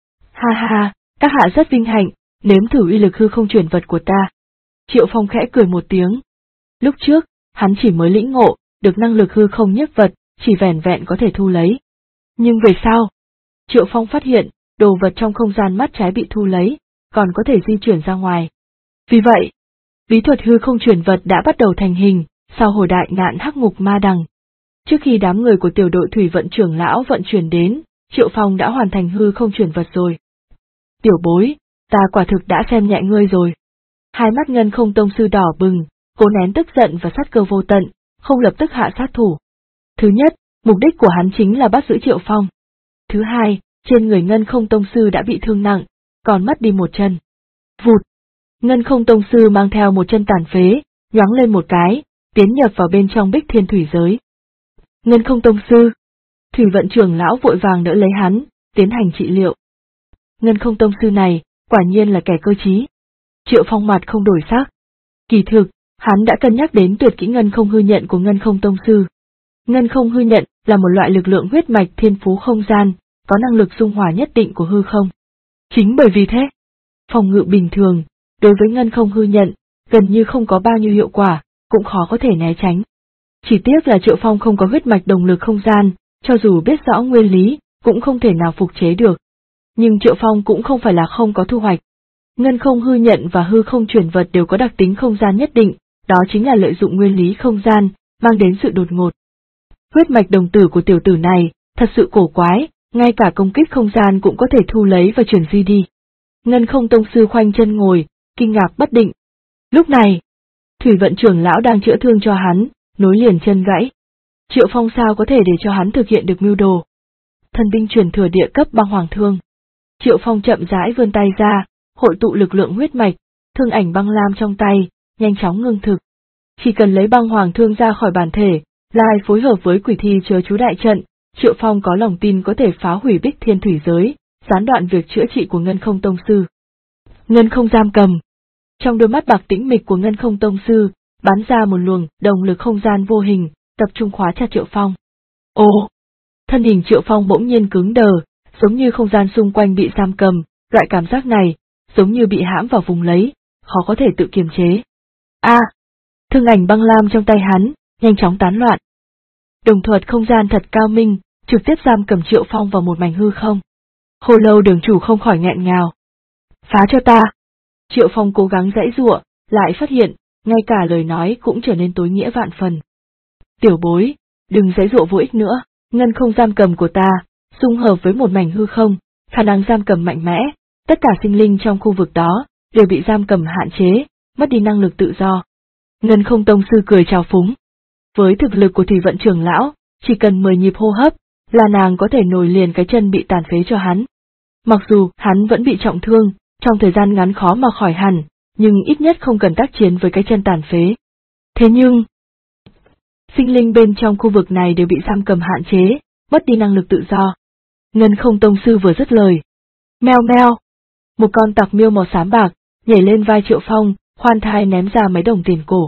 Ha, các hạ rất vinh hạnh, nếm thử uy lực hư không chuyển vật của ta. Triệu Phong khẽ cười một tiếng. Lúc trước, hắn chỉ mới lĩnh ngộ, được năng lực hư không nhất vật, chỉ vẻn vẹn có thể thu lấy. Nhưng về sau, Triệu Phong phát hiện, đồ vật trong không gian mắt trái bị thu lấy, còn có thể di chuyển ra ngoài. Vì vậy, bí thuật hư không chuyển vật đã bắt đầu thành hình, sau hồi đại ngạn hắc ngục ma đằng. Trước khi đám người của tiểu đội Thủy Vận trưởng lão vận chuyển đến, Triệu Phong đã hoàn thành hư không chuyển vật rồi. Tiểu bối, ta quả thực đã xem nhẹ ngươi rồi. Hai mắt Ngân Không Tông Sư đỏ bừng, cố nén tức giận và sát cơ vô tận, không lập tức hạ sát thủ. Thứ nhất, mục đích của hắn chính là bắt giữ Triệu Phong. Thứ hai, trên người Ngân Không Tông Sư đã bị thương nặng, còn mất đi một chân. Vụt! Ngân Không Tông Sư mang theo một chân tàn phế, nhoáng lên một cái, tiến nhập vào bên trong Bích Thiên Thủy giới. Ngân Không Tông Sư! Thủy Vận trưởng lão vội vàng đỡ lấy hắn, tiến hành trị liệu. Ngân Không Tông Sư này, quả nhiên là kẻ cơ trí. Triệu Phong mặt không đổi sắc. Kỳ thực, hắn đã cân nhắc đến tuyệt kỹ Ngân Không Hư Nhận của Ngân Không Tông Sư. Ngân Không Hư Nhận là một loại lực lượng huyết mạch thiên phú không gian, có năng lực dung hòa nhất định của hư không. Chính bởi vì thế, phòng ngự bình thường, đối với Ngân Không Hư Nhận, gần như không có bao nhiêu hiệu quả, cũng khó có thể né tránh. Chỉ tiếc là Triệu Phong không có huyết mạch đồng lực không gian, cho dù biết rõ nguyên lý, cũng không thể nào phục chế được. Nhưng Triệu Phong cũng không phải là không có thu hoạch. Ngân Không Hư Nhận và hư không chuyển vật đều có đặc tính không gian nhất định, đó chính là lợi dụng nguyên lý không gian, mang đến sự đột ngột. Huyết mạch đồng tử của tiểu tử này, thật sự cổ quái, ngay cả công kích không gian cũng có thể thu lấy và chuyển di đi. Ngân Không Tông Sư khoanh chân ngồi, kinh ngạc bất định. Lúc này, Thủy Vận trưởng lão đang chữa thương cho hắn, nối liền chân gãy. Triệu Phong sao có thể để cho hắn thực hiện được mưu đồ? Thần binh truyền thừa địa cấp băng hoàng thương. Triệu Phong chậm rãi vươn tay ra, hội tụ lực lượng huyết mạch, thương ảnh băng lam trong tay, nhanh chóng ngưng thực. Chỉ cần lấy băng hoàng thương ra khỏi bản thể, lại phối hợp với quỷ thi chớ chú đại trận, Triệu Phong có lòng tin có thể phá hủy Bích Thiên Thủy giới, gián đoạn việc chữa trị của Ngân Không Tông Sư. Ngân Không giam cầm. Trong đôi mắt bạc tĩnh mịch của Ngân Không Tông Sư, bắn ra một luồng động lực không gian vô hình, tập trung khóa chặt Triệu Phong. Ồ! Thân hình Triệu Phong bỗng nhiên cứng đờ, giống như không gian xung quanh bị giam cầm, loại cảm giác này, giống như bị hãm vào vùng lấy, khó có thể tự kiềm chế. Thương ảnh băng lam trong tay hắn, nhanh chóng tán loạn. Đồng thuật không gian thật cao minh, trực tiếp giam cầm Triệu Phong vào một mảnh hư không. Hồ Lâu đường chủ không khỏi nghẹn ngào. Phá cho ta! Triệu Phong cố gắng giãy giụa, lại phát hiện, ngay cả lời nói cũng trở nên tối nghĩa vạn phần. Tiểu bối, đừng giãy giụa vô ích nữa, ngân không giam cầm của ta, dung hợp với một mảnh hư không, khả năng giam cầm mạnh mẽ, tất cả sinh linh trong khu vực đó đều bị giam cầm hạn chế, mất đi năng lực tự do. Ngân không tông sư cười chào phúng. Với thực lực của Thủy Vận trưởng lão, chỉ cần 10 nhịp hô hấp, là nàng có thể nổi liền cái chân bị tàn phế cho hắn. Mặc dù hắn vẫn bị trọng thương, trong thời gian ngắn khó mà khỏi hẳn, nhưng ít nhất không cần tác chiến với cái chân tàn phế. Thế nhưng, sinh linh bên trong khu vực này đều bị giam cầm hạn chế, mất đi năng lực tự do. Ngân không tông sư vừa dứt lời. Meo meo! Một con tặc miêu màu xám bạc, nhảy lên vai Triệu Phong, khoan thai ném ra mấy đồng tiền cổ.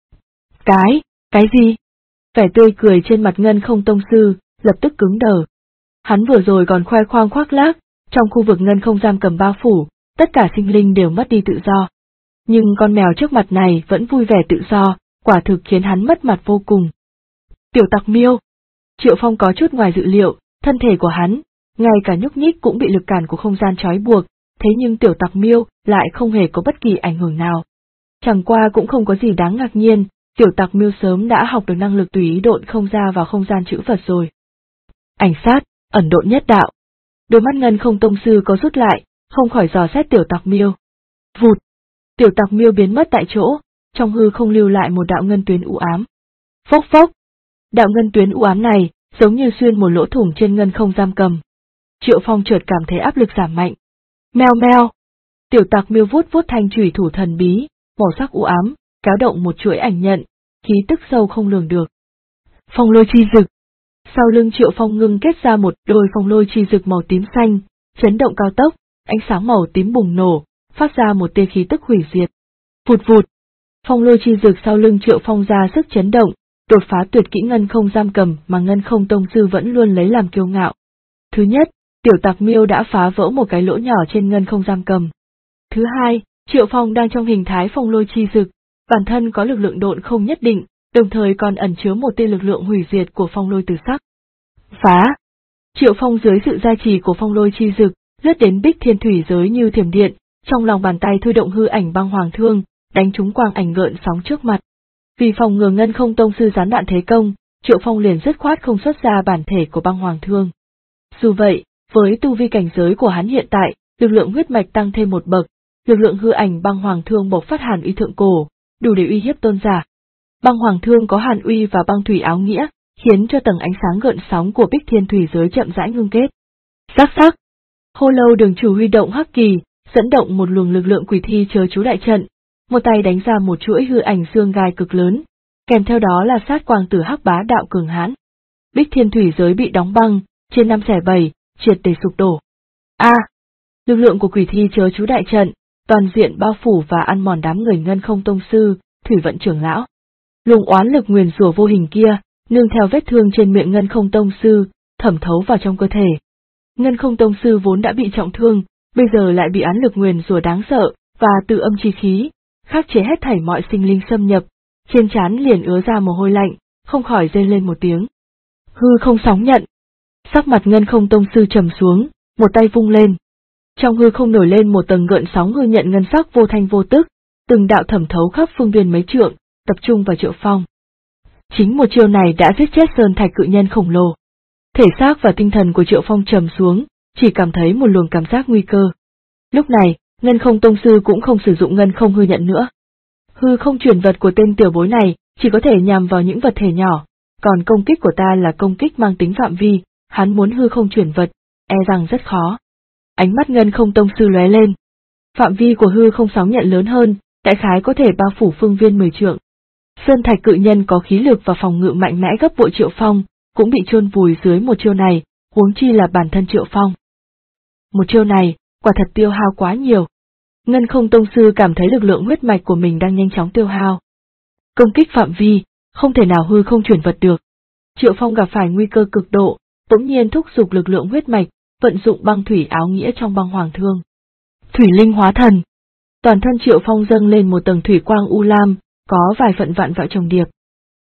Cái gì? Vẻ tươi cười trên mặt Ngân không tông sư, lập tức cứng đờ. Hắn vừa rồi còn khoe khoang khoác lác, trong khu vực ngân không giam cầm bao phủ, tất cả sinh linh đều mất đi tự do. Nhưng con mèo trước mặt này vẫn vui vẻ tự do, quả thực khiến hắn mất mặt vô cùng. Tiểu tặc miêu! Triệu Phong có chút ngoài dự liệu, thân thể của hắn, ngay cả nhúc nhích cũng bị lực cản của không gian trói buộc, thế nhưng tiểu tặc miêu lại không hề có bất kỳ ảnh hưởng nào. Chẳng qua cũng không có gì đáng ngạc nhiên, tiểu tặc miêu sớm đã học được năng lực tùy ý độn không ra vào không gian chữ vật rồi. Ảnh sát, ẩn độn nhất đạo. Đôi mắt ngân không tông sư có rút lại, không khỏi dò xét tiểu tặc miêu. Vụt! Tiểu tặc miêu biến mất tại chỗ, trong hư không lưu lại một đạo ngân tuyến u ám. Phốc phốc! Đạo ngân tuyến u ám này, giống như xuyên một lỗ thủng trên ngân không giam cầm. Triệu Phong chợt cảm thấy áp lực giảm mạnh. Meo meo! Tiểu tặc miêu vuốt vuốt thanh chủy thủ thần bí, màu sắc u ám, cáo động một chuỗi ảnh nhận, khí tức sâu không lường được. Phong lôi chi dực! Sau lưng Triệu Phong ngưng kết ra một đôi phong lôi chi dực màu tím xanh, chấn động cao tốc, ánh sáng màu tím bùng nổ, phát ra một tia khí tức hủy diệt. Vụt vụt! Phong lôi chi dực sau lưng Triệu Phong ra sức chấn động, đột phá tuyệt kỹ ngân không giam cầm mà ngân không tông sư vẫn luôn lấy làm kiêu ngạo. Thứ nhất, tiểu tặc miêu đã phá vỡ một cái lỗ nhỏ trên ngân không giam cầm. Thứ hai, Triệu Phong đang trong hình thái phong lôi chi dực, bản thân có lực lượng độn không nhất định, đồng thời còn ẩn chứa một tia lực lượng hủy diệt của phong lôi từ sắc. Phá! Triệu Phong dưới sự gia trì của phong lôi chi dực, lướt đến Bích Thiên Thủy giới như thiểm điện, trong lòng bàn tay thôi động hư ảnh băng hoàng thương, đánh trúng quang ảnh gợn sóng trước mặt. Vì phòng ngừa ngân không tông sư gián đoạn thế công, Triệu Phong liền dứt khoát không xuất ra bản thể của băng hoàng thương. Dù vậy, với tu vi cảnh giới của hắn hiện tại, lực lượng huyết mạch tăng thêm một bậc, lực lượng hư ảnh băng hoàng thương bộc phát hàn uy thượng cổ, đủ để uy hiếp tôn giả. Băng hoàng thương có hàn uy và băng thủy áo nghĩa, khiến cho tầng ánh sáng gợn sóng của Bích Thiên Thủy giới chậm rãi ngưng kết. Sắc sắc! Hồ Lâu đường chủ huy động hắc kỳ, dẫn động một luồng lực lượng quỷ thi chớ chú đại trận, một tay đánh ra một chuỗi hư ảnh xương gai cực lớn, kèm theo đó là sát quang tử hắc bá đạo cường hãn. Bích Thiên Thủy giới bị đóng băng, trên 5/7, triệt để sụp đổ. Lực lượng của quỷ thi chớ chú đại trận, toàn diện bao phủ và ăn mòn đám người ngân không tông sư, Thủy Vận trưởng lão. Luồng oán lực nguyền rủa vô hình kia, nương theo vết thương trên miệng ngân không tông sư, thẩm thấu vào trong cơ thể. Ngân không tông sư vốn đã bị trọng thương, bây giờ lại bị án lực nguyền rủa đáng sợ, và tự âm chi khí, khắc chế hết thảy mọi sinh linh xâm nhập, trên trán liền ứa ra mồ hôi lạnh, không khỏi rên lên một tiếng. Hư không sóng nhận. Sắc mặt ngân không tông sư trầm xuống, một tay vung lên. Trong hư không nổi lên một tầng gợn sóng hư nhận ngân sắc vô thanh vô tức, từng đạo thẩm thấu khắp phương viên mấy trượng, tập trung vào Triệu Phong. Chính một chiêu này đã giết chết sơn thạch cự nhân khổng lồ. Thể xác và tinh thần của Triệu Phong trầm xuống, chỉ cảm thấy một luồng cảm giác nguy cơ. Lúc này, ngân không tông sư cũng không sử dụng ngân không hư nhận nữa. Hư không chuyển vật của tên tiểu bối này chỉ có thể nhằm vào những vật thể nhỏ, còn công kích của ta là công kích mang tính phạm vi, hắn muốn hư không chuyển vật, e rằng rất khó. Ánh mắt ngân không tông sư lóe lên. Phạm vi của hư không sóng nhận lớn hơn, đại khái có thể bao phủ phương viên 10 trượng. Sơn thạch cự nhân có khí lực và phòng ngự mạnh mẽ gấp bội Triệu Phong, cũng bị chôn vùi dưới một chiêu này, huống chi là bản thân Triệu Phong. Một chiêu này, quả thật tiêu hao quá nhiều. Ngân không tông sư cảm thấy lực lượng huyết mạch của mình đang nhanh chóng tiêu hao. Công kích phạm vi, không thể nào hư không chuyển vật được. Triệu Phong gặp phải nguy cơ cực độ, bỗng nhiên thúc giục lực lượng huyết mạch, vận dụng băng thủy áo nghĩa trong băng hoàng thương. Thủy linh hóa thần. Toàn thân Triệu Phong dâng lên một tầng thủy quang u lam, có vài phần vạn vẹo trùng điệp.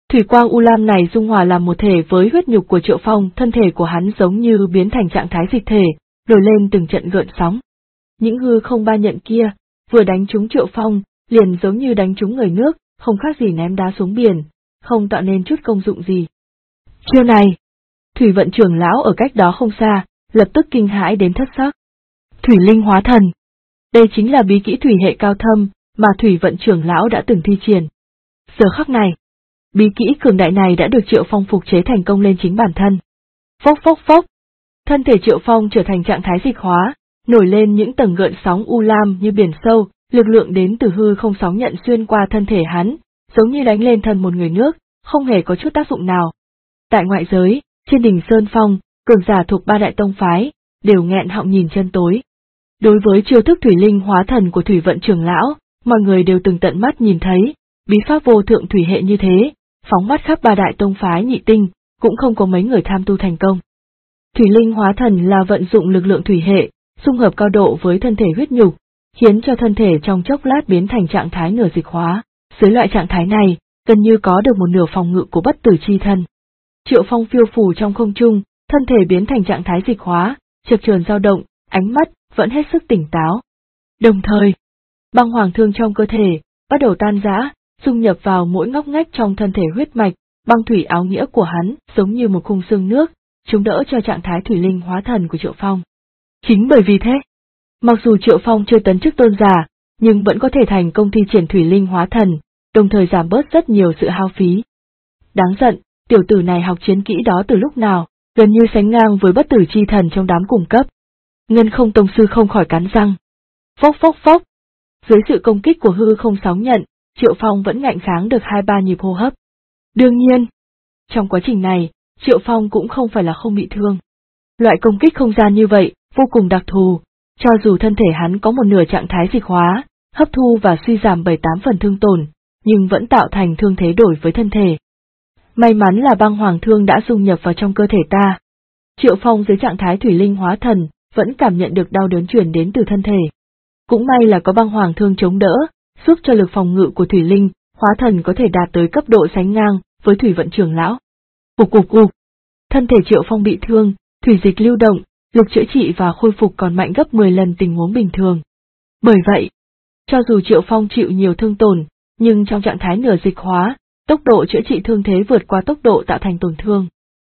Thủy quang u lam này dung hòa làm một thể với huyết nhục của Triệu Phong, thân thể của hắn giống như biến thành trạng thái dịch thể, nổi lên từng trận gợn sóng. Những hư không ba nhận kia, vừa đánh trúng Triệu Phong, liền giống như đánh trúng người nước, không khác gì ném đá xuống biển, không tạo nên chút công dụng gì. Chiêu này, Thủy Vận trưởng lão ở cách đó không xa, lập tức kinh hãi đến thất sắc. Thủy linh hóa thần. Đây chính là bí kỹ thủy hệ cao thâm, mà Thủy Vận trưởng lão đã từng thi triển. Giờ khắc này, bí kỹ cường đại này đã được Triệu Phong phục chế thành công lên chính bản thân. Phốc phốc phốc. Thân thể Triệu Phong trở thành trạng thái dịch hóa, nổi lên những tầng gợn sóng u lam như biển sâu, lực lượng đến từ hư không sóng nhận xuyên qua thân thể hắn, giống như đánh lên thân một người nước, không hề có chút tác dụng nào. Tại ngoại giới, trên đỉnh Sơn Phong, cường giả thuộc ba đại tông phái, đều nghẹn họng nhìn chân tối. Đối với chiêu thức thủy linh hóa thần của Thủy Vận trưởng lão, mọi người đều từng tận mắt nhìn thấy, bí pháp vô thượng thủy hệ như thế, phóng mắt khắp ba đại tông phái nhị tinh, cũng không có mấy người tham tu thành công. Thủy linh hóa thần là vận dụng lực lượng thủy hệ, xung hợp cao độ với thân thể huyết nhục, khiến cho thân thể trong chốc lát biến thành trạng thái nửa dịch hóa. Dưới loại trạng thái này, gần như có được một nửa phòng ngự của bất tử chi thân. Triệu Phong phiêu phù trong không trung, thân thể biến thành trạng thái dịch hóa, chập chờn dao động, ánh mắt vẫn hết sức tỉnh táo. Đồng thời, băng hoàng thương trong cơ thể bắt đầu tan rã, dung nhập vào mỗi ngóc ngách trong thân thể huyết mạch, băng thủy áo nghĩa của hắn giống như một khung xương nước, chống đỡ cho trạng thái thủy linh hóa thần của Triệu Phong. Chính bởi vì thế, mặc dù Triệu Phong chưa tấn chức tôn giả, nhưng vẫn có thể thành công thi triển thủy linh hóa thần, đồng thời giảm bớt rất nhiều sự hao phí. Đáng giận, tiểu tử này học chiến kỹ đó từ lúc nào, gần như sánh ngang với bất tử chi thần trong đám cùng cấp. Ngân Không tông sư không khỏi cắn răng. Phốc phốc phốc. Dưới sự công kích của hư không sóng nhận, Triệu Phong vẫn ngạnh kháng được 2-3 nhịp hô hấp. Đương nhiên, trong quá trình này, Triệu Phong cũng không phải là không bị thương. Loại công kích không gian như vậy, vô cùng đặc thù, cho dù thân thể hắn có một nửa trạng thái dịch hóa, hấp thu và suy giảm 7-8 phần thương tổn, nhưng vẫn tạo thành thương thế đổi với thân thể. May mắn là băng hoàng thương đã dung nhập vào trong cơ thể ta. Triệu Phong dưới trạng thái thủy linh hóa thần, vẫn cảm nhận được đau đớn truyền đến từ thân thể. Cũng may là có băng hoàng thương chống đỡ, giúp cho lực phòng ngự của thủy linh hóa thần có thể đạt tới cấp độ sánh ngang với Thủy Vận trưởng lão. Ục ục ục. Thân thể Triệu Phong bị thương, thủy dịch lưu động, lực chữa trị và khôi phục còn mạnh gấp 10 lần tình huống bình thường. Bởi vậy, cho dù Triệu Phong chịu nhiều thương tổn, nhưng trong trạng thái nửa dịch hóa, tốc độ chữa trị thương thế vượt qua tốc độ tạo thành tổn thương.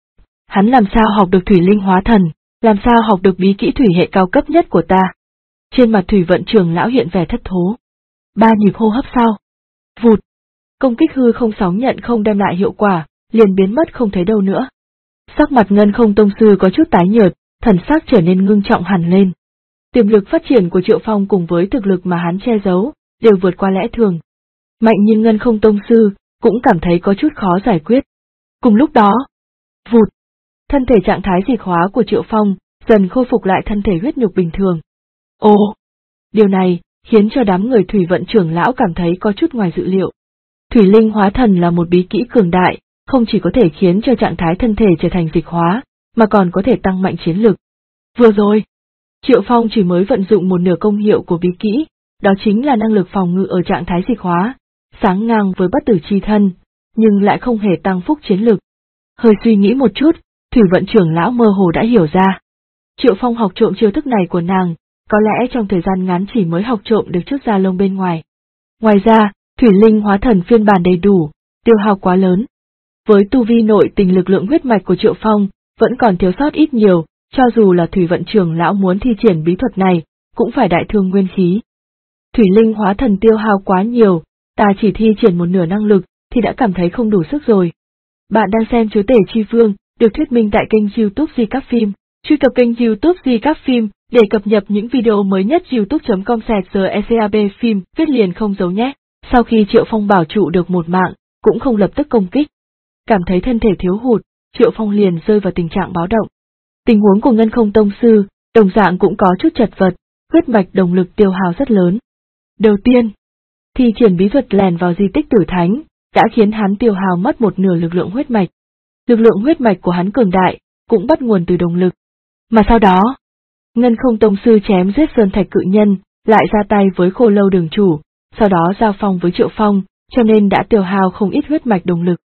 Hắn làm sao học được thủy linh hóa thần, làm sao học được bí kỹ thủy hệ cao cấp nhất của ta? Trên mặt Thủy Vận trưởng lão hiện vẻ thất thố. 3 nhịp hô hấp sau. Vụt. Công kích hư không sóng nhận không đem lại hiệu quả, liền biến mất không thấy đâu nữa. Sắc mặt Ngân Không tông sư có chút tái nhợt, thần sắc trở nên ngưng trọng hẳn lên. Tiềm lực phát triển của Triệu Phong cùng với thực lực mà hắn che giấu, đều vượt qua lẽ thường. Mạnh nhưng Ngân Không tông sư cũng cảm thấy có chút khó giải quyết. Cùng lúc đó, vụt, thân thể trạng thái dịch hóa của Triệu Phong dần khôi phục lại thân thể huyết nhục bình thường. Ồ, điều này khiến cho đám người Thủy Vận trưởng lão cảm thấy có chút ngoài dự liệu. Thủy linh hóa thần là một bí kỹ cường đại, không chỉ có thể khiến cho trạng thái thân thể trở thành dịch hóa, mà còn có thể tăng mạnh chiến lực. Vừa rồi, Triệu Phong chỉ mới vận dụng một nửa công hiệu của bí kỹ, đó chính là năng lực phòng ngự ở trạng thái dịch hóa, sáng ngang với bất tử chi thân, nhưng lại không hề tăng phúc chiến lực. Hơi suy nghĩ một chút, Thủy Vận trưởng lão mơ hồ đã hiểu ra. Triệu Phong học trộm chiêu thức này của nàng, có lẽ trong thời gian ngắn chỉ mới học trộm được chút da lông bên ngoài. Ngoài ra, thủy linh hóa thần phiên bản đầy đủ, tiêu hao quá lớn. Với tu vi nội tình lực lượng huyết mạch của Triệu Phong, vẫn còn thiếu sót ít nhiều, cho dù là Thủy Vận trưởng lão muốn thi triển bí thuật này, cũng phải đại thương nguyên khí. Thủy linh hóa thần tiêu hao quá nhiều, ta chỉ thi triển một nửa năng lực, thì đã cảm thấy không đủ sức rồi. Bạn đang xem Chúa Tể Chi Vương, được thuyết minh tại kênh YouTube Di Các Phim. Truy cập kênh YouTube Di Các Phim để cập nhật những video mới nhất. youtube.com/secab phim viết liền không giấu nhé. Sau khi Triệu Phong bảo trụ được một mạng, cũng không lập tức công kích. Cảm thấy thân thể thiếu hụt, Triệu Phong liền rơi vào tình trạng báo động. Tình huống của Ngân Không tông sư, đồng dạng cũng có chút chật vật, huyết mạch đồng lực tiêu hao rất lớn. Đầu tiên, thi triển bí thuật lèn vào di tích Tử Thánh, đã khiến hắn tiêu hao mất một nửa lực lượng huyết mạch. Lực lượng huyết mạch của hắn cường đại, cũng bắt nguồn từ đồng lực. Mà sau đó, Ngân Không tông sư chém giết Sơn Thạch cự nhân, lại ra tay với Khô Lâu đường chủ, sau đó giao phong với Triệu Phong, cho nên đã tiêu hao không ít huyết mạch đồng lực.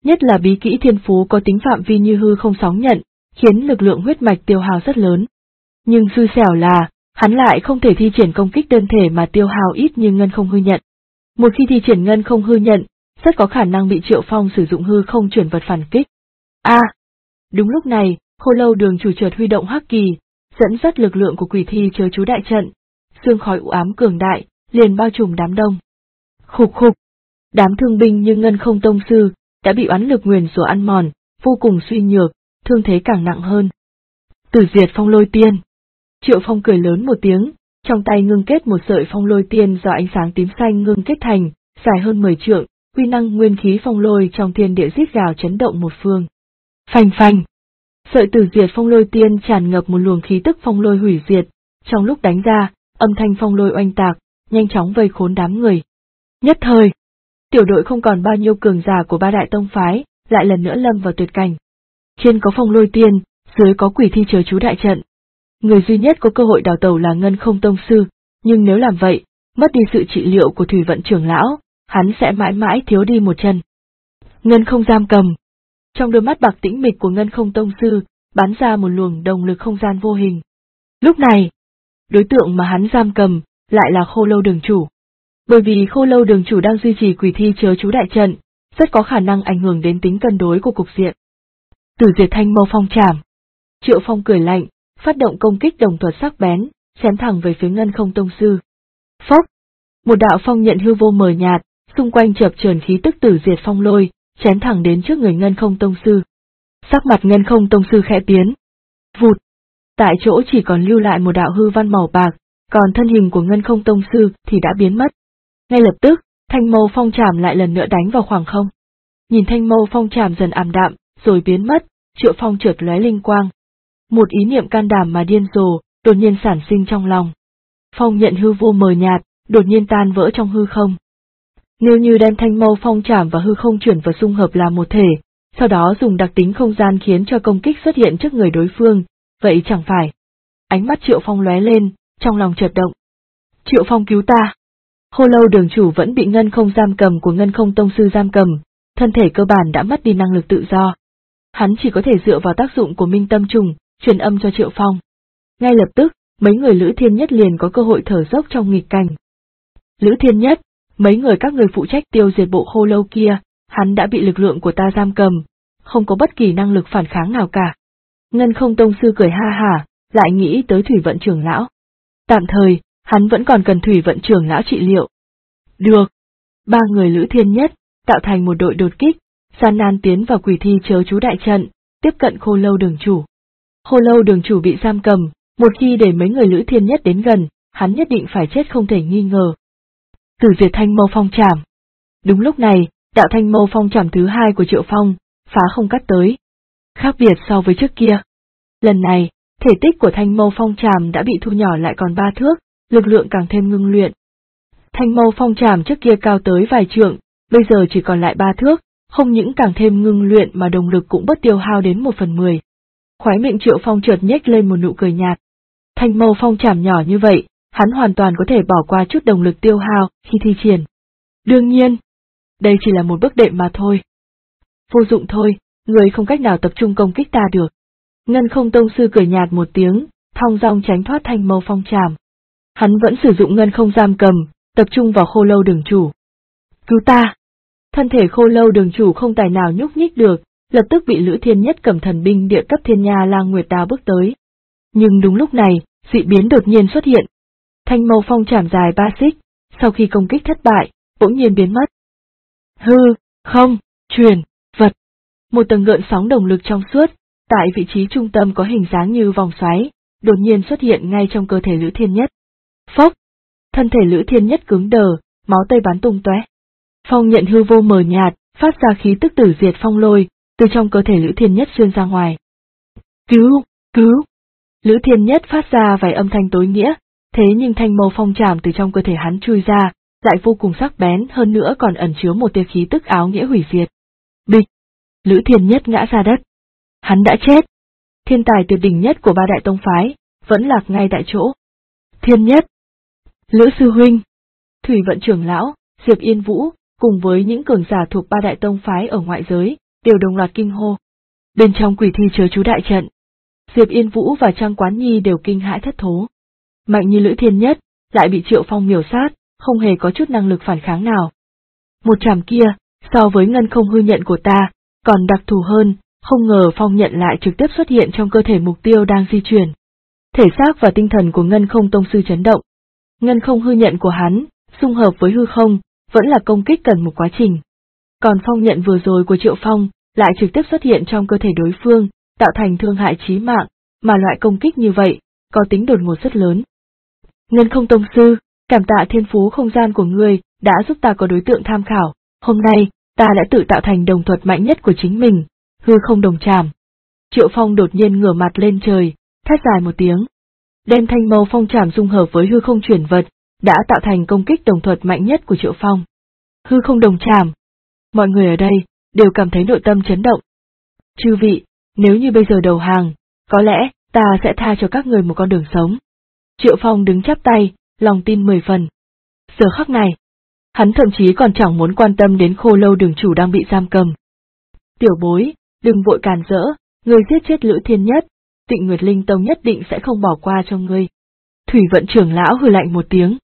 Nhất là bí kỹ thiên phú có tính phạm vi như hư không sóng nhận, khiến lực lượng huyết mạch tiêu hao rất lớn. Nhưng xui xẻo là, hắn lại không thể thi triển công kích đơn thể mà tiêu hao ít như ngân không hư nhận. Một khi thi triển ngân không hư nhận, rất có khả năng bị Triệu Phong sử dụng hư không chuyển vật phản kích. Đúng lúc này, Khô Lâu Đường chủ chợt huy động hắc kỳ, dẫn dắt lực lượng của quỷ thi chớ chú đại trận, sương khói u ám cường đại, liền bao trùm đám đông. Khục khục, đám thương binh như Ngân Không tông sư đã bị oán lực nguyền rủa ăn mòn, vô cùng suy nhược, thương thế càng nặng hơn. Tử diệt phong lôi tiên. Triệu Phong cười lớn một tiếng, trong tay ngưng kết một sợi phong lôi tiên do ánh sáng tím xanh ngưng kết thành, dài hơn 10 trượng, uy năng nguyên khí phong lôi trong thiên địa rít gào chấn động một phương. Phanh phanh. Sợi tử diệt phong lôi tiên tràn ngập một luồng khí tức phong lôi hủy diệt, trong lúc đánh ra, âm thanh phong lôi oanh tạc, nhanh chóng vây khốn đám người. Nhất thời, tiểu đội không còn bao nhiêu cường giả của ba đại tông phái, lại lần nữa lâm vào tuyệt cảnh. Trên có phong lôi tiên, dưới có quỷ thi chớ chú đại trận. Người duy nhất có cơ hội đào tẩu là Ngân Không tông sư, nhưng nếu làm vậy, mất đi sự trị liệu của Thủy Vận trưởng lão, hắn sẽ mãi mãi thiếu đi một chân. Ngân Không giam cầm. Trong đôi mắt bạc tĩnh mịch của Ngân Không tông sư, bắn ra một luồng động lực không gian vô hình. Lúc này, đối tượng mà hắn giam cầm, lại là Khô Lâu đường chủ. Bởi vì Khô Lâu đường chủ đang duy trì quỷ thi chớ chú đại trận, rất có khả năng ảnh hưởng đến tính cân đối của cục diện. Tử diệt thanh mâu phong trảm. Triệu Phong cười lạnh, phát động công kích đồng thuật sắc bén, chém thẳng về phía Ngân Không tông sư. Phốc! Một đạo phong nhận hư vô mờ nhạt, xung quanh chập chờn khí tức tử diệt phong lôi, chém thẳng đến trước người Ngân Không tông sư. Sắc mặt Ngân Không tông sư khẽ biến. Vụt! Tại chỗ chỉ còn lưu lại một đạo hư văn màu bạc, còn thân hình của Ngân Không tông sư thì đã biến mất. Ngay lập tức, thanh mâu phong trảm lại lần nữa đánh vào khoảng không. Nhìn thanh mâu phong trảm dần ảm đạm, rồi biến mất, Triệu Phong chợt lóe linh quang. Một ý niệm can đảm mà điên rồ, đột nhiên sản sinh trong lòng. Phong nhận hư vô mờ nhạt, đột nhiên tan vỡ trong hư không. Nếu như đem thanh mâu phong trảm và hư không chuyển vào xung hợp làm một thể, sau đó dùng đặc tính không gian khiến cho công kích xuất hiện trước người đối phương, vậy chẳng phải. Ánh mắt Triệu Phong lóe lên, trong lòng chợt động. Triệu Phong cứu ta. Khô Lâu đường chủ vẫn bị Ngân Không giam cầm của Ngân Không tông sư giam cầm, thân thể cơ bản đã mất đi năng lực tự do. Hắn chỉ có thể dựa vào tác dụng của Minh Tâm Trùng, truyền âm cho Triệu Phong. Ngay lập tức, mấy người Lữ Thiên Nhất liền có cơ hội thở dốc trong nghịch cảnh. Lữ Thiên Nhất, mấy người các người phụ trách tiêu diệt bộ Khô Lâu kia, hắn đã bị lực lượng của ta giam cầm, không có bất kỳ năng lực phản kháng nào cả. Ngân Không tông sư cười ha hả, lại nghĩ tới Thủy Vận trưởng lão. Tạm thời, hắn vẫn còn cần Thủy Vận trưởng lão trị liệu. Được. Ba người Lữ Thiên Nhất, tạo thành một đội đột kích, gian nan tiến vào quỷ thi chớ chú đại trận, tiếp cận Khô Lâu đường chủ. Khô Lâu đường chủ bị giam cầm, một khi để mấy người Lữ Thiên Nhất đến gần, hắn nhất định phải chết không thể nghi ngờ. Tử diệt thanh mâu phong trảm. Đúng lúc này, đạo thanh mâu phong trảm thứ hai của Triệu Phong, phá không cắt tới. Khác biệt so với trước kia. Lần này, thể tích của thanh mâu phong trảm đã bị thu nhỏ lại còn 3 thước, lực lượng càng thêm ngưng luyện. Thanh mâu phong trảm trước kia cao tới vài trượng, bây giờ chỉ còn lại 3 thước, không những càng thêm ngưng luyện mà động lực cũng bớt tiêu hao đến 1/10. Khóe miệng Triệu Phong chợt nhếch lên một nụ cười nhạt. Thanh mâu phong trảm nhỏ như vậy, hắn hoàn toàn có thể bỏ qua chút động lực tiêu hao khi thi triển. Đương nhiên, đây chỉ là một bước đệm mà thôi. Vô dụng thôi, người không cách nào tập trung công kích ta được. Ngân Không tông sư cười nhạt một tiếng, thong dong tránh thoát thanh mâu phong trảm. Hắn vẫn sử dụng Ngân Không giam cầm, tập trung vào Khô Lâu đường chủ. Cứu ta! Thân thể Khô Lâu đường chủ không tài nào nhúc nhích được, lập tức bị Lữ Thiên Nhất cầm thần binh địa cấp Thiên Nha Lang Nguyệt Đao bước tới. Nhưng đúng lúc này, dị biến đột nhiên xuất hiện. Thanh mâu phong trảm dài 3 xích, sau khi công kích thất bại, bỗng nhiên biến mất. Hư, không, truyền, vật. Một tầng gợn sóng động lực trong suốt, tại vị trí trung tâm có hình dáng như vòng xoáy, đột nhiên xuất hiện ngay trong cơ thể Lữ Thiên Nhất. Phốc! Thân thể Lữ Thiên Nhất cứng đờ, máu tươi bắn tung tóe. Phong nhận hư vô mờ nhạt, phát ra khí tức tử diệt phong lôi, từ trong cơ thể Lữ Thiên Nhất xuyên ra ngoài. Cứu! Cứu! Lữ Thiên Nhất phát ra vài âm thanh tối nghĩa, thế nhưng thanh mâu phong trảm từ trong cơ thể hắn chui ra, lại vô cùng sắc bén hơn nữa còn ẩn chứa một tia khí tức áo nghĩa hủy diệt. Bịch! Lữ Thiên Nhất ngã ra đất. Hắn đã chết. Thiên tài tuyệt đỉnh nhất của ba đại tông phái, vẫn lạc ngay tại chỗ. Thiên Nhất! Lữ sư huynh! Thủy Vận trưởng lão, Diệp Yên Vũ, cùng với những cường giả thuộc ba đại tông phái ở ngoại giới, đều đồng loạt kinh hô. Bên trong quỷ thi chớ chú đại trận, Diệp Yên Vũ và Trang Quán Nhi đều kinh hãi thất thố. Mạnh như Lữ Thiên Nhất lại bị Triệu Phong miểu sát, không hề có chút năng lực phản kháng nào. Một trảm kia, so với ngân không hư nhận của ta, còn đặc thù hơn, không ngờ phong nhận lại trực tiếp xuất hiện trong cơ thể mục tiêu đang di chuyển. Thể xác và tinh thần của ngân không tông sư chấn động. Ngân không hư nhận của hắn, xung hợp với hư không, vẫn là công kích cần một quá trình. Còn phong nhận vừa rồi của Triệu Phong, lại trực tiếp xuất hiện trong cơ thể đối phương, tạo thành thương hại chí mạng, mà loại công kích như vậy, có tính đột ngột rất lớn. Ngân không tông sư, cảm tạ thiên phú không gian của ngươi, đã giúp ta có đối tượng tham khảo, hôm nay, ta đã tự tạo thành đồng thuật mạnh nhất của chính mình, hư không đồng trảm. Triệu Phong đột nhiên ngửa mặt lên trời, thét dài một tiếng. Đem thanh mâu phong trảm dung hợp với hư không chuyển vật, đã tạo thành công kích đồng thuật mạnh nhất của Triệu Phong. Hư không đồng trảm. Mọi người ở đây, đều cảm thấy nội tâm chấn động. Chư vị, nếu như bây giờ đầu hàng, có lẽ, ta sẽ tha cho các người một con đường sống. Triệu Phong đứng chắp tay, lòng tin 10 phần. Giờ khắc này, hắn thậm chí còn chẳng muốn quan tâm đến Khô Lâu đường chủ đang bị giam cầm. Tiểu bối, đừng vội càn rỡ, ngươi giết chết Lữ Thiên Nhất, Tịnh Nguyệt Linh Tông nhất định sẽ không bỏ qua cho ngươi. Thủy Vận trưởng lão hừ lạnh một tiếng.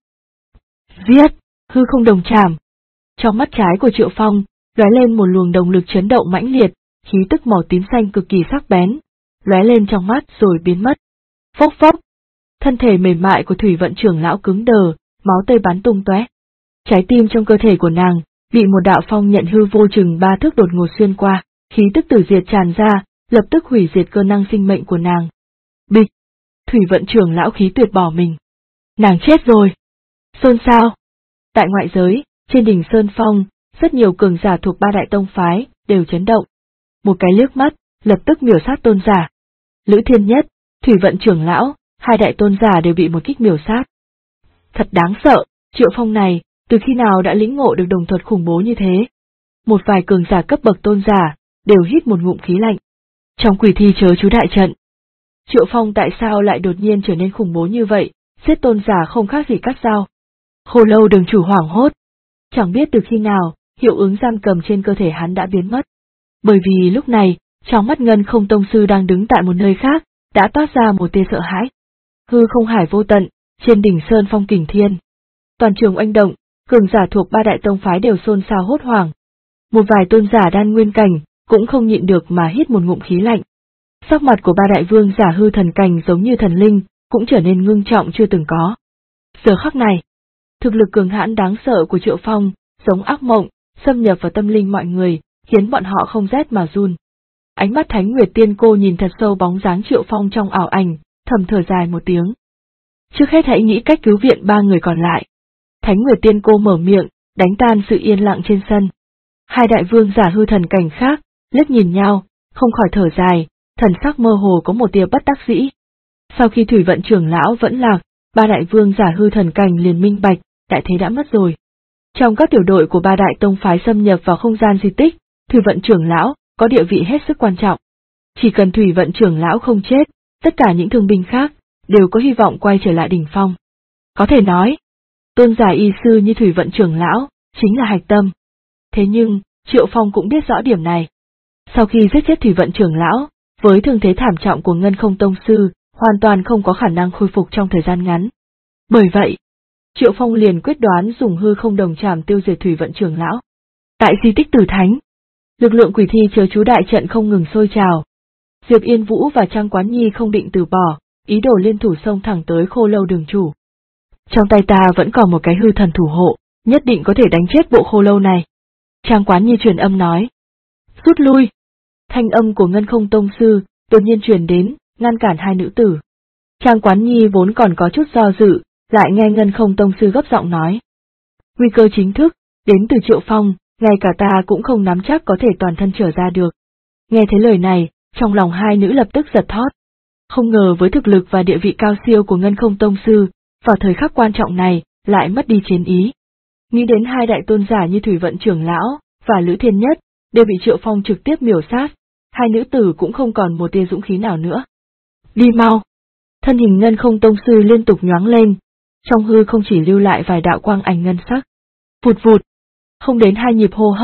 Giết, hư không đồng trảm. Trong mắt trái của Triệu Phong, lóe lên một luồng động lực chấn động mãnh liệt, khí tức màu tím xanh cực kỳ sắc bén, lóe lên trong mắt rồi biến mất. Phốc phốc, thân thể mềm mại của Thủy Vận trưởng lão cứng đờ, máu tươi bắn tung tóe. Trái tim trong cơ thể của nàng bị một đạo phong nhận hư vô chừng 3 thước đột ngột xuyên qua, khí tức tử diệt tràn ra, lập tức hủy diệt cơ năng sinh mệnh của nàng. Bịch, Thủy Vận trưởng lão khí tuyệt bỏ mình. Nàng chết rồi. Xôn xao. Tại ngoại giới, trên đỉnh Sơn Phong, rất nhiều cường giả thuộc 3 đại tông phái đều chấn động. Một cái liếc mắt, lập tức miểu sát tôn giả. Lữ Thiên Nhất, Thủy Vận trưởng lão, 2 đại tôn giả đều bị một kích miểu sát. Thật đáng sợ, Triệu Phong này, từ khi nào đã lĩnh ngộ được đồng thuật khủng bố như thế? Một vài cường giả cấp bậc tôn giả, đều hít một ngụm khí lạnh. Trong quỷ thi chớ chú đại trận, Triệu Phong tại sao lại đột nhiên trở nên khủng bố như vậy, giết tôn giả không khác gì cắt dao. Khô Lâu đường chủ hoảng hốt. Chẳng biết từ khi nào, hiệu ứng giam cầm trên cơ thể hắn đã biến mất. Bởi vì lúc này, trong mắt ngân không tông sư đang đứng tại một nơi khác, đã toát ra một tia sợ hãi. Hư không hải vô tận, trên đỉnh Sơn Phong kình thiên. Toàn trường oanh động, cường giả thuộc 3 đại tông phái đều xôn xao hốt hoảng. Một vài tôn giả đan nguyên cảnh, cũng không nhịn được mà hít một ngụm khí lạnh. Sắc mặt của 3 đại vương giả hư thần cảnh giống như thần linh, cũng trở nên ngưng trọng chưa từng có. Giờ khắc này, thực lực cường hãn đáng sợ của Triệu Phong, giống ác mộng, xâm nhập vào tâm linh mọi người, khiến bọn họ không rét mà run. Ánh mắt Thánh Nguyệt Tiên Cô nhìn thật sâu bóng dáng Triệu Phong trong ảo ảnh, thầm thở dài một tiếng. Trước hết hãy nghĩ cách cứu viện 3 người còn lại. Thánh Nguyệt Tiên Cô mở miệng, đánh tan sự yên lặng trên sân. 2 đại vương giả hư thần cảnh khác, liếc nhìn nhau, không khỏi thở dài, thần sắc mơ hồ có một tia bất đắc dĩ. Sau khi Thủy Vận trưởng lão vẫn lạc, 3 đại vương giả hư thần cảnh liền minh bạch, đại thế đã mất rồi. Trong các tiểu đội của 3 đại tông phái xâm nhập vào không gian di tích, Thủy Vận trưởng lão có địa vị hết sức quan trọng. Chỉ cần Thủy Vận trưởng lão không chết, tất cả những thương binh khác đều có hy vọng quay trở lại đỉnh phong. Có thể nói, tôn giả y sư như Thủy Vận trưởng lão chính là hạch tâm. Thế nhưng, Triệu Phong cũng biết rõ điểm này. Sau khi giết chết Thủy Vận trưởng lão, với thương thế thảm trọng của Ngân Không tông sư, hoàn toàn không có khả năng khôi phục trong thời gian ngắn. Bởi vậy, Triệu Phong liền quyết đoán dùng hư không đồng trảm tiêu diệt Thủy Vận trưởng lão. Tại di tích Tử Thánh, lực lượng quỷ thi chớ chú đại trận không ngừng sôi trào. Diệp Yên Vũ và Trang Quán Nhi không định từ bỏ, ý đồ liên thủ xông thẳng tới Khô Lâu đường chủ. Trong tay ta vẫn còn một cái hư thần thủ hộ, nhất định có thể đánh chết bộ Khô Lâu này. Trang Quán Nhi truyền âm nói. Rút lui. Thanh âm của Ngân Không tông sư đột nhiên truyền đến, ngăn cản 2 nữ tử. Trang Quán Nhi vốn còn có chút do dự, lại nghe Ngân Không tông sư gấp giọng nói. Nguy cơ chính thức, đến từ Triệu Phong, ngay cả ta cũng không nắm chắc có thể toàn thân trở ra được. Nghe thấy lời này, trong lòng 2 nữ lập tức giật thót. Không ngờ với thực lực và địa vị cao siêu của Ngân Không tông sư, vào thời khắc quan trọng này, lại mất đi chiến ý. Nghĩ đến 2 đại tôn giả như Thủy Vận trưởng lão và Lữ Thiên Nhất, đều bị Triệu Phong trực tiếp miểu sát, 2 nữ tử cũng không còn một tia dũng khí nào nữa. Đi mau! Thân hình Ngân Không tông sư liên tục nhoáng lên, trong hư không chỉ lưu lại vài đạo quang ảnh ngân sắc. Vụt vụt! Không đến 2 nhịp hô hấp,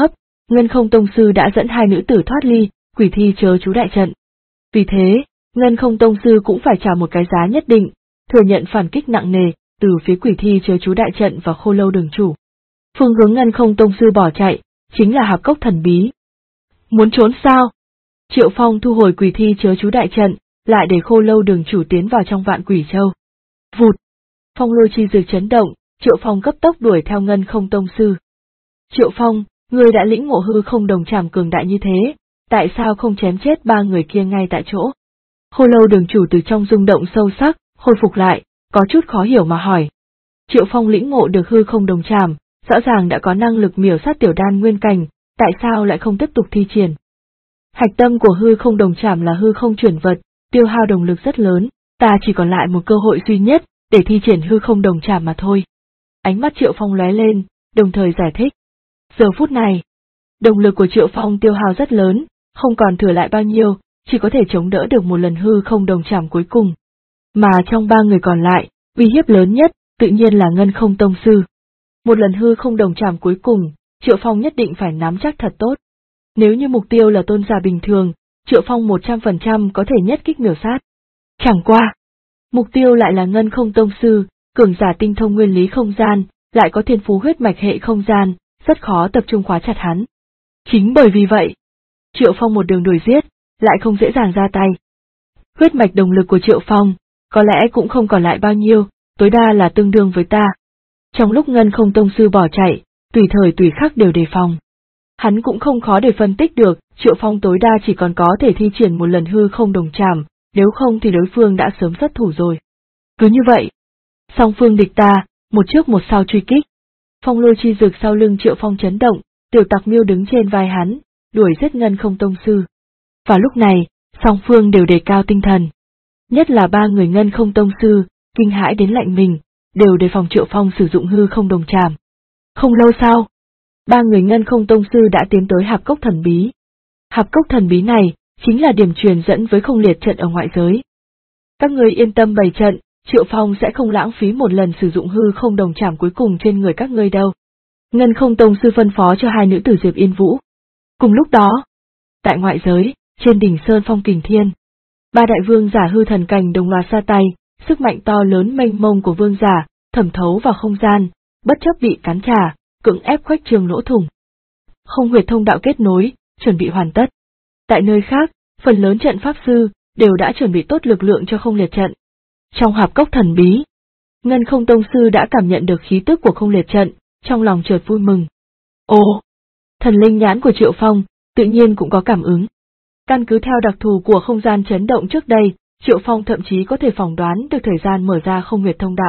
Ngân Không Tông Sư đã dẫn hai nữ tử thoát ly Quỷ Thi Chớ Chú đại trận. Vì thế, Ngân Không Tông Sư cũng phải trả một cái giá nhất định, thừa nhận phản kích nặng nề từ phía Quỷ Thi Chớ Chú đại trận và Khô Lâu đường chủ. Phương hướng Ngân Không Tông Sư bỏ chạy chính là hạp cốc thần bí. Muốn trốn sao? Triệu Phong thu hồi Quỷ Thi Chớ Chú đại trận, lại để Khô Lâu đường chủ tiến vào trong Vạn Quỷ Châu. Vụt! Phong lôi chi dược chấn động, Triệu Phong cấp tốc đuổi theo Ngân Không Tông Sư. Triệu Phong, ngươi đã lĩnh ngộ hư không đồng trảm cường đại như thế, tại sao không chém chết ba người kia ngay tại chỗ? Khô Lâu đường chủ từ trong rung động sâu sắc, hồi phục lại, có chút khó hiểu mà hỏi. Triệu Phong lĩnh ngộ được hư không đồng trảm, rõ ràng đã có năng lực miểu sát tiểu đan nguyên cảnh, tại sao lại không tiếp tục thi triển? Hạch tâm của hư không đồng trảm là hư không chuyển vật, tiêu hao đồng lực rất lớn, ta chỉ còn lại một cơ hội duy nhất để thi triển hư không đồng trảm mà thôi. Ánh mắt Triệu Phong lóe lên, đồng thời giải thích. Giờ phút này, đồng lực của Triệu Phong tiêu hao rất lớn, không còn thừa lại bao nhiêu, chỉ có thể chống đỡ được một lần hư không đồng trảm cuối cùng. Mà trong ba người còn lại, uy hiếp lớn nhất, tự nhiên là Ngân Không Tông Sư. Một lần hư không đồng trảm cuối cùng, Triệu Phong nhất định phải nắm chắc thật tốt. Nếu như mục tiêu là tôn giả bình thường, Triệu Phong 100% có thể nhất kích miểu sát. Chẳng qua, mục tiêu lại là Ngân Không Tông Sư, cường giả tinh thông nguyên lý không gian, lại có thiên phú huyết mạch hệ không gian, rất khó tập trung khóa chặt hắn. Chính bởi vì vậy, Triệu Phong một đường đuổi giết, lại không dễ dàng ra tay. Huyết mạch đồng lực của Triệu Phong, có lẽ cũng không còn lại bao nhiêu, tối đa là tương đương với ta. Trong lúc Ngân Không Tông Sư bỏ chạy, tùy thời tùy khắc đều đề phòng. Hắn cũng không khó để phân tích được, Triệu Phong tối đa chỉ còn có thể thi triển một lần hư không đồng trảm, nếu không thì đối phương đã sớm xuất thủ rồi. Cứ như vậy, song phương địch ta, một trước một sau truy kích. Phong lôi chi dược sau lưng Triệu Phong chấn động, tiểu tặc miêu đứng trên vai hắn, đuổi giết Ngân Không Tông Sư. Và lúc này, song phương đều đề cao tinh thần. Nhất là ba người Ngân Không Tông Sư, kinh hãi đến lạnh mình, đều đề phòng Triệu Phong sử dụng hư không đồng trảm. Không lâu sau, ba người Ngân Không Tông Sư đã tiến tới hạp cốc thần bí. Hạp cốc thần bí này, chính là điểm truyền dẫn với không liệt trận ở ngoại giới. Các người yên tâm bày trận, Triệu Phong sẽ không lãng phí một lần sử dụng hư không đồng trảm cuối cùng trên người các ngươi đâu. Ngân Không Tông Sư phân phó cho hai nữ tử Diệp Yên Vũ. Cùng lúc đó, tại ngoại giới, trên đỉnh Sơn Phong Kình Thiên, ba đại vương giả hư thần cảnh đồng loạt ra tay, sức mạnh to lớn mênh mông của vương giả, thẩm thấu vào không gian, bất chấp bị cắn trả, cưỡng ép khuếch trương lỗ thủng. Không huyệt thông đạo kết nối, chuẩn bị hoàn tất. Tại nơi khác, phần lớn trận pháp sư đều đã chuẩn bị tốt lực lượng cho không liệt trận. Trong hạp cốc thần bí, Ngân Không Tông Sư đã cảm nhận được khí tức của không liệt trận, trong lòng chợt vui mừng. Ồ, thần linh nhãn của Triệu Phong, tự nhiên cũng có cảm ứng. Căn cứ theo đặc thù của không gian chấn động trước đây, Triệu Phong thậm chí có thể phỏng đoán được thời gian mở ra không huyệt thông đạo.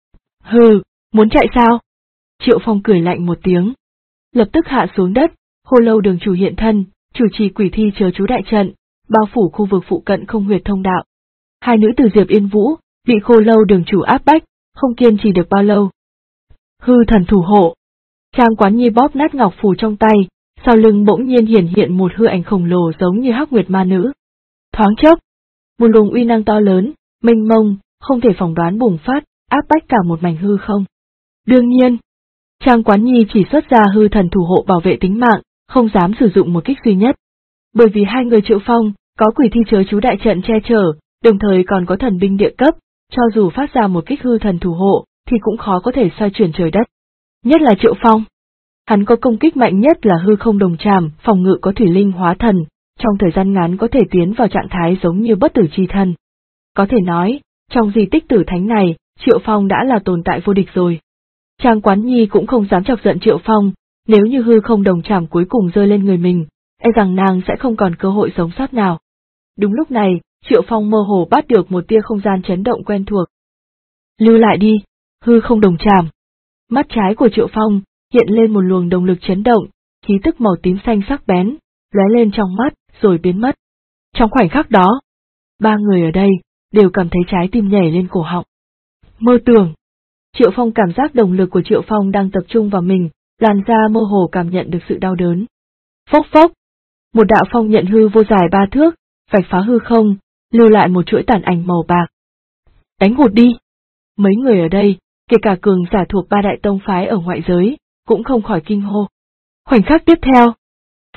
Hừ, muốn chạy sao? Triệu Phong cười lạnh một tiếng. Lập tức hạ xuống đất, Khô Lâu đường chủ hiện thân, chủ trì Quỷ Thi Chớ Chú đại trận, bao phủ khu vực phụ cận không huyệt thông đạo. Hai nữ tử Diệp Yên Vũ, bị Khô Lâu đường chủ áp bách, không kiên trì được bao lâu. Hư thần thủ hộ. Trang Quán Nhi bóp nát ngọc phù trong tay, sau lưng bỗng nhiên hiển hiện một hư ảnh khổng lồ giống như Hắc Nguyệt ma nữ. Thoáng chốc, một luồng uy năng to lớn, mênh mông, không thể phỏng đoán bùng phát, áp bách cả một mảnh hư không. Đương nhiên, Trang Quán Nhi chỉ xuất ra hư thần thủ hộ bảo vệ tính mạng, không dám sử dụng một kích duy nhất. Bởi vì hai người Triệu Phong có Quỷ Thi Chớ Chú đại trận che chở, đồng thời còn có thần binh địa cấp, cho dù phát ra một kích hư thần thủ hộ, thì cũng khó có thể xoay chuyển trời đất. Nhất là Triệu Phong. Hắn có công kích mạnh nhất là hư không đồng trảm, phòng ngự có thủy linh hóa thần, trong thời gian ngắn có thể tiến vào trạng thái giống như bất tử chi thân. Có thể nói, trong di tích tử thánh này, Triệu Phong đã là tồn tại vô địch rồi. Trang Quán Nhi cũng không dám chọc giận Triệu Phong, nếu như hư không đồng trảm cuối cùng rơi lên người mình, e rằng nàng sẽ không còn cơ hội sống sót nào. Đúng lúc này, Triệu Phong mơ hồ bắt được một tia không gian chấn động quen thuộc. Lưu lại đi, hư không đồng trảm. Mắt trái của Triệu Phong hiện lên một luồng động lực chấn động, khí tức màu tím xanh sắc bén, lóe lên trong mắt, rồi biến mất. Trong khoảnh khắc đó, ba người ở đây đều cảm thấy trái tim nhảy lên cổ họng. Mơ tưởng. Triệu Phong cảm giác động lực của Triệu Phong đang tập trung vào mình, làn da mơ hồ cảm nhận được sự đau đớn. Phốc phốc. Một đạo phong nhận hư vô dài 3 thước, vạch phá hư không, lưu lại một chuỗi tàn ảnh màu bạc. Đánh hụt đi. Mấy người ở đây, kể cả cường giả thuộc ba đại tông phái ở ngoại giới, cũng không khỏi kinh hô. Khoảnh khắc tiếp theo,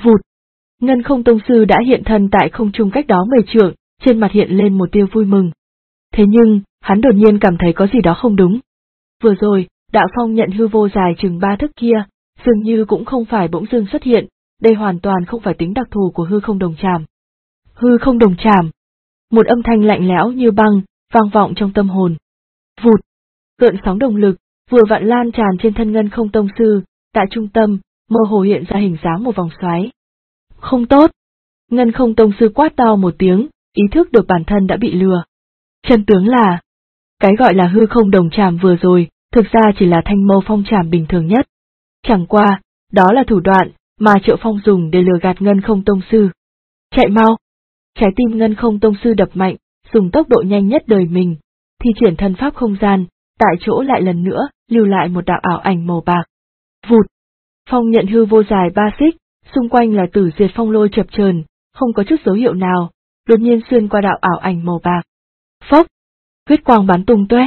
Vụt! Ngân Không Tông Sư đã hiện thân tại không trung cách đó 10 trượng, trên mặt hiện lên một tia vui mừng. Thế nhưng, hắn đột nhiên cảm thấy có gì đó không đúng. Vừa rồi, đạo phong nhận hư vô dài chừng 3 thước kia, dường như cũng không phải bỗng dưng xuất hiện, đây hoàn toàn không phải tính đặc thù của hư không đồng trảm. Hư không đồng trảm. Một âm thanh lạnh lẽo như băng, vang vọng trong tâm hồn. Vụt! Gợn sóng đồng lực, vừa vặn lan tràn trên thân Ngân Không Tông Sư, tại trung tâm, mơ hồ hiện ra hình dáng một vòng xoáy. Không tốt! Ngân Không Tông Sư quát to một tiếng, ý thức được bản thân đã bị lừa. Chân tướng là, cái gọi là hư không đồng trảm vừa rồi, thực ra chỉ là thanh mâu phong trảm bình thường nhất. Chẳng qua, đó là thủ đoạn mà Triệu Phong dùng để lừa gạt Ngân Không Tông Sư. Chạy mau! Trái tim Ngân Không Tông Sư đập mạnh, dùng tốc độ nhanh nhất đời mình, thi triển thân pháp không gian, tại chỗ lại lần nữa, lưu lại một đạo ảo ảnh màu bạc. Vụt! Phong nhận hư vô dài 3 xích, xung quanh là tử diệt phong lôi chập chờn, không có chút dấu hiệu nào, đột nhiên xuyên qua đạo ảo ảnh màu bạc. Phốc! Huyết quang bắn tung tóe.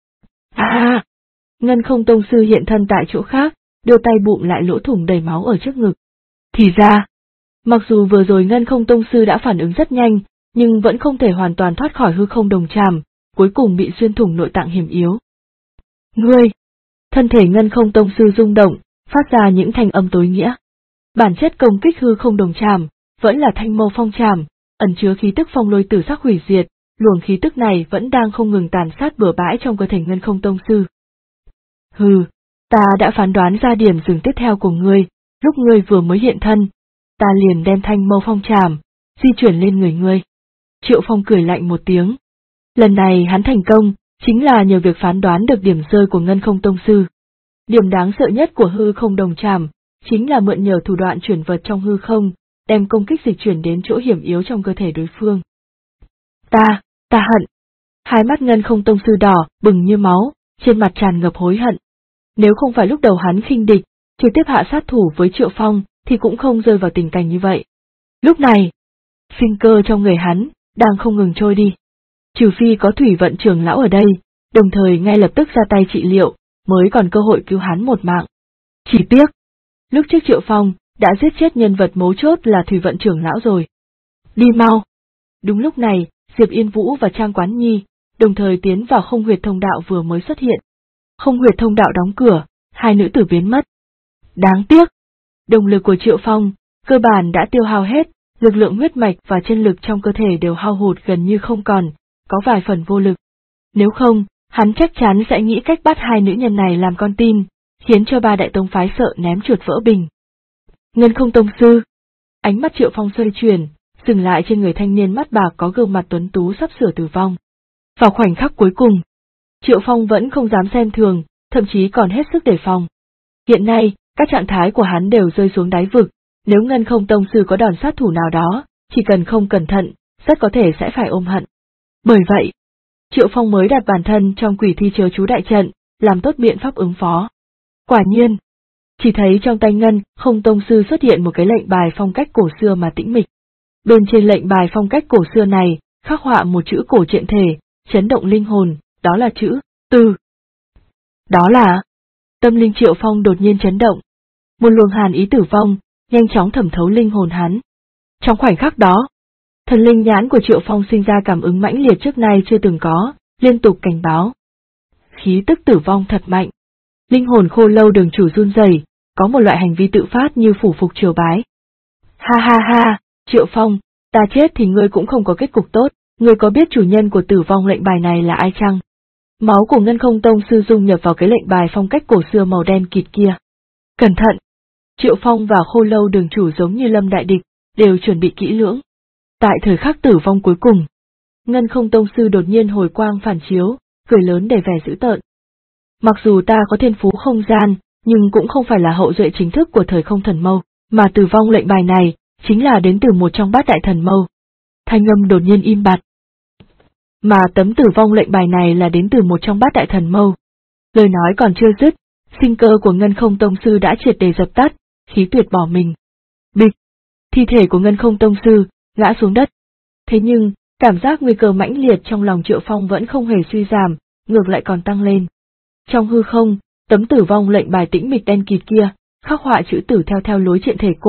Ngân Không Tông Sư hiện thân tại chỗ khác, đưa tay bụng lại lỗ thủng đầy máu ở trước ngực. Thì ra, mặc dù vừa rồi Ngân Không Tông Sư đã phản ứng rất nhanh, nhưng vẫn không thể hoàn toàn thoát khỏi hư không đồng trảm, cuối cùng bị xuyên thủng nội tạng hiểm yếu. Ngươi! Thân thể Ngân Không Tông Sư rung động, phát ra những thanh âm tối nghĩa. Bản chất công kích hư không đồng trảm, vẫn là thanh mâu phong trảm, ẩn chứa khí tức phong lôi tử sắc hủy diệt, luồng khí tức này vẫn đang không ngừng tàn sát bừa bãi trong cơ thể Ngân Không Tông Sư. Hừ, ta đã phán đoán ra điểm dừng tiếp theo của ngươi, lúc ngươi vừa mới hiện thân, ta liền đem thanh mâu phong trảm, di chuyển lên người ngươi. Triệu Phong cười lạnh một tiếng. Lần này hắn thành công, chính là nhờ việc phán đoán được điểm rơi của Ngân Không Tông Sư. Điểm đáng sợ nhất của hư không đồng trảm, chính là mượn nhờ thủ đoạn chuyển vật trong hư không, đem công kích dịch chuyển đến chỗ hiểm yếu trong cơ thể đối phương. Ta hận. Hai mắt Ngân Không Tông Sư đỏ, bừng như máu, trên mặt tràn ngập hối hận. Nếu không phải lúc đầu hắn khinh địch, trực tiếp hạ sát thủ với Triệu Phong, thì cũng không rơi vào tình cảnh như vậy. Lúc này, sinh cơ trong người hắn, đang không ngừng trôi đi. Trừ phi có Thủy Vận trưởng lão ở đây, đồng thời ngay lập tức ra tay trị liệu, mới còn cơ hội cứu hắn một mạng. Chỉ tiếc, lúc trước Triệu Phong, đã giết chết nhân vật mấu chốt là Thủy Vận trưởng lão rồi. Đi mau! Đúng lúc này, Diệp Yên Vũ và Trang Quán Nhi, đồng thời tiến vào không huyệt thông đạo vừa mới xuất hiện. Không huyệt thông đạo đóng cửa, hai nữ tử biến mất. Đáng tiếc! Động lực của Triệu Phong, cơ bản đã tiêu hao hết, lực lượng huyết mạch và chân lực trong cơ thể đều hao hụt gần như không còn, có vài phần vô lực. Nếu không, hắn chắc chắn sẽ nghĩ cách bắt hai nữ nhân này làm con tin, khiến cho ba đại tông phái sợ ném chuột vỡ bình. Ngân Không Tông Sư! Ánh mắt Triệu Phong xoay chuyển, dừng lại trên người thanh niên mắt bạc có gương mặt tuấn tú sắp sửa tử vong. Vào khoảnh khắc cuối cùng, Triệu Phong vẫn không dám xem thường, thậm chí còn hết sức đề phòng. Hiện nay, các trạng thái của hắn đều rơi xuống đáy vực, nếu Ngân Không Tông Sư có đòn sát thủ nào đó, chỉ cần không cẩn thận, rất có thể sẽ phải ôm hận. Bởi vậy, Triệu Phong mới đặt bản thân trong quỷ thi chớ chú đại trận, làm tốt biện pháp ứng phó. Quả nhiên, chỉ thấy trong tay Ngân Không Tông Sư xuất hiện một cái lệnh bài phong cách cổ xưa mà tĩnh mịch. Bên trên lệnh bài phong cách cổ xưa này, khắc họa một chữ cổ triện thể, chấn động linh hồn, đó là chữ Từ. Đó là... Tâm linh Triệu Phong đột nhiên chấn động. Một luồng hàn ý tử vong, nhanh chóng thẩm thấu linh hồn hắn. Trong khoảnh khắc đó, thần linh nhãn của Triệu Phong sinh ra cảm ứng mãnh liệt trước nay chưa từng có, liên tục cảnh báo. Khí tức tử vong thật mạnh. Linh hồn Khô Lâu Đường chủ run rẩy, có một loại hành vi tự phát như phủ phục triều bái. Ha ha ha, Triệu Phong, ta chết thì ngươi cũng không có kết cục tốt, ngươi có biết chủ nhân của tử vong lệnh bài này là ai chăng? Máu của Ngân Không Tông Sư dung nhập vào cái lệnh bài phong cách cổ xưa màu đen kịt kia. Cẩn thận! Triệu Phong và Khô Lâu Đường chủ giống như lâm đại địch, đều chuẩn bị kỹ lưỡng. Tại thời khắc tử vong cuối cùng, Ngân Không Tông Sư đột nhiên hồi quang phản chiếu, cười lớn để vẻ dữ tợn. Mặc dù ta có thiên phú không gian, nhưng cũng không phải là hậu duệ chính thức của thời không thần mâu, mà tử vong lệnh bài này, chính là đến từ một trong bát đại thần mâu. Thanh âm đột nhiên im bặt. Mà tấm tử vong lệnh bài này là đến từ một trong bát đại thần mâu. Lời nói còn chưa dứt, sinh cơ của Ngân Không Tông Sư đã triệt để dập tắt, khí tuyệt bỏ mình. Bịch! Thi thể của Ngân Không Tông Sư ngã xuống đất. Thế nhưng, cảm giác nguy cơ mãnh liệt trong lòng Triệu Phong vẫn không hề suy giảm, ngược lại còn tăng lên. Trong hư không, tấm tử vong lệnh bài tĩnh mịch đen kịt kia, khắc họa chữ tử theo lối triện thể cổ,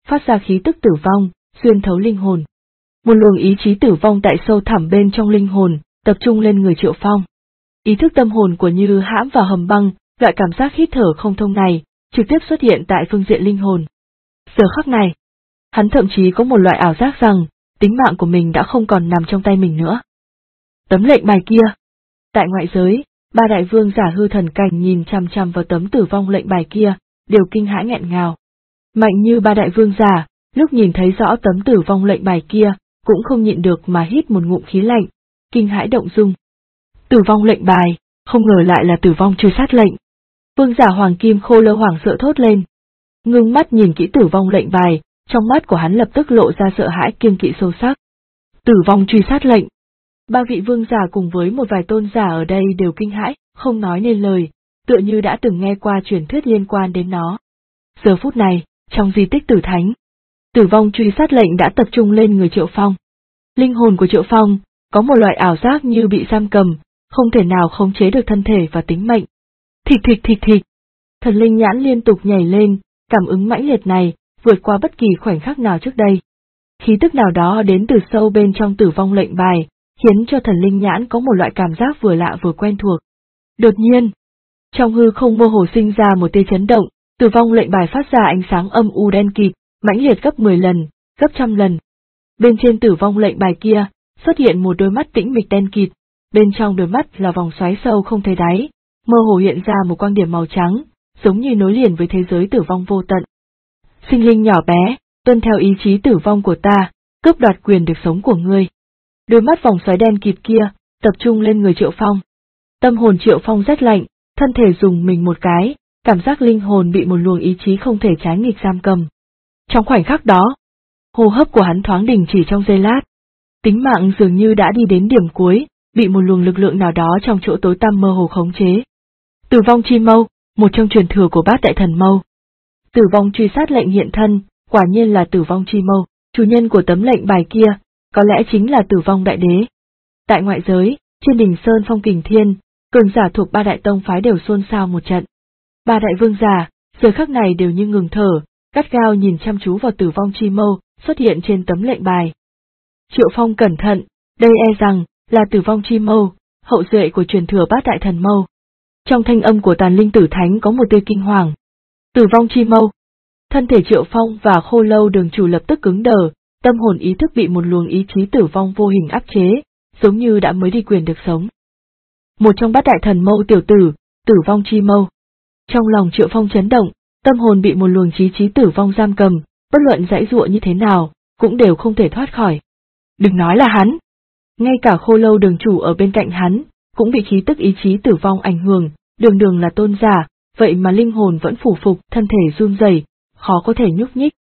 phát ra khí tức tử vong, xuyên thấu linh hồn. Một luồng ý chí tử vong tại sâu thẳm bên trong linh hồn, tập trung lên người Triệu Phong. Ý thức tâm hồn của Như hãm vào hầm băng, loại cảm giác hít thở không thông này, trực tiếp xuất hiện tại phương diện linh hồn. Giờ khắc này, hắn thậm chí có một loại ảo giác rằng, tính mạng của mình đã không còn nằm trong tay mình nữa. Tấm lệnh bài kia. Tại ngoại giới, ba đại vương giả hư thần cảnh nhìn chằm chằm vào tấm tử vong lệnh bài kia, đều kinh hãi nghẹn ngào. Mạnh như ba đại vương giả, lúc nhìn thấy rõ tấm tử vong lệnh bài kia, cũng không nhịn được mà hít một ngụm khí lạnh, kinh hãi động dung. Tử vong lệnh bài, không ngờ lại là tử vong truy sát lệnh. Vương giả Hoàng Kim Khô Lâu hoảng sợ thốt lên. Ngưng mắt nhìn kỹ tử vong lệnh bài, trong mắt của hắn lập tức lộ ra sợ hãi kiêng kỵ sâu sắc. Tử vong truy sát lệnh. Ba vị vương giả cùng với một vài tôn giả ở đây đều kinh hãi, không nói nên lời, tựa như đã từng nghe qua truyền thuyết liên quan đến nó. Giờ phút này, trong di tích Tử Thánh, tử vong truy sát lệnh đã tập trung lên người Triệu Phong. Linh hồn của Triệu Phong có một loại ảo giác như bị giam cầm, không thể nào khống chế được thân thể và tính mệnh. Thịch thịch thịch thịch. Thần linh nhãn liên tục nhảy lên, cảm ứng mãnh liệt này vượt qua bất kỳ khoảnh khắc nào trước đây. Khí tức nào đó đến từ sâu bên trong tử vong lệnh bài, khiến cho thần linh nhãn có một loại cảm giác vừa lạ vừa quen thuộc. Đột nhiên, trong hư không mơ hồ sinh ra một tia chấn động, tử vong lệnh bài phát ra ánh sáng âm u đen kịt, mãnh liệt gấp 10 lần, gấp trăm lần. Bên trên tử vong lệnh bài kia, xuất hiện một đôi mắt tĩnh mịch đen kịt, bên trong đôi mắt là vòng xoáy sâu không thấy đáy, mơ hồ hiện ra một quang điểm màu trắng, giống như nối liền với thế giới tử vong vô tận. Sinh linh nhỏ bé, tuân theo ý chí tử vong của ta, cướp đoạt quyền được sống của ngươi. Đôi mắt vòng xoáy đen kịt kia, tập trung lên người Triệu Phong. Tâm hồn Triệu Phong rét lạnh, thân thể dùng mình một cái, cảm giác linh hồn bị một luồng ý chí không thể trái nghịch giam cầm. Trong khoảnh khắc đó, hô hấp của hắn thoáng đình chỉ trong giây lát. Tính mạng dường như đã đi đến điểm cuối, bị một luồng lực lượng nào đó trong chỗ tối tăm mơ hồ khống chế. Tử vong chi mâu, một trong truyền thừa của bát đại thần mâu. Tử vong truy sát lệnh hiện thân, quả nhiên là tử vong chi mâu, chủ nhân của tấm lệnh bài kia, có lẽ chính là tử vong đại đế. Tại ngoại giới, trên đỉnh Sơn Phong Kình Thiên, cường giả thuộc ba đại tông phái đều xôn xao một trận. Ba đại vương giả, giờ khắc này đều như ngừng thở, gắt gao nhìn chăm chú vào tử vong chi mâu xuất hiện trên tấm lệnh bài. Triệu Phong cẩn thận, đây e rằng là tử vong chi mâu, hậu duệ của truyền thừa bát đại thần mâu. Trong thanh âm của Tàn Linh Tử Thánh có một tia kinh hoàng. Tử vong chi mâu. Thân thể Triệu Phong và Khô Lâu Đường chủ lập tức cứng đờ, tâm hồn ý thức bị một luồng ý chí tử vong vô hình áp chế, giống như đã mới đi quyền được sống. Một trong bát đại thần mâu tiểu tử, tử vong chi mâu. Trong lòng Triệu Phong chấn động, tâm hồn bị một luồng chí tử vong giam cầm, bất luận giãy giụa như thế nào, cũng đều không thể thoát khỏi. Đừng nói là hắn. Ngay cả Khô Lâu Đường chủ ở bên cạnh hắn, cũng bị khí tức ý chí tử vong ảnh hưởng, đường đường là tôn giả, vậy mà linh hồn vẫn phủ phục, thân thể run rẩy, khó có thể nhúc nhích.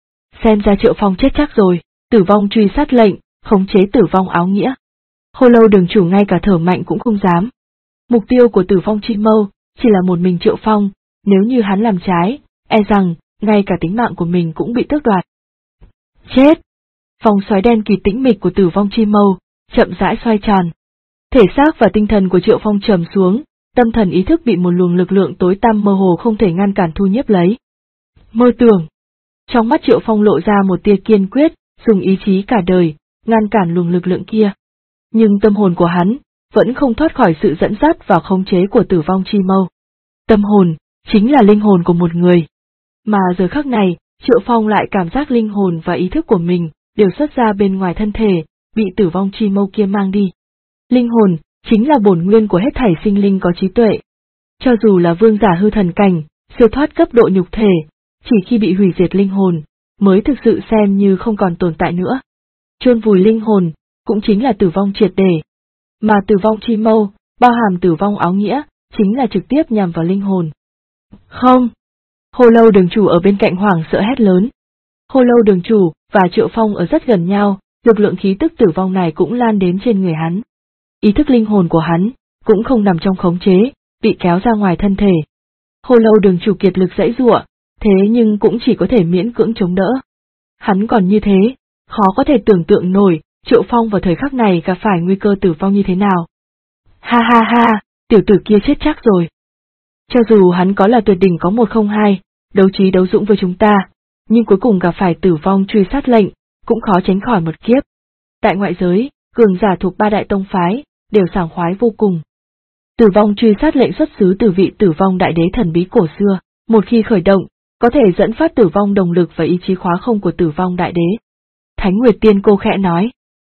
Xem ra Triệu Phong chết chắc rồi, tử vong truy sát lệnh, khống chế tử vong áo nghĩa. Khô Lâu Đường chủ ngay cả thở mạnh cũng không dám. Mục tiêu của tử vong chi mâu, chỉ là một mình Triệu Phong, nếu như hắn làm trái, e rằng, ngay cả tính mạng của mình cũng bị tước đoạt. Chết! Vòng xoáy đen kỳ tĩnh mịch của tử vong chi mâu, chậm rãi xoay tròn. Thể xác và tinh thần của Triệu Phong trầm xuống, tâm thần ý thức bị một luồng lực lượng tối tăm mơ hồ không thể ngăn cản thu nhiếp lấy. Mơ tưởng. Trong mắt Triệu Phong lộ ra một tia kiên quyết, dùng ý chí cả đời, ngăn cản luồng lực lượng kia. Nhưng tâm hồn của hắn, vẫn không thoát khỏi sự dẫn dắt và khống chế của tử vong chi mâu. Tâm hồn, chính là linh hồn của một người. Mà giờ khắc này, Triệu Phong lại cảm giác linh hồn và ý thức của mình, đều xuất ra bên ngoài thân thể, bị tử vong chi mâu kia mang đi. Linh hồn, chính là bổn nguyên của hết thảy sinh linh có trí tuệ. Cho dù là vương giả hư thần cảnh, siêu thoát cấp độ nhục thể, chỉ khi bị hủy diệt linh hồn, mới thực sự xem như không còn tồn tại nữa. Chôn vùi linh hồn, cũng chính là tử vong triệt để. Mà tử vong chi mâu, bao hàm tử vong áo nghĩa, chính là trực tiếp nhằm vào linh hồn. Không! Khô Lâu Đường chủ ở bên cạnh hoảng sợ hét lớn. Khô Lâu Đường chủ và Triệu Phong ở rất gần nhau, lực lượng khí tức tử vong này cũng lan đến trên người hắn. Ý thức linh hồn của hắn, cũng không nằm trong khống chế, bị kéo ra ngoài thân thể. Khô Lâu Đường chủ kiệt lực giãy giụa, thế nhưng cũng chỉ có thể miễn cưỡng chống đỡ. Hắn còn như thế, khó có thể tưởng tượng nổi, Triệu Phong vào thời khắc này gặp phải nguy cơ tử vong như thế nào. Ha ha ha, tiểu tử kia chết chắc rồi. Cho dù hắn có là tuyệt đỉnh có 102, đấu trí đấu dũng với chúng ta, nhưng cuối cùng gặp phải tử vong truy sát lệnh, cũng khó tránh khỏi một kiếp. Tại ngoại giới, cường giả thuộc ba đại tông phái, đều sảng khoái vô cùng. Tử vong truy sát lệnh xuất xứ từ vị tử vong đại đế thần bí cổ xưa, một khi khởi động, có thể dẫn phát tử vong đồng lực và ý chí khóa không của tử vong đại đế. Thánh Nguyệt Tiên cô khẽ nói.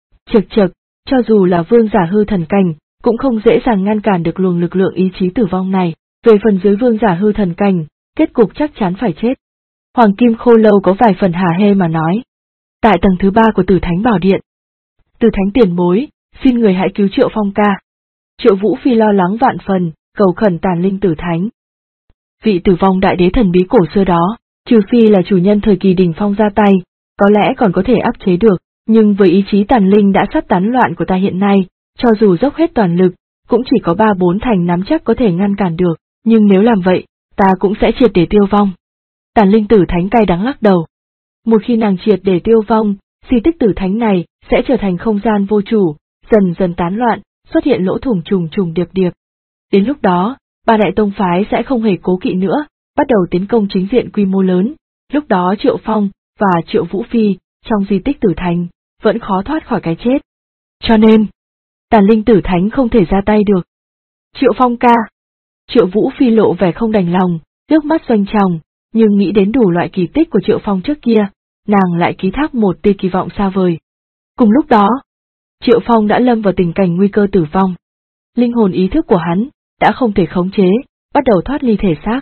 Chậc, cho dù là vương giả hư thần cảnh, cũng không dễ dàng ngăn cản được luồng lực lượng ý chí tử vong này, về phần dưới vương giả hư thần cảnh, kết cục chắc chắn phải chết. Hoàng Kim Khô Lâu có vài phần hả hê mà nói. Tại tầng thứ 3 của Tử Thánh Bảo Điện. Tử Thánh tiền bối, xin người hãy cứu Triệu Phong ca. Triệu Vũ Phi lo lắng vạn phần, cầu khẩn Tàn Linh Tử Thánh. Vị tử vong đại đế thần bí cổ xưa đó, trừ phi là chủ nhân thời kỳ đỉnh phong ra tay, có lẽ còn có thể áp chế được, nhưng với ý chí tàn linh đã sắp tán loạn của ta hiện nay, cho dù dốc hết toàn lực, cũng chỉ có 3-4 thành nắm chắc có thể ngăn cản được, nhưng nếu làm vậy, ta cũng sẽ triệt để tiêu vong. Tàn Linh Tử Thánh cay đắng lắc đầu. Một khi nàng triệt để tiêu vong, di tích Tử Thánh này sẽ trở thành không gian vô chủ, dần dần tán loạn, xuất hiện lỗ thủng trùng trùng điệp điệp. Đến lúc đó, ba đại tông phái sẽ không hề cố kỵ nữa, bắt đầu tiến công chính diện quy mô lớn, lúc đó Triệu Phong và Triệu Vũ Phi, trong di tích Tử Thánh, vẫn khó thoát khỏi cái chết. Cho nên, Tàn Linh Tử Thánh không thể ra tay được. Triệu Phong ca. Triệu Vũ Phi lộ vẻ không đành lòng, nước mắt doanh tròng, nhưng nghĩ đến đủ loại kỳ tích của Triệu Phong trước kia, nàng lại ký thác một tia kỳ vọng xa vời. Cùng lúc đó, Triệu Phong đã lâm vào tình cảnh nguy cơ tử vong. Linh hồn ý thức của hắn đã không thể khống chế, bắt đầu thoát ly thể xác.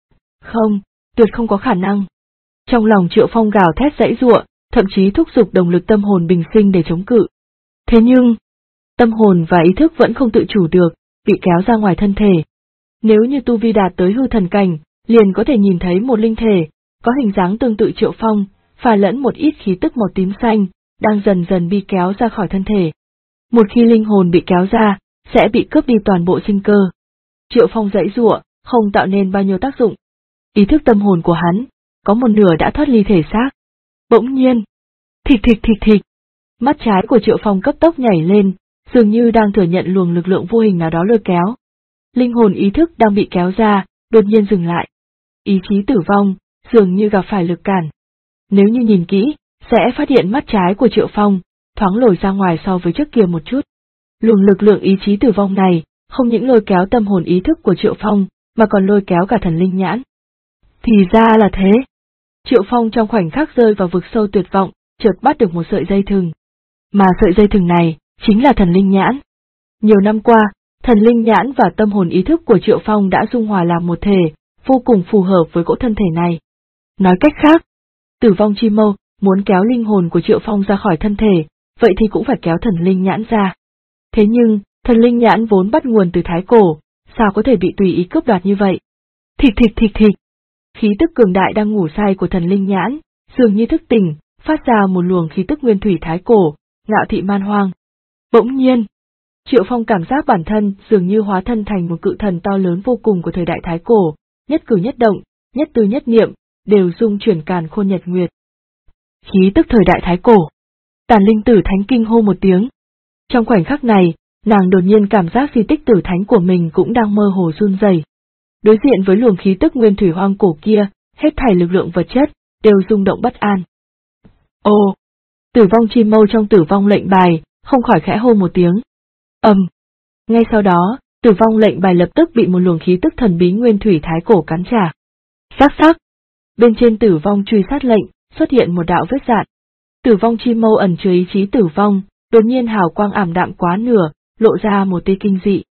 Không, tuyệt không có khả năng. Trong lòng Triệu Phong gào thét giãy giụa, thậm chí thúc giục đồng lực tâm hồn bình sinh để chống cự. Thế nhưng, tâm hồn và ý thức vẫn không tự chủ được, bị kéo ra ngoài thân thể. Nếu như tu vi đạt tới hư thần cảnh, liền có thể nhìn thấy một linh thể, có hình dáng tương tự Triệu Phong, pha lẫn một ít khí tức màu tím xanh, đang dần dần bị kéo ra khỏi thân thể. Một khi linh hồn bị kéo ra, sẽ bị cướp đi toàn bộ sinh cơ. Triệu Phong giãy giụa, không tạo nên bao nhiêu tác dụng. Ý thức tâm hồn của hắn, có một nửa đã thoát ly thể xác. Bỗng nhiên, thịch, mắt trái của Triệu Phong cấp tốc nhảy lên, dường như đang thừa nhận luồng lực lượng vô hình nào đó lôi kéo. Linh hồn ý thức đang bị kéo ra, đột nhiên dừng lại. Ý chí tử vong, dường như gặp phải lực cản. Nếu như nhìn kỹ, sẽ phát hiện mắt trái của Triệu Phong, thoáng lồi ra ngoài so với trước kia một chút. Luồng lực lượng ý chí tử vong này, không những lôi kéo tâm hồn ý thức của Triệu Phong, mà còn lôi kéo cả thần linh nhãn. Thì ra là thế. Triệu Phong trong khoảnh khắc rơi vào vực sâu tuyệt vọng, chợt bắt được một sợi dây thừng. Mà sợi dây thừng này, chính là thần linh nhãn. Nhiều năm qua, thần linh nhãn và tâm hồn ý thức của Triệu Phong đã dung hòa làm một thể, vô cùng phù hợp với cỗ thân thể này. Nói cách khác, Tử Vong Chi Mâu muốn kéo linh hồn của Triệu Phong ra khỏi thân thể, vậy thì cũng phải kéo thần linh nhãn ra. Thế nhưng, thần linh nhãn vốn bắt nguồn từ thái cổ, sao có thể bị tùy ý cướp đoạt như vậy? Thịch. Khí tức cường đại đang ngủ say của thần linh nhãn, dường như thức tỉnh, phát ra một luồng khí tức nguyên thủy thái cổ, ngạo thị man hoang. Bỗng nhiên, Triệu Phong cảm giác bản thân dường như hóa thân thành một cự thần to lớn vô cùng của thời đại thái cổ, nhất cử nhất động, nhất tư nhất niệm, đều dung chuyển càn khôn nhật nguyệt. Khí tức thời đại thái cổ. Tàn Linh Tử Thánh kinh hô một tiếng. Trong khoảnh khắc này, nàng đột nhiên cảm giác di tích Tử Thánh của mình cũng đang mơ hồ run rẩy. Đối diện với luồng khí tức nguyên thủy hoang cổ kia, hết thảy lực lượng vật chất đều rung động bất an. Ồ! Tử Vong Chi Mâu trong Tử Vong lệnh bài, không khỏi khẽ hô một tiếng. Ngay sau đó, Tử Vong lệnh bài lập tức bị một luồng khí tức thần bí nguyên thủy thái cổ cắn trả. Sắc. Bên trên Tử Vong truy sát lệnh, xuất hiện một đạo vết rạn. Tử Vong Chi Mâu ẩn chứa ý chí tử vong, đột nhiên hào quang ảm đạm quá nửa, lộ ra một tia kinh dị.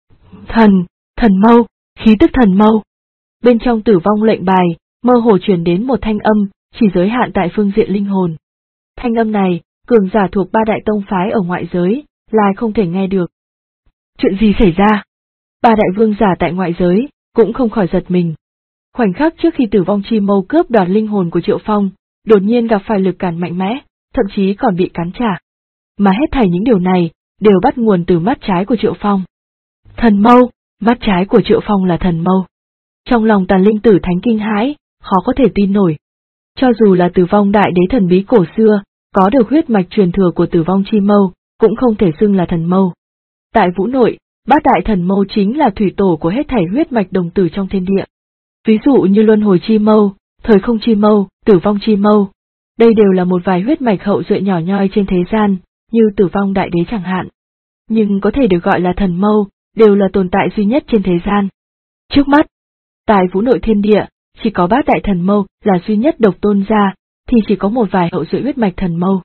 Thần mâu, khí tức thần mâu. Bên trong Tử Vong lệnh bài, mơ hồ truyền đến một thanh âm, chỉ giới hạn tại phương diện linh hồn. Thanh âm này, cường giả thuộc ba đại tông phái ở ngoại giới, lại không thể nghe được. Chuyện gì xảy ra? Ba đại vương giả tại ngoại giới, cũng không khỏi giật mình. Khoảnh khắc trước khi Tử Vong Chi Mâu cướp đoạt linh hồn của Triệu Phong, đột nhiên gặp phải lực cản mạnh mẽ, thậm chí còn bị cắn trả. Mà hết thảy những điều này, đều bắt nguồn từ mắt trái của Triệu Phong. Thần mâu, mắt trái của Triệu Phong là thần mâu. Trong lòng Tàn Linh Tử Thánh kinh hãi, khó có thể tin nổi. Cho dù là Tử Vong đại đế thần bí cổ xưa, có được huyết mạch truyền thừa của Tử Vong Chi Mâu, cũng không thể xưng là thần mâu. Tại Vũ Nội, bát đại thần mâu chính là thủy tổ của hết thảy huyết mạch đồng tử trong thiên địa. Ví dụ như Luân Hồi Chi Mâu, thời không chi mâu, tử vong chi mâu. Đây đều là một vài huyết mạch hậu duệ nhỏ nhoi trên thế gian, như tử vong đại đế chẳng hạn. Nhưng có thể được gọi là thần mâu, đều là tồn tại duy nhất trên thế gian. Trước mắt, tại vũ nội thiên địa, chỉ có bát đại thần mâu là duy nhất độc tôn ra, thì chỉ có một vài hậu duệ huyết mạch thần mâu.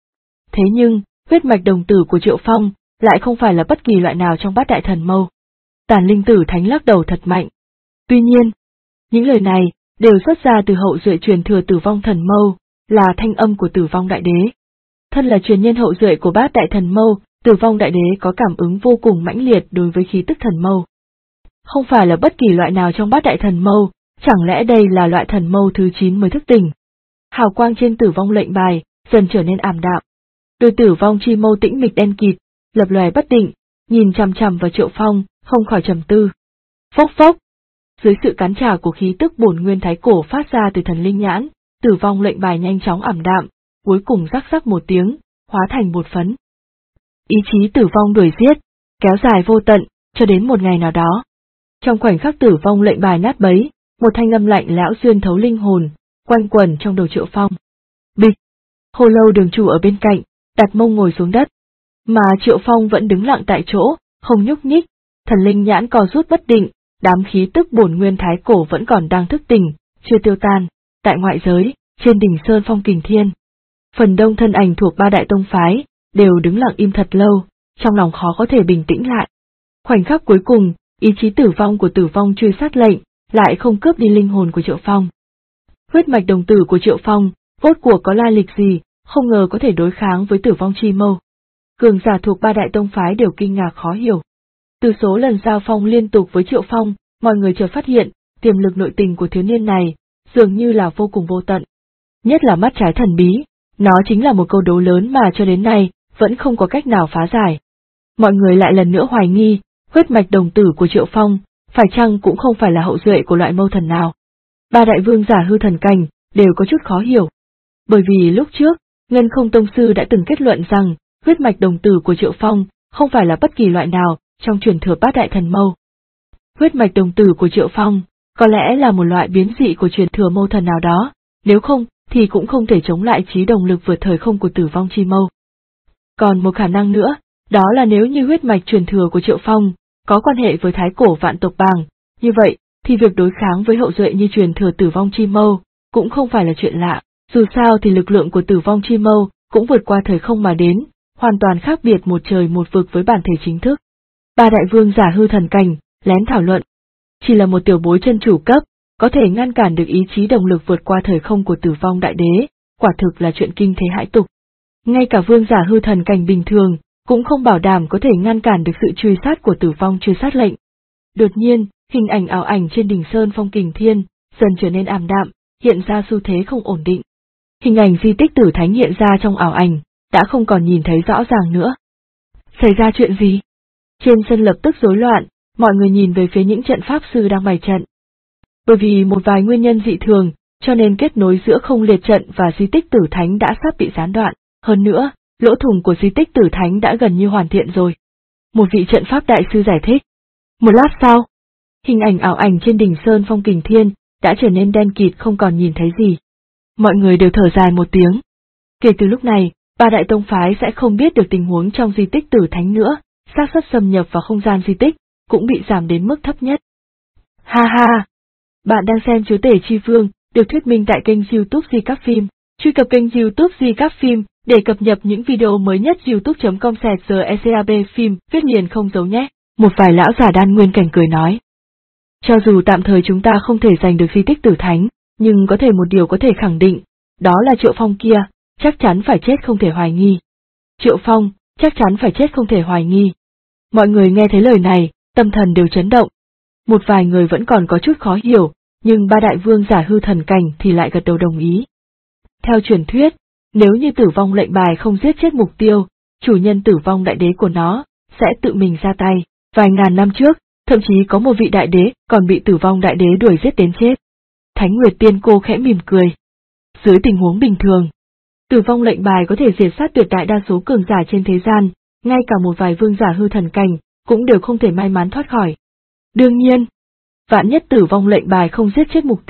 Thế nhưng, huyết mạch đồng tử của Triệu Phong lại không phải là bất kỳ loại nào trong bát đại thần mâu. Tàn Linh Tử Thánh lắc đầu thật mạnh. Tuy nhiên, những lời này đều xuất ra từ hậu duệ truyền thừa tử vong thần mâu, là thanh âm của tử vong đại đế. Thân là truyền nhân hậu duệ của bát đại thần mâu, tử vong đại đế có cảm ứng vô cùng mãnh liệt đối với khí tức thần mâu. Không phải là bất kỳ loại nào trong bát đại thần mâu, chẳng lẽ đây là loại thần mâu thứ 9 mới thức tỉnh? Hào quang trên tử vong lệnh bài dần trở nên ảm đạm. Đôi tử vong chi mâu tĩnh mịch đen kịt, lập lòe bất định, nhìn chằm chằm vào Triệu Phong, không khỏi trầm tư. Phốc phốc. Dưới sự cắn trả của khí tức bổn nguyên thái cổ phát ra từ thần linh nhãn, tử vong lệnh bài nhanh chóng ảm đạm, cuối cùng rắc rắc một tiếng, hóa thành bột phấn. Ý chí tử vong đuổi giết, kéo dài vô tận, cho đến một ngày nào đó. Trong khoảnh khắc tử vong lệnh bài nát bấy, một thanh âm lạnh lẽo xuyên thấu linh hồn, quanh quẩn trong đầu Triệu Phong. Bịch! Hồ Lâu Đường chủ ở bên cạnh, đặt mông ngồi xuống đất. Mà Triệu Phong vẫn đứng lặng tại chỗ, không nhúc nhích, thần linh nhãn co rút bất định, đám khí tức bổn nguyên thái cổ vẫn còn đang thức tỉnh, chưa tiêu tan. Tại ngoại giới, trên đỉnh Sơn Phong Kình Thiên, phần đông thân ảnh thuộc ba đại tông phái, đều đứng lặng im thật lâu, trong lòng khó có thể bình tĩnh lại. Khoảnh khắc cuối cùng, ý chí tử vong của tử vong truy sát lệnh, lại không cướp đi linh hồn của Triệu Phong. Huyết mạch đồng tử của Triệu Phong, rốt cuộc có lai lịch gì, không ngờ có thể đối kháng với tử vong chi mâu. Cường giả thuộc ba đại tông phái đều kinh ngạc khó hiểu. Từ số lần giao phong liên tục với Triệu Phong, mọi người chợt phát hiện, tiềm lực nội tình của thiếu niên này, dường như là vô cùng vô tận. Nhất là mắt trái thần bí, nó chính là một câu đố lớn mà cho đến nay, vẫn không có cách nào phá giải. Mọi người lại lần nữa hoài nghi, huyết mạch đồng tử của Triệu Phong, phải chăng cũng không phải là hậu duệ của loại mâu thần nào. Ba đại vương giả hư thần cảnh, đều có chút khó hiểu. Bởi vì lúc trước, Ngân Không Tông Sư đã từng kết luận rằng, huyết mạch đồng tử của Triệu Phong, không phải là bất kỳ loại nào, trong truyền thừa bát đại thần mâu. Huyết mạch đồng tử của Triệu Phong, có lẽ là một loại biến dị của truyền thừa mâu thần nào đó, nếu không, thì cũng không thể chống lại trí đồng lực vượt thời không của tử vong chi mâu. Còn một khả năng nữa, đó là nếu như huyết mạch truyền thừa của Triệu Phong, có quan hệ với thái cổ vạn tộc bàng, như vậy, thì việc đối kháng với hậu duệ như truyền thừa tử vong chi mâu, cũng không phải là chuyện lạ, dù sao thì lực lượng của tử vong chi mâu, cũng vượt qua thời không mà đến, hoàn toàn khác biệt một trời một vực với bản thể chính thức. Ba đại vương giả hư thần cảnh, lén thảo luận. Chỉ là một tiểu bối chân chủ cấp, có thể ngăn cản được ý chí đồng lực vượt qua thời không của tử vong đại đế, quả thực là chuyện kinh thế hãi tục. Ngay cả vương giả hư thần cảnh bình thường, cũng không bảo đảm có thể ngăn cản được sự truy sát của tử vong truy sát lệnh. Đột nhiên, hình ảnh ảo ảnh trên đỉnh Sơn Phong Kình Thiên, dần trở nên ảm đạm, hiện ra xu thế không ổn định. Hình ảnh di tích tử thánh hiện ra trong ảo ảnh, đã không còn nhìn thấy rõ ràng nữa. Xảy ra chuyện gì? Trên sân lập tức rối loạn, mọi người nhìn về phía những trận pháp sư đang bày trận. Bởi vì một vài nguyên nhân dị thường, cho nên kết nối giữa không liệt trận và di tích tử thánh đã sắp bị gián đoạn, hơn nữa, lỗ thủng của di tích tử thánh đã gần như hoàn thiện rồi. Một vị trận pháp đại sư giải thích. Một lát sau, hình ảnh ảo ảnh trên đỉnh Sơn Phong Kình Thiên đã trở nên đen kịt không còn nhìn thấy gì. Mọi người đều thở dài một tiếng. Kể từ lúc này, ba đại tông phái sẽ không biết được tình huống trong di tích tử thánh nữa, xác suất xâm nhập vào không gian di tích cũng bị giảm đến mức thấp nhất. Ha ha! Bạn đang xem Chúa Tể Chi Vương, được thuyết minh tại kênh YouTube Di Các Phim. Truy cập kênh YouTube Di Các Phim để cập nhật những video mới nhất. youtube.com/GECAB phim, viết liền không giấu nhé. Một vài lão giả đan nguyên cảnh cười nói. Cho dù tạm thời chúng ta không thể giành được di tích tử thánh, nhưng có thể một điều có thể khẳng định, đó là Triệu Phong kia, chắc chắn phải chết không thể hoài nghi. Triệu Phong, chắc chắn phải chết không thể hoài nghi. Mọi người nghe thấy lời này, tâm thần đều chấn động. Một vài người vẫn còn có chút khó hiểu, nhưng ba đại vương giả hư thần cảnh thì lại gật đầu đồng ý. Theo truyền thuyết, nếu như tử vong lệnh bài không giết chết mục tiêu, chủ nhân tử vong đại đế của nó sẽ tự mình ra tay. Vài ngàn năm trước, thậm chí có một vị đại đế còn bị tử vong đại đế đuổi giết đến chết. Thánh Nguyệt Tiên Cô khẽ mỉm cười. Dưới tình huống bình thường, tử vong lệnh bài có thể diệt sát tuyệt đại đa số cường giả trên thế gian, ngay cả một vài vương giả hư thần cảnh cũng đều không thể may mắn thoát khỏi. Đương nhiên, vạn nhất tử vong lệnh bài không giết chết mục tiêu,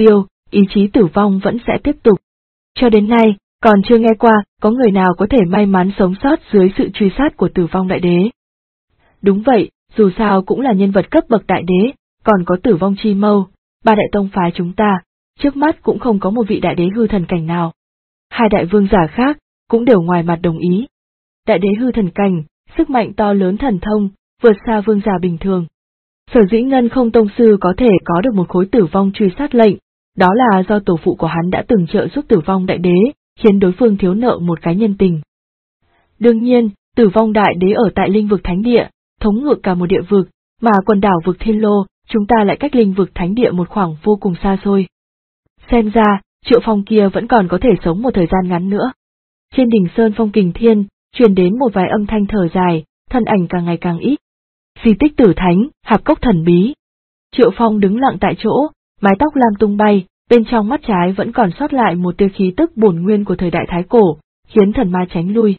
ý chí tử vong vẫn sẽ tiếp tục. Cho đến nay, còn chưa nghe qua có người nào có thể may mắn sống sót dưới sự truy sát của Tử Vong Đại Đế. Đúng vậy, dù sao cũng là nhân vật cấp bậc đại đế, còn có Tử Vong Chi Mâu, ba đại tông phái chúng ta, trước mắt cũng không có một vị đại đế hư thần cảnh nào. Hai đại vương giả khác cũng đều ngoài mặt đồng ý. Đại đế hư thần cảnh, sức mạnh to lớn thần thông, vượt xa vương giả bình thường. Sở dĩ Ngân Không Tông Sư có thể có được một khối tử vong truy sát lệnh, đó là do tổ phụ của hắn đã từng trợ giúp Tử Vong Đại Đế, khiến đối phương thiếu nợ một cái nhân tình. Đương nhiên, Tử Vong Đại Đế ở tại Linh Vực Thánh Địa, thống ngự cả một địa vực, mà quần đảo vực Thiên Lô, chúng ta lại cách Linh Vực Thánh Địa một khoảng vô cùng xa xôi. Xem ra, Triệu Phong kia vẫn còn có thể sống một thời gian ngắn nữa. Trên đỉnh Sơn Phong Kình Thiên, truyền đến một vài âm thanh thở dài, thân ảnh càng ngày càng ít. Di tích Tử Thánh, hạp cốc thần bí. Triệu Phong đứng lặng tại chỗ, mái tóc lam tung bay, bên trong mắt trái vẫn còn sót lại một tia khí tức bổn nguyên của thời đại Thái Cổ, khiến thần ma tránh lui.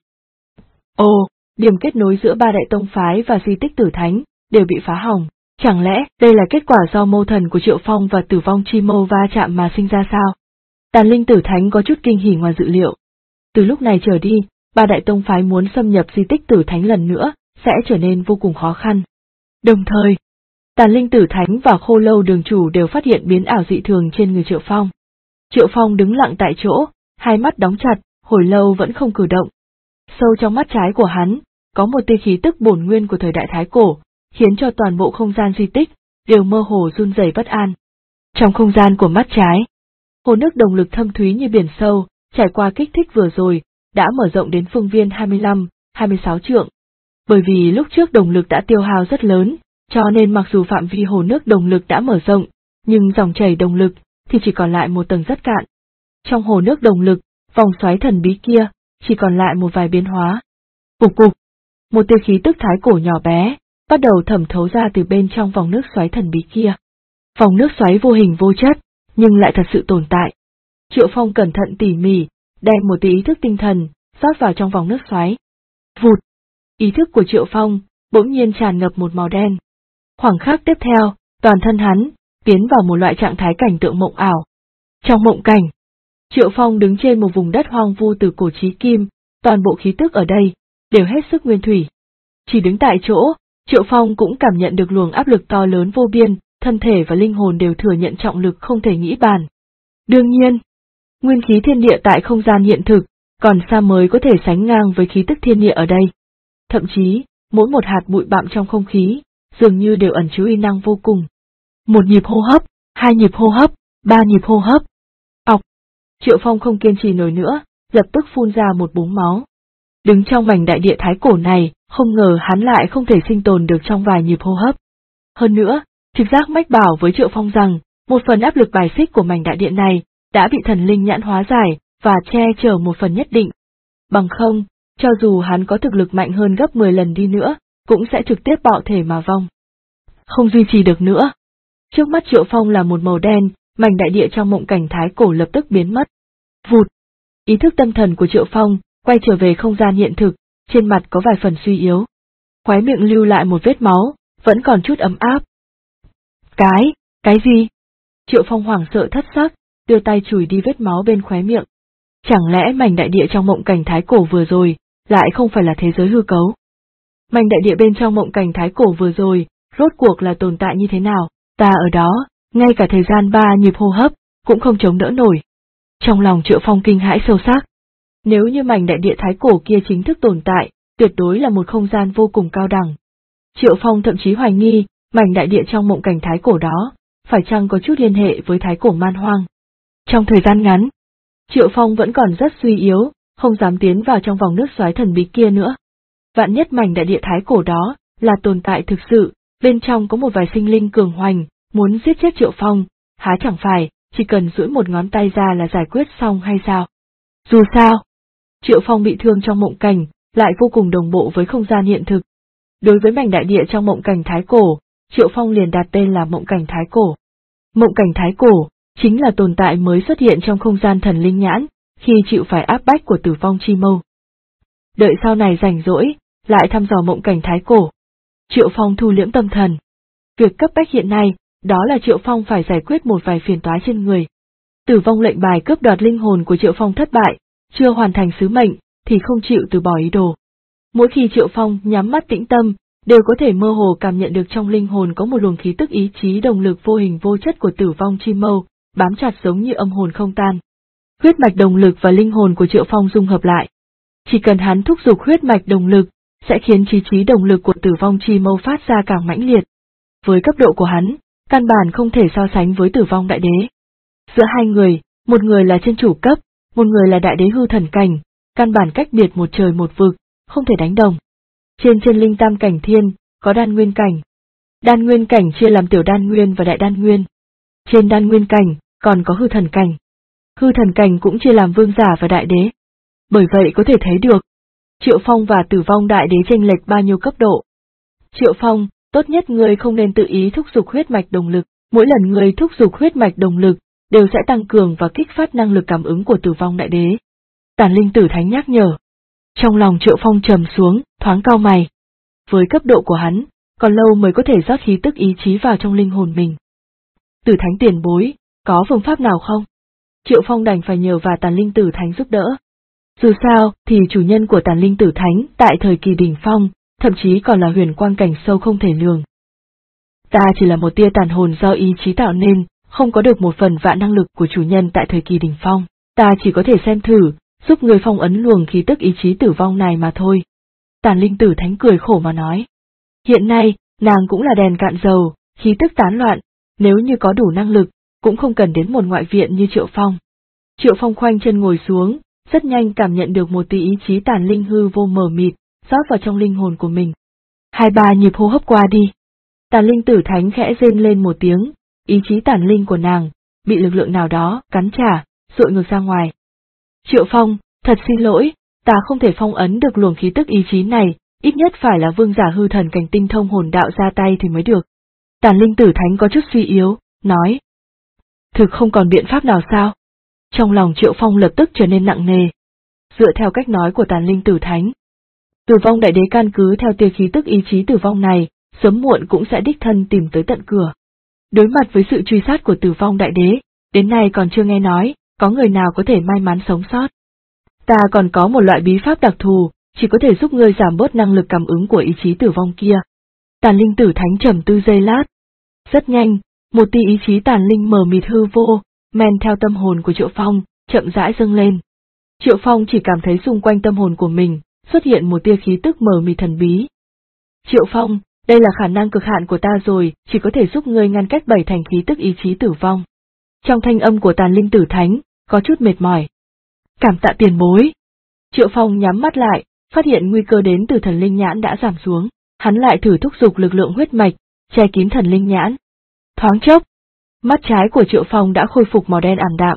Ồ, điểm kết nối giữa ba đại tông phái và di tích Tử Thánh đều bị phá hỏng, chẳng lẽ đây là kết quả do mâu thần của Triệu Phong và Tử Vong Chi Mâu va chạm mà sinh ra sao? Tàn Linh Tử Thánh có chút kinh hỉ ngoài dự liệu. Từ lúc này trở đi, ba đại tông phái muốn xâm nhập di tích Tử Thánh lần nữa sẽ trở nên vô cùng khó khăn. Đồng thời, Tàn Linh Tử Thánh và Khô Lâu đường chủ đều phát hiện biến ảo dị thường trên người Triệu Phong. Triệu Phong đứng lặng tại chỗ, hai mắt đóng chặt, hồi lâu vẫn không cử động. Sâu trong mắt trái của hắn, có một tia khí tức bổn nguyên của thời đại Thái Cổ, khiến cho toàn bộ không gian di tích đều mơ hồ run rẩy bất an. Trong không gian của mắt trái, hồ nước đồng lực thâm thúy như biển sâu, trải qua kích thích vừa rồi, đã mở rộng đến phương viên 25-26 trượng. Bởi vì lúc trước đồng lực đã tiêu hao rất lớn, cho nên mặc dù phạm vi hồ nước đồng lực đã mở rộng, nhưng dòng chảy đồng lực thì chỉ còn lại một tầng rất cạn. Trong hồ nước đồng lực, vòng xoáy thần bí kia chỉ còn lại một vài biến hóa. Cục cục, một tia khí tức thái cổ nhỏ bé bắt đầu thẩm thấu ra từ bên trong vòng nước xoáy thần bí kia. Vòng nước xoáy vô hình vô chất, nhưng lại thật sự tồn tại. Triệu Phong cẩn thận tỉ mỉ, đem một tia ý thức tinh thần rót vào trong vòng nước xoáy. Vụt, ý thức của Triệu Phong bỗng nhiên tràn ngập một màu đen. Khoảng khắc tiếp theo, toàn thân hắn tiến vào một loại trạng thái cảnh tượng mộng ảo. Trong mộng cảnh, Triệu Phong đứng trên một vùng đất hoang vu từ cổ chí kim, toàn bộ khí tức ở đây đều hết sức nguyên thủy. Chỉ đứng tại chỗ, Triệu Phong cũng cảm nhận được luồng áp lực to lớn vô biên, thân thể và linh hồn đều thừa nhận trọng lực không thể nghĩ bàn. Đương nhiên, nguyên khí thiên địa tại không gian hiện thực, còn xa mới có thể sánh ngang với khí tức thiên địa ở đây. Thậm chí, mỗi một hạt bụi bặm trong không khí, dường như đều ẩn chứa uy năng vô cùng. Một nhịp hô hấp, hai nhịp hô hấp, ba nhịp hô hấp. Ọc! Triệu Phong không kiên trì nổi nữa, lập tức phun ra một búng máu. Đứng trong mảnh đại địa thái cổ này, không ngờ hắn lại không thể sinh tồn được trong vài nhịp hô hấp. Hơn nữa, trực giác mách bảo với Triệu Phong rằng, một phần áp lực bài xích của mảnh đại địa này đã bị thần linh nhãn hóa giải và che chở một phần nhất định. Bằng không, cho dù hắn có thực lực mạnh hơn gấp 10 lần đi nữa, cũng sẽ trực tiếp bạo thể mà vong. Không duy trì được nữa. Trước mắt Triệu Phong là một màu đen, mảnh đại địa trong mộng cảnh thái cổ lập tức biến mất. Vụt! Ý thức tâm thần của Triệu Phong quay trở về không gian hiện thực, trên mặt có vài phần suy yếu. Khóe miệng lưu lại một vết máu, vẫn còn chút ấm áp. Cái gì? Triệu Phong hoảng sợ thất sắc, đưa tay chùi đi vết máu bên khóe miệng. Chẳng lẽ mảnh đại địa trong mộng cảnh thái cổ vừa rồi, lại không phải là thế giới hư cấu? Mảnh đại địa bên trong mộng cảnh thái cổ vừa rồi, rốt cuộc là tồn tại như thế nào? Ta ở đó, ngay cả thời gian 3 nhịp hô hấp, cũng không chống đỡ nổi. Trong lòng Triệu Phong kinh hãi sâu sắc. Nếu như mảnh đại địa thái cổ kia chính thức tồn tại, tuyệt đối là một không gian vô cùng cao đẳng. Triệu Phong thậm chí hoài nghi, mảnh đại địa trong mộng cảnh thái cổ đó, phải chăng có chút liên hệ với thái cổ man hoang. Trong thời gian ngắn, Triệu Phong vẫn còn rất suy yếu, không dám tiến vào trong vòng nước xoáy thần bí kia nữa. Vạn nhất mảnh đại địa thái cổ đó là tồn tại thực sự, bên trong có một vài sinh linh cường hoành, muốn giết chết Triệu Phong, há chẳng phải chỉ cần duỗi một ngón tay ra là giải quyết xong hay sao? Dù sao, Triệu Phong bị thương trong mộng cảnh, lại vô cùng đồng bộ với không gian hiện thực. Đối với mảnh đại địa trong mộng cảnh thái cổ, Triệu Phong liền đặt tên là mộng cảnh thái cổ. Mộng cảnh thái cổ chính là tồn tại mới xuất hiện trong không gian thần linh nhãn, khi chịu phải áp bách của Tử Vong Chi Mâu. Đợi sau này rảnh rỗi, lại thăm dò mộng cảnh thái cổ. Triệu Phong thu liễm tâm thần. Việc cấp bách hiện nay, đó là Triệu Phong phải giải quyết một vài phiền toái trên người. Tử vong lệnh bài cướp đoạt linh hồn của Triệu Phong thất bại, chưa hoàn thành sứ mệnh, thì không chịu từ bỏ ý đồ. Mỗi khi Triệu Phong nhắm mắt tĩnh tâm, đều có thể mơ hồ cảm nhận được trong linh hồn có một luồng khí tức ý chí động lực vô hình vô chất của tử vong chi mâu, bám chặt giống như âm hồn không tan. Huyết mạch động lực và linh hồn của Triệu Phong dung hợp lại. Chỉ cần hắn thúc giục huyết mạch động lực, sẽ khiến chí trí động lực của tử vong chi mâu phát ra càng mãnh liệt. Với cấp độ của hắn, căn bản không thể so sánh với tử vong đại đế. Giữa hai người, một người là chân chủ cấp, một người là đại đế hư thần cảnh, căn bản cách biệt một trời một vực, không thể đánh đồng. Trên chân linh tam cảnh thiên, có đan nguyên cảnh. Đan nguyên cảnh chia làm tiểu đan nguyên và đại đan nguyên. Trên đan nguyên cảnh, còn có hư thần cảnh. Hư thần cảnh cũng chia làm vương giả và đại đế. Bởi vậy có thể thấy được, Triệu Phong và tử vong đại đế chênh lệch bao nhiêu cấp độ. Triệu Phong, tốt nhất ngươi không nên tự ý thúc giục huyết mạch động lực, mỗi lần ngươi thúc giục huyết mạch động lực, đều sẽ tăng cường và kích phát năng lực cảm ứng của tử vong đại đế. Tàn Linh Tử Thánh nhắc nhở. Trong lòng Triệu Phong trầm xuống, thoáng cau mày. Với cấp độ của hắn, còn lâu mới có thể rót khí tức ý chí vào trong linh hồn mình. Tử Thánh tiền bối, có phương pháp nào không? Triệu Phong đành phải nhờ và Tàn Linh Tử Thánh giúp đỡ. Dù sao, thì chủ nhân của Tàn Linh Tử Thánh tại thời kỳ đỉnh phong, thậm chí còn là huyền quang cảnh sâu không thể lường. Ta chỉ là một tia tàn hồn do ý chí tạo nên, không có được một phần vạn năng lực của chủ nhân tại thời kỳ đỉnh phong, ta chỉ có thể xem thử, giúp người phong ấn luồng khí tức ý chí tử vong này mà thôi. Tàn Linh Tử Thánh cười khổ mà nói. Hiện nay, nàng cũng là đèn cạn dầu, khí tức tán loạn, nếu như có đủ năng lực, cũng không cần đến một ngoại viện như Triệu Phong. Triệu Phong khoanh chân ngồi xuống, rất nhanh cảm nhận được một tí ý chí tàn linh hư vô mờ mịt, rót vào trong linh hồn của mình. 2-3 nhịp hô hấp qua đi. Tàn Linh Tử Thánh khẽ rên lên một tiếng, ý chí tàn linh của nàng, bị lực lượng nào đó cắn trả, dội ngược ra ngoài. Triệu Phong, thật xin lỗi, ta không thể phong ấn được luồng khí tức ý chí này, ít nhất phải là vương giả hư thần cảnh tinh thông hồn đạo ra tay thì mới được. Tàn Linh Tử Thánh có chút suy yếu, nói. Thực không còn biện pháp nào sao? Trong lòng Triệu Phong lập tức trở nên nặng nề. Dựa theo cách nói của Tàn Linh Tử Thánh, tử vong đại đế căn cứ theo tia khí tức ý chí tử vong này, sớm muộn cũng sẽ đích thân tìm tới tận cửa. Đối mặt với sự truy sát của tử vong đại đế, đến nay còn chưa nghe nói, có người nào có thể may mắn sống sót. Ta còn có một loại bí pháp đặc thù, chỉ có thể giúp ngươi giảm bớt năng lực cảm ứng của ý chí tử vong kia. Tàn Linh Tử Thánh trầm tư giây lát. Rất nhanh, một tia ý chí tàn linh mờ mịt hư vô, men theo tâm hồn của Triệu Phong, chậm rãi dâng lên. Triệu Phong chỉ cảm thấy xung quanh tâm hồn của mình, xuất hiện một tia khí tức mờ mịt thần bí. Triệu Phong, đây là khả năng cực hạn của ta rồi, chỉ có thể giúp ngươi ngăn cách 7 thành khí tức ý chí tử vong. Trong thanh âm của Tàn Linh Tử Thánh, có chút mệt mỏi. Cảm tạ tiền bối. Triệu Phong nhắm mắt lại, phát hiện nguy cơ đến từ thần linh nhãn đã giảm xuống, hắn lại thử thúc giục lực lượng huyết mạch, che kín thần linh nhãn. Thoáng chốc, mắt trái của Triệu Phong đã khôi phục màu đen ảm đạm.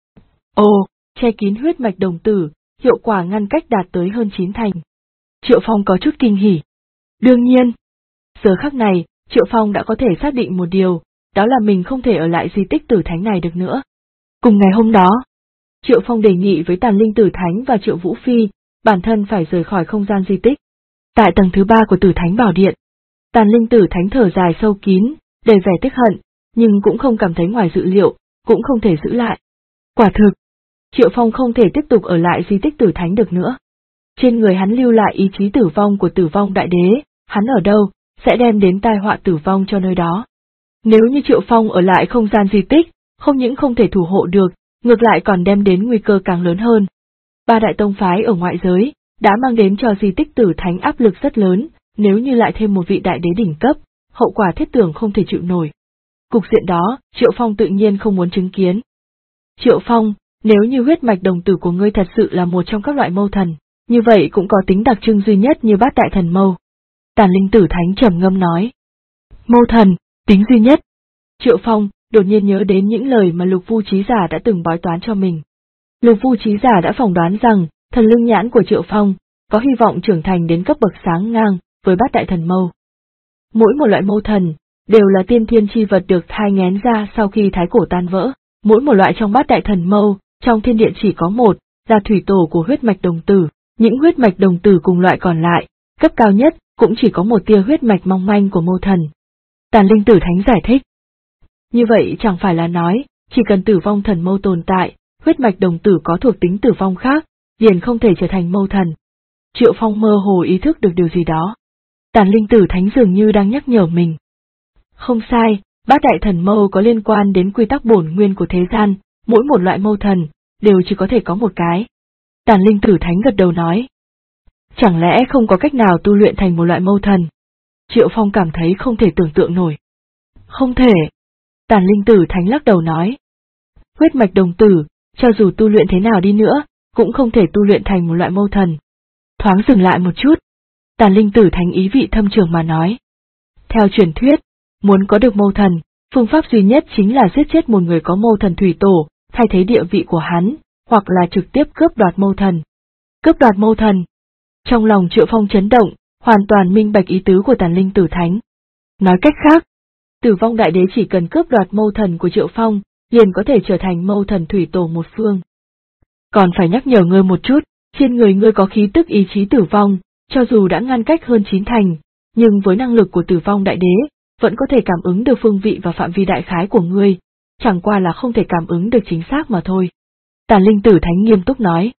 Ồ, che kín huyết mạch đồng tử, hiệu quả ngăn cách đạt tới hơn 9 thành. Triệu Phong có chút kinh hỉ. Đương nhiên, giờ khắc này, Triệu Phong đã có thể xác định một điều, đó là mình không thể ở lại di tích Tử Thánh này được nữa. Cùng ngày hôm đó, Triệu Phong đề nghị với Tàn Linh Tử Thánh và Triệu Vũ Phi, bản thân phải rời khỏi không gian di tích. Tại tầng thứ 3 của Tử Thánh Bảo Điện, Tàn Linh Tử Thánh thở dài sâu kín, đầy vẻ tiếc hận, nhưng cũng không cảm thấy ngoài dự liệu, cũng không thể giữ lại. Quả thực, Triệu Phong không thể tiếp tục ở lại di tích Tử Thánh được nữa. Trên người hắn lưu lại ý chí tử vong của tử vong đại đế, hắn ở đâu, sẽ đem đến tai họa tử vong cho nơi đó. Nếu như Triệu Phong ở lại không gian di tích, không những không thể thủ hộ được, ngược lại còn đem đến nguy cơ càng lớn hơn. 3 đại tông phái ở ngoại giới, đã mang đến cho di tích Tử Thánh áp lực rất lớn, nếu như lại thêm một vị đại đế đỉnh cấp, hậu quả thiết tưởng không thể chịu nổi. Cục diện đó, Triệu Phong tự nhiên không muốn chứng kiến. Triệu Phong, nếu như huyết mạch đồng tử của ngươi thật sự là một trong các loại mâu thần, như vậy cũng có tính đặc trưng duy nhất như Bát Đại Thần Mâu. Tàn Linh Tử Thánh trầm ngâm nói. Mâu thần, tính duy nhất. Triệu Phong đột nhiên nhớ đến những lời mà Lục Vu Chí Giả đã từng bói toán cho mình. Lục Vu Chí Giả đã phỏng đoán rằng, thần lưng nhãn của Triệu Phong có hy vọng trưởng thành đến cấp bậc sáng ngang với Bát Đại Thần Mâu. Mỗi một loại mâu thần đều là tiên thiên chi vật được thai nghén ra sau khi thái cổ tan vỡ. Mỗi một loại trong Bát Đại Thần Mâu, trong thiên địa chỉ có một, là thủy tổ của huyết mạch đồng tử. Những huyết mạch đồng tử cùng loại còn lại, cấp cao nhất cũng chỉ có một tia huyết mạch mong manh của mâu thần. Tàn Linh Tử Thánh giải thích. Như vậy chẳng phải là nói, chỉ cần tử vong thần mâu tồn tại, huyết mạch đồng tử có thuộc tính tử vong khác, liền không thể trở thành mâu thần. Triệu Phong mơ hồ ý thức được điều gì đó. Tàn linh tử thánh dường như đang nhắc nhở mình. Không sai, bát đại thần mâu có liên quan đến quy tắc bổn nguyên của thế gian, mỗi một loại mâu thần, đều chỉ có thể có một cái. Tàn linh tử thánh gật đầu nói. Chẳng lẽ không có cách nào tu luyện thành một loại mâu thần? Triệu Phong cảm thấy không thể tưởng tượng nổi. Không thể. Tàn linh tử thánh lắc đầu nói. Huyết mạch đồng tử, cho dù tu luyện thế nào đi nữa, cũng không thể tu luyện thành một loại mâu thần. Thoáng dừng lại một chút. Tàn linh tử thánh ý vị thâm trường mà nói. Theo truyền thuyết, muốn có được mâu thần, phương pháp duy nhất chính là giết chết một người có mâu thần thủy tổ, thay thế địa vị của hắn, hoặc là trực tiếp cướp đoạt mâu thần. Cướp đoạt mâu thần. Trong lòng Triệu Phong chấn động, hoàn toàn minh bạch ý tứ của tàn linh tử thánh. Nói cách khác, Tử Vong Đại Đế chỉ cần cướp đoạt mâu thần của Triệu Phong, liền có thể trở thành mâu thần thủy tổ một phương. Còn phải nhắc nhở ngươi một chút, trên người ngươi có khí tức ý chí tử vong, cho dù đã ngăn cách hơn 9 thành, nhưng với năng lực của Tử Vong Đại Đế, vẫn có thể cảm ứng được phương vị và phạm vi đại khái của ngươi, chẳng qua là không thể cảm ứng được chính xác mà thôi. Tàn linh tử thánh nghiêm túc nói.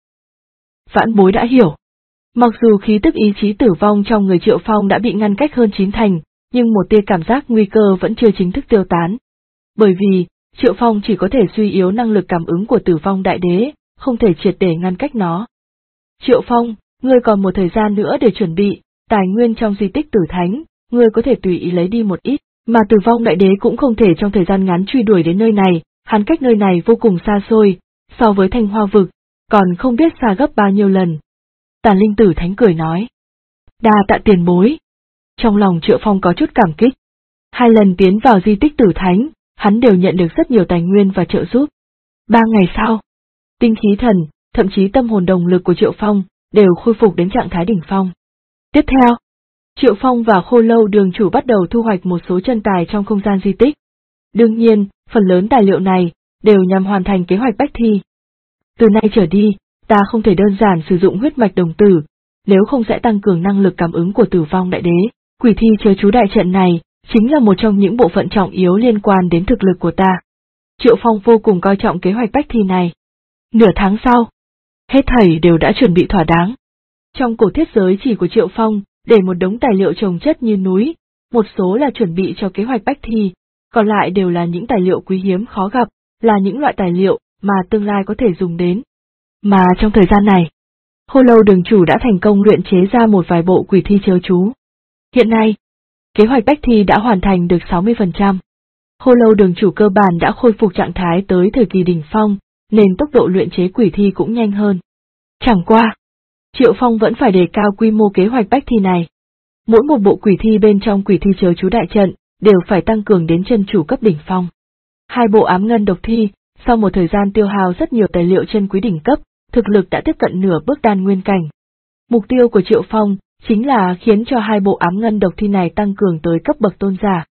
Vãn bối đã hiểu. Mặc dù khí tức ý chí tử vong trong người Triệu Phong đã bị ngăn cách hơn 9 thành, nhưng một tia cảm giác nguy cơ vẫn chưa chính thức tiêu tán. Bởi vì, Triệu Phong chỉ có thể suy yếu năng lực cảm ứng của Tử Vong Đại Đế, không thể triệt để ngăn cách nó. Triệu Phong, ngươi còn một thời gian nữa để chuẩn bị, tài nguyên trong di tích Tử Thánh, ngươi có thể tùy ý lấy đi một ít, mà Tử Vong Đại Đế cũng không thể trong thời gian ngắn truy đuổi đến nơi này, hắn cách nơi này vô cùng xa xôi, so với Thanh Hoa Vực, còn không biết xa gấp bao nhiêu lần. Tàn linh tử thánh cười nói. Đa tạ tiền bối. Trong lòng Triệu Phong có chút cảm kích. 2 lần tiến vào di tích Tử Thánh, hắn đều nhận được rất nhiều tài nguyên và trợ giúp. 3 ngày sau, tinh khí thần, thậm chí tâm hồn đồng lực của Triệu Phong, đều khôi phục đến trạng thái đỉnh phong. Tiếp theo, Triệu Phong và Khô Lâu đường chủ bắt đầu thu hoạch một số chân tài trong không gian di tích. Đương nhiên, phần lớn tài liệu này, đều nhằm hoàn thành kế hoạch bách thi. Từ nay trở đi, ta không thể đơn giản sử dụng huyết mạch đồng tử, nếu không sẽ tăng cường năng lực cảm ứng của Tử Vong Đại Đế. Quỷ thi chớ chú đại trận này, chính là một trong những bộ phận trọng yếu liên quan đến thực lực của ta. Triệu Phong vô cùng coi trọng kế hoạch bách thi này. Nửa tháng sau, hết thảy đều đã chuẩn bị thỏa đáng. Trong cổ thiết giới chỉ của Triệu Phong, để một đống tài liệu chồng chất như núi, một số là chuẩn bị cho kế hoạch bách thi, còn lại đều là những tài liệu quý hiếm khó gặp, là những loại tài liệu mà tương lai có thể dùng đến. Mà trong thời gian này, Khô Lâu đường chủ đã thành công luyện chế ra một vài bộ quỷ thi chớ chú. Hiện nay, kế hoạch bách thi đã hoàn thành được 60%. Khô Lâu đường chủ cơ bản đã khôi phục trạng thái tới thời kỳ đỉnh phong, nên tốc độ luyện chế quỷ thi cũng nhanh hơn. Chẳng qua, Triệu Phong vẫn phải đề cao quy mô kế hoạch bách thi này. Mỗi một bộ quỷ thi bên trong quỷ thi chớ chú đại trận, đều phải tăng cường đến chân chủ cấp đỉnh phong. 2 bộ ám ngân độc thi, sau một thời gian tiêu hao rất nhiều tài liệu chân quý đỉnh cấp, thực lực đã tiếp cận nửa bước đan nguyên cảnh. Mục tiêu của Triệu Phong chính là khiến cho 2 bộ ám ngân độc thi này tăng cường tới cấp bậc tôn giả.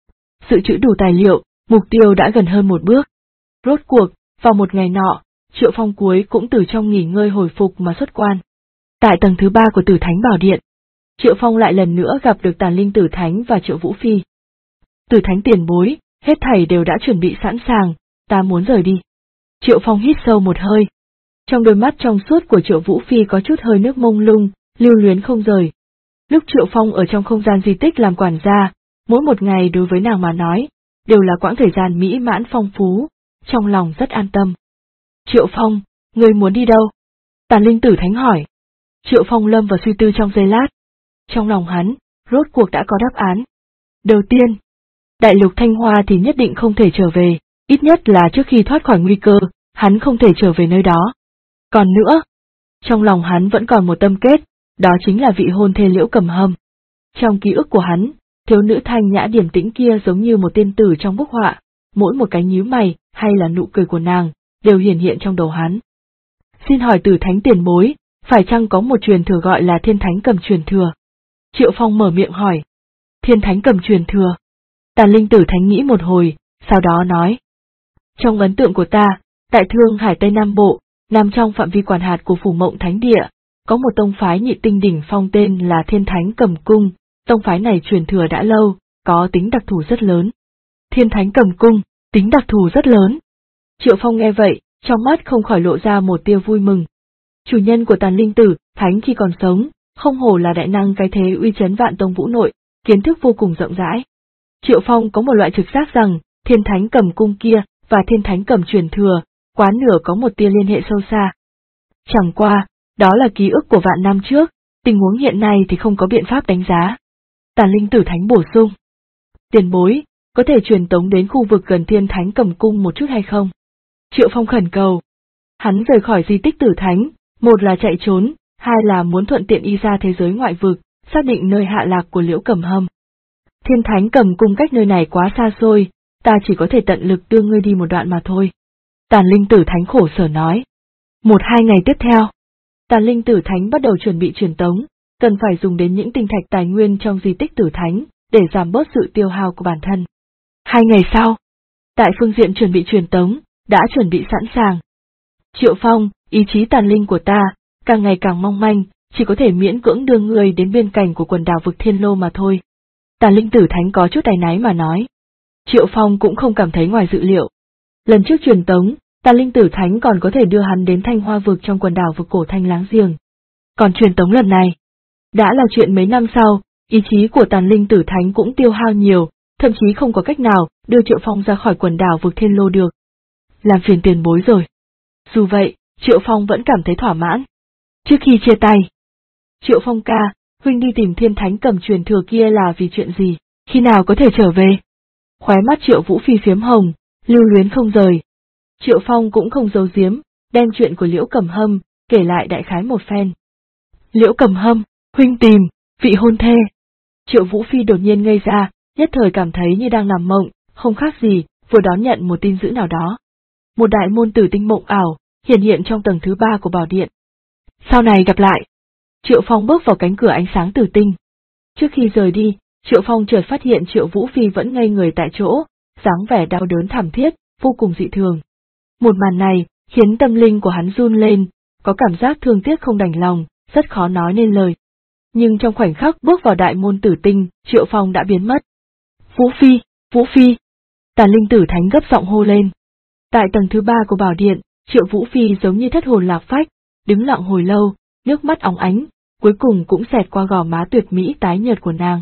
Dự trữ đủ tài liệu, mục tiêu đã gần hơn một bước. Rốt cuộc, vào một ngày nọ, Triệu Phong cuối cũng từ trong nghỉ ngơi hồi phục mà xuất quan. Tại tầng thứ 3 của Tử Thánh Bảo Điện, Triệu Phong lại lần nữa gặp được Tàn Linh Tử Thánh và Triệu Vũ Phi. Tử Thánh tiền bối, hết thảy đều đã chuẩn bị sẵn sàng, ta muốn rời đi. Triệu Phong hít sâu một hơi. Trong đôi mắt trong suốt của Triệu Vũ Phi có chút hơi nước mông lung, lưu luyến không rời. Lúc Triệu Phong ở trong không gian di tích làm quản gia, mỗi một ngày đối với nàng mà nói, đều là quãng thời gian mỹ mãn phong phú, trong lòng rất an tâm. Triệu Phong, ngươi muốn đi đâu? Tàn Linh Tử Thánh hỏi. Triệu Phong lâm vào suy tư trong giây lát. Trong lòng hắn, rốt cuộc đã có đáp án. Đầu tiên, Đại Lục Thanh Hoa thì nhất định không thể trở về, ít nhất là trước khi thoát khỏi nguy cơ, hắn không thể trở về nơi đó. Còn nữa, trong lòng hắn vẫn còn một tâm kết, đó chính là vị hôn thê Liễu Cầm Hâm. Trong ký ức của hắn, thiếu nữ thanh nhã điềm tĩnh kia giống như một tiên tử trong bức họa, mỗi một cái nhíu mày hay là nụ cười của nàng, đều hiển hiện trong đầu hắn. Xin hỏi Tử Thánh tiền bối, phải chăng có một truyền thừa gọi là Thiên Thánh Cầm truyền thừa? Triệu Phong mở miệng hỏi. Thiên Thánh Cầm truyền thừa. Tàn Linh Tử Thánh nghĩ một hồi, sau đó nói. Trong ấn tượng của ta, tại Thương Hải Tây Nam Bộ, nằm trong phạm vi quản hạt của Phủ Mộng Thánh Địa, có một tông phái nhị tinh đỉnh phong tên là Thiên Thánh Cầm Cung, tông phái này truyền thừa đã lâu, có tính đặc thù rất lớn. Thiên Thánh Cầm Cung, tính đặc thù rất lớn. Triệu Phong nghe vậy, trong mắt không khỏi lộ ra một tia vui mừng. Chủ nhân của Tàn Linh Tử Thánh khi còn sống, không hổ là đại năng cái thế uy chấn vạn tông vũ nội, kiến thức vô cùng rộng rãi. Triệu Phong có một loại trực giác rằng, Thiên Thánh Cầm Cung kia và Thiên Thánh Cầm truyền thừa, quá nửa có một tia liên hệ sâu xa. Chẳng qua, đó là ký ức của vạn năm trước, tình huống hiện nay thì không có biện pháp đánh giá. Tàn Linh Tử Thánh bổ sung. Tiền bối, có thể truyền tống đến khu vực gần Thiên Thánh Cầm Cung một chút hay không? Triệu Phong khẩn cầu. Hắn rời khỏi di tích Tử Thánh, một là chạy trốn, hai là muốn thuận tiện y ra thế giới ngoại vực, xác định nơi hạ lạc của Liễu Cầm Hâm. Thiên Thánh Cầm Cung cách nơi này quá xa xôi, ta chỉ có thể tận lực đưa ngươi đi một đoạn mà thôi. Tàn Linh Tử Thánh khổ sở nói. 1-2 ngày tiếp theo, Tàn Linh Tử Thánh bắt đầu chuẩn bị truyền tống, cần phải dùng đến những tinh thạch tài nguyên trong di tích Tử Thánh, để giảm bớt sự tiêu hao của bản thân. 2 ngày sau, tại phương diện chuẩn bị truyền tống, đã chuẩn bị sẵn sàng. Triệu Phong, ý chí tàn linh của ta, càng ngày càng mong manh, chỉ có thể miễn cưỡng đưa ngươi đến biên cảnh của quần đảo vực Thiên Lô mà thôi. Tàn Linh Tử Thánh có chút áy náy mà nói. Triệu Phong cũng không cảm thấy ngoài dự liệu. Lần trước truyền tống, Tàn Linh Tử Thánh còn có thể đưa hắn đến Thanh Hoa vực trong quần đảo vực cổ Thanh láng giềng. Còn truyền tống lần này, đã là chuyện mấy năm sau, ý chí của Tàn Linh Tử Thánh cũng tiêu hao nhiều, thậm chí không có cách nào đưa Triệu Phong ra khỏi quần đảo vực Thiên Lô được. Làm phiền tiền bối rồi. Dù vậy, Triệu Phong vẫn cảm thấy thỏa mãn. Trước khi chia tay, Triệu Phong ca, huynh đi tìm Thiên Thánh Cầm truyền thừa kia là vì chuyện gì, khi nào có thể trở về? Khóe mắt Triệu Vũ Phi phiếm hồng, lưu luyến không rời. Triệu Phong cũng không giấu giếm, đem chuyện của Liễu Cầm Hâm kể lại đại khái một phen. Liễu Cầm Hâm, huynh tìm, vị hôn thê. Triệu Vũ Phi đột nhiên ngây ra, nhất thời cảm thấy như đang nằm mộng, không khác gì, vừa đón nhận một tin dữ nào đó. Một đại môn tử tinh mộng ảo, hiển hiện trong tầng thứ 3 của bảo điện. Sau này gặp lại. Triệu Phong bước vào cánh cửa ánh sáng tử tinh. Trước khi rời đi, Triệu Phong chợt phát hiện Triệu Vũ Phi vẫn ngây người tại chỗ, dáng vẻ đau đớn thảm thiết, vô cùng dị thường. Một màn này, khiến tâm linh của hắn run lên, có cảm giác thương tiếc không đành lòng, rất khó nói nên lời. Nhưng trong khoảnh khắc bước vào đại môn tử tinh, Triệu Phong đã biến mất. Vũ Phi, Vũ Phi! Tàn Linh Tử Thánh gấp giọng hô lên. Tại tầng thứ 3 của bảo điện, Triệu Vũ Phi giống như thất hồn lạc phách, đứng lặng hồi lâu, nước mắt óng ánh, cuối cùng cũng xẹt qua gò má tuyệt mỹ tái nhợt của nàng.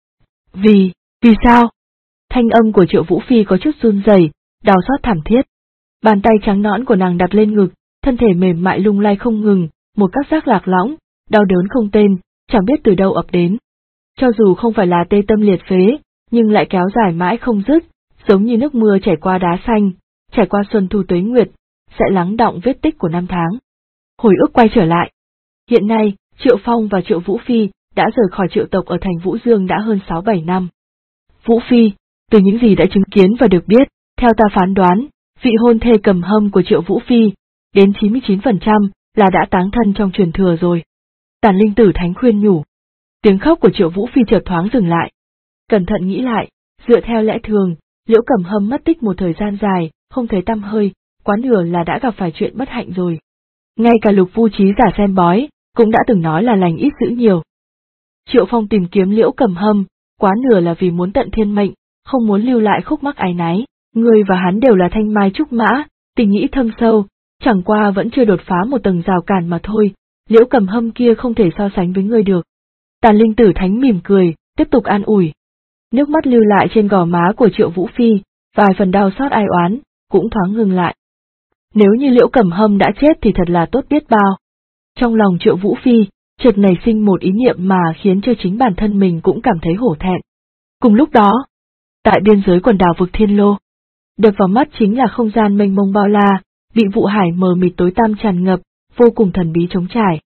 Vì sao? Thanh âm của Triệu Vũ Phi có chút run rẩy, đau xót thảm thiết. Bàn tay trắng nõn của nàng đặt lên ngực, thân thể mềm mại lung lay không ngừng, một cảm giác lạc lõng, đau đớn không tên, chẳng biết từ đâu ập đến. Cho dù không phải là tê tâm liệt phế, nhưng lại kéo dài mãi không dứt, giống như nước mưa chảy qua đá xanh, trải qua xuân thu tuế nguyệt, sẽ lắng đọng vết tích của năm tháng. Hồi ức quay trở lại. Hiện nay, Triệu Phong và Triệu Vũ Phi đã rời khỏi Triệu tộc ở thành Vũ Dương đã hơn 6-7 năm. Vũ Phi, từ những gì đã chứng kiến và được biết, theo ta phán đoán, vị hôn thê Cầm Hâm của Triệu Vũ Phi, đến 99% là đã táng thân trong truyền thừa rồi. Tàn Linh Tử Thánh khuyên nhủ. Tiếng khóc của Triệu Vũ Phi chợt thoáng dừng lại. Cẩn thận nghĩ lại, dựa theo lẽ thường, Liễu Cầm Hâm mất tích một thời gian dài, không thấy tăm hơi, quá nửa là đã gặp phải chuyện bất hạnh rồi. Ngay cả Lục Vu Trí giả xem bói, cũng đã từng nói là lành ít dữ nhiều. Triệu Phong tìm kiếm Liễu Cầm Hâm, quá nửa là vì muốn tận thiên mệnh, không muốn lưu lại khúc mắc áy náy. Người và hắn đều là thanh mai trúc mã, tình nghĩa thâm sâu, chẳng qua vẫn chưa đột phá một tầng rào cản mà thôi, Liễu Cầm Hâm kia không thể so sánh với ngươi được. Tàn Linh Tử Thánh mỉm cười, tiếp tục an ủi. Nước mắt lưu lại trên gò má của Triệu Vũ Phi, vài phần đau xót ai oán, cũng thoáng ngừng lại. Nếu như Liễu Cầm Hâm đã chết thì thật là tốt biết bao. Trong lòng Triệu Vũ Phi, chợt nảy sinh một ý niệm mà khiến cho chính bản thân mình cũng cảm thấy hổ thẹn. Cùng lúc đó, tại biên giới quần đảo vực Thiên Lô, đập vào mắt chính là không gian mênh mông bao la, bị vụ hải mờ mịt tối tăm tràn ngập, vô cùng thần bí trống trải.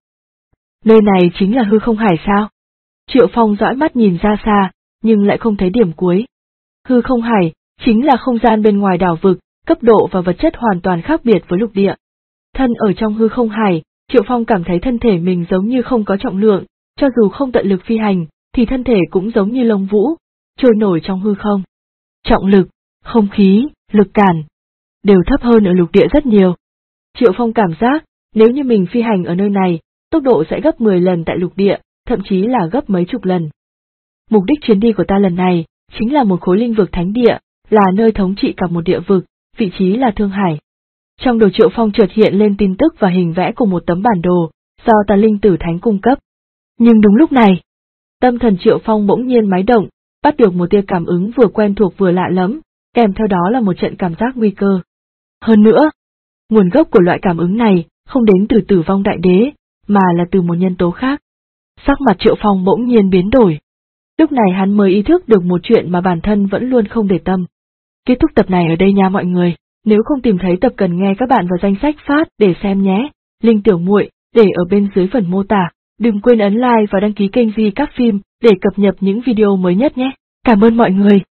Nơi này chính là hư không hải sao? Triệu Phong dõi mắt nhìn ra xa, nhưng lại không thấy điểm cuối. Hư không hải, chính là không gian bên ngoài đảo vực, cấp độ và vật chất hoàn toàn khác biệt với lục địa. Thân ở trong hư không hải, Triệu Phong cảm thấy thân thể mình giống như không có trọng lượng, cho dù không tận lực phi hành, thì thân thể cũng giống như lông vũ, trôi nổi trong hư không. Trọng lực, không khí, lực cản, đều thấp hơn ở lục địa rất nhiều. Triệu Phong cảm giác, nếu như mình phi hành ở nơi này, tốc độ sẽ gấp 10 lần tại lục địa, thậm chí là gấp mấy chục lần. Mục đích chuyến đi của ta lần này, chính là một khối linh vực thánh địa, là nơi thống trị cả một địa vực, vị trí là Thương Hải. Trong đầu Triệu Phong chợt hiện lên tin tức và hình vẽ của một tấm bản đồ, do Tà Linh Tử Thánh cung cấp. Nhưng đúng lúc này, tâm thần Triệu Phong bỗng nhiên máy động, bắt được một tia cảm ứng vừa quen thuộc vừa lạ lẫm, kèm theo đó là một trận cảm giác nguy cơ. Hơn nữa, nguồn gốc của loại cảm ứng này không đến từ Tử Vong Đại Đế, mà là từ một nhân tố khác. Sắc mặt Triệu Phong bỗng nhiên biến đổi. Lúc này hắn mới ý thức được một chuyện mà bản thân vẫn luôn không để tâm. Kết thúc tập này ở đây nha mọi người, nếu không tìm thấy tập cần nghe các bạn vào danh sách phát để xem nhé, link Tiểu Muội để ở bên dưới phần mô tả, đừng quên ấn like và đăng ký kênh Di Các Phim để cập nhật những video mới nhất nhé. Cảm ơn mọi người.